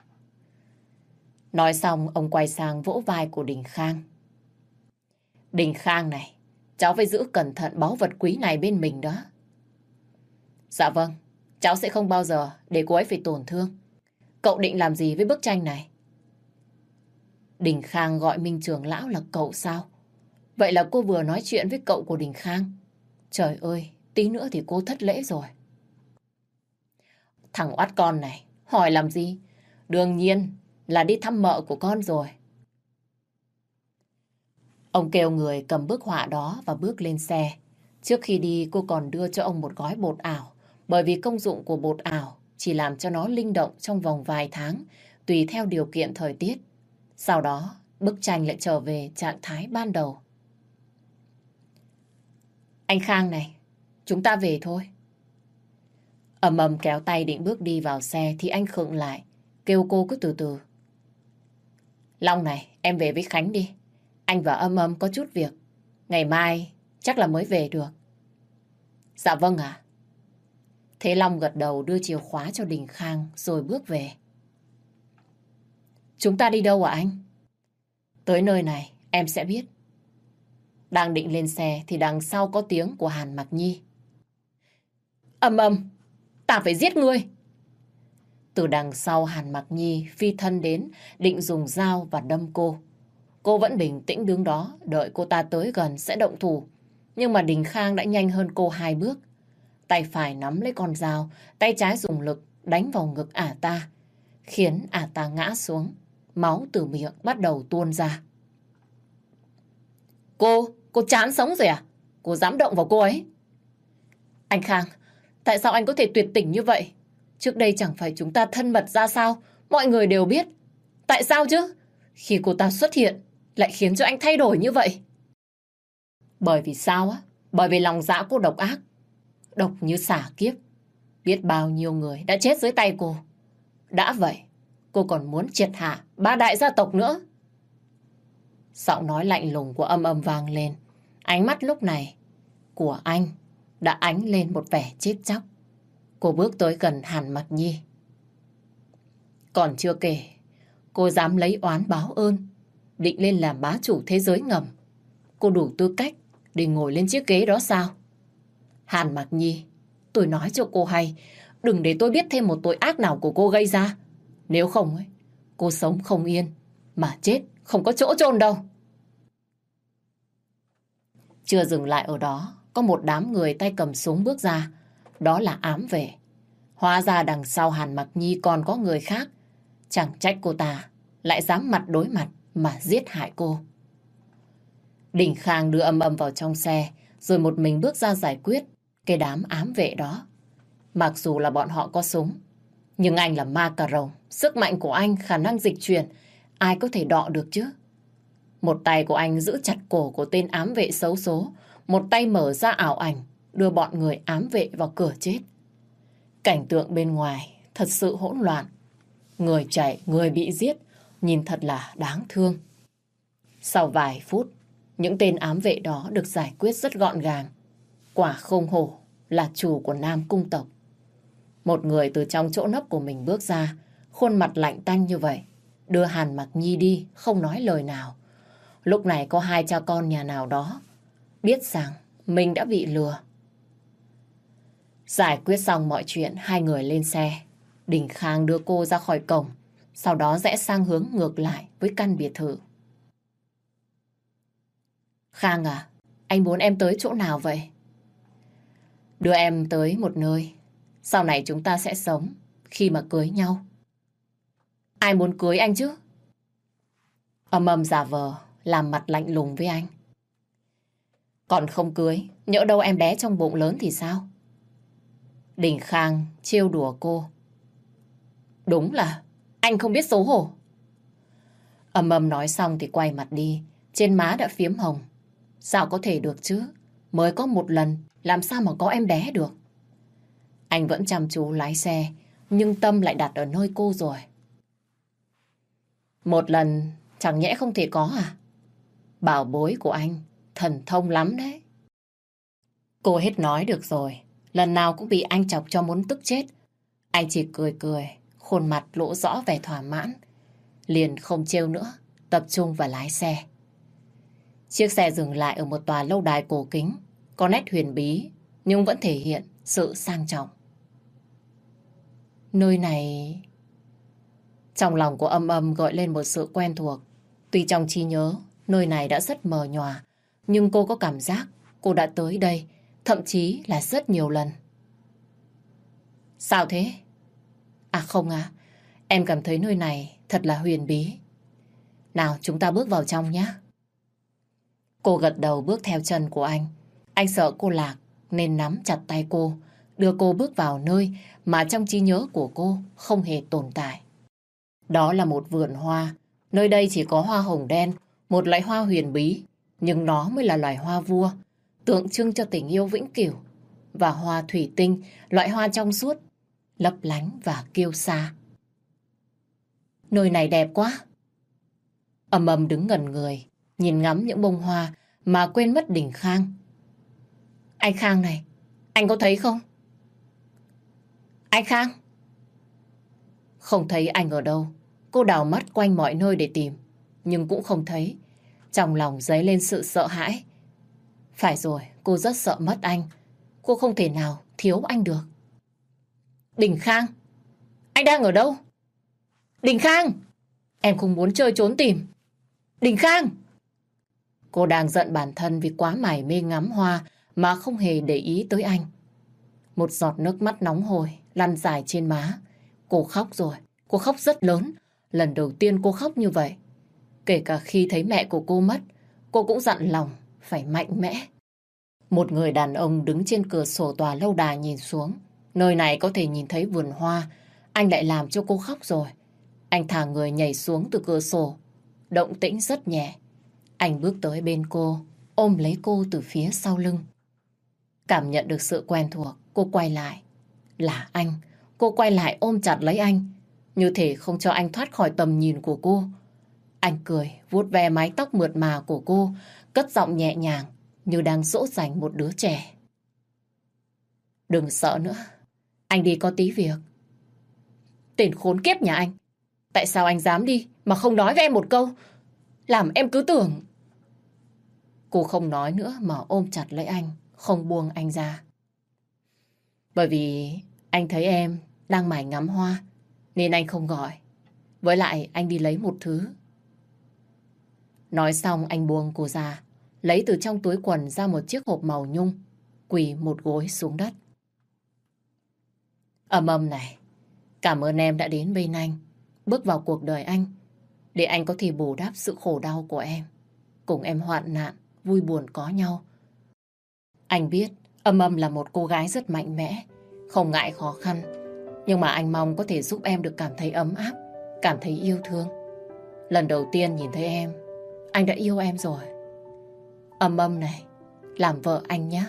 Nói xong, ông quay sang vỗ vai của Đình Khang. Đình Khang này, cháu phải giữ cẩn thận báu vật quý này bên mình đó. Dạ vâng, cháu sẽ không bao giờ để cô ấy phải tổn thương. Cậu định làm gì với bức tranh này? Đình Khang gọi Minh trưởng lão là cậu sao? Vậy là cô vừa nói chuyện với cậu của Đình Khang. Trời ơi, tí nữa thì cô thất lễ rồi. Thằng oát con này, hỏi làm gì? Đương nhiên là đi thăm mợ của con rồi. Ông kêu người cầm bức họa đó và bước lên xe. Trước khi đi cô còn đưa cho ông một gói bột ảo. Bởi vì công dụng của bột ảo chỉ làm cho nó linh động trong vòng vài tháng, tùy theo điều kiện thời tiết. Sau đó, bức tranh lại trở về trạng thái ban đầu. Anh Khang này, chúng ta về thôi. Ầm Ầm kéo tay định bước đi vào xe thì anh khựng lại, kêu cô cứ từ từ. Long này, em về với Khánh đi. Anh và Ầm Ầm có chút việc. Ngày mai chắc là mới về được. Dạ vâng ạ. Thế Long gật đầu đưa chìa khóa cho Đình Khang rồi bước về. Chúng ta đi đâu ạ anh? Tới nơi này em sẽ biết. Đang định lên xe thì đằng sau có tiếng của Hàn Mặc Nhi. Ầm Ầm, ta phải giết ngươi. Từ đằng sau Hàn Mặc Nhi phi thân đến định dùng dao và đâm cô. Cô vẫn bình tĩnh đứng đó đợi cô ta tới gần sẽ động thủ. Nhưng mà Đình Khang đã nhanh hơn cô 2 bước. Tay phải nắm lấy con dao, tay trái dùng lực đánh vào ngực ả ta, khiến ả ta ngã xuống. Máu từ miệng bắt đầu tuôn ra. Cô chán sống rồi à? Cô dám động vào cô ấy? Anh Khang, tại sao anh có thể tuyệt tình như vậy? Trước đây chẳng phải chúng ta thân mật ra sao? Mọi người đều biết. Tại sao chứ? Khi cô ta xuất hiện, lại khiến cho anh thay đổi như vậy. Bởi vì sao á? Bởi vì lòng dạ cô độc ác. Độc như xả kiếp. Biết bao nhiêu người đã chết dưới tay cô. Đã vậy, cô còn muốn triệt hạ 3 đại gia tộc nữa. Giọng nói lạnh lùng của Ầm Ầm vang lên. Ánh mắt lúc này của anh đã ánh lên một vẻ chết chóc. Cô bước tới gần Hàn Mặc Nhi. Còn chưa kể, cô dám lấy oán báo ơn, định lên làm bá chủ thế giới ngầm. Cô đủ tư cách để ngồi lên chiếc ghế đó sao? Hàn Mặc Nhi, tôi nói cho cô hay, đừng để tôi biết thêm một tội ác nào của cô gây ra. Nếu không ấy, cô sống không yên, mà chết không có chỗ chôn đâu. Chưa dừng lại ở đó, có một đám người tay cầm súng bước ra. Đó là ám vệ. Hóa ra đằng sau Hàn Mặc Nhi còn có người khác. Chẳng trách cô ta lại dám mặt đối mặt mà giết hại cô. Đình Khang đưa Ầm Ầm vào trong xe, rồi một mình bước ra giải quyết cái đám ám vệ đó. Mặc dù là bọn họ có súng, nhưng anh là ma cà rồng, sức mạnh của anh, khả năng dịch chuyển, ai có thể đọ được chứ? Một tay của anh giữ chặt cổ của tên ám vệ xấu số, một tay mở ra ảo ảnh, đưa bọn người ám vệ vào cửa chết. Cảnh tượng bên ngoài thật sự hỗn loạn. Người chạy, người bị giết, nhìn thật là đáng thương. Sau vài phút, những tên ám vệ đó được giải quyết rất gọn gàng. Quả không hổ là chủ của Nam Cung tộc. Một người từ trong chỗ nấp của mình bước ra, khuôn mặt lạnh tanh như vậy, đưa Hàn Mặc Nhi đi, không nói lời nào. Lúc này có hai cha con nhà nào đó biết rằng mình đã bị lừa. Giải quyết xong mọi chuyện, hai người lên xe. Đình Khang đưa cô ra khỏi cổng, sau đó rẽ sang hướng ngược lại với căn biệt thự. Khang à, anh muốn em tới chỗ nào vậy? Đưa em tới một nơi. Sau này chúng ta sẽ sống khi mà cưới nhau. Ai muốn cưới anh chứ? Âm giả vờ, làm mặt lạnh lùng với anh. Còn không cưới, nhỡ đâu em bé trong bụng lớn thì sao? Đình Khang trêu đùa cô. Đúng là anh không biết xấu hổ. Âm nói xong thì quay mặt đi, trên má đã phiếm hồng. Sao có thể được chứ? Mới có một lần, làm sao mà có em bé được? Anh vẫn chăm chú lái xe, nhưng tâm lại đặt ở nơi cô rồi. Một lần chẳng nhẽ không thể có à? Bảo bối của anh, thần thông lắm đấy. Cô hết nói được rồi, lần nào cũng bị anh chọc cho muốn tức chết. Anh chỉ cười cười, khuôn mặt lộ rõ vẻ thỏa mãn. Liền không trêu nữa, tập trung vào lái xe. Chiếc xe dừng lại ở một tòa lâu đài cổ kính, có nét huyền bí, nhưng vẫn thể hiện sự sang trọng. Nơi này... Trong lòng của Âm gợi lên một sự quen thuộc. Tuy trong trí nhớ, nơi này đã rất mờ nhòa, nhưng cô có cảm giác cô đã tới đây, thậm chí là rất nhiều lần. Sao thế? À không à, em cảm thấy nơi này thật là huyền bí. Nào, chúng ta bước vào trong nhé. Cô gật đầu bước theo chân của anh. Anh sợ cô lạc nên nắm chặt tay cô, đưa cô bước vào nơi mà trong trí nhớ của cô không hề tồn tại. Đó là một vườn hoa. Nơi đây chỉ có hoa hồng đen, một loại hoa huyền bí, nhưng nó mới là loài hoa vua, tượng trưng cho tình yêu vĩnh cửu. Và hoa thủy tinh, loại hoa trong suốt, lấp lánh và kiêu sa. Nơi này đẹp quá. Âm đứng ngẩn người, nhìn ngắm những bông hoa mà quên mất Đình Khang. Anh Khang này, anh có thấy không? Anh Khang? Không thấy anh ở đâu. Cô đảo mắt quanh mọi nơi để tìm, nhưng cũng không thấy. Trong lòng dấy lên sự sợ hãi. Phải rồi, cô rất sợ mất anh. Cô không thể nào thiếu anh được. Đình Khang, anh đang ở đâu? Đình Khang, em không muốn chơi trốn tìm. Đình Khang! Cô đang giận bản thân vì quá mải mê ngắm hoa mà không hề để ý tới anh. Một giọt nước mắt nóng hổi lăn dài trên má. Cô khóc rồi, cô khóc rất lớn. Lần đầu tiên cô khóc như vậy. Kể cả khi thấy mẹ của cô mất, cô cũng dặn lòng phải mạnh mẽ. Một người đàn ông đứng trên cửa sổ tòa lâu đài nhìn xuống. Nơi này có thể nhìn thấy vườn hoa. Anh lại làm cho cô khóc rồi. Anh thả người nhảy xuống từ cửa sổ. Động tĩnh rất nhẹ. Anh bước tới bên cô, ôm lấy cô từ phía sau lưng. Cảm nhận được sự quen thuộc, cô quay lại. Là anh. Cô quay lại ôm chặt lấy anh, như thể không cho anh thoát khỏi tầm nhìn của cô. Anh cười, vuốt ve mái tóc mượt mà của cô, cất giọng nhẹ nhàng, như đang dỗ dành một đứa trẻ. Đừng sợ nữa, anh đi có tí việc. Tên khốn kiếp nhà anh, tại sao anh dám đi mà không nói với em một câu? Làm em cứ tưởng... Cô không nói nữa mà ôm chặt lấy anh, không buông anh ra. Bởi vì anh thấy em đang mải ngắm hoa, nên anh không gọi. Với lại anh đi lấy một thứ. Nói xong anh buông cô ra, lấy từ trong túi quần ra một chiếc hộp màu nhung, quỳ một gối xuống đất. Âm này, cảm ơn em đã đến bên anh, bước vào cuộc đời anh, để anh có thể bù đắp sự khổ đau của em. Cùng em hoạn nạn, vui buồn có nhau. Anh biết Âm là một cô gái rất mạnh mẽ, không ngại khó khăn. Nhưng mà anh mong có thể giúp em được cảm thấy ấm áp, cảm thấy yêu thương. Lần đầu tiên nhìn thấy em, anh đã yêu em rồi. Âm này, làm vợ anh nhé.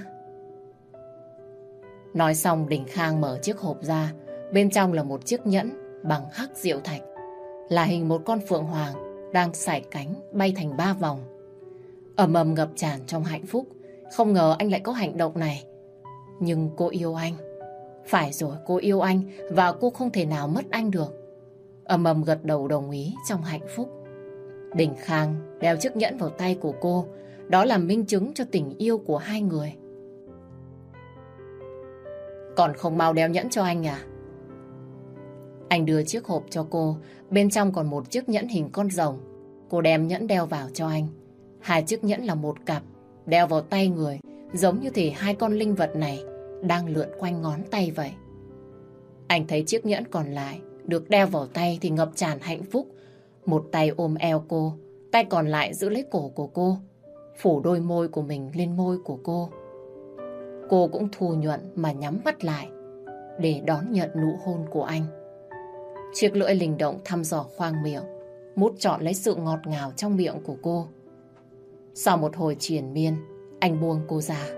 Nói xong Đình Khang mở chiếc hộp ra. Bên trong là một chiếc nhẫn bằng hắc diệu thạch, là hình một con phượng hoàng đang sải cánh bay thành 3 vòng. Âm ngập tràn trong hạnh phúc. Không ngờ anh lại có hành động này. Nhưng cô yêu anh. Phải rồi, cô yêu anh và cô không thể nào mất anh được. Âm gật đầu đồng ý trong hạnh phúc. Đình Khang đeo chiếc nhẫn vào tay của cô. Đó là minh chứng cho tình yêu của hai người. Còn không mau đeo nhẫn cho anh à? Anh đưa chiếc hộp cho cô, bên trong còn một chiếc nhẫn hình con rồng. Cô đem nhẫn đeo vào cho anh. Hai chiếc nhẫn là một cặp, đeo vào tay người, giống như thể hai con linh vật này đang lượn quanh ngón tay vậy. Anh thấy chiếc nhẫn còn lại được đeo vào tay thì ngập tràn hạnh phúc. Một tay ôm eo cô, tay còn lại giữ lấy cổ của cô, phủ đôi môi của mình lên môi của cô. Cô cũng thu nhuận mà nhắm mắt lại để đón nhận nụ hôn của anh. Chiếc lưỡi linh động thăm dò khoang miệng, mút trọn lấy sự ngọt ngào trong miệng của cô. Sau một hồi triền miên, anh buông cô ra.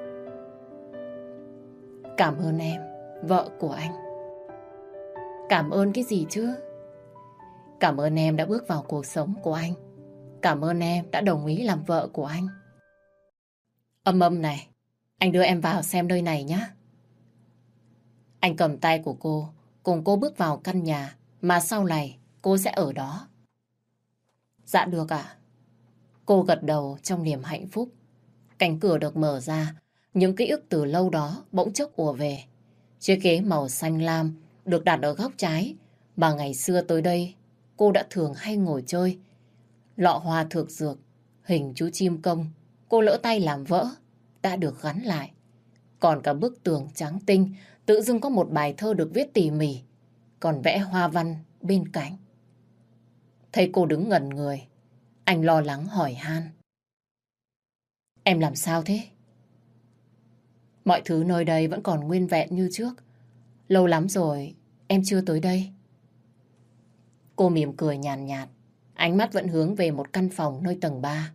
Cảm ơn em, vợ của anh. Cảm ơn cái gì chứ? Cảm ơn em đã bước vào cuộc sống của anh. Cảm ơn em đã đồng ý làm vợ của anh. Âm này, anh đưa em vào xem nơi này nhé. Anh cầm tay của cô, cùng cô bước vào căn nhà mà sau này cô sẽ ở đó. Dạ được ạ. Cô gật đầu trong niềm hạnh phúc. Cánh cửa được mở ra, những ký ức từ lâu đó bỗng chốc ùa về. Chiếc ghế màu xanh lam được đặt ở góc trái mà ngày xưa tới đây cô đã thường hay ngồi chơi. Lọ hoa thực dược, hình chú chim công, cô lỡ tay làm vỡ, đã được gắn lại. Còn cả bức tường trắng tinh, tự dưng có một bài thơ được viết tỉ mỉ, còn vẽ hoa văn bên cạnh. Thấy cô đứng ngẩn người, anh lo lắng hỏi han. Em làm sao thế? Mọi thứ nơi đây vẫn còn nguyên vẹn như trước. Lâu lắm rồi em chưa tới đây. Cô mỉm cười nhàn nhạt, ánh mắt vẫn hướng về một căn phòng nơi tầng 3.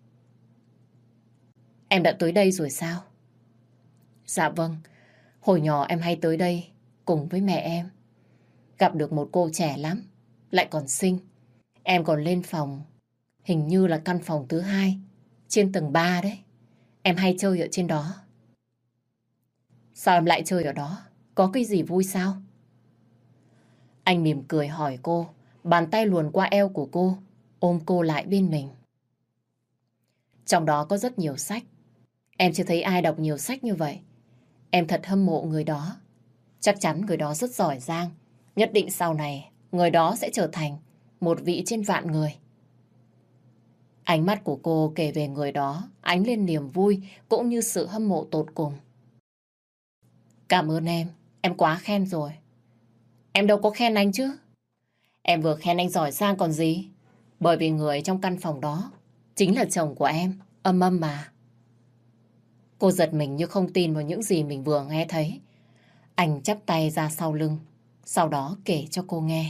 Em đã tới đây rồi sao? Dạ vâng, hồi nhỏ em hay tới đây cùng với mẹ em. Gặp được một cô trẻ lắm, lại còn xinh. Em còn lên phòng, hình như là căn phòng thứ 2, trên tầng 3 đấy. Em hay chơi ở trên đó. Sao em lại chơi ở đó? Có cái gì vui sao? Anh mỉm cười hỏi cô, bàn tay luồn qua eo của cô, ôm cô lại bên mình. Trong đó có rất nhiều sách. Em chưa thấy ai đọc nhiều sách như vậy. Em thật hâm mộ người đó. Chắc chắn người đó rất giỏi giang. Nhất định sau này, người đó sẽ trở thành một vị trên vạn người. Ánh mắt của cô kể về người đó, ánh lên niềm vui cũng như sự hâm mộ tột cùng. Cảm ơn em quá khen rồi. Em đâu có khen anh chứ. Em vừa khen anh giỏi giang còn gì. Bởi vì người trong căn phòng đó chính là chồng của em, Âm mà. Cô giật mình như không tin vào những gì mình vừa nghe thấy. Anh chắp tay ra sau lưng, sau đó kể cho cô nghe.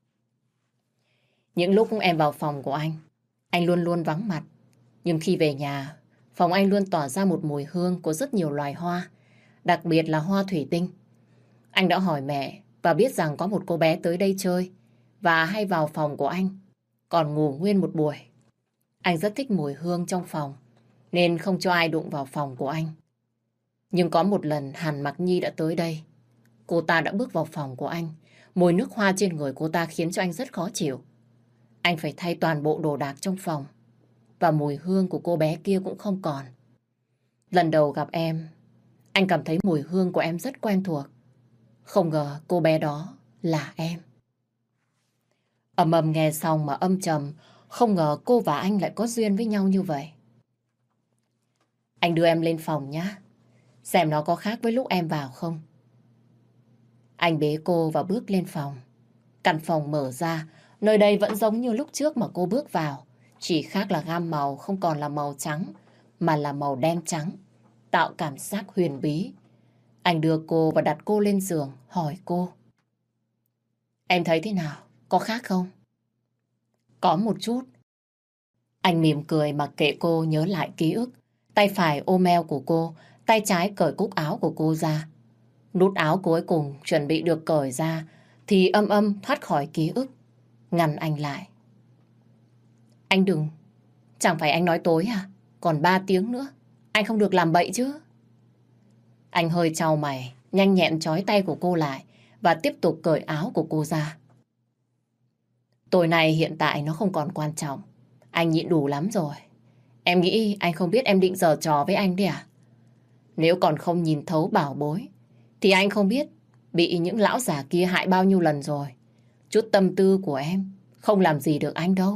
Những lúc em vào phòng của anh luôn luôn vắng mặt. Nhưng khi về nhà, phòng anh luôn tỏa ra một mùi hương của rất nhiều loài hoa, đặc biệt là hoa thủy tinh. Anh đã hỏi mẹ và biết rằng có một cô bé tới đây chơi và hay vào phòng của anh, còn ngủ nguyên một buổi. Anh rất thích mùi hương trong phòng, nên không cho ai đụng vào phòng của anh. Nhưng có một lần Hàn Mặc Nhi đã tới đây. Cô ta đã bước vào phòng của anh. Mùi nước hoa trên người cô ta khiến cho anh rất khó chịu. Anh phải thay toàn bộ đồ đạc trong phòng. Và mùi hương của cô bé kia cũng không còn. Lần đầu gặp em, anh cảm thấy mùi hương của em rất quen thuộc. Không ngờ cô bé đó là em. Ầm nghe xong mà âm trầm. Không ngờ cô và anh lại có duyên với nhau như vậy. Anh đưa em lên phòng nhé. Xem nó có khác với lúc em vào không. Anh bế cô và bước lên phòng. Căn phòng mở ra. Nơi đây vẫn giống như lúc trước mà cô bước vào. Chỉ khác là gam màu không còn là màu trắng, mà là màu đen trắng, tạo cảm giác huyền bí. Anh đưa cô và đặt cô lên giường, hỏi cô. Em thấy thế nào? Có khác không? Có một chút. Anh mỉm cười mặc kệ cô nhớ lại ký ức. Tay phải ôm eo của cô, tay trái cởi cúc áo của cô ra. Nút áo cuối cùng chuẩn bị được cởi ra, thì Âm thoát khỏi ký ức, ngăn anh lại. Anh đừng, chẳng phải anh nói tối à? Còn 3 tiếng nữa, anh không được làm bậy chứ. Anh hơi chau mày, nhanh nhẹn trói tay của cô lại và tiếp tục cởi áo của cô ra. Tối nay hiện tại nó không còn quan trọng. Anh nhịn đủ lắm rồi. Em nghĩ anh không biết em định giở trò với anh đấy à? Nếu còn không nhìn thấu bảo bối, Thì anh không biết bị những lão già kia hại bao nhiêu lần rồi. Chút tâm tư của em không làm gì được anh đâu.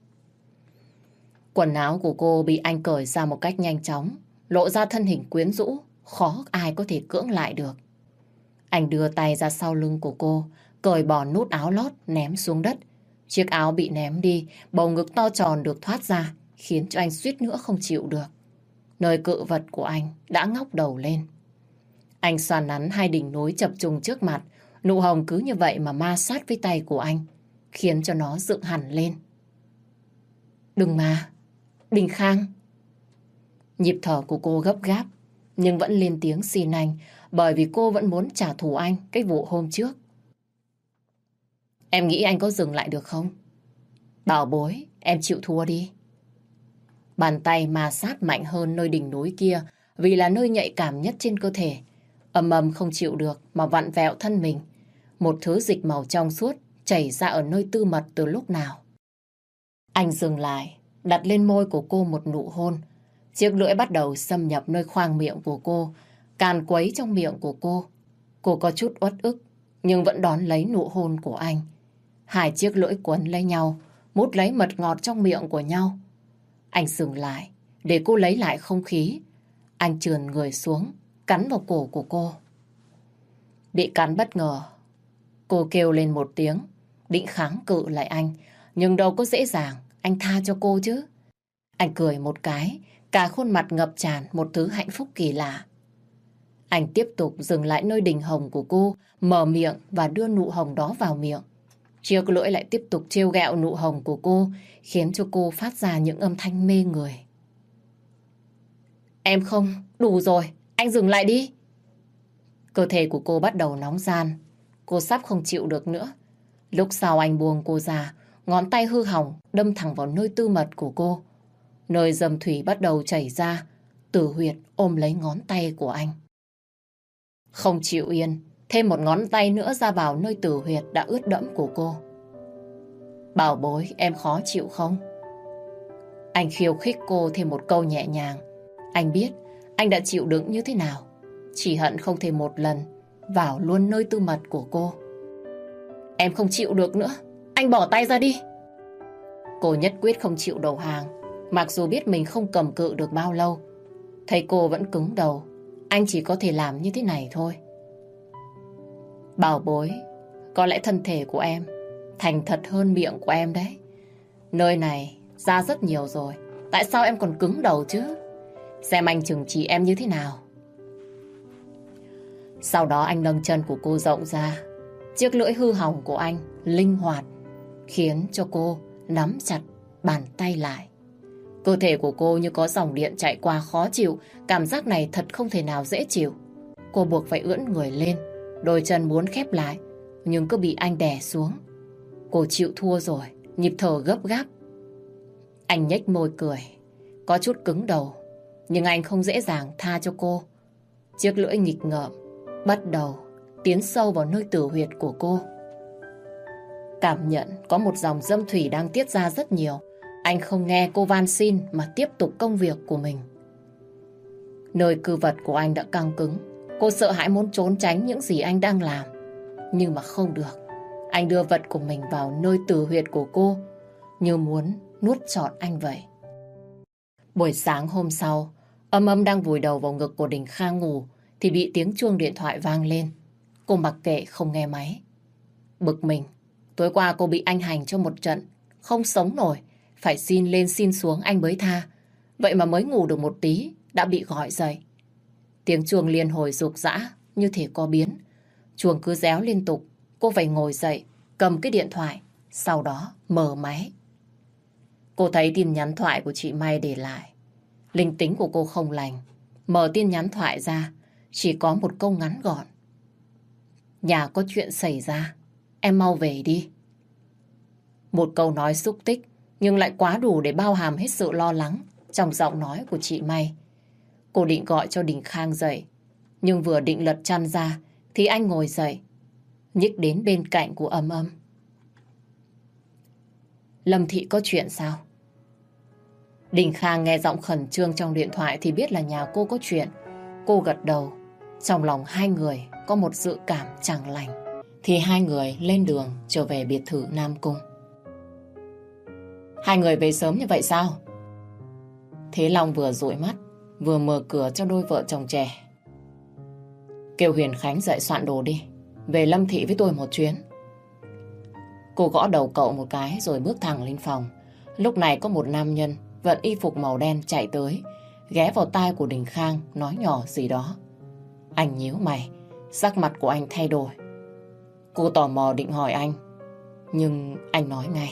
Quần áo của cô bị anh cởi ra một cách nhanh chóng, lộ ra thân hình quyến rũ, khó ai có thể cưỡng lại được. Anh đưa tay ra sau lưng của cô, cởi bỏ nút áo lót ném xuống đất. Chiếc áo bị ném đi, bầu ngực to tròn được thoát ra, khiến cho anh suýt nữa không chịu được. Nơi cự vật của anh đã ngóc đầu lên. Anh xoa nắn hai đỉnh núi chập trùng trước mặt, nụ hồng cứ như vậy mà ma sát với tay của anh, khiến cho nó dựng hẳn lên. Đừng mà, Đình Khang. Nhịp thở của cô gấp gáp, nhưng vẫn lên tiếng xin anh, bởi vì cô vẫn muốn trả thù anh cái vụ hôm trước. Em nghĩ anh có dừng lại được không? Bảo bối, em chịu thua đi. Bàn tay ma sát mạnh hơn nơi đỉnh núi kia, vì là nơi nhạy cảm nhất trên cơ thể. Ầm ầm không chịu được mà vặn vẹo thân mình. Một thứ dịch màu trong suốt chảy ra ở nơi tư mật từ lúc nào. Anh dừng lại, đặt lên môi của cô một nụ hôn. Chiếc lưỡi bắt đầu xâm nhập nơi khoang miệng của cô, càn quấy trong miệng của cô. Cô có chút uất ức, nhưng vẫn đón lấy nụ hôn của anh. Hai chiếc lưỡi quấn lấy nhau, mút lấy mật ngọt trong miệng của nhau. Anh dừng lại, để cô lấy lại không khí. Anh chườn người xuống, cắn vào cổ của cô. Bị cắn bất ngờ, cô kêu lên một tiếng, định kháng cự lại anh. Nhưng đâu có dễ dàng, anh tha cho cô chứ. Anh cười một cái, cả khuôn mặt ngập tràn một thứ hạnh phúc kỳ lạ. Anh tiếp tục dừng lại nơi đỉnh hồng của cô, mở miệng và đưa nụ hồng đó vào miệng. Chiếc lưỡi lại tiếp tục trêu ghẹo nụ hồng của cô, khiến cho cô phát ra những âm thanh mê người. Em không, đủ rồi, anh dừng lại đi. Cơ thể của cô bắt đầu nóng ran, cô sắp không chịu được nữa. Lúc sau anh buông cô ra, ngón tay hư hỏng đâm thẳng vào nơi tư mật của cô. Nơi dầm thủy bắt đầu chảy ra, Tử Huyệt ôm lấy ngón tay của anh. Không chịu yên, thêm một ngón tay nữa ra vào nơi Tử Huyệt đã ướt đẫm của cô. Bảo bối, em khó chịu không? Anh khiêu khích cô thêm một câu nhẹ nhàng. Anh biết anh đã chịu đựng như thế nào, chỉ hận không thể một lần vào luôn nơi tư mật của cô. Em không chịu được nữa, anh bỏ tay ra đi. Cô nhất quyết không chịu đầu hàng, mặc dù biết mình không cầm cự được bao lâu. Thấy cô vẫn cứng đầu, anh chỉ có thể làm như thế này thôi. Bảo bối, có lẽ thân thể của em thành thật hơn miệng của em đấy. Nơi này ra rất nhiều rồi, tại sao em còn cứng đầu chứ? Xem anh trừng trị em như thế nào. Sau đó anh nâng chân của cô rộng ra. Chiếc lưỡi hư hỏng của anh linh hoạt, khiến cho cô nắm chặt bàn tay lại. Cơ thể của cô như có dòng điện chạy qua khó chịu. Cảm giác này thật không thể nào dễ chịu. Cô buộc phải ưỡn người lên, đôi chân muốn khép lại, nhưng cứ bị anh đè xuống. Cô chịu thua rồi, nhịp thở gấp gáp. Anh nhếch môi cười, có chút cứng đầu, nhưng anh không dễ dàng tha cho cô. Chiếc lưỡi nghịch ngợm bắt đầu tiến sâu vào nơi Tử Huyệt của cô. Cảm nhận có một dòng dâm thủy đang tiết ra rất nhiều. Anh không nghe cô van xin mà tiếp tục công việc của mình. Nơi cư vật của anh đã căng cứng. Cô sợ hãi muốn trốn tránh những gì anh đang làm, nhưng mà không được. Anh đưa vật của mình vào nơi Tử Huyệt của cô, như muốn nuốt trọn anh vậy. Buổi sáng hôm sau, Âm Âm đang vùi đầu vào ngực của Đình Khang ngủ thì bị tiếng chuông điện thoại vang lên. Cô mặc kệ không nghe máy. Bực mình, tối qua cô bị anh hành cho một trận, không sống nổi, phải xin lên xin xuống anh mới tha. Vậy mà mới ngủ được một tí đã bị gọi dậy. Tiếng chuông liên hồi rục rã như thể có biến. Chuông cứ réo liên tục. Cô phải ngồi dậy, cầm cái điện thoại, sau đó mở máy. Cô thấy tin nhắn thoại của chị May để lại. Linh tính của cô không lành. Mở tin nhắn thoại ra, chỉ có một câu ngắn gọn. Nhà có chuyện xảy ra, em mau về đi. Một câu nói xúc tích, nhưng lại quá đủ để bao hàm hết sự lo lắng trong giọng nói của chị May. Cô định gọi cho Đình Khang dậy, nhưng vừa định lật chăn ra thì anh ngồi dậy, nhích đến bên cạnh của Âm Âm. Lâm Thị có chuyện sao? Đình Khang nghe giọng khẩn trương trong điện thoại thì biết là nhà cô có chuyện. Cô gật đầu, trong lòng hai người có một dự cảm chẳng lành, thì hai người lên đường trở về biệt thự Nam Cung. Hai người về sớm như vậy sao? Thế Long vừa dụi mắt, vừa mở cửa cho đôi vợ chồng trẻ. Kêu Huyền Khánh dậy soạn đồ đi, về Lâm Thị với tôi một chuyến. Cô gõ đầu cậu một cái rồi bước thẳng lên phòng. Lúc này có một nam nhân vận y phục màu đen chạy tới, ghé vào tai của Đình Khang nói nhỏ gì đó. Anh nhíu mày, sắc mặt của anh thay đổi. Cô tò mò định hỏi anh, nhưng anh nói ngay.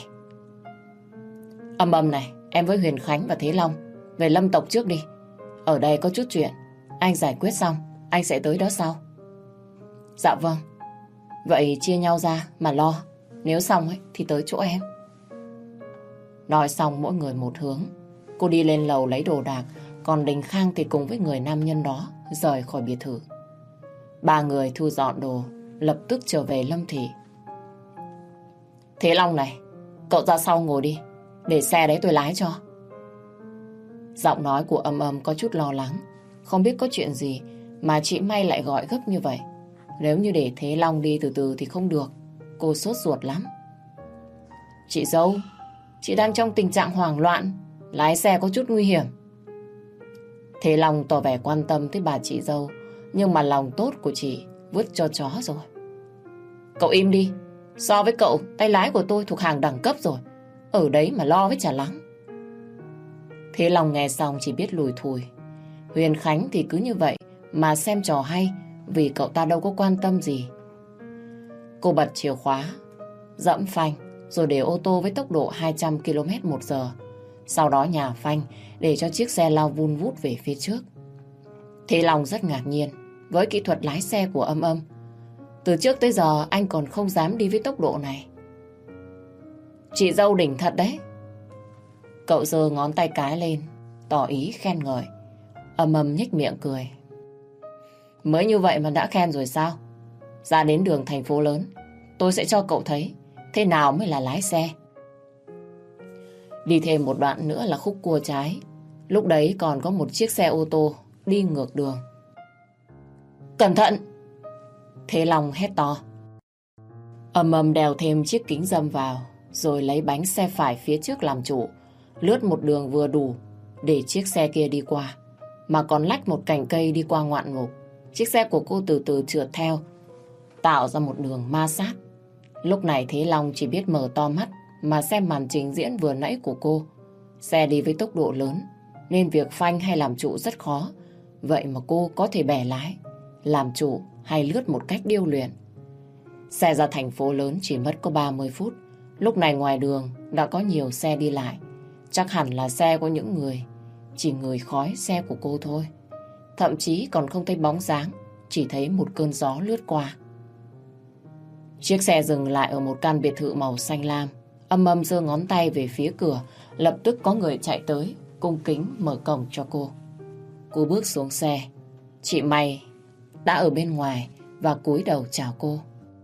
Âm này, em với Huyền Khánh và Thế Long về Lâm tộc trước đi. Ở đây có chút chuyện, anh giải quyết xong, anh sẽ tới đó sau. Dạ vâng. Vậy chia nhau ra mà lo. Nếu xong thì tới chỗ em. Nói xong mỗi người một hướng. Cô đi lên lầu lấy đồ đạc, còn Đình Khang thì cùng với người nam nhân đó rời khỏi biệt thự. Ba người thu dọn đồ, lập tức trở về Lâm Thị. Thế Long này, cậu ra sau ngồi đi, để xe đấy tôi lái cho. Giọng nói của Âm có chút lo lắng, không biết có chuyện gì mà chị May lại gọi gấp như vậy. Nếu như để Thế Long đi từ từ thì không được, cô sốt ruột lắm. Chị dâu, chị đang trong tình trạng hoảng loạn, lái xe có chút nguy hiểm. Thế Long tỏ vẻ quan tâm tới bà chị dâu, nhưng mà lòng tốt của chị vứt cho chó rồi. Cậu im đi, so với cậu, tay lái của tôi thuộc hàng đẳng cấp rồi. Ở đấy mà lo với chả lắng. Thế Long nghe xong chỉ biết lùi thùi. Huyền Khánh thì cứ như vậy mà xem trò hay, vì cậu ta đâu có quan tâm gì. Cô bật chìa khóa, dẫm phanh, rồi để ô tô với tốc độ 200 km/h. Sau đó nhả phanh để cho chiếc xe lao vun vút về phía trước. Thế Long rất ngạc nhiên với kỹ thuật lái xe của Âm. Từ trước tới giờ anh còn không dám đi với tốc độ này. Chị dâu đỉnh thật đấy. Cậu giơ ngón tay cái lên, tỏ ý khen ngợi. Âm nhếch miệng cười. Mới như vậy mà đã khen rồi sao? Ra đến đường thành phố lớn, tôi sẽ cho cậu thấy thế nào mới là lái xe. Đi thêm một đoạn nữa là khúc cua trái. Lúc đấy còn có một chiếc xe ô tô đi ngược đường. Cẩn thận! Thế Long hét to. Âm đèo thêm chiếc kính râm vào, rồi lấy bánh xe phải phía trước làm chủ, lướt một đường vừa đủ để chiếc xe kia đi qua, mà còn lách một cành cây đi qua ngoạn mục. Chiếc xe của cô từ từ trượt theo, tạo ra một đường ma sát. Lúc này Thế Long chỉ biết mở to mắt mà xem màn trình diễn vừa nãy của cô. Xe đi với tốc độ lớn, nên việc phanh hay làm trụ rất khó. Vậy mà cô có thể bẻ lái, làm trụ hay lướt một cách điêu luyện. Xe ra thành phố lớn chỉ mất có 30 phút. Lúc này ngoài đường đã có nhiều xe đi lại. Chắc hẳn là xe của những người chỉ ngửi khói xe của cô thôi. Thậm chí còn không thấy bóng dáng, chỉ thấy một cơn gió lướt qua. Chiếc xe dừng lại ở một căn biệt thự màu xanh lam. Âm giơ ngón tay về phía cửa, lập tức có người chạy tới, cung kính mở cổng cho cô. Cô bước xuống xe. Chị May đã ở bên ngoài và cúi đầu chào cô.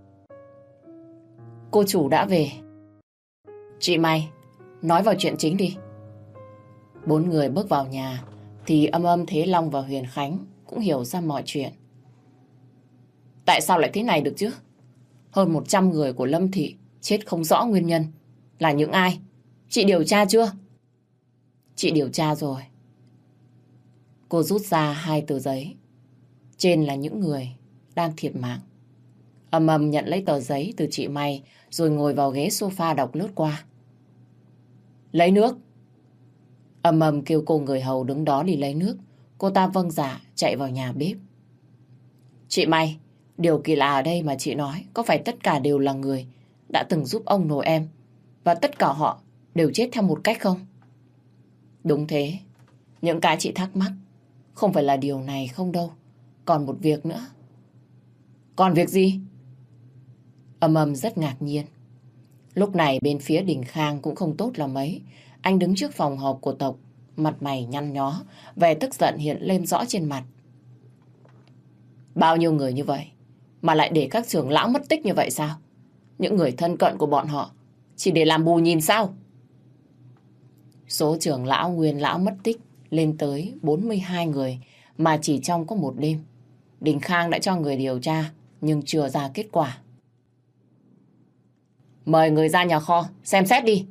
Cô chủ đã về. Chị May, nói vào chuyện chính đi. Bốn người bước vào nhà thì Âm, Thế Long và Huyền Khánh cũng hiểu ra mọi chuyện. Tại sao lại thế này được chứ? Hơn 100 người của Lâm Thị chết không rõ nguyên nhân. Là những ai? Chị điều tra chưa? Chị điều tra rồi. Cô rút ra 2 tờ giấy. Trên là những người đang thiệt mạng. Âm nhận lấy tờ giấy từ chị May, rồi ngồi vào ghế sofa đọc lướt qua. Lấy nước. Âm kêu cô người hầu đứng đó đi lấy nước. Cô ta vâng dạ chạy vào nhà bếp. Chị May, điều kỳ lạ ở đây mà chị nói có phải tất cả đều là người đã từng giúp ông nội em, và tất cả họ đều chết theo một cách không? Đúng thế. Những cái chị thắc mắc không phải là điều này không đâu. Còn một việc nữa. Còn việc gì? Âm rất ngạc nhiên. Lúc này bên phía Đình Khang cũng không tốt là mấy. Anh đứng trước phòng họp của tộc, mặt mày nhăn nhó, vẻ tức giận hiện lên rõ trên mặt. Bao nhiêu người như vậy mà lại để các trưởng lão mất tích như vậy sao? Những người thân cận của bọn họ chỉ để làm bù nhìn sao? Số trưởng lão nguyên lão mất tích lên tới 42 người, mà chỉ trong có một đêm Đình Khang đã cho người điều tra nhưng chưa ra kết quả. Mời người ra nhà kho, xem xét đi.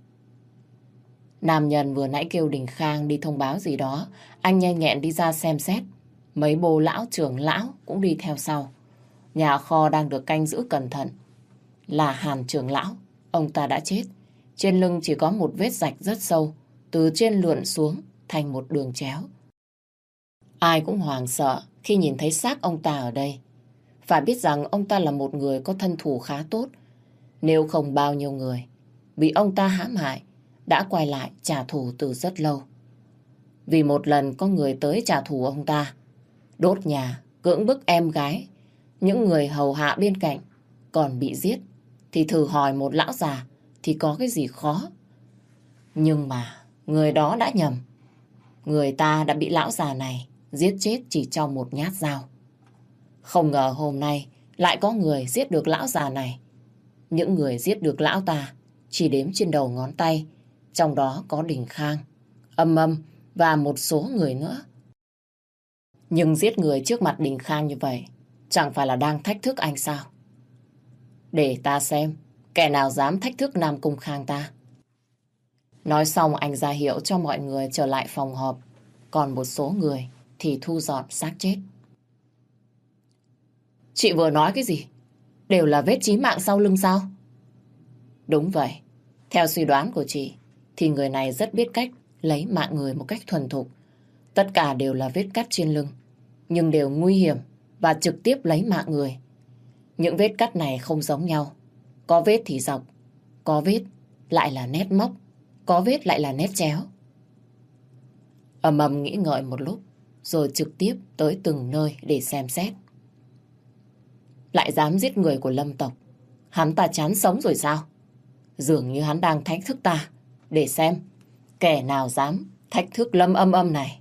Nam nhân vừa nãy kêu Đình Khang đi thông báo gì đó, anh nhanh nhẹn đi ra xem xét. Mấy bồ lão trưởng lão cũng đi theo sau. Nhà kho đang được canh giữ cẩn thận. Là Hàn trưởng lão, ông ta đã chết. Trên lưng chỉ có một vết rạch rất sâu, từ trên lượn xuống thành một đường chéo. Ai cũng hoảng sợ khi nhìn thấy xác ông ta ở đây. Phải biết rằng ông ta là một người có thân thủ khá tốt. Nếu không bao nhiêu người bị ông ta hãm hại đã quay lại trả thù từ rất lâu. Vì một lần có người tới trả thù ông ta, đốt nhà, cưỡng bức em gái, những người hầu hạ bên cạnh còn bị giết, thì thử hỏi một lão già thì có cái gì khó. Nhưng mà người đó đã nhầm. Người ta đã bị lão già này giết chết chỉ trong một nhát dao. Không ngờ hôm nay lại có người giết được lão già này. Những người giết được lão ta chỉ đếm trên đầu ngón tay, trong đó có Đình Khang, Âm Âm và một số người nữa. Nhưng giết người trước mặt Đình Khang như vậy chẳng phải là đang thách thức anh sao? Để ta xem kẻ nào dám thách thức Nam Cung Khang ta. Nói xong anh ra hiệu cho mọi người trở lại phòng họp. Còn một số người thì thu dọn xác chết. Chị vừa nói cái gì? Đều là vết chí mạng sau lưng sao? Đúng vậy. Theo suy đoán của chị thì người này rất biết cách lấy mạng người một cách thuần thục. Tất cả đều là vết cắt trên lưng, nhưng đều nguy hiểm và trực tiếp lấy mạng người. Những vết cắt này không giống nhau. Có vết thì dọc, có vết lại là nét móc, có vết lại là nét chéo. Âm Âm nghĩ ngợi một lúc, rồi trực tiếp tới từng nơi để xem xét. Lại dám giết người của Lâm tộc. Hắn ta chán sống rồi sao? Dường như hắn đang thách thức ta, để xem kẻ nào dám thách thức Lâm Âm Âm này.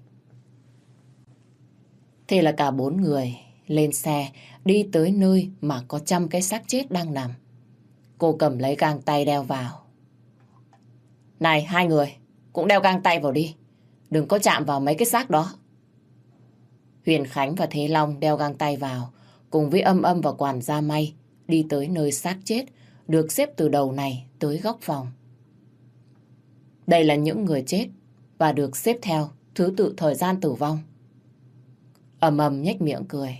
Thế là cả 4 người lên xe đi tới nơi mà có 100 cái xác chết đang nằm. Cô cầm lấy găng tay đeo vào. Này 2 người, cũng đeo găng tay vào đi. Đừng có chạm vào mấy cái xác đó. Huyền Khánh và Thế Long đeo găng tay vào, cùng với Âm Âm và quản gia May đi tới nơi xác chết được xếp từ đầu này tới góc phòng. Đây là những người chết và được xếp theo thứ tự thời gian tử vong. Âm Âm nhếch miệng cười.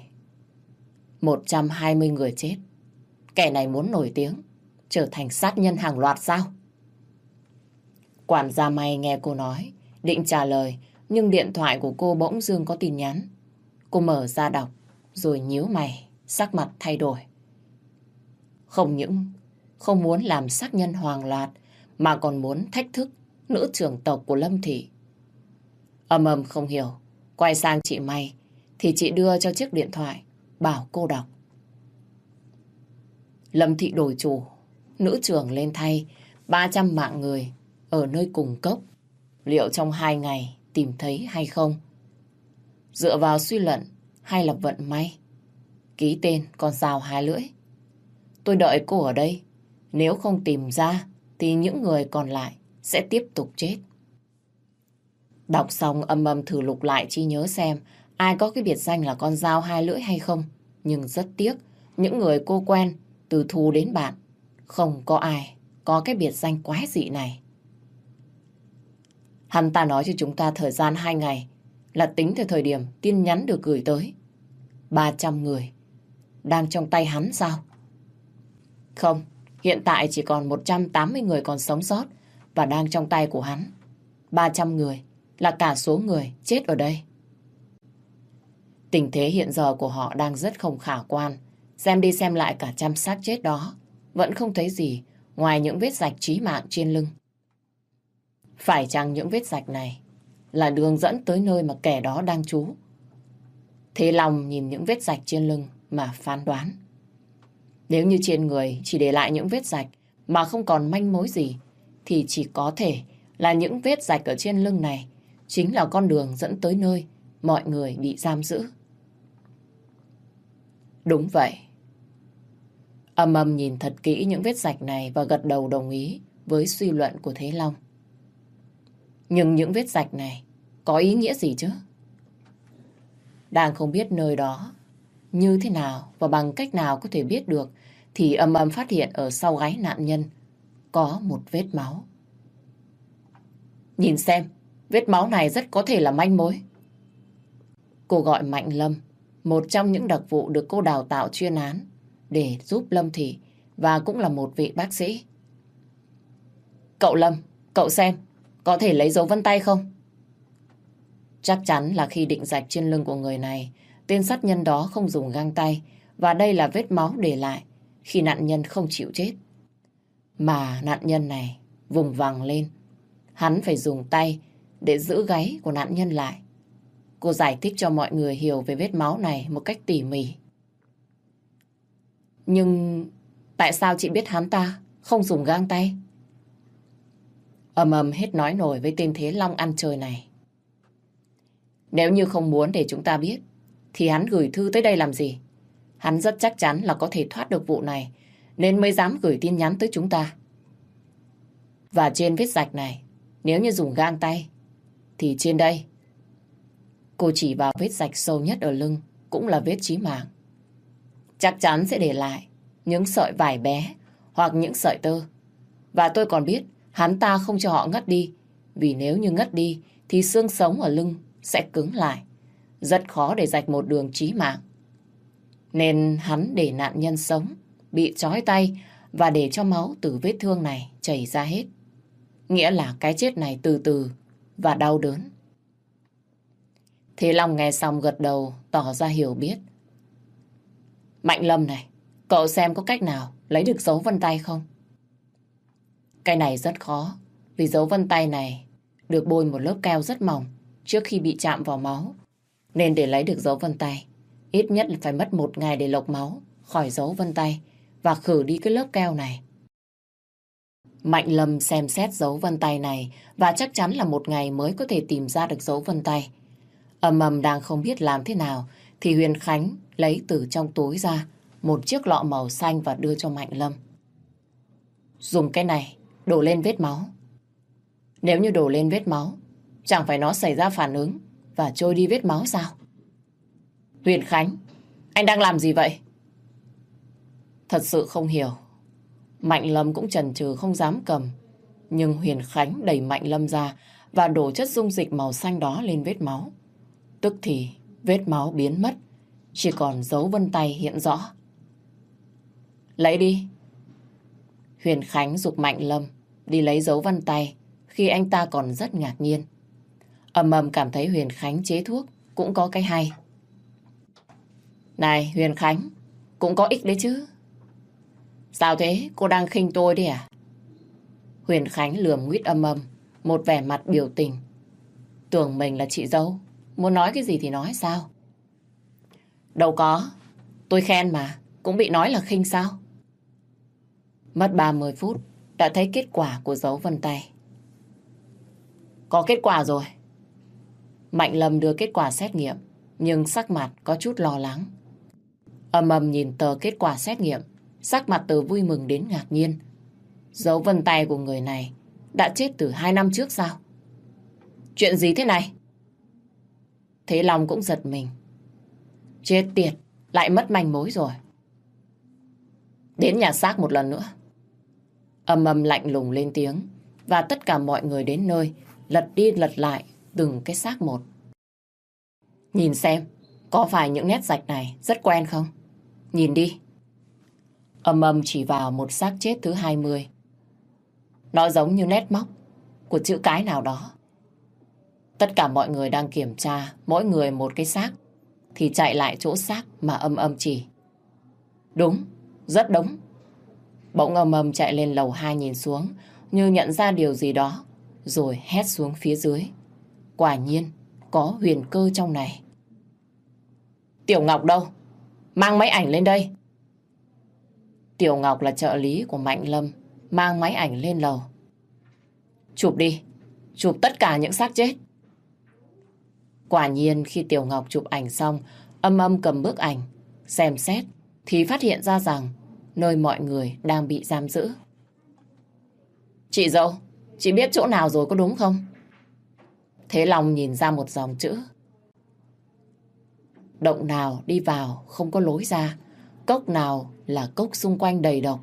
120 người chết. Kẻ này muốn nổi tiếng, trở thành sát nhân hàng loạt sao? Quản gia May nghe cô nói, định trả lời, nhưng điện thoại của cô bỗng dưng có tin nhắn. Cô mở ra đọc, rồi nhíu mày, sắc mặt thay đổi. Không những không muốn làm sát nhân hoàng loạt, mà còn muốn thách thức nữ trưởng tộc của Lâm Thị. Âm Âm không hiểu, quay sang chị May, thì chị đưa cho chiếc điện thoại, bảo cô đọc. Lâm Thị đổi chủ, nữ trưởng lên thay, 300 mạng người ở nơi cùng cốc. Liệu trong 2 ngày tìm thấy hay không? Dựa vào suy luận hay là vận may? Ký tên con dao 2 lưỡi. Tôi đợi cô ở đây. Nếu không tìm ra thì những người còn lại sẽ tiếp tục chết. Đọc xong Âm Âm thử lục lại trí nhớ xem ai có cái biệt danh là con dao 2 lưỡi hay không. Nhưng rất tiếc, những người cô quen từ thù đến bạn, không có ai có cái biệt danh quái dị này. Hắn ta nói cho chúng ta thời gian 2 ngày là tính từ thời điểm tin nhắn được gửi tới. 300 người đang trong tay hắn sao? Không, hiện tại chỉ còn 180 người còn sống sót và đang trong tay của hắn. 300 người là cả số người chết ở đây. Tình thế hiện giờ của họ đang rất không khả quan. Xem đi xem lại cả 100 xác chết đó, vẫn không thấy gì ngoài những vết rạch chí mạng trên lưng. Phải chăng những vết rạch này là đường dẫn tới nơi mà kẻ đó đang trú? Thế Long nhìn những vết rạch trên lưng mà phán đoán. Nếu như trên người chỉ để lại những vết rạch mà không còn manh mối gì, thì chỉ có thể là những vết rạch ở trên lưng này chính là con đường dẫn tới nơi mọi người bị giam giữ. Đúng vậy. Âm Âm nhìn thật kỹ những vết rạch này và gật đầu đồng ý với suy luận của Thế Long. Nhưng những vết rạch này có ý nghĩa gì chứ? Đang không biết nơi đó như thế nào và bằng cách nào có thể biết được thì Âm Âm phát hiện ở sau gáy nạn nhân có một vết máu. Nhìn xem, vết máu này rất có thể là manh mối. Cô gọi Mạnh Lâm, một trong những đặc vụ được cô đào tạo chuyên án để giúp Lâm Thị và cũng là một vị bác sĩ. Cậu Lâm, cậu xem, có thể lấy dấu vân tay không? Chắc chắn là khi định rạch trên lưng của người này, tên sát nhân đó không dùng găng tay và đây là vết máu để lại khi nạn nhân không chịu chết. Mà nạn nhân này vùng vằng lên, hắn phải dùng tay để giữ gáy của nạn nhân lại. Cô giải thích cho mọi người hiểu về vết máu này một cách tỉ mỉ. Nhưng tại sao chị biết hắn ta không dùng găng tay? Âm Âm hết nói nổi với tên Thế Long ăn chơi này. Nếu như không muốn để chúng ta biết thì hắn gửi thư tới đây làm gì? Hắn rất chắc chắn là có thể thoát được vụ này nên mới dám gửi tin nhắn tới chúng ta. Và trên vết rạch này, nếu như dùng găng tay thì trên đây, cô chỉ vào vết rạch sâu nhất ở lưng, cũng là vết chí mạng. Chắc chắn sẽ để lại những sợi vải bé hoặc những sợi tơ. Và tôi còn biết hắn ta không cho họ ngất đi, vì nếu như ngất đi thì xương sống ở lưng sẽ cứng lại. Rất khó để rạch một đường chí mạng. Nên hắn để nạn nhân sống, bị trói tay và để cho máu từ vết thương này chảy ra hết. Nghĩa là cái chết này từ từ và đau đớn. Thế Long nghe xong gật đầu tỏ ra hiểu biết. Mạnh Lâm này, cậu xem có cách nào lấy được dấu vân tay không? Cái này rất khó, vì dấu vân tay này được bôi một lớp keo rất mỏng trước khi bị chạm vào máu. Nên để lấy được dấu vân tay, ít nhất là phải mất 1 ngày để lọc máu khỏi dấu vân tay và khử đi cái lớp keo này. Mạnh Lâm xem xét dấu vân tay này và chắc chắn là 1 ngày mới có thể tìm ra được dấu vân tay. Âm Âm đang không biết làm thế nào thì Huyền Khánh lấy từ trong túi ra một chiếc lọ màu xanh và đưa cho Mạnh Lâm. Dùng cái này đổ lên vết máu. Nếu như đổ lên vết máu, chẳng phải nó xảy ra phản ứng và trôi đi vết máu sao? Huyền Khánh, anh đang làm gì vậy? Thật sự không hiểu. Mạnh Lâm cũng chần chừ không dám cầm. Nhưng Huyền Khánh đẩy Mạnh Lâm ra và đổ chất dung dịch màu xanh đó lên vết máu. Tức thì vết máu biến mất, chỉ còn dấu vân tay hiện rõ. Lấy đi. Huyền Khánh giục Mạnh Lâm đi lấy dấu vân tay khi anh ta còn rất ngạc nhiên. Âm Âm cảm thấy Huyền Khánh chế thuốc cũng có cái hay. Này Huyền Khánh, cũng có ích đấy chứ. Sao thế, cô đang khinh tôi đấy à? Huyền Khánh lườm nguyết Âm Âm, một vẻ mặt biểu tình. Tưởng mình là chị dâu, muốn nói cái gì thì nói sao? Đâu có, tôi khen mà, cũng bị nói là khinh sao? Mất 30 phút, đã thấy kết quả của dấu vân tay. Có kết quả rồi. Mạnh Lâm đưa kết quả xét nghiệm, nhưng sắc mặt có chút lo lắng. Âm Âm nhìn tờ kết quả xét nghiệm, sắc mặt từ vui mừng đến ngạc nhiên. Dấu vân tay của người này đã chết từ 2 năm trước sao? Chuyện gì thế này? Thế Long cũng giật mình. Chết tiệt, lại mất manh mối rồi. Đến nhà xác một lần nữa. Âm Âm lạnh lùng lên tiếng và tất cả mọi người đến nơi lật đi lật lại từng cái xác một. Nhìn xem, có phải những nét rạch này rất quen không? Nhìn đi. Âm Âm chỉ vào một xác chết thứ 20. Nó giống như nét móc của chữ cái nào đó. Tất cả mọi người đang kiểm tra mỗi người một cái xác thì chạy lại chỗ xác mà Âm Âm chỉ. Đúng, rất đúng. Bỗng Âm Âm chạy lên lầu 2 nhìn xuống như nhận ra điều gì đó rồi hét xuống phía dưới. Quả nhiên có huyền cơ trong này. Tiểu Ngọc đâu? Mang máy ảnh lên đây. Tiểu Ngọc là trợ lý của Mạnh Lâm, mang máy ảnh lên lầu. Chụp đi, chụp tất cả những xác chết. Quả nhiên khi Tiểu Ngọc chụp ảnh xong, Âm Âm cầm bức ảnh, xem xét thì phát hiện ra rằng nơi mọi người đang bị giam giữ. Chị dâu, chị biết chỗ nào rồi có đúng không? Thế Long nhìn ra một dòng chữ. Động nào đi vào không có lối ra, cốc nào là cốc xung quanh đầy độc.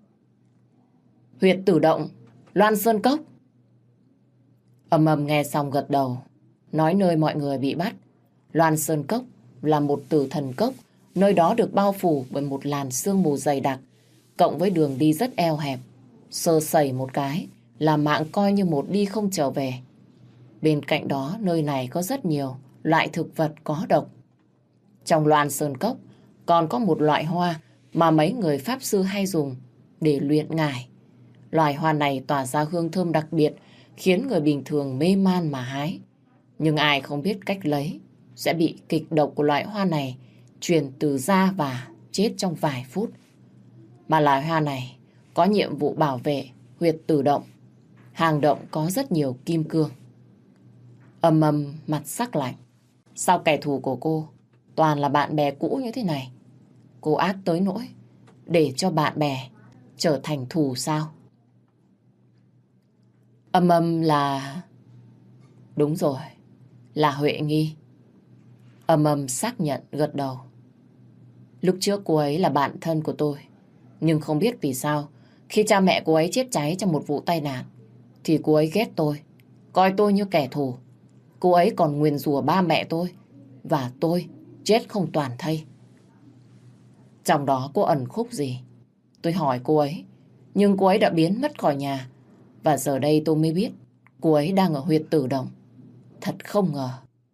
Huyệt tử động, Loan Sơn Cốc. Ầm ầm nghe xong gật đầu, nói nơi mọi người bị bắt. Loan Sơn Cốc là một tử thần cốc, nơi đó được bao phủ bởi một làn sương mù dày đặc, cộng với đường đi rất eo hẹp. Sơ sẩy một cái là mạng coi như một đi không trở về. Bên cạnh đó, nơi này có rất nhiều loại thực vật có độc. Trong Loan Sơn Cốc còn có một loại hoa mà mấy người pháp sư hay dùng để luyện ngải. Loài hoa này tỏa ra hương thơm đặc biệt, khiến người bình thường mê man mà hái. Nhưng ai không biết cách lấy sẽ bị kịch độc của loại hoa này truyền từ da và chết trong vài phút. Mà loài hoa này có nhiệm vụ bảo vệ huyệt tử động. Hang động có rất nhiều kim cương. Ầm ầm mặt sắc lạnh. Sao kẻ thù của cô toàn là bạn bè cũ như thế này? Cô ác tới nỗi để cho bạn bè trở thành thù sao? Ầm ầm là... Đúng rồi, là Huệ Nghi. Ầm ầm xác nhận gật đầu. Lúc trước cô ấy là bạn thân của tôi. Nhưng không biết vì sao, khi cha mẹ cô ấy chết cháy trong một vụ tai nạn, thì cô ấy ghét tôi, coi tôi như kẻ thù. Cô ấy còn nguyền rủa ba mẹ tôi, và tôi chết không toàn thây. Trong đó có ẩn khúc gì? Tôi hỏi cô ấy, nhưng cô ấy đã biến mất khỏi nhà. Và giờ đây tôi mới biết cô ấy đang ở huyệt tử động. Thật không ngờ.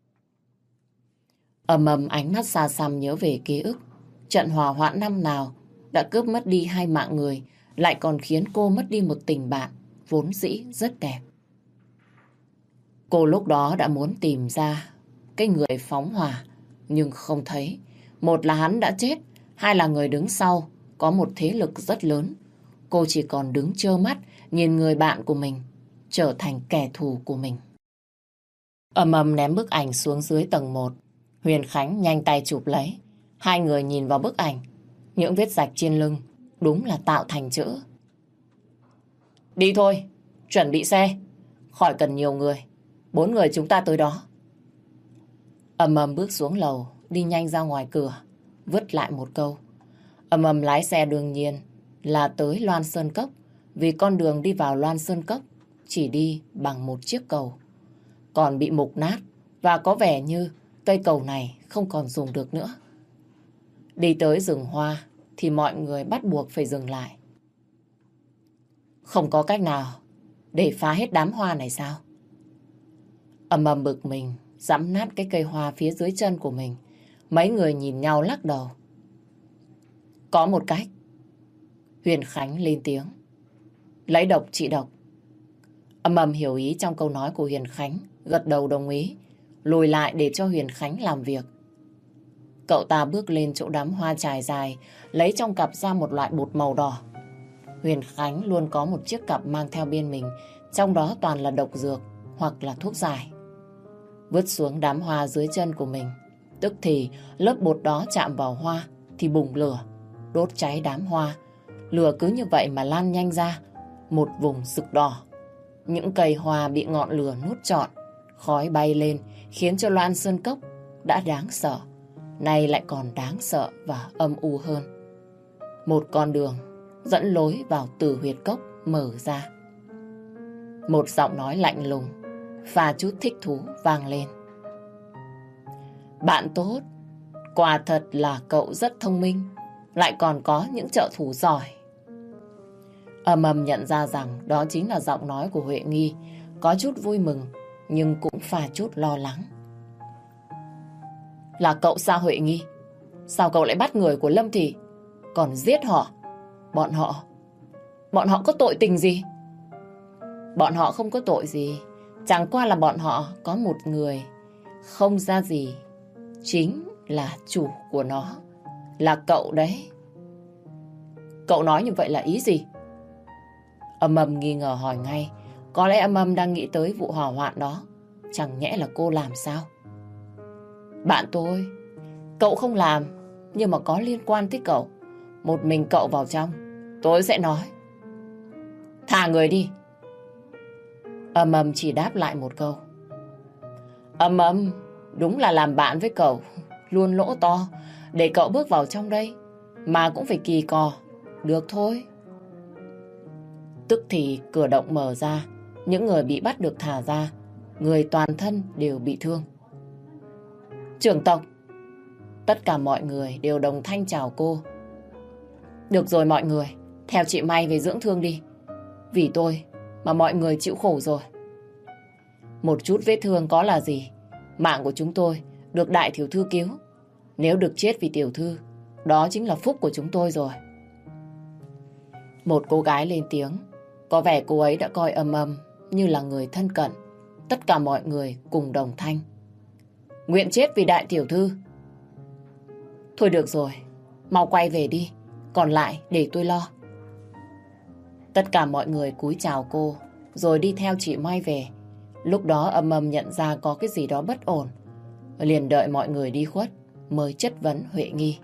Ầm ầm ánh mắt xa xăm nhớ về ký ức. Trận hỏa hoạn năm nào đã cướp mất đi 2 mạng người, lại còn khiến cô mất đi một tình bạn vốn dĩ rất đẹp. Cô lúc đó đã muốn tìm ra cái người phóng hỏa, nhưng không thấy. Một là hắn đã chết, hai là người đứng sau có một thế lực rất lớn. Cô chỉ còn đứng trơ mắt nhìn người bạn của mình trở thành kẻ thù của mình. Ầm ầm ném bức ảnh xuống dưới tầng 1. Huyền Khánh nhanh tay chụp lấy. Hai người nhìn vào bức ảnh. Những vết rạch trên lưng đúng là tạo thành chữ. Đi thôi, chuẩn bị xe. Khỏi cần nhiều người. 4 người chúng ta tới đó. Ầm ầm bước xuống lầu, đi nhanh ra ngoài cửa, vứt lại một câu. Ầm ầm lái xe đương nhiên là tới Loan Sơn Cốc, vì con đường đi vào Loan Sơn Cốc chỉ đi bằng một chiếc cầu. Còn bị mục nát và có vẻ như cây cầu này không còn dùng được nữa. Đi tới rừng hoa thì mọi người bắt buộc phải dừng lại. Không có cách nào để phá hết đám hoa này sao? Ầm ầm bực mình, giẫm nát cái cây hoa phía dưới chân của mình. Mấy người nhìn nhau lắc đầu. Có một cách. Huyền Khánh lên tiếng. Lấy độc trị độc. Ầm ầm hiểu ý trong câu nói của Huyền Khánh, gật đầu đồng ý, lùi lại để cho Huyền Khánh làm việc. Cậu ta bước lên chỗ đám hoa trải dài, lấy trong cặp ra một loại bột màu đỏ. Huyền Khánh luôn có một chiếc cặp mang theo bên mình, trong đó toàn là độc dược hoặc là thuốc giải. Vứt xuống đám hoa dưới chân của mình, tức thì lớp bột đó chạm vào hoa thì bùng lửa, đốt cháy đám hoa. Lửa cứ như vậy mà lan nhanh ra, một vùng rực đỏ. Những cây hoa bị ngọn lửa nuốt trọn, khói bay lên khiến cho Loan Sơn Cốc đã đáng sợ, nay lại còn đáng sợ và âm u hơn. Một con đường dẫn lối vào Tử Huyệt Cốc mở ra. Một giọng nói lạnh lùng pha chút thích thú vang lên. Bạn tốt, quả thật là cậu rất thông minh, lại còn có những trợ thủ giỏi. Ầm ầm nhận ra rằng đó chính là giọng nói của Huệ Nghi, có chút vui mừng nhưng cũng pha chút lo lắng. Là cậu sao Huệ Nghi? Sao cậu lại bắt người của Lâm Thị, còn giết họ? Bọn họ có tội tình gì? Bọn họ không có tội gì, chẳng qua là bọn họ có một người không ra gì, chính là chủ của nó, là cậu đấy. Cậu nói như vậy là ý gì? Ầm ầm nghi ngờ hỏi ngay. Có lẽ Ầm ầm đang nghĩ tới vụ hỏa hoạn đó. Chẳng nhẽ là cô làm sao? Bạn tôi, cậu không làm, nhưng mà có liên quan tới cậu. Một mình cậu vào trong, tôi sẽ nói. Thả người đi. Ầm ầm chỉ đáp lại một câu. Ầm ầm đúng là làm bạn với cậu luôn lỗ to để cậu bước vào trong đây, mà cũng phải kỳ cò. Được thôi. Tức thì cửa động mở ra, những người bị bắt được thả ra, người toàn thân đều bị thương. Trưởng tộc. Tất cả mọi người đều đồng thanh chào cô. Được rồi mọi người, theo chị May về dưỡng thương đi. Vì tôi mà mọi người chịu khổ rồi. Một chút vết thương có là gì? Mạng của chúng tôi được đại tiểu thư cứu. Nếu được chết vì tiểu thư, đó chính là phúc của chúng tôi rồi. Một cô gái lên tiếng. Có vẻ cô ấy đã coi Âm Âm như là người thân cận. Tất cả mọi người cùng đồng thanh. Nguyện chết vì đại tiểu thư. Thôi được rồi, mau quay về đi. Còn lại để tôi lo. Tất cả mọi người cúi chào cô, rồi đi theo chị Mai về. Lúc đó Âm Âm nhận ra có cái gì đó bất ổn. Liền đợi mọi người đi khuất, mới chất vấn Huệ Nghi.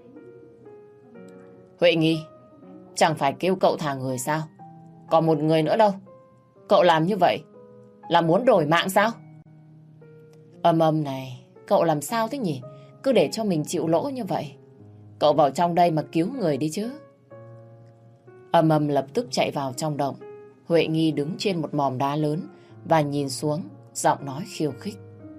Huệ Nghi, chẳng phải kêu cậu thả người sao? Còn một người nữa đâu? Cậu làm như vậy là muốn đổi mạng sao? Âm Âm này, cậu làm sao thế nhỉ? Cứ để cho mình chịu lỗ như vậy. Cậu vào trong đây mà cứu người đi chứ. Âm Âm lập tức chạy vào trong động. Huệ Nghi đứng trên một mỏm đá lớn và nhìn xuống, giọng nói khiêu khích.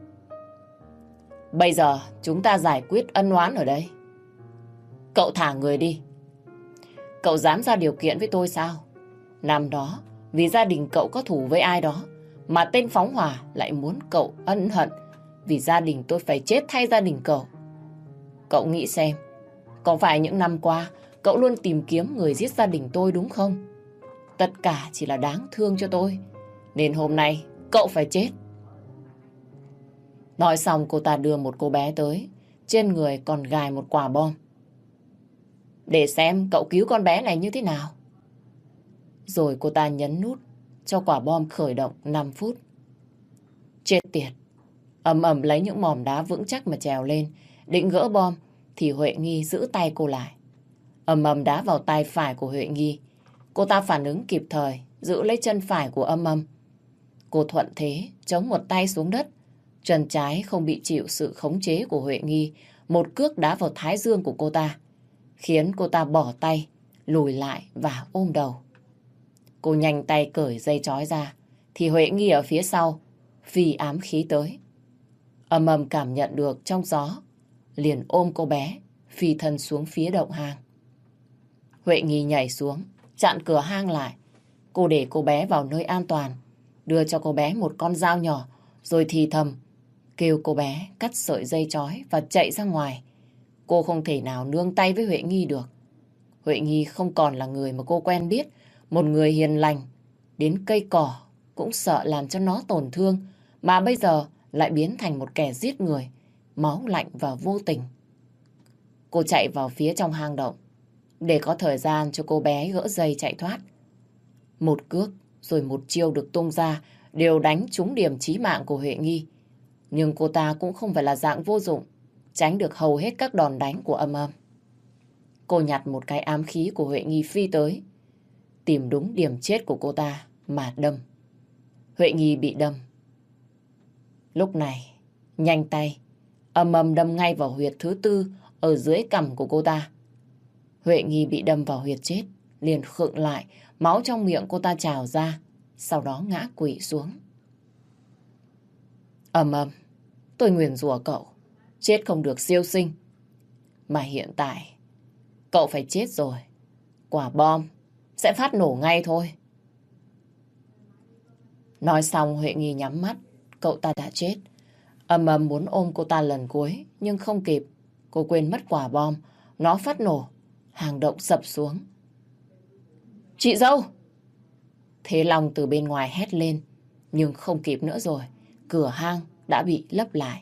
Bây giờ chúng ta giải quyết ân oán ở đây. Cậu thả người đi. Cậu dám ra điều kiện với tôi sao? Năm đó, vì gia đình cậu có thù với ai đó, mà tên phóng hỏa lại muốn cậu ân hận vì gia đình tôi phải chết thay gia đình cậu. Cậu nghĩ xem, có phải những năm qua cậu luôn tìm kiếm người giết gia đình tôi đúng không? Tất cả chỉ là đáng thương cho tôi, nên hôm nay cậu phải chết. Nói xong cô ta đưa một cô bé tới, trên người còn gài một quả bom. Để xem cậu cứu con bé này như thế nào. Rồi cô ta nhấn nút cho quả bom khởi động 5 phút. Chết tiệt. Âm Âm lấy những mỏm đá vững chắc mà trèo lên, định gỡ bom thì Huệ Nghi giữ tay cô lại. Âm Âm đá vào tay phải của Huệ Nghi. Cô ta phản ứng kịp thời, giữ lấy chân phải của Âm Âm. Cô thuận thế chống một tay xuống đất. Chân trái không bị chịu sự khống chế của Huệ Nghi, một cước đá vào thái dương của cô ta, khiến cô ta bỏ tay, lùi lại và ôm đầu. Cô nhanh tay cởi dây trói ra, thì Huệ Nghi ở phía sau phi ám khí tới. Âm Âm cảm nhận được trong gió, liền ôm cô bé, phi thân xuống phía động hang. Huệ Nghi nhảy xuống, chặn cửa hang lại. Cô để cô bé vào nơi an toàn, đưa cho cô bé một con dao nhỏ, rồi thì thầm, kêu cô bé cắt sợi dây trói và chạy ra ngoài. Cô không thể nào nương tay với Huệ Nghi được. Huệ Nghi không còn là người mà cô quen biết, một người hiền lành. Đến cây cỏ cũng sợ làm cho nó tổn thương, mà bây giờ lại biến thành một kẻ giết người, máu lạnh và vô tình. Cô chạy vào phía trong hang động, để có thời gian cho cô bé gỡ dây chạy thoát. Một cước rồi một chiêu được tung ra, đều đánh trúng điểm chí mạng của Huệ Nghi. Nhưng cô ta cũng không phải là dạng vô dụng, tránh được hầu hết các đòn đánh của Âm Âm. Cô nhặt một cái ám khí của Huệ Nghi phi tới, tìm đúng điểm chết của cô ta mà đâm. Huệ Nghi bị đâm. Lúc này, nhanh tay, Âm Âm đâm ngay vào huyệt thứ 4 ở dưới cằm của cô ta. Huệ Nghi bị đâm vào huyệt chết, liền khựng lại, máu trong miệng cô ta trào ra, sau đó ngã quỵ xuống. Âm Âm, tôi nguyền rủa cậu, chết không được siêu sinh. Mà hiện tại, cậu phải chết rồi. Quả bom sẽ phát nổ ngay thôi. Nói xong Huệ Nghi nhắm mắt, cậu ta đã chết. Âm Âm muốn ôm cô ta lần cuối, nhưng không kịp. Cô quên mất quả bom, nó phát nổ, hang động sập xuống. Chị dâu! Thế Long từ bên ngoài hét lên, nhưng không kịp nữa rồi. Cửa hang đã bị lấp lại.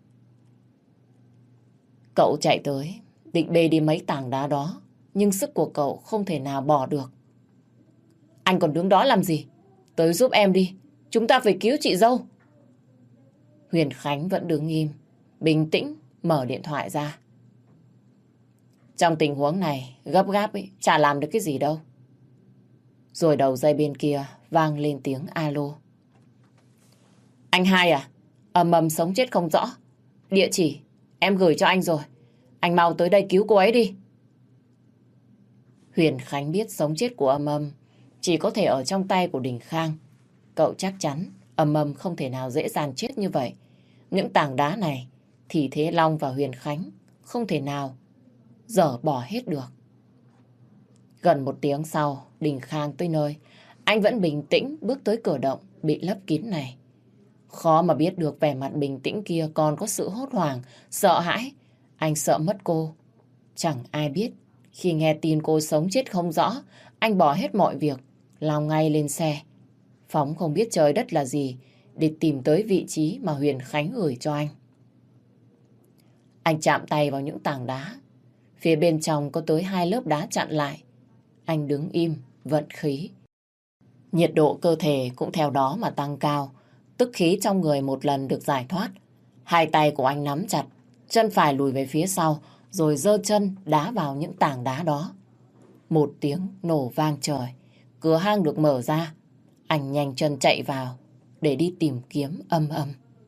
Cậu chạy tới, định bê đi mấy tảng đá đó, nhưng sức của cậu không thể nào bỏ được. Anh còn đứng đó làm gì? Tới giúp em đi, chúng ta phải cứu chị dâu. Huyền Khánh vẫn đứng im, bình tĩnh mở điện thoại ra. Trong tình huống này, gấp gáp ấy, chả làm được cái gì đâu. Rồi đầu dây bên kia vang lên tiếng alo. Anh Hai à? Âm Âm sống chết không rõ. Địa chỉ em gửi cho anh rồi. Anh mau tới đây cứu cô ấy đi. Huyền Khánh biết sống chết của Âm Âm chỉ có thể ở trong tay của Đình Khang. Cậu chắc chắn Âm Âm không thể nào dễ dàng chết như vậy. Những tảng đá này thì Thế Long và Huyền Khánh không thể nào dở bỏ hết được. Gần 1 tiếng sau, Đình Khang tới nơi. Anh vẫn bình tĩnh bước tới cửa động bị lấp kín này. Khó mà biết được vẻ mặt bình tĩnh kia còn có sự hốt hoảng, sợ hãi. Anh sợ mất cô. Chẳng ai biết, khi nghe tin cô sống chết không rõ, anh bỏ hết mọi việc, lao ngay lên xe. Phóng không biết trời đất là gì để tìm tới vị trí mà Huyền Khánh gửi cho anh. Anh chạm tay vào những tảng đá. Phía bên trong có tới 2 lớp đá chặn lại. Anh đứng im, vận khí. Nhiệt độ cơ thể cũng theo đó mà tăng cao. Tức khí trong người một lần được giải thoát. 2 tay của anh nắm chặt, chân phải lùi về phía sau, rồi giơ chân đá vào những tảng đá đó. 1 tiếng nổ vang trời, cửa hang được mở ra. Anh nhanh chân chạy vào để đi tìm kiếm Âm Âm.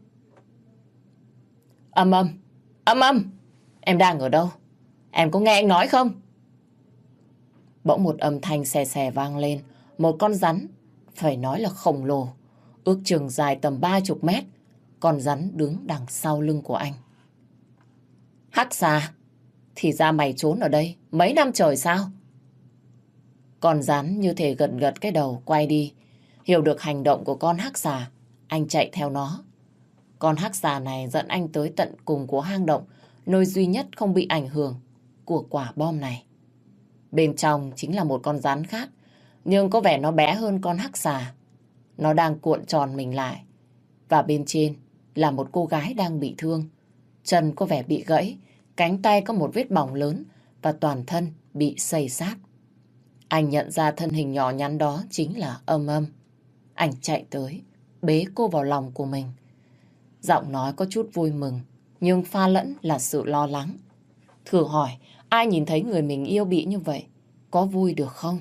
Âm Âm! Âm Âm! Em đang ở đâu? Em có nghe anh nói không? Bỗng một âm thanh xè xè vang lên. Một con rắn, phải nói là khổng lồ, ước chừng dài tầm 30 mét. Con rắn đứng đằng sau lưng của anh. Hắc xà, thì ra mày trốn ở đây mấy năm trời sao? Con rắn như thể gật gật cái đầu quay đi. Hiểu được hành động của con hắc xà, anh chạy theo nó. Con hắc xà này dẫn anh tới tận cùng của hang động, nơi duy nhất không bị ảnh hưởng của quả bom này. Bên trong chính là một con rắn khác, nhưng có vẻ nó bé hơn con hắc xà. Nó đang cuộn tròn mình lại. Và bên trên là một cô gái đang bị thương. Chân có vẻ bị gãy, cánh tay có một vết bỏng lớn và toàn thân bị xây xát. Anh nhận ra thân hình nhỏ nhắn đó chính là Âm Âm. Anh chạy tới, bế cô vào lòng của mình. Giọng nói có chút vui mừng, nhưng pha lẫn là sự lo lắng. Thử hỏi, ai nhìn thấy người mình yêu bị như vậy, có vui được không?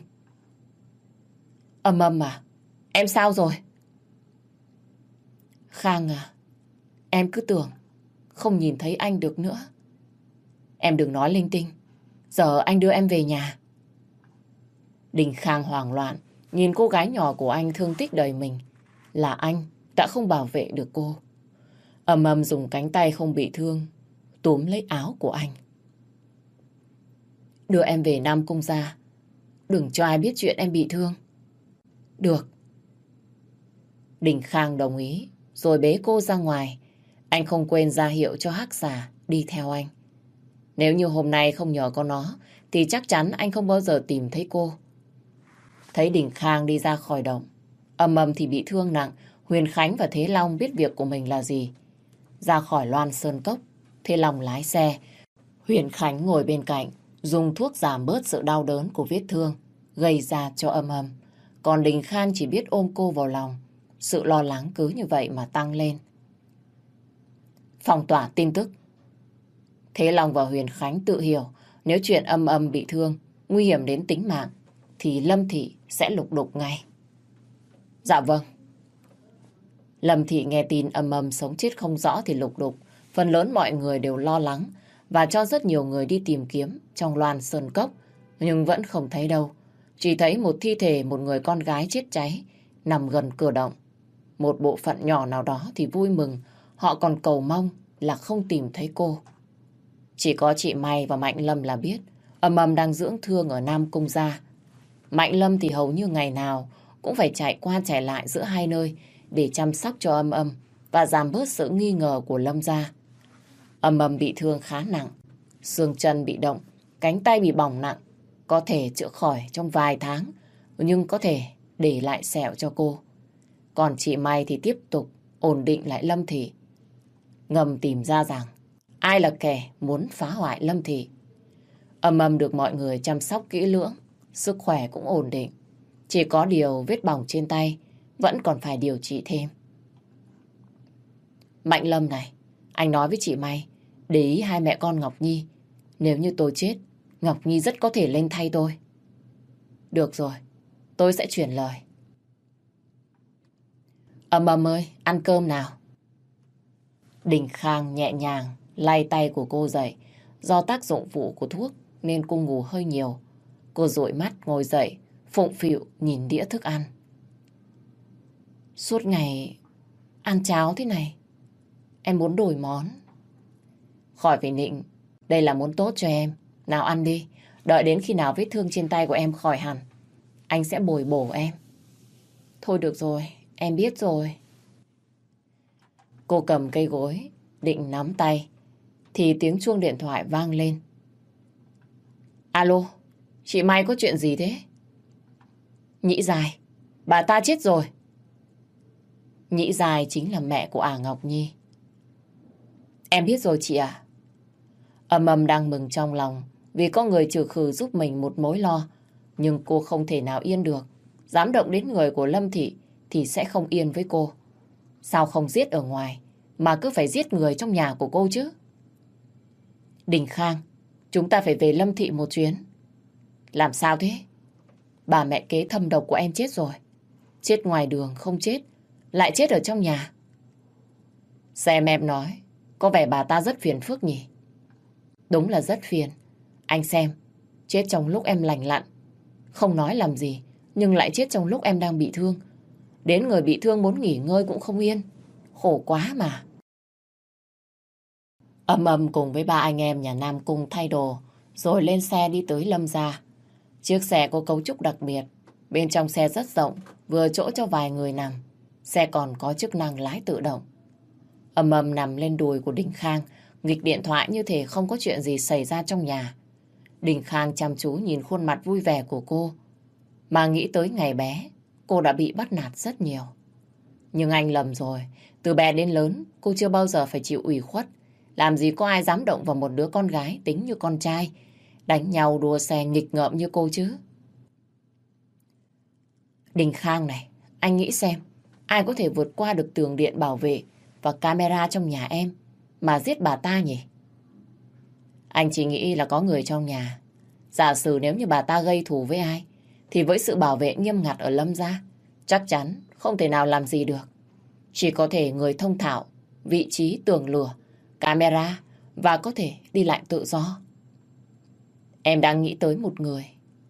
Âm Âm à, em sao rồi? Khang à, em cứ tưởng không nhìn thấy anh được nữa. Em đừng nói linh tinh, giờ anh đưa em về nhà. Đình Khang hoảng loạn, nhìn cô gái nhỏ của anh thương tích đầy mình. Là anh đã không bảo vệ được cô. Âm Âm dùng cánh tay không bị thương túm lấy áo của anh. Đưa em về Nam Cung gia, đừng cho ai biết chuyện em bị thương. Được. Đình Khang đồng ý, rồi bế cô ra ngoài. Anh không quên ra hiệu cho hắc xà đi theo anh. Nếu như hôm nay không nhờ có nó, thì chắc chắn anh không bao giờ tìm thấy cô. Thấy Đình Khang đi ra khỏi động, Âm Âm thì bị thương nặng. Huyền Khánh và Thế Long biết việc của mình là gì. Ra khỏi Loan Sơn Cốc, Thế Long lái xe. Huyền Khánh ngồi bên cạnh, dùng thuốc giảm bớt sự đau đớn của vết thương gây ra cho Âm Âm. Còn Đình Khang chỉ biết ôm cô vào lòng. Sự lo lắng cứ như vậy mà tăng lên. Phong tỏa tin tức. Thế Long và Huyền Khánh tự hiểu, nếu chuyện Âm Âm bị thương, nguy hiểm đến tính mạng, thì Lâm Thị sẽ lục đục ngay. Dạ vâng. Lâm Thị nghe tin Âm Âm sống chết không rõ thì lục đục. Phần lớn mọi người đều lo lắng và cho rất nhiều người đi tìm kiếm trong Loan Sơn Cốc, nhưng vẫn không thấy đâu. Chỉ thấy một thi thể một người con gái chết cháy nằm gần cửa động. Một bộ phận nhỏ nào đó thì vui mừng, họ còn cầu mong là không tìm thấy cô. Chỉ có chị May và Mạnh Lâm là biết Âm Âm đang dưỡng thương ở Nam Cung gia. Mạnh Lâm thì hầu như ngày nào cũng phải chạy qua chạy lại giữa hai nơi để chăm sóc cho Âm Âm và giảm bớt sự nghi ngờ của Lâm gia. Âm Âm bị thương khá nặng, xương chân bị động, cánh tay bị bỏng nặng, có thể chữa khỏi trong vài tháng, nhưng có thể để lại sẹo cho cô. Còn chị May thì tiếp tục ổn định lại Lâm Thị. Ngầm tìm ra rằng ai là kẻ muốn phá hoại Lâm Thị. Âm Âm được mọi người chăm sóc kỹ lưỡng, sức khỏe cũng ổn định. Chỉ có điều vết bỏng trên tay vẫn còn phải điều trị thêm. Mạnh Lâm này, anh nói với chị May, để ý hai mẹ con Ngọc Nhi. Nếu như tôi chết, Ngọc Nhi rất có thể lên thay tôi. Được rồi, tôi sẽ chuyển lời. Âm Âm ơi, ăn cơm nào. Đình Khang nhẹ nhàng lay tay của cô dậy. Do tác dụng phụ của thuốc nên cô ngủ hơi nhiều. Cô dụi mắt ngồi dậy, phụng phịu nhìn đĩa thức ăn. Suốt ngày ăn cháo thế này, em muốn đổi món. Khỏi phải nịnh, đây là muốn tốt cho em. Nào ăn đi, đợi đến khi nào vết thương trên tay của em khỏi hẳn, anh sẽ bồi bổ em. Thôi được rồi, em biết rồi. Cô cầm cây gối, định nắm tay, thì tiếng chuông điện thoại vang lên. Alo, chị Mai có chuyện gì thế? Nhĩ Dài, bà ta chết rồi. Nhĩ Dài chính là mẹ của Ngọc Nhi. Em biết rồi chị à? Âm Âm đang mừng trong lòng vì có người trừ khử giúp mình một mối lo. Nhưng cô không thể nào yên được. Dám động đến người của Lâm Thị thì sẽ không yên với cô. Sao không giết ở ngoài mà cứ phải giết người trong nhà của cô chứ? Đình Khang, chúng ta phải về Lâm Thị một chuyến. Làm sao thế? Bà mẹ kế thâm độc của em chết rồi. Chết ngoài đường không chết, lại chết ở trong nhà. Xem em nói, có vẻ bà ta rất phiền phức nhỉ? Đúng là rất phiền. Anh xem, chết trong lúc em lành lặn, không nói làm gì, nhưng lại chết trong lúc em đang bị thương. Đến người bị thương muốn nghỉ ngơi cũng không yên. Khổ quá mà. Âm Âm cùng với ba anh em nhà Nam Cung thay đồ, rồi lên xe đi tới Lâm gia. Chiếc xe có cấu trúc đặc biệt. Bên trong xe rất rộng, vừa chỗ cho vài người nằm. Xe còn có chức năng lái tự động. Âm Âm nằm lên đùi của Đình Khang, nghịch điện thoại như thể không có chuyện gì xảy ra trong nhà. Đình Khang chăm chú nhìn khuôn mặt vui vẻ của cô, mà nghĩ tới ngày bé, cô đã bị bắt nạt rất nhiều. Nhưng anh lầm rồi, từ bé đến lớn, cô chưa bao giờ phải chịu ủy khuất. Làm gì có ai dám động vào một đứa con gái tính như con trai, đánh nhau đua xe nghịch ngợm như cô chứ. Đình Khang này, anh nghĩ xem, ai có thể vượt qua được tường điện bảo vệ và camera trong nhà em mà giết bà ta nhỉ? Anh chỉ nghĩ là có người trong nhà. Giả sử nếu như bà ta gây thù với ai, thì với sự bảo vệ nghiêm ngặt ở Lâm gia, chắc chắn không thể nào làm gì được. Chỉ có thể người thông thạo vị trí tường lửa, camera và có thể đi lại tự do. Em đang nghĩ tới một người.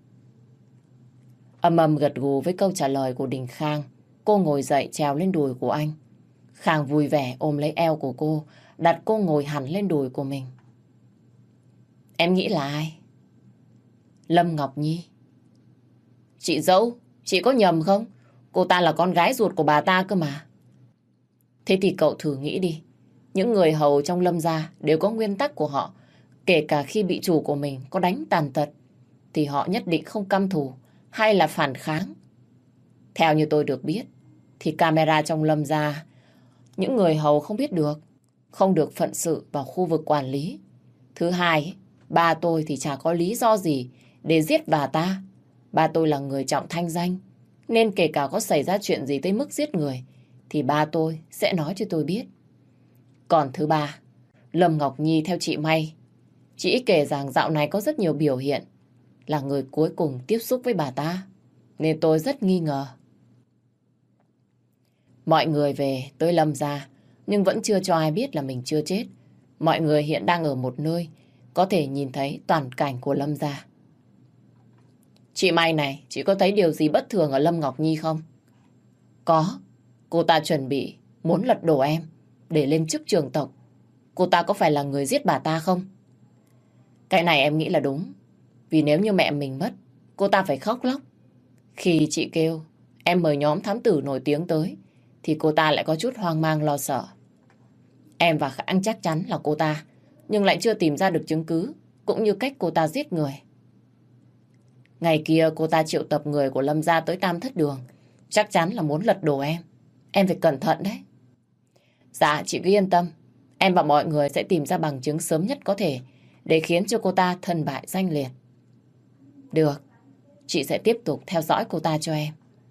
Âm Âm gật gù với câu trả lời của Đình Khang. Cô ngồi dậy trèo lên đùi của anh. Khang vui vẻ ôm lấy eo của cô, đặt cô ngồi hẳn lên đùi của mình. Em nghĩ là ai? Lâm Ngọc Nhi. Chị dâu, chị có nhầm không? Cô ta là con gái ruột của bà ta cơ mà. Thế thì cậu thử nghĩ đi. Những người hầu trong Lâm gia đều có nguyên tắc của họ. Kể cả khi bị chủ của mình có đánh tàn tật, thì họ nhất định không căm thù hay là phản kháng. Theo như tôi được biết, thì camera trong Lâm gia, những người hầu không biết được, không được phận sự vào khu vực quản lý. Thứ hai, ba tôi thì chả có lý do gì để giết bà ta. Ba tôi là người trọng thanh danh, nên kể cả có xảy ra chuyện gì tới mức giết người, thì ba tôi sẽ nói cho tôi biết. Còn thứ ba, Lâm Ngọc Nhi theo chị May, chị kể rằng dạo này có rất nhiều biểu hiện là người cuối cùng tiếp xúc với bà ta, nên tôi rất nghi ngờ. Mọi người về tới Lâm gia, nhưng vẫn chưa cho ai biết là mình chưa chết. Mọi người hiện đang ở một nơi có thể nhìn thấy toàn cảnh của Lâm gia. Chị May này, chị có thấy điều gì bất thường ở Lâm Ngọc Nhi không? Có. Cô ta chuẩn bị muốn lật đổ em để lên chức trưởng tộc. Cô ta có phải là người giết bà ta không? Cái này em nghĩ là đúng. Vì nếu như mẹ mình mất, cô ta phải khóc lóc. Khi chị kêu em mời nhóm thám tử nổi tiếng tới, thì cô ta lại có chút hoang mang lo sợ. Em và Khang chắc chắn là cô ta, nhưng lại chưa tìm ra được chứng cứ, cũng như cách cô ta giết người. Ngày kia cô ta triệu tập người của Lâm gia tới Tam Thất Đường, chắc chắn là muốn lật đổ em. Em phải cẩn thận đấy. Dạ, chị cứ yên tâm. Em và mọi người sẽ tìm ra bằng chứng sớm nhất có thể để khiến cho cô ta thân bại danh liệt. Được, chị sẽ tiếp tục theo dõi cô ta cho em.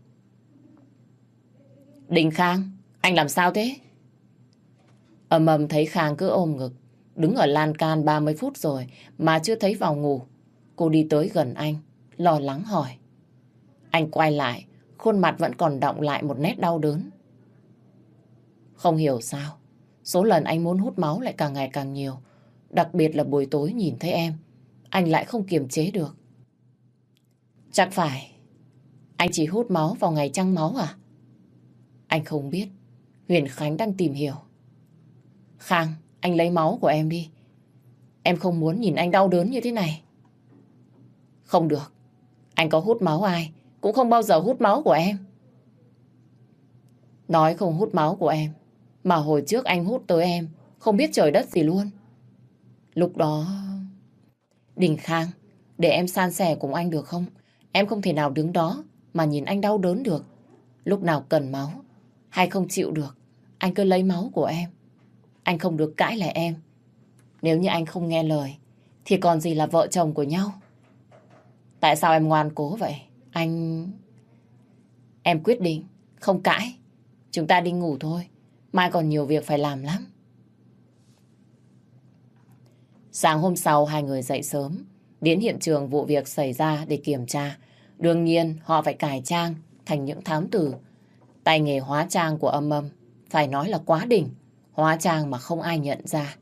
Đình Khang, anh làm sao thế? Âm Âm thấy Khang cứ ôm ngực, đứng ở lan can 30 phút rồi mà chưa thấy vào ngủ. Cô đi tới gần anh, lo lắng hỏi. Anh quay lại, khuôn mặt vẫn còn đọng lại một nét đau đớn. Không hiểu sao, Số lần anh muốn hút máu lại càng ngày càng nhiều. Đặc biệt là buổi tối nhìn thấy em, anh lại không kiềm chế được. Chắc phải anh chỉ hút máu vào ngày trăng máu à? Anh không biết Huyền Khánh đang tìm hiểu. Khang, anh lấy máu của em đi. Em không muốn nhìn anh đau đớn như thế này. Không được. Anh có hút máu ai cũng không bao giờ hút máu của em. Nói không hút máu của em, mà hồi trước anh hút tới em không biết trời đất gì luôn. Lúc đó... Đình Khang, để em san sẻ cùng anh được không? Em không thể nào đứng đó mà nhìn anh đau đớn được. Lúc nào cần máu hay không chịu được, anh cứ lấy máu của em. Anh không được cãi lại em. Nếu như anh không nghe lời thì còn gì là vợ chồng của nhau. Tại sao em ngoan cố vậy? Em quyết định không cãi. Chúng ta đi ngủ thôi. Mai còn nhiều việc phải làm lắm. Sáng hôm sau hai người dậy sớm, đến hiện trường vụ việc xảy ra để kiểm tra. Đương nhiên họ phải cải trang thành những thám tử. Tay nghề hóa trang của Âm Âm phải nói là quá đỉnh. Hóa trang mà không ai nhận ra.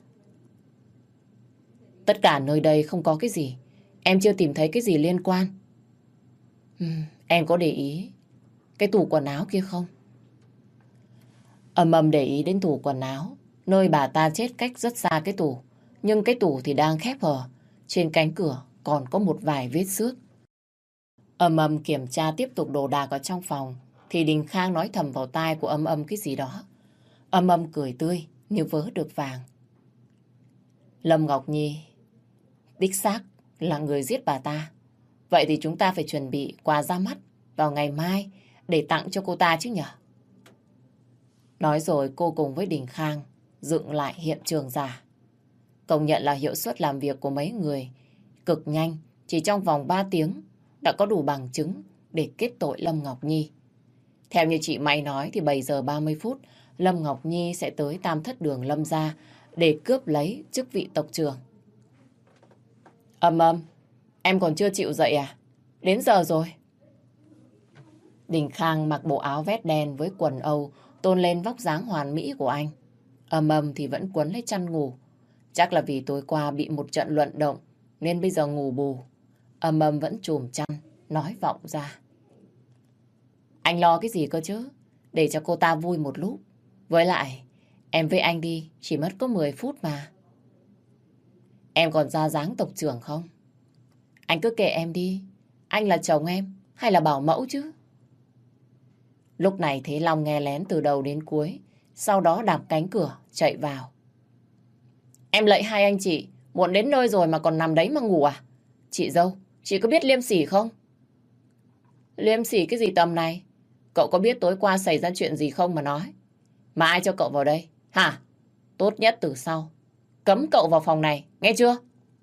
Tất cả nơi đây không có cái gì. Em chưa tìm thấy cái gì liên quan. Em có để ý cái tủ quần áo kia không? Âm Âm để ý đến tủ quần áo. Nơi bà ta chết cách rất xa cái tủ. Nhưng cái tủ thì đang khép hờ. Trên cánh cửa còn có một vài vết xước. Âm Âm kiểm tra tiếp tục đồ đạc ở trong phòng. Thì Đình Khang nói thầm vào tai của Âm Âm cái gì đó. Âm Âm cười tươi như vớ được vàng. Lâm Ngọc Nhi đích xác là người giết bà ta. Vậy thì chúng ta phải chuẩn bị quà ra mắt vào ngày mai để tặng cho cô ta chứ nhở? Nói rồi cô cùng với Đình Khang dựng lại hiện trường giả. Công nhận là hiệu suất làm việc của mấy người cực nhanh. Chỉ trong vòng 3 tiếng đã có đủ bằng chứng để kết tội Lâm Ngọc Nhi. Theo như chị May nói thì 7 giờ 30 phút Lâm Ngọc Nhi sẽ tới Tam Thất Đường Lâm gia để cướp lấy chức vị tộc trưởng. Âm Âm, em còn chưa chịu dậy à? Đến giờ rồi. Đình Khang mặc bộ áo vest đen với quần Âu tôn lên vóc dáng hoàn mỹ của anh. Âm Âm thì vẫn quấn lấy chăn ngủ. Chắc là vì tối qua bị một trận luận động nên bây giờ ngủ bù. Âm Âm vẫn chùm chăn, nói vọng ra. Anh lo cái gì cơ chứ? Để cho cô ta vui một lúc. Với lại, em với anh đi chỉ mất có 10 phút mà. Em còn ra dáng tộc trưởng không? Anh cứ kệ em đi. Anh là chồng em hay là bảo mẫu chứ? Lúc này Thế Long nghe lén từ đầu đến cuối. Sau đó đạp cánh cửa chạy vào. Em lạy hai anh chị, muộn đến nơi rồi mà còn nằm đấy mà ngủ à? Chị dâu, chị có biết liêm sỉ không? Liêm sỉ cái gì tầm này? Cậu có biết tối qua xảy ra chuyện gì không mà nói? Mà ai cho cậu vào đây? Hả? Tốt nhất từ sau cấm cậu vào phòng này, nghe chưa?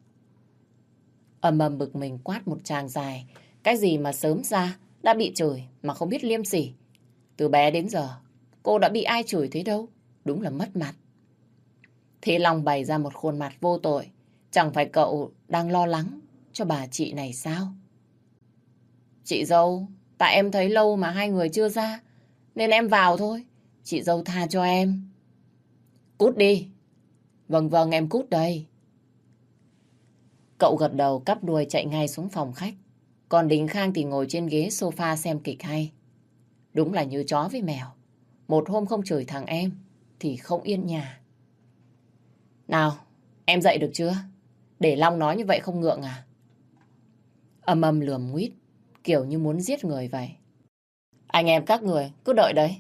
Âm Âm bực mình quát một tràng dài. Cái gì mà sớm ra đã bị chửi mà không biết liêm sỉ. Từ bé đến giờ cô đã bị ai chửi thế đâu. Đúng là mất mặt. Thế Long bày ra một khuôn mặt vô tội. Chẳng phải cậu đang lo lắng cho bà chị này sao? Chị dâu, tại em thấy lâu mà hai người chưa ra nên em vào thôi. Chị dâu tha cho em. Cút đi. Vâng vâng, em cút đây. Cậu gật đầu cắp đuôi chạy ngay xuống phòng khách. Còn Đình Khang thì ngồi trên ghế sofa xem kịch hay. Đúng là như chó với mèo. Một hôm không chửi thằng em thì không yên nhà. Nào, em dậy được chưa? Để Long nói như vậy không ngượng à? Âm Âm lườm nguýt, kiểu như muốn giết người vậy. Anh em các người cứ đợi đấy.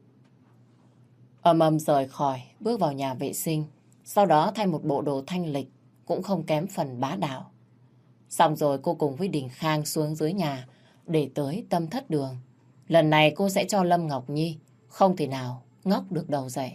Âm Âm rời khỏi, bước vào nhà vệ sinh. Sau đó thay một bộ đồ thanh lịch, cũng không kém phần bá đạo. Xong rồi cô cùng với Đình Khang xuống dưới nhà để tới Tâm Thất Đường. Lần này cô sẽ cho Lâm Ngọc Nhi không thể nào ngóc được đầu dậy.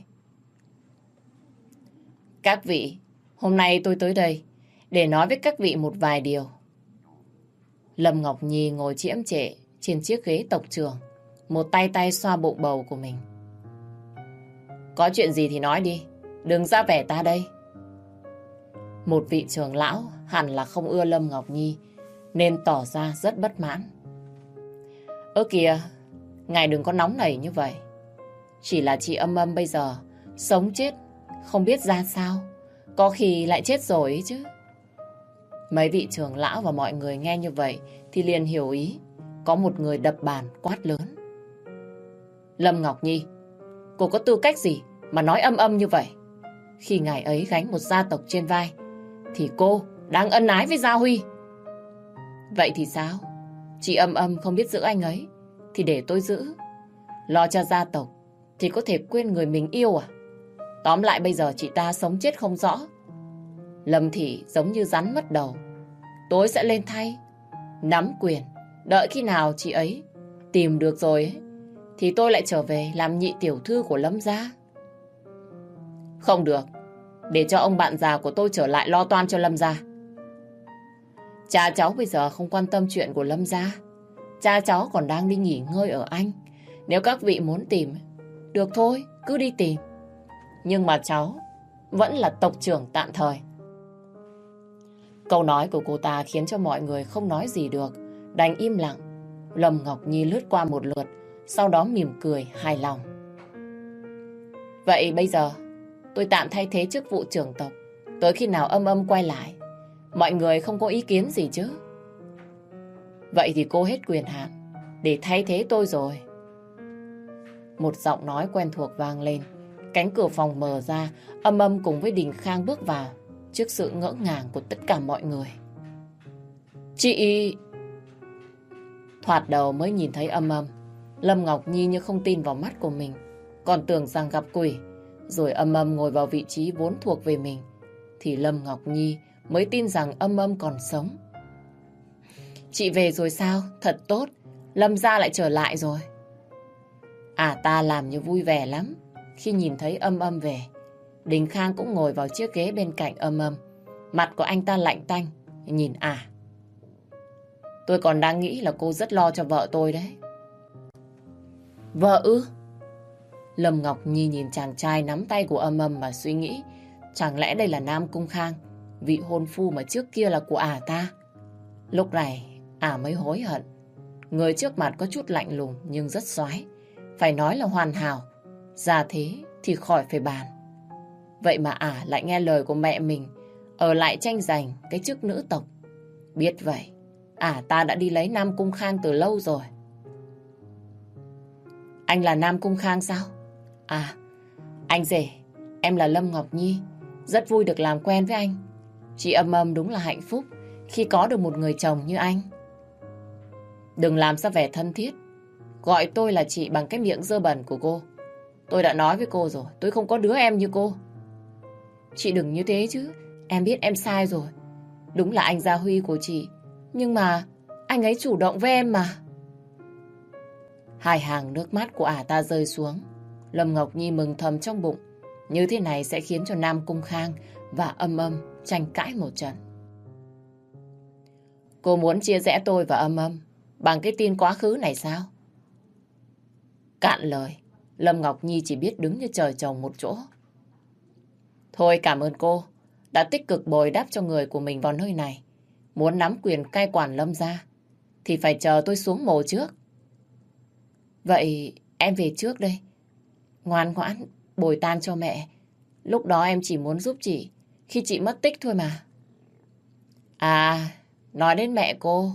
Các vị, hôm nay tôi tới đây để nói với các vị một vài điều. Lâm Ngọc Nhi ngồi chiếm trệ trên chiếc ghế tộc trưởng, một tay tay xoa bụng bầu của mình. Có chuyện gì thì nói đi, đừng ra vẻ ta đây. Một vị trưởng lão hẳn là không ưa Lâm Ngọc Nhi nên tỏ ra rất bất mãn. Ơ kìa, ngài đừng có nóng nảy như vậy. Chỉ là chị Âm Âm bây giờ sống chết không biết ra sao. Có khi lại chết rồi ấy chứ. Mấy vị trưởng lão và mọi người nghe như vậy thì liền hiểu ý. Có một người đập bàn quát lớn. Lâm Ngọc Nhi, cô có tư cách gì mà nói âm âm như vậy? Khi ngài ấy gánh một gia tộc trên vai thì cô đang ân ái với Gia Huy. Vậy thì sao? Chị âm âm không biết giữ anh ấy thì để tôi giữ. Lo cho gia tộc thì có thể quên người mình yêu à? Tóm lại bây giờ chị ta sống chết không rõ. Lâm Thị giống như rắn mất đầu. Tôi sẽ lên thay, nắm quyền. Đợi khi nào chị ấy tìm được rồi ấy, thì tôi lại trở về làm nhị tiểu thư của Lâm gia. Không được. Để cho ông bạn già của tôi trở lại lo toan cho Lâm gia. Cha cháu bây giờ không quan tâm chuyện của Lâm gia. Cha cháu còn đang đi nghỉ ngơi ở Anh. Nếu các vị muốn tìm, được thôi, cứ đi tìm. Nhưng mà cháu vẫn là tộc trưởng tạm thời. Câu nói của cô ta khiến cho mọi người không nói gì được, đành im lặng. Lâm Ngọc Nhi lướt qua một lượt, sau đó mỉm cười hài lòng. Vậy bây giờ tôi tạm thay thế chức vụ trưởng tộc, tới khi nào âm âm quay lại. Mọi người không có ý kiến gì chứ? Vậy thì cô hết quyền hạn để thay thế tôi rồi. Một giọng nói quen thuộc vang lên. Cánh cửa phòng mở ra, âm âm cùng với Đình Khang bước vào trước sự ngỡ ngàng của tất cả mọi người. Chị... Thoạt đầu mới nhìn thấy âm âm, Lâm Ngọc Nhi như không tin vào mắt của mình, còn tưởng rằng gặp quỷ. Rồi âm âm ngồi vào vị trí vốn thuộc về mình, thì Lâm Ngọc Nhi mới tin rằng âm âm còn sống. Chị về rồi sao? Thật tốt, Lâm gia lại trở lại rồi. Ta làm như vui vẻ lắm khi nhìn thấy âm âm về. Đình Khang cũng ngồi vào chiếc ghế bên cạnh âm âm. Mặt của anh ta lạnh tanh, nhìn Tôi còn đang nghĩ là cô rất lo cho vợ tôi đấy. Vợ ư? Lâm Ngọc Nhi nhìn chàng trai nắm tay của âm âm mà suy nghĩ. Chẳng lẽ đây là Nam Cung Khang, vị hôn phu mà trước kia là của ta? Lúc này mới hối hận. Người trước mặt có chút lạnh lùng nhưng rất xoái, phải nói là hoàn hảo. Ra thế thì khỏi phải bàn. Vậy mà lại nghe lời của mẹ mình, ở lại tranh giành cái chức nữ tộc. Biết vậy, ta đã đi lấy Nam Cung Khang từ lâu rồi. Anh là Nam Cung Khang sao? Anh rể, em là Lâm Ngọc Nhi. Rất vui được làm quen với anh. Chị âm âm đúng là hạnh phúc khi có được một người chồng như anh. Đừng làm ra vẻ thân thiết. Gọi tôi là chị bằng cái miệng dơ bẩn của cô. Tôi đã nói với cô rồi, tôi không có đứa em như cô. Chị đừng như thế chứ. Em biết em sai rồi. Đúng là anh Gia Huy của chị, nhưng mà anh ấy chủ động với em mà. Hai hàng nước mắt của ta rơi xuống. Lâm Ngọc Nhi mừng thầm trong bụng. Như thế này sẽ khiến cho Nam Cung Khang và âm âm tranh cãi một trận. Cô muốn chia rẽ tôi và âm âm bằng cái tin quá khứ này sao? Cạn lời, Lâm Ngọc Nhi chỉ biết đứng như trời trồng một chỗ. Thôi cảm ơn cô đã tích cực bồi đắp cho người của mình vào nơi này. Muốn nắm quyền cai quản Lâm gia thì phải chờ tôi xuống mồ trước. Vậy em về trước đây. Ngoan ngoãn bồi tang cho mẹ. Lúc đó em chỉ muốn giúp chị khi chị mất tích thôi mà. Nói đến mẹ cô.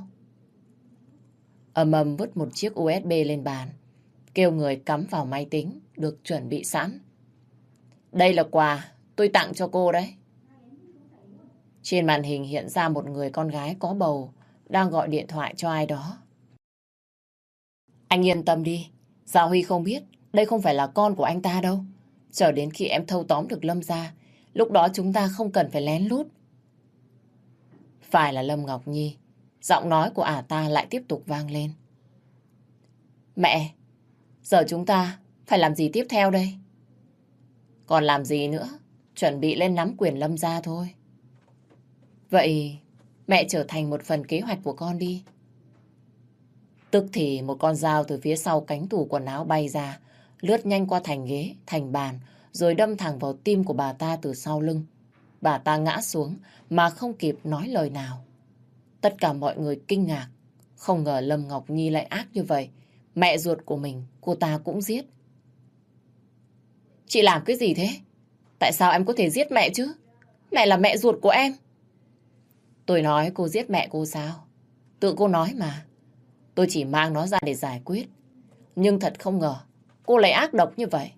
Âm âm vứt một chiếc USB lên bàn, kêu người cắm vào máy tính được chuẩn bị sẵn. Đây là quà tôi tặng cho cô đấy. Trên màn hình hiện ra một người con gái có bầu đang gọi điện thoại cho ai đó. Anh yên tâm đi, Gia Huy không biết đây không phải là con của anh ta đâu. Chờ đến khi em thâu tóm được Lâm gia, lúc đó chúng ta không cần phải lén lút. Phải là Lâm Ngọc Nhi. Giọng nói của ta lại tiếp tục vang lên. Mẹ, giờ chúng ta phải làm gì tiếp theo đây? Còn làm gì nữa? Chuẩn bị lên nắm quyền Lâm gia thôi. Vậy mẹ trở thành một phần kế hoạch của con đi. Tức thì một con dao từ phía sau cánh tủ quần áo bay ra, lướt nhanh qua thành ghế, thành bàn, rồi đâm thẳng vào tim của bà ta từ sau lưng. Bà ta ngã xuống mà không kịp nói lời nào. Tất cả mọi người kinh ngạc. Không ngờ Lâm Ngọc Nhi lại ác như vậy. Mẹ ruột của mình, cô ta cũng giết. Chị làm cái gì thế? Tại sao em có thể giết mẹ chứ? Mẹ là mẹ ruột của em. Tôi nói cô giết mẹ cô sao? Tự cô nói mà. Tôi chỉ mang nó ra để giải quyết. Nhưng thật không ngờ, cô lại ác độc như vậy.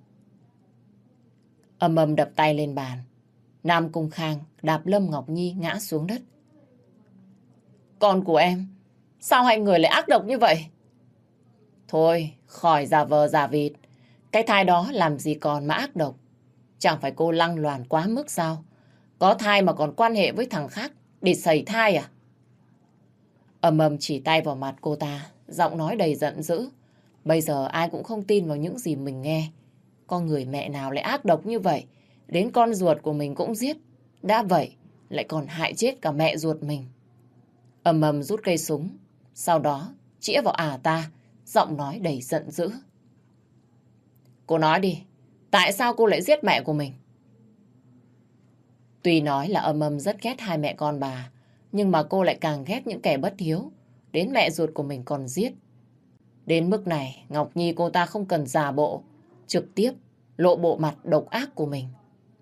Ầm ầm đập tay lên bàn. Nam Cung Khang đạp Lâm Ngọc Nhi ngã xuống đất. Con của em, sao hai người lại ác độc như vậy? Thôi, khỏi giả vờ giả vịt. Cái thai đó làm gì còn mà ác độc. Chẳng phải cô lăng loàn quá mức sao? Có thai mà còn quan hệ với thằng khác để sẩy thai à? Ầm ầm chỉ tay vào mặt cô ta, giọng nói đầy giận dữ. Bây giờ ai cũng không tin vào những gì mình nghe. Con người mẹ nào lại ác độc như vậy? Đến con ruột của mình cũng giết. Đã vậy, lại còn hại chết cả mẹ ruột mình. Ầm ầm rút cây súng, sau đó chĩa vào ta, giọng nói đầy giận dữ. Cô nói đi, tại sao cô lại giết mẹ của mình? Tuy nói là Ầm ầm rất ghét hai mẹ con bà, nhưng mà cô lại càng ghét những kẻ bất hiếu, đến mẹ ruột của mình còn giết. Đến mức này, Ngọc Nhi cô ta không cần giả bộ, trực tiếp lộ bộ mặt độc ác của mình.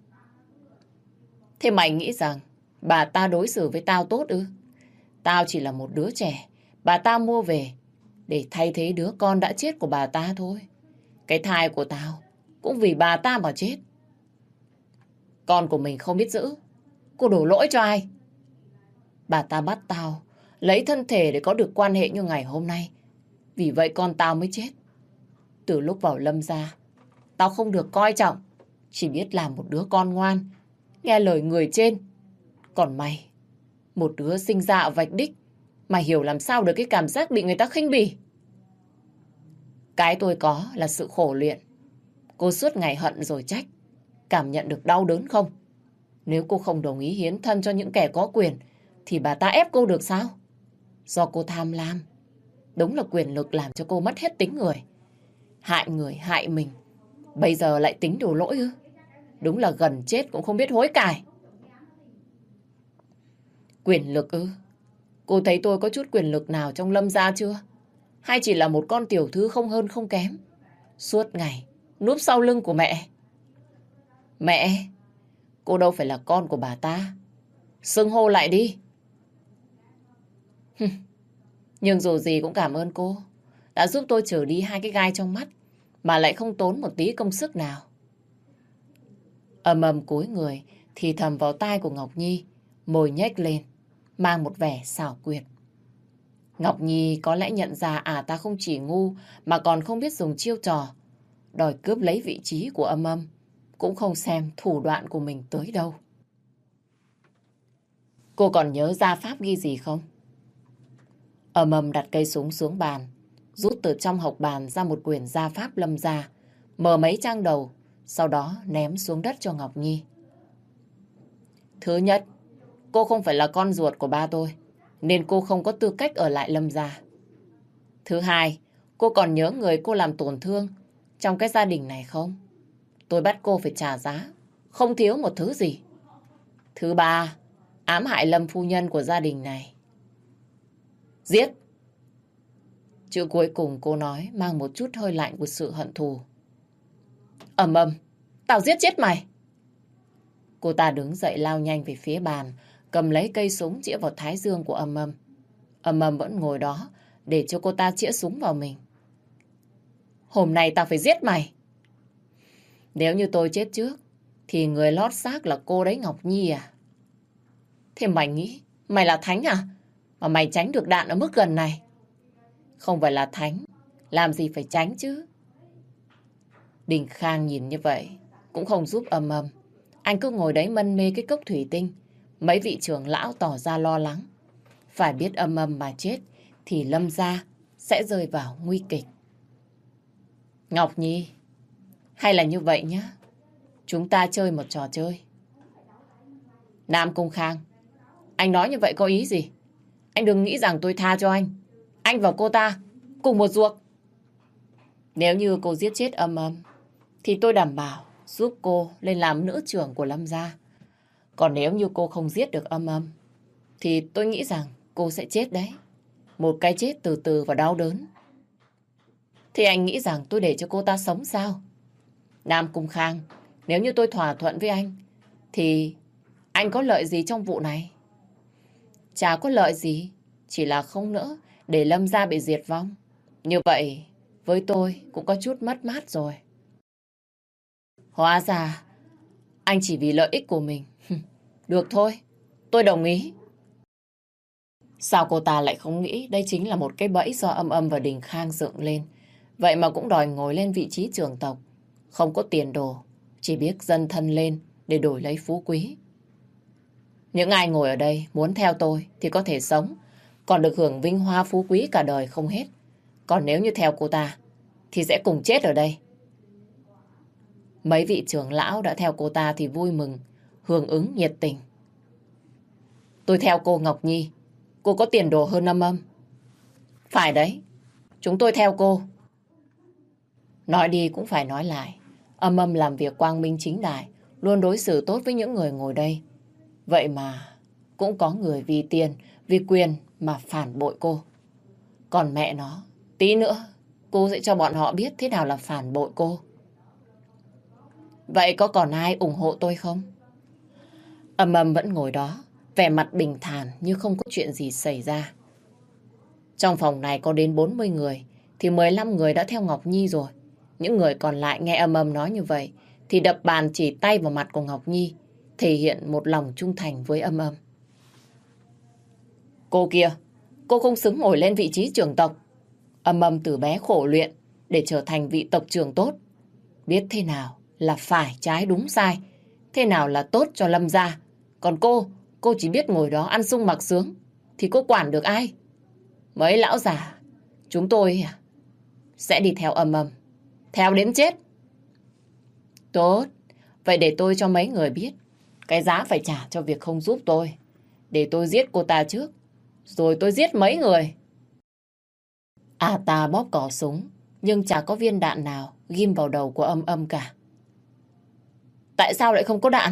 Thế mày nghĩ rằng bà ta đối xử với tao tốt ư? Tao chỉ là một đứa trẻ, bà ta mua về để thay thế đứa con đã chết của bà ta thôi. Cái thai của tao cũng vì bà ta mà chết. Con của mình không biết giữ, cô đổ lỗi cho ai? Bà ta bắt tao lấy thân thể để có được quan hệ như ngày hôm nay. Vì vậy con tao mới chết. Từ lúc vào Lâm gia, tao không được coi trọng, chỉ biết làm một đứa con ngoan, nghe lời người trên. Còn mày, một đứa sinh ra ở vạch đích, mày hiểu làm sao được cái cảm giác bị người ta khinh bỉ. Cái tôi có là sự khổ luyện. Cô suốt ngày hận rồi trách, cảm nhận được đau đớn không? Nếu cô không đồng ý hiến thân cho những kẻ có quyền, thì bà ta ép cô được sao? Do cô tham lam. Đúng là quyền lực làm cho cô mất hết tính người, hại mình. Bây giờ lại tính đổ lỗi ư? Đúng là gần chết cũng không biết hối cải. Quyền lực ư? Cô thấy tôi có chút quyền lực nào trong Lâm gia chưa? Hay chỉ là một con tiểu thư không hơn không kém, suốt ngày núp sau lưng của mẹ? Mẹ, cô đâu phải là con của bà ta. Xưng hô lại đi. Nhưng dù gì cũng cảm ơn cô đã giúp tôi trừ đi hai cái gai trong mắt mà lại không tốn một tí công sức nào. Ầm ầm cúi người thì thầm vào tai của Ngọc Nhi, môi nhếch lên, mang một vẻ xảo quyệt. Ngọc Nhi có lẽ nhận ra ta không chỉ ngu mà còn không biết dùng chiêu trò, đòi cướp lấy vị trí của Âm Âm, cũng không xem thủ đoạn của mình tới đâu. Cô còn nhớ gia pháp ghi gì không? Âm Âm đặt cây súng xuống bàn, rút từ trong hộc bàn ra một quyển gia pháp Lâm gia, mở mấy trang đầu, sau đó ném xuống đất cho Ngọc Nhi. Thứ nhất, cô không phải là con ruột của ba tôi, nên cô không có tư cách ở lại Lâm gia. Thứ hai, cô còn nhớ người cô làm tổn thương trong cái gia đình này không? Tôi bắt cô phải trả giá, không thiếu một thứ gì. Thứ ba, ám hại Lâm phu nhân của gia đình này. Giết! Chữ cuối cùng cô nói mang một chút hơi lạnh của sự hận thù. Ầm ầm, tao giết chết mày! Cô ta đứng dậy lao nhanh về phía bàn, cầm lấy cây súng chĩa vào thái dương của Âm Âm. Âm Âm vẫn ngồi đó để cho cô ta chĩa súng vào mình. Hôm nay tao phải giết mày! Nếu như tôi chết trước thì người lót xác là cô đấy, Ngọc Nhi à? Thế mày nghĩ mày là thánh à? Mà mày tránh được đạn ở mức gần này? Không phải là thánh, làm gì phải tránh chứ? Đình Khang nhìn như vậy cũng không giúp Âm Âm. Anh cứ ngồi đấy mân mê cái cốc thủy tinh. Mấy vị trưởng lão tỏ ra lo lắng. Phải biết Âm Âm mà chết thì Lâm gia sẽ rơi vào nguy kịch. Ngọc Nhi, hay là như vậy nhá, chúng ta chơi một trò chơi. Nam Cung Khang, anh nói như vậy có ý gì? Anh đừng nghĩ rằng tôi tha cho anh. Anh và cô ta cùng một ruột. Nếu như cô giết chết Âm Âm thì tôi đảm bảo giúp cô lên làm nữ trưởng của Lâm gia. Còn nếu như cô không giết được Âm Âm thì tôi nghĩ rằng cô sẽ chết đấy. Một cái chết từ từ và đau đớn. Thì anh nghĩ rằng tôi để cho cô ta sống sao? Nam Cung Khang, Nếu như tôi thỏa thuận với anh, thì anh có lợi gì trong vụ này? Chả có lợi gì, chỉ là không nỡ để Lâm gia bị diệt vong. Như vậy, với tôi cũng có chút mất mát rồi. Hóa ra, anh chỉ vì lợi ích của mình. Được thôi, tôi đồng ý. Sao cô ta lại không nghĩ đây chính là một cái bẫy do Âm Âm và Đình Khang dựng lên. Vậy mà cũng đòi ngồi lên vị trí trưởng tộc. Không có tiền đồ, chỉ biết dâng thân lên để đổi lấy phú quý. Những ai ngồi ở đây muốn theo tôi thì có thể sống, còn được hưởng vinh hoa phú quý cả đời không hết. Còn nếu như theo cô ta thì sẽ cùng chết ở đây. Mấy vị trưởng lão đã theo cô ta thì vui mừng, hưởng ứng nhiệt tình. Tôi theo cô Ngọc Nhi. Cô có tiền đồ hơn Âm Âm. Phải đấy, chúng tôi theo cô. Nói đi cũng phải nói lại. Âm Âm làm việc quang minh chính đại, luôn đối xử tốt với những người ngồi đây. Vậy mà cũng có người vì tiền, vì quyền mà phản bội cô. Còn mẹ nó, tí nữa cô sẽ cho bọn họ biết thế nào là phản bội cô. Vậy có còn ai ủng hộ tôi không? Âm Âm vẫn ngồi đó, vẻ mặt bình thản như không có chuyện gì xảy ra. Trong phòng này có đến 40 người, thì 15 người đã theo Ngọc Nhi rồi. Những người còn lại nghe Âm Âm nói như vậy, thì đập bàn chỉ tay vào mặt của Ngọc Nhi, thể hiện một lòng trung thành với Âm Âm. Cô kia, cô không xứng ngồi lên vị trí trưởng tộc. Âm Âm từ bé khổ luyện để trở thành vị tộc trưởng tốt. Biết thế nào là phải trái đúng sai, thế nào là tốt cho Lâm gia. Còn cô chỉ biết ngồi đó ăn sung mặc sướng, thì cô quản được ai? Mấy lão già, chúng tôi sẽ đi theo Âm Âm, theo đến chết. Tốt, vậy để tôi cho mấy người biết cái giá phải trả cho việc không giúp tôi. Để tôi giết cô ta trước, rồi tôi giết mấy người. Ta bóp cò súng, nhưng chả có viên đạn nào ghim vào đầu của Âm Âm cả. Tại sao lại không có đạn?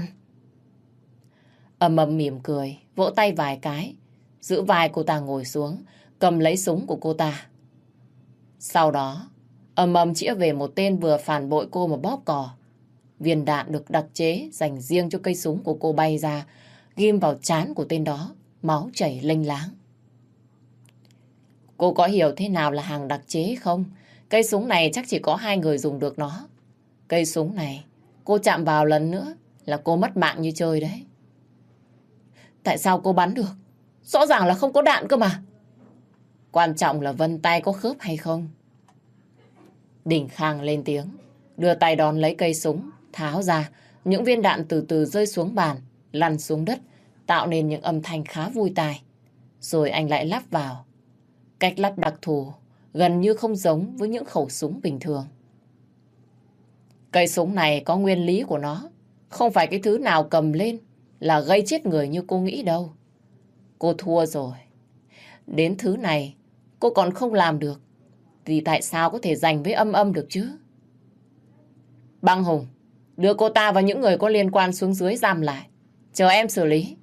Âm Âm mỉm cười, vỗ tay vài cái, giữ vai cô ta ngồi xuống, cầm lấy súng của cô ta. Sau đó, Âm Âm chĩa về một tên vừa phản bội cô mà bóp cò. Viên đạn được đặc chế dành riêng cho cây súng của cô bay ra, ghim vào trán của tên đó, máu chảy lênh láng. Cô có hiểu thế nào là hàng đặc chế không? Cây súng này chắc chỉ có 2 người dùng được nó. Cây súng này, cô chạm vào lần nữa là cô mất mạng như chơi đấy. Tại sao cô bắn được? Rõ ràng là không có đạn cơ mà. Quan trọng là vân tay có khớp hay không. Đình Khang lên tiếng, đưa tay đón lấy cây súng, tháo ra. Những viên đạn từ từ rơi xuống bàn, lăn xuống đất, tạo nên những âm thanh khá vui tai. Rồi anh lại lắp vào. Cách lắp đặc thù, gần như không giống với những khẩu súng bình thường. Cây súng này có nguyên lý của nó. Không phải cái thứ nào cầm lên là gây chết người như cô nghĩ đâu. Cô thua rồi. Đến thứ này cô còn không làm được, thì tại sao có thể giành với Âm Âm được chứ? Băng Hùng, đưa cô ta và những người có liên quan xuống dưới giam lại. Chờ em xử lý.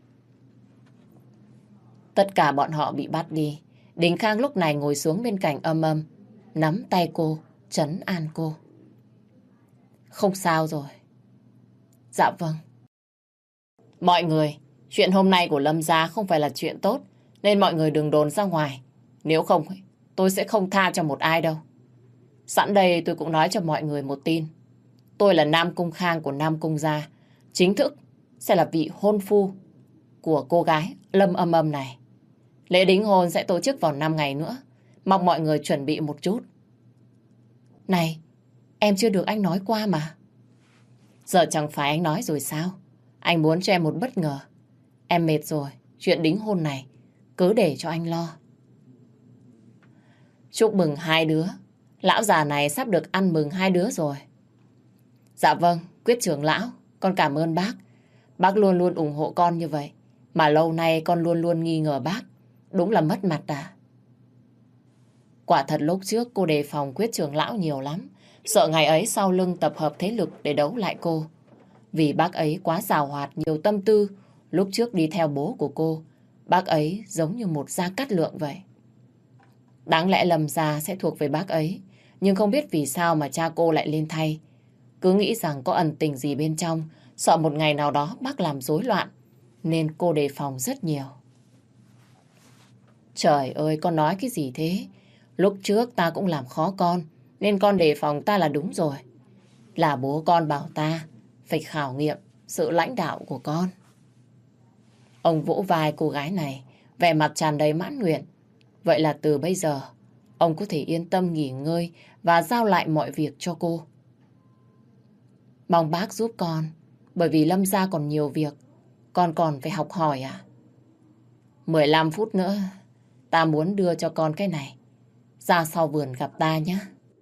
Tất cả bọn họ bị bắt đi. Đình Khang lúc này ngồi xuống bên cạnh Âm Âm, nắm tay cô, trấn an cô. Không sao rồi. Dạ vâng. Mọi người, chuyện hôm nay của Lâm gia không phải là chuyện tốt, nên mọi người đừng đồn ra ngoài. Nếu không, tôi sẽ không tha cho một ai đâu. Sẵn đây tôi cũng nói cho mọi người một tin. Tôi là Nam Cung Khang của Nam Cung gia, chính thức sẽ là vị hôn phu của cô gái Lâm Âm Âm này. Lễ đính hôn sẽ tổ chức vào 5 ngày nữa. Mong mọi người chuẩn bị một chút. Này, em chưa được anh nói qua mà. Giờ chẳng phải anh nói rồi sao? Anh muốn cho em một bất ngờ. Em mệt rồi, chuyện đính hôn này cứ để cho anh lo. Chúc mừng 2 đứa. Lão già này sắp được ăn mừng 2 đứa rồi. Dạ vâng, Quyết trưởng lão, con cảm ơn bác. Bác luôn luôn ủng hộ con như vậy. Mà lâu nay con luôn luôn nghi ngờ bác. Đúng là mất mặt à? Quả thật lúc trước cô đề phòng Quyết trưởng lão nhiều lắm. Sợ ngày ấy sau lưng tập hợp thế lực để đấu lại cô. Vì bác ấy quá giàu hoạt, nhiều tâm tư. Lúc trước đi theo bố của cô, bác ấy giống như một Gia Cát Lượng vậy. Đáng lẽ Lâm gia sẽ thuộc về bác ấy. Nhưng không biết vì sao mà cha cô lại lên thay. Cứ nghĩ rằng có ẩn tình gì bên trong, sợ một ngày nào đó bác làm rối loạn, nên cô đề phòng rất nhiều. Trời ơi, con nói cái gì thế? Lúc trước ta cũng làm khó con, nên con đề phòng ta là đúng rồi. Là bố con bảo ta phải khảo nghiệm sự lãnh đạo của con. Ông vỗ vai cô gái này, vẻ mặt tràn đầy mãn nguyện. Vậy là từ bây giờ, ông có thể yên tâm nghỉ ngơi và giao lại mọi việc cho cô. Mong bác giúp con, bởi vì Lâm gia còn nhiều việc, con còn phải học hỏi à? 15 phút nữa, ta muốn đưa cho con cái này. Ra sau vườn gặp ta nhé.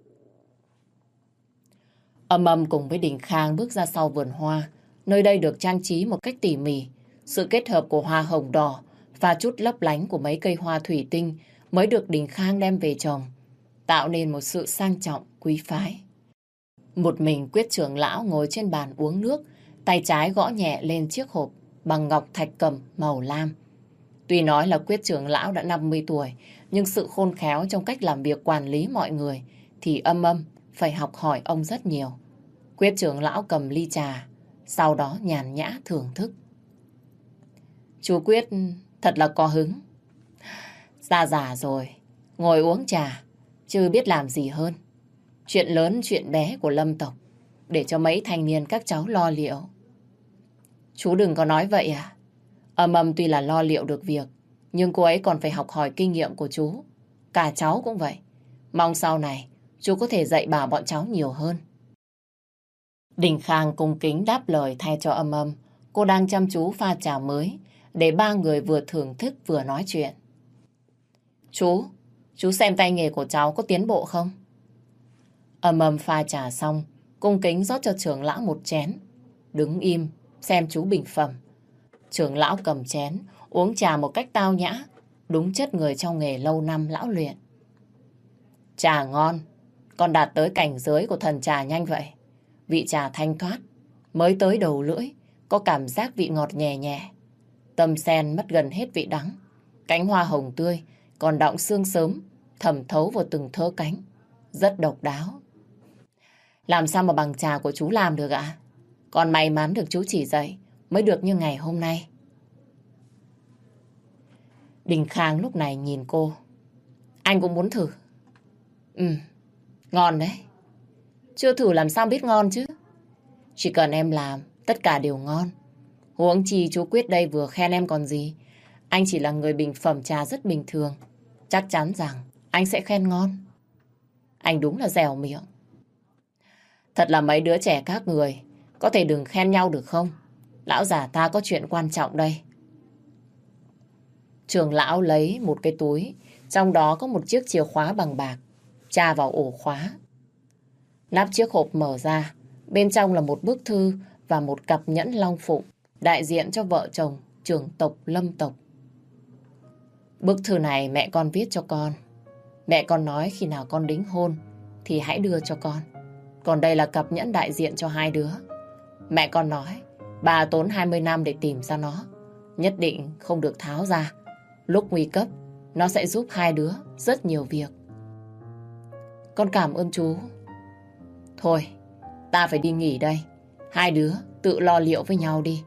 Âm Âm cùng với Đình Khang bước ra sau vườn hoa. Nơi đây được trang trí một cách tỉ mỉ. Sự kết hợp của hoa hồng đỏ và chút lấp lánh của mấy cây hoa thủy tinh mới được Đình Khang đem về trồng, tạo nên một sự sang trọng, quý phái. Một mình Quyết trưởng lão ngồi trên bàn uống nước, tay trái gõ nhẹ lên chiếc hộp bằng ngọc thạch cẩm màu lam. Tuy nói là Quyết trưởng lão đã 50 tuổi, nhưng sự khôn khéo trong cách làm việc quản lý mọi người thì Âm Âm phải học hỏi ông rất nhiều. Quyết trưởng lão cầm ly trà, sau đó nhàn nhã thưởng thức. Chú Quyết thật là có hứng. Già rồi, ngồi uống trà, chứ biết làm gì hơn. Chuyện lớn chuyện bé của Lâm tộc, để cho mấy thanh niên các cháu lo liệu. Chú đừng có nói vậy à. Âm Âm tuy là lo liệu được việc, nhưng cô ấy còn phải học hỏi kinh nghiệm của chú. Cả cháu cũng vậy. Mong sau này chú có thể dạy bảo bọn cháu nhiều hơn. Đình Khang cung kính đáp lời thay cho Âm Âm. Cô đang chăm chú pha trà mới, để ba người vừa thưởng thức vừa nói chuyện. Chú xem tay nghề của cháu có tiến bộ không? Âm Âm pha trà xong, cung kính rót cho trưởng lão một chén. Đứng im, xem chú bình phẩm. Trưởng lão cầm chén, uống trà một cách tao nhã, đúng chất người trong nghề lâu năm lão luyện. Trà ngon, con đạt tới cảnh giới của thần trà nhanh vậy. Vị trà thanh thoát, mới tới đầu lưỡi, có cảm giác vị ngọt nhẹ nhẹ. Tâm sen mất gần hết vị đắng. Cánh hoa hồng tươi, còn đọng sương sớm, thẩm thấu vào từng thớ cánh. Rất độc đáo. Làm sao mà bằng trà của chú làm được ạ? Còn may mắn được chú chỉ dạy, mới được như ngày hôm nay. Đình Khang lúc này nhìn cô. Anh cũng muốn thử. Ngon đấy. Chưa thử làm sao biết ngon chứ. Chỉ cần em làm, tất cả đều ngon. Huống chi chú Quyết đây vừa khen em còn gì. Anh chỉ là người bình phẩm trà rất bình thường. Chắc chắn rằng anh sẽ khen ngon. Anh đúng là dẻo miệng. Thật là mấy đứa trẻ các người, có thể đừng khen nhau được không? Lão già ta có chuyện quan trọng đây. Trưởng lão lấy một cái túi, trong đó có một chiếc chìa khóa bằng bạc, tra vào ổ khóa. Nắp chiếc hộp mở ra, bên trong là một bức thư và một cặp nhẫn long phụng, đại diện cho vợ chồng trưởng tộc Lâm tộc. Bức thư này mẹ con viết cho con. Mẹ con nói khi nào con đính hôn thì hãy đưa cho con. Còn đây là cặp nhẫn đại diện cho hai đứa. Mẹ con nói bà tốn 20 năm để tìm ra nó, nhất định không được tháo ra. Lúc nguy cấp, nó sẽ giúp hai đứa rất nhiều việc. Con cảm ơn chú. Thôi, ta phải đi nghỉ đây. Hai đứa tự lo liệu với nhau đi.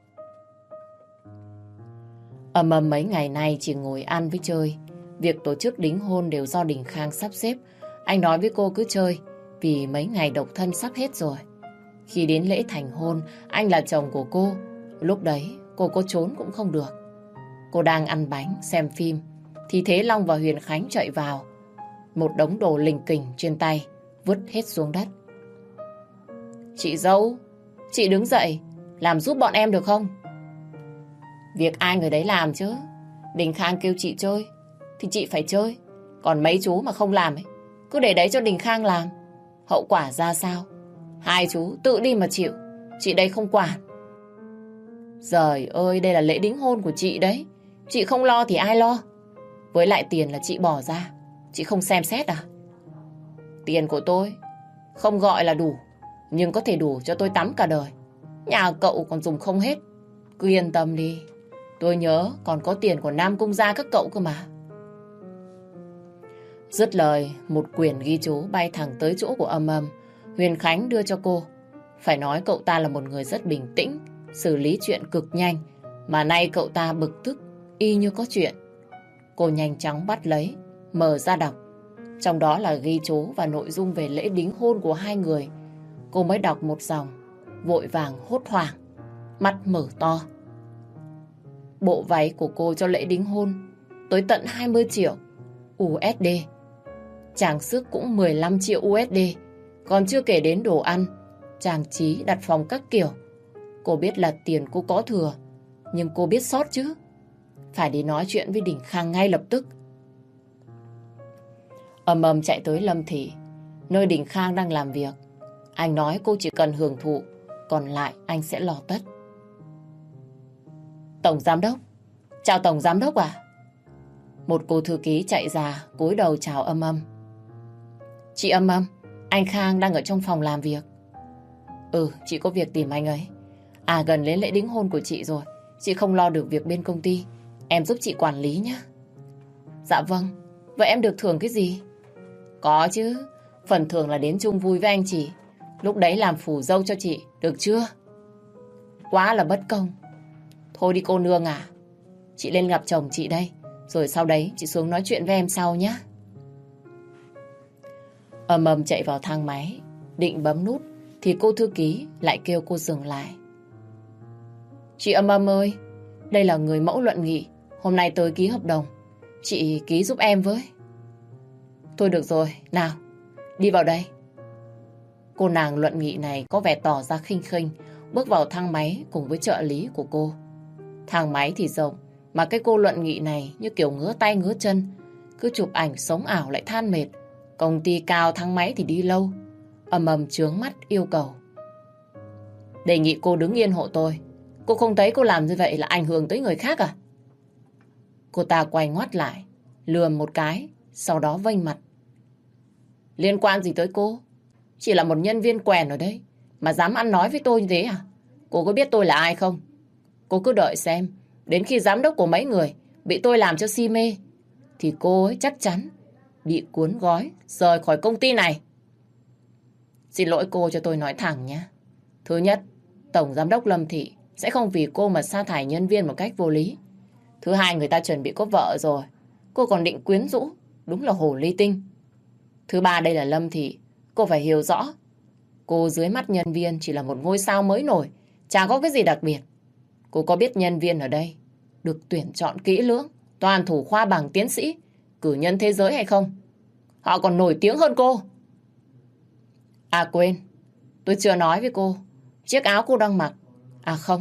Âm Âm mấy ngày nay chỉ ngồi ăn với chơi. Việc tổ chức đính hôn đều do Đình Khang sắp xếp. Anh nói với cô cứ chơi, vì mấy ngày độc thân sắp hết rồi. Khi đến lễ thành hôn, anh là chồng của cô. Lúc đấy, cô có trốn cũng không được. Cô đang ăn bánh, xem phim, thì Thế Long và Huyền Khánh chạy vào. Một đống đồ lình kình trên tay, vứt hết xuống đất. Chị dâu, chị đứng dậy, làm giúp bọn em được không? Việc ai người đấy làm chứ. Đình Khang kêu chị chơi, thì chị phải chơi. Còn mấy chú mà không làm ấy, cứ để đấy cho Đình Khang làm. Hậu quả ra sao? Hai chú tự đi mà chịu. Chị đây không quản. Giời ơi, đây là lễ đính hôn của chị đấy. Chị không lo thì ai lo? Với lại tiền là chị bỏ ra, chị không xem xét à? Tiền của tôi không gọi là đủ, nhưng có thể đủ cho tôi tắm cả đời. Nhà cậu còn dùng không hết. Cứ yên tâm đi. Tôi nhớ còn có tiền của Nam Cung gia các cậu cơ mà. Dứt lời, một quyển ghi chú bay thẳng tới chỗ của Âm Âm. Huyền Khánh đưa cho cô Phải nói cậu ta là một người rất bình tĩnh, xử lý chuyện cực nhanh, mà nay cậu ta bực tức, y như có chuyện. Cô nhanh chóng bắt lấy, mở ra đọc. Trong đó là ghi chú và nội dung về lễ đính hôn của hai người. Cô mới đọc một dòng, vội vàng hốt hoảng, mắt mở to. Bộ váy của cô cho lễ đính hôn tới tận 20 triệu USD. Trang sức cũng 15 triệu USD. Còn chưa kể đến đồ ăn, trang trí, đặt phòng các kiểu. Cô biết là tiền cô có thừa, nhưng cô biết sót chứ. Phải đi nói chuyện với Đình Khang ngay lập tức. Ầm chạy tới Lâm Thị, nơi Đình Khang đang làm việc. Anh nói cô chỉ cần hưởng thụ, còn lại anh sẽ lo tất. Tổng giám đốc. Chào tổng giám đốc à? Một cô thư ký chạy ra, cúi đầu chào Âm. Chị Âm, anh Khang đang ở trong phòng làm việc. Chị có việc tìm anh ấy. Gần đến lễ đính hôn của chị rồi. Chị không lo được việc bên công ty, em giúp chị quản lý nhé. Dạ vâng. Vậy em được thưởng cái gì? Có chứ. Phần thưởng là đến chung vui với anh chị. Lúc đấy làm phù dâu cho chị, được chưa? Quá là bất công. Thôi đi cô nương à, chị lên gặp chồng chị đây, rồi sau đấy chị xuống nói chuyện với em sau nhé. Âm chạy vào thang máy, định bấm nút thì cô thư ký lại kêu cô dừng lại. Chị Âm ơi, đây là người mẫu Luận Nghị, hôm nay tới ký hợp đồng, chị ký giúp em với. Thôi được rồi, nào, đi vào đây. Cô nàng Luận Nghị này có vẻ tỏ ra khinh khinh, bước vào thang máy cùng với trợ lý của cô. Thang máy thì rộng, mà cái cô Luận Nghị này như kiểu ngứa tay ngứa chân, cứ chụp ảnh sống ảo lại than mệt. Công ty cao thang máy thì đi lâu. Âm chướng mắt yêu cầu. Đề nghị cô đứng yên hộ tôi. Cô không thấy cô làm như vậy là ảnh hưởng tới người khác à? Cô ta quay ngoắt lại, lườm một cái, sau đó vênh mặt. Liên quan gì tới cô? Chỉ là một nhân viên quèn ở đây mà dám ăn nói với tôi như thế à? Cô có biết tôi là ai không? Cô cứ đợi xem, đến khi giám đốc của mấy người bị tôi làm cho si mê thì cô ấy chắc chắn bị cuốn gói rời khỏi công ty này. Xin lỗi cô, cho tôi nói thẳng nhé. Thứ nhất, tổng giám đốc Lâm Thị sẽ không vì cô mà sa thải nhân viên một cách vô lý. Thứ hai, người ta chuẩn bị có vợ rồi, cô còn định quyến rũ, đúng là hồ ly tinh. Thứ ba, đây là Lâm Thị, cô phải hiểu rõ. Cô dưới mắt nhân viên chỉ là một ngôi sao mới nổi, chả có cái gì đặc biệt. Cô có biết nhân viên ở đây được tuyển chọn kỹ lưỡng, toàn thủ khoa bằng tiến sĩ, cử nhân thế giới hay không? Họ còn nổi tiếng hơn cô. À quên, tôi chưa nói với cô, chiếc áo cô đang mặc. À không,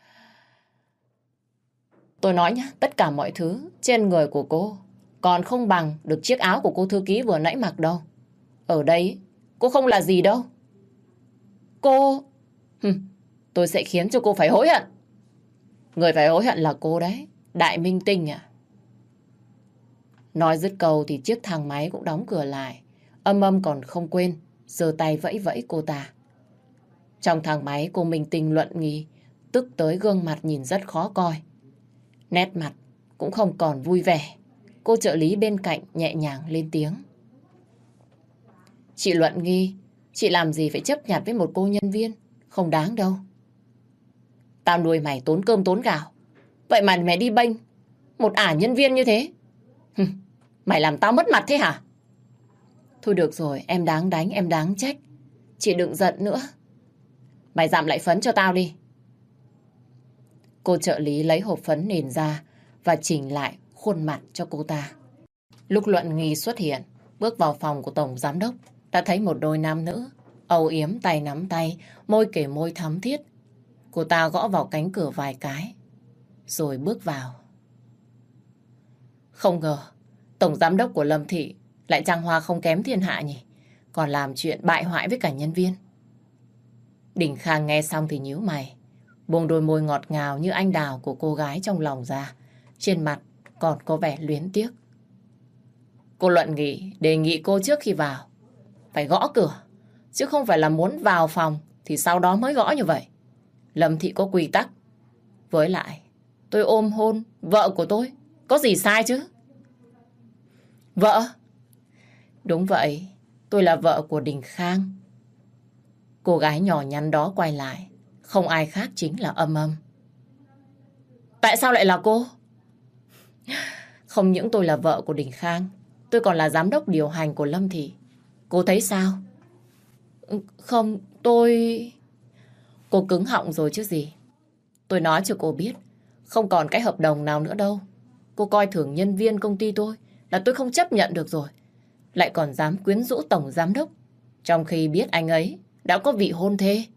tôi nói nhá, tất cả mọi thứ trên người của cô còn không bằng được chiếc áo của cô thư ký vừa nãy mặc đâu. Ở đây, cô không là gì đâu. Cô... tôi sẽ khiến cho cô phải hối hận. Người phải hối hận là cô đấy, Đại Minh Tinh à. Nói dứt câu thì chiếc thang máy cũng đóng cửa lại. Âm còn không quên giơ tay vẫy vẫy cô ta. Trong thang máy cô Minh Tinh Luận Nghị tức tới gương mặt nhìn rất khó coi. Nét mặt cũng không còn vui vẻ. Cô trợ lý bên cạnh nhẹ nhàng lên tiếng. Chị Luận Nghi, chị làm gì phải chấp nhặt với một cô nhân viên? Không đáng đâu. Tao nuôi mày tốn cơm tốn gạo, vậy mà mày đi bênh một nhân viên như thế. Mày làm tao mất mặt thế hả? Thôi được rồi, em đáng đánh, em đáng trách. Chị đừng giận nữa. Mày dặm lại phấn cho tao đi. Cô trợ lý lấy hộp phấn nền ra và chỉnh lại khuôn mặt cho cô ta. Lúc Luận Nghi xuất hiện, bước vào phòng của tổng giám đốc, đã thấy một đôi nam nữ âu yếm tay nắm tay, môi kề môi thắm thiết. Cô ta gõ vào cánh cửa vài cái, rồi bước vào. Không ngờ, tổng giám đốc của Lâm Thị lại trăng hoa không kém thiên hạ nhỉ, còn làm chuyện bại hoại với cả nhân viên. Đình Khang nghe xong thì nhíu mày, buông đôi môi ngọt ngào như anh đào của cô gái trong lòng ra, trên mặt còn có vẻ luyến tiếc. Cô Luận Nghị đề nghị cô trước khi vào phải gõ cửa, chứ không phải là muốn vào phòng thì sau đó mới gõ như vậy. Lâm Thị có quy tắc. Với lại, tôi ôm hôn vợ của tôi, có gì sai chứ? Vợ? Đúng vậy, tôi là vợ của Đình Khang. Cô gái nhỏ nhắn đó quay lại. Không ai khác chính là Âm Âm. Tại sao lại là cô? Không những tôi là vợ của Đình Khang, tôi còn là giám đốc điều hành của Lâm Thị. Cô thấy sao? Không, tôi... Cô cứng họng rồi chứ gì. Tôi nói cho cô biết, không còn cái hợp đồng nào nữa đâu. Cô coi thường nhân viên công ty tôi là tôi không chấp nhận được rồi. Lại còn dám quyến rũ tổng giám đốc, trong khi biết anh ấy đã có vị hôn thê.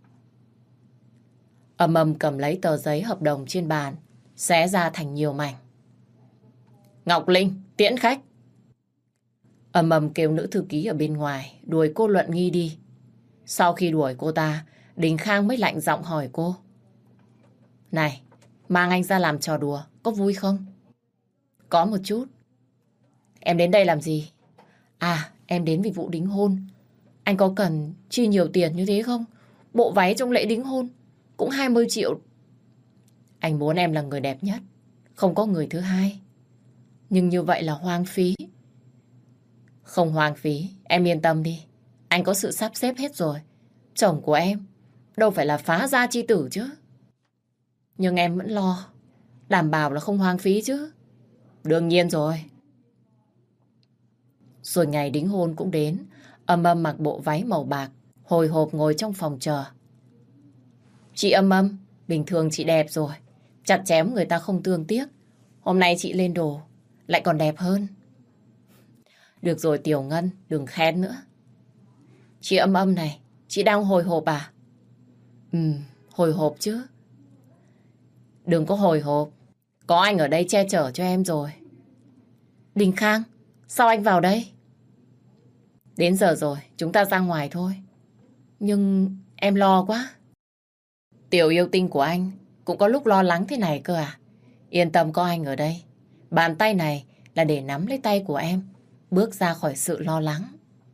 Âm Âm cầm lấy tờ giấy hợp đồng trên bàn, xé ra thành nhiều mảnh. Ngọc Linh, tiễn khách. Âm Âm kêu nữ thư ký ở bên ngoài đuổi cô Luận Nghi đi. Sau khi đuổi cô ta, Đình Khang mới lạnh giọng hỏi cô. Này, mang anh ra làm trò đùa, có vui không? Có một chút. Em đến đây làm gì? À, em đến vì vụ đính hôn. Anh có cần chi nhiều tiền như thế không? Bộ váy trong lễ đính hôn cũng 20 triệu. Anh muốn em là người đẹp nhất, không có người thứ hai. Nhưng như vậy là hoang phí. Không hoang phí, em yên tâm đi. Anh có sự sắp xếp hết rồi. Chồng của em đâu phải là phá gia chi tử chứ. Nhưng em vẫn lo, đảm bảo là không hoang phí chứ. Đương nhiên rồi. Rồi ngày đính hôn cũng đến. Âm Âm mặc bộ váy màu bạc, hồi hộp ngồi trong phòng chờ. Chị Âm Âm, bình thường chị đẹp rồi, chặt chém người ta không thương tiếc. Hôm nay chị lên đồ lại còn đẹp hơn. Được rồi Tiểu Ngân, đừng khen nữa. Chị Âm Âm này, chị đang hồi hộp à? Hồi hộp chứ. Đừng có hồi hộp, có anh ở đây che chở cho em rồi. Đình Khang, sao anh vào đây? Đến giờ rồi, chúng ta ra ngoài thôi. Nhưng em lo quá. Tiểu yêu tinh của anh cũng có lúc lo lắng thế này cơ à? Yên tâm, có anh ở đây. Bàn tay này là để nắm lấy tay của em, bước ra khỏi sự lo lắng.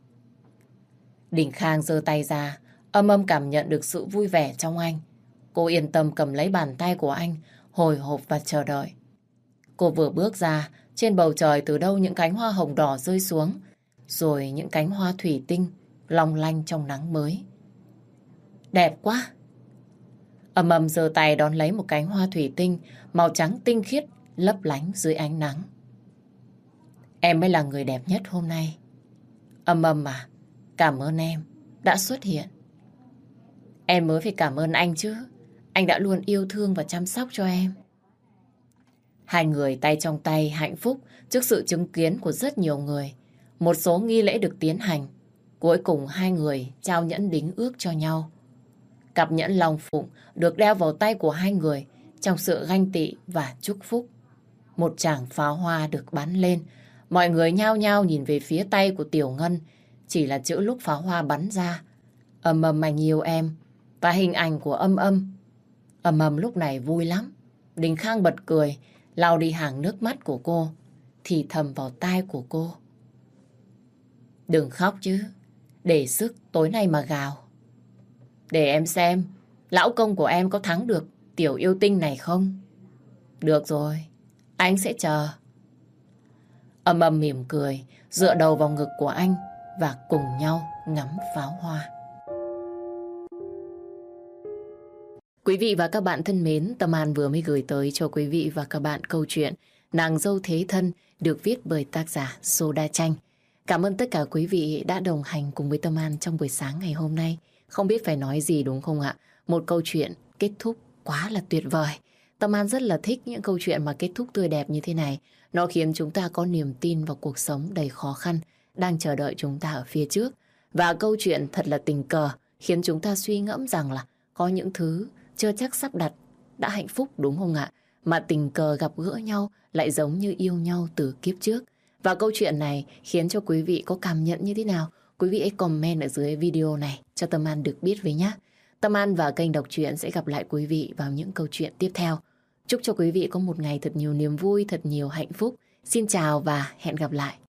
Đình Khang giơ tay ra, Âm Âm cảm nhận được sự vui vẻ trong anh. Cô yên tâm cầm lấy bàn tay của anh, hồi hộp và chờ đợi. Cô vừa bước ra, trên bầu trời từ đâu những cánh hoa hồng đỏ rơi xuống, rồi những cánh hoa thủy tinh long lanh trong nắng mới. Đẹp quá! Âm Âm giơ tay đón lấy một cánh hoa thủy tinh màu trắng tinh khiết lấp lánh dưới ánh nắng. Em mới là người đẹp nhất hôm nay. Âm Âm à, cảm ơn em đã xuất hiện. Em mới phải cảm ơn anh chứ. Anh đã luôn yêu thương và chăm sóc cho em. Hai người tay trong tay hạnh phúc trước sự chứng kiến của rất nhiều người. Một số nghi lễ được tiến hành. Cuối cùng hai người trao nhẫn đính ước cho nhau. Cặp nhẫn long phụng được đeo vào tay của hai người trong sự ganh tị và chúc phúc. Một tràng pháo hoa được bắn lên. Mọi người nhao nhao nhìn về phía tay của Tiểu Ngân. Chỉ là chữ lúc pháo hoa bắn ra. Âm Âm anh yêu em. Và hình ảnh của Âm Âm. Âm Âm lúc này vui lắm. Đình Khang bật cười, lau đi hàng nước mắt của cô, thì thầm vào tai của cô. Đừng khóc chứ, để sức tối nay mà gào. Để em xem, lão công của em có thắng được tiểu yêu tinh này không? Được rồi, anh sẽ chờ. Âm Âm mỉm cười, dựa đầu vào ngực của anh và cùng nhau ngắm pháo hoa. Quý vị và các bạn thân mến, Tâm An vừa mới gửi tới cho quý vị và các bạn câu chuyện Nàng dâu thế thân được viết bởi tác giả Soda Chanh. Cảm ơn tất cả quý vị đã đồng hành cùng với Tâm An trong buổi sáng ngày hôm nay. Không biết phải nói gì đúng không ạ? Một câu chuyện kết thúc quá là tuyệt vời. Tâm An rất là thích những câu chuyện mà kết thúc tươi đẹp như thế này. Nó khiến chúng ta có niềm tin vào cuộc sống đầy khó khăn đang chờ đợi chúng ta ở phía trước. Và câu chuyện thật là tình cờ khiến chúng ta suy ngẫm rằng là có những thứ chưa chắc sắp đặt đã hạnh phúc đúng không ạ? Mà tình cờ gặp gỡ nhau lại giống như yêu nhau từ kiếp trước. Và câu chuyện này khiến cho quý vị có cảm nhận như thế nào? Quý vị hãy comment ở dưới video này cho Tâm An được biết với nhé. Tâm An và kênh đọc truyện sẽ gặp lại quý vị vào những câu chuyện tiếp theo. Chúc cho quý vị có một ngày thật nhiều niềm vui, thật nhiều hạnh phúc. Xin chào và hẹn gặp lại.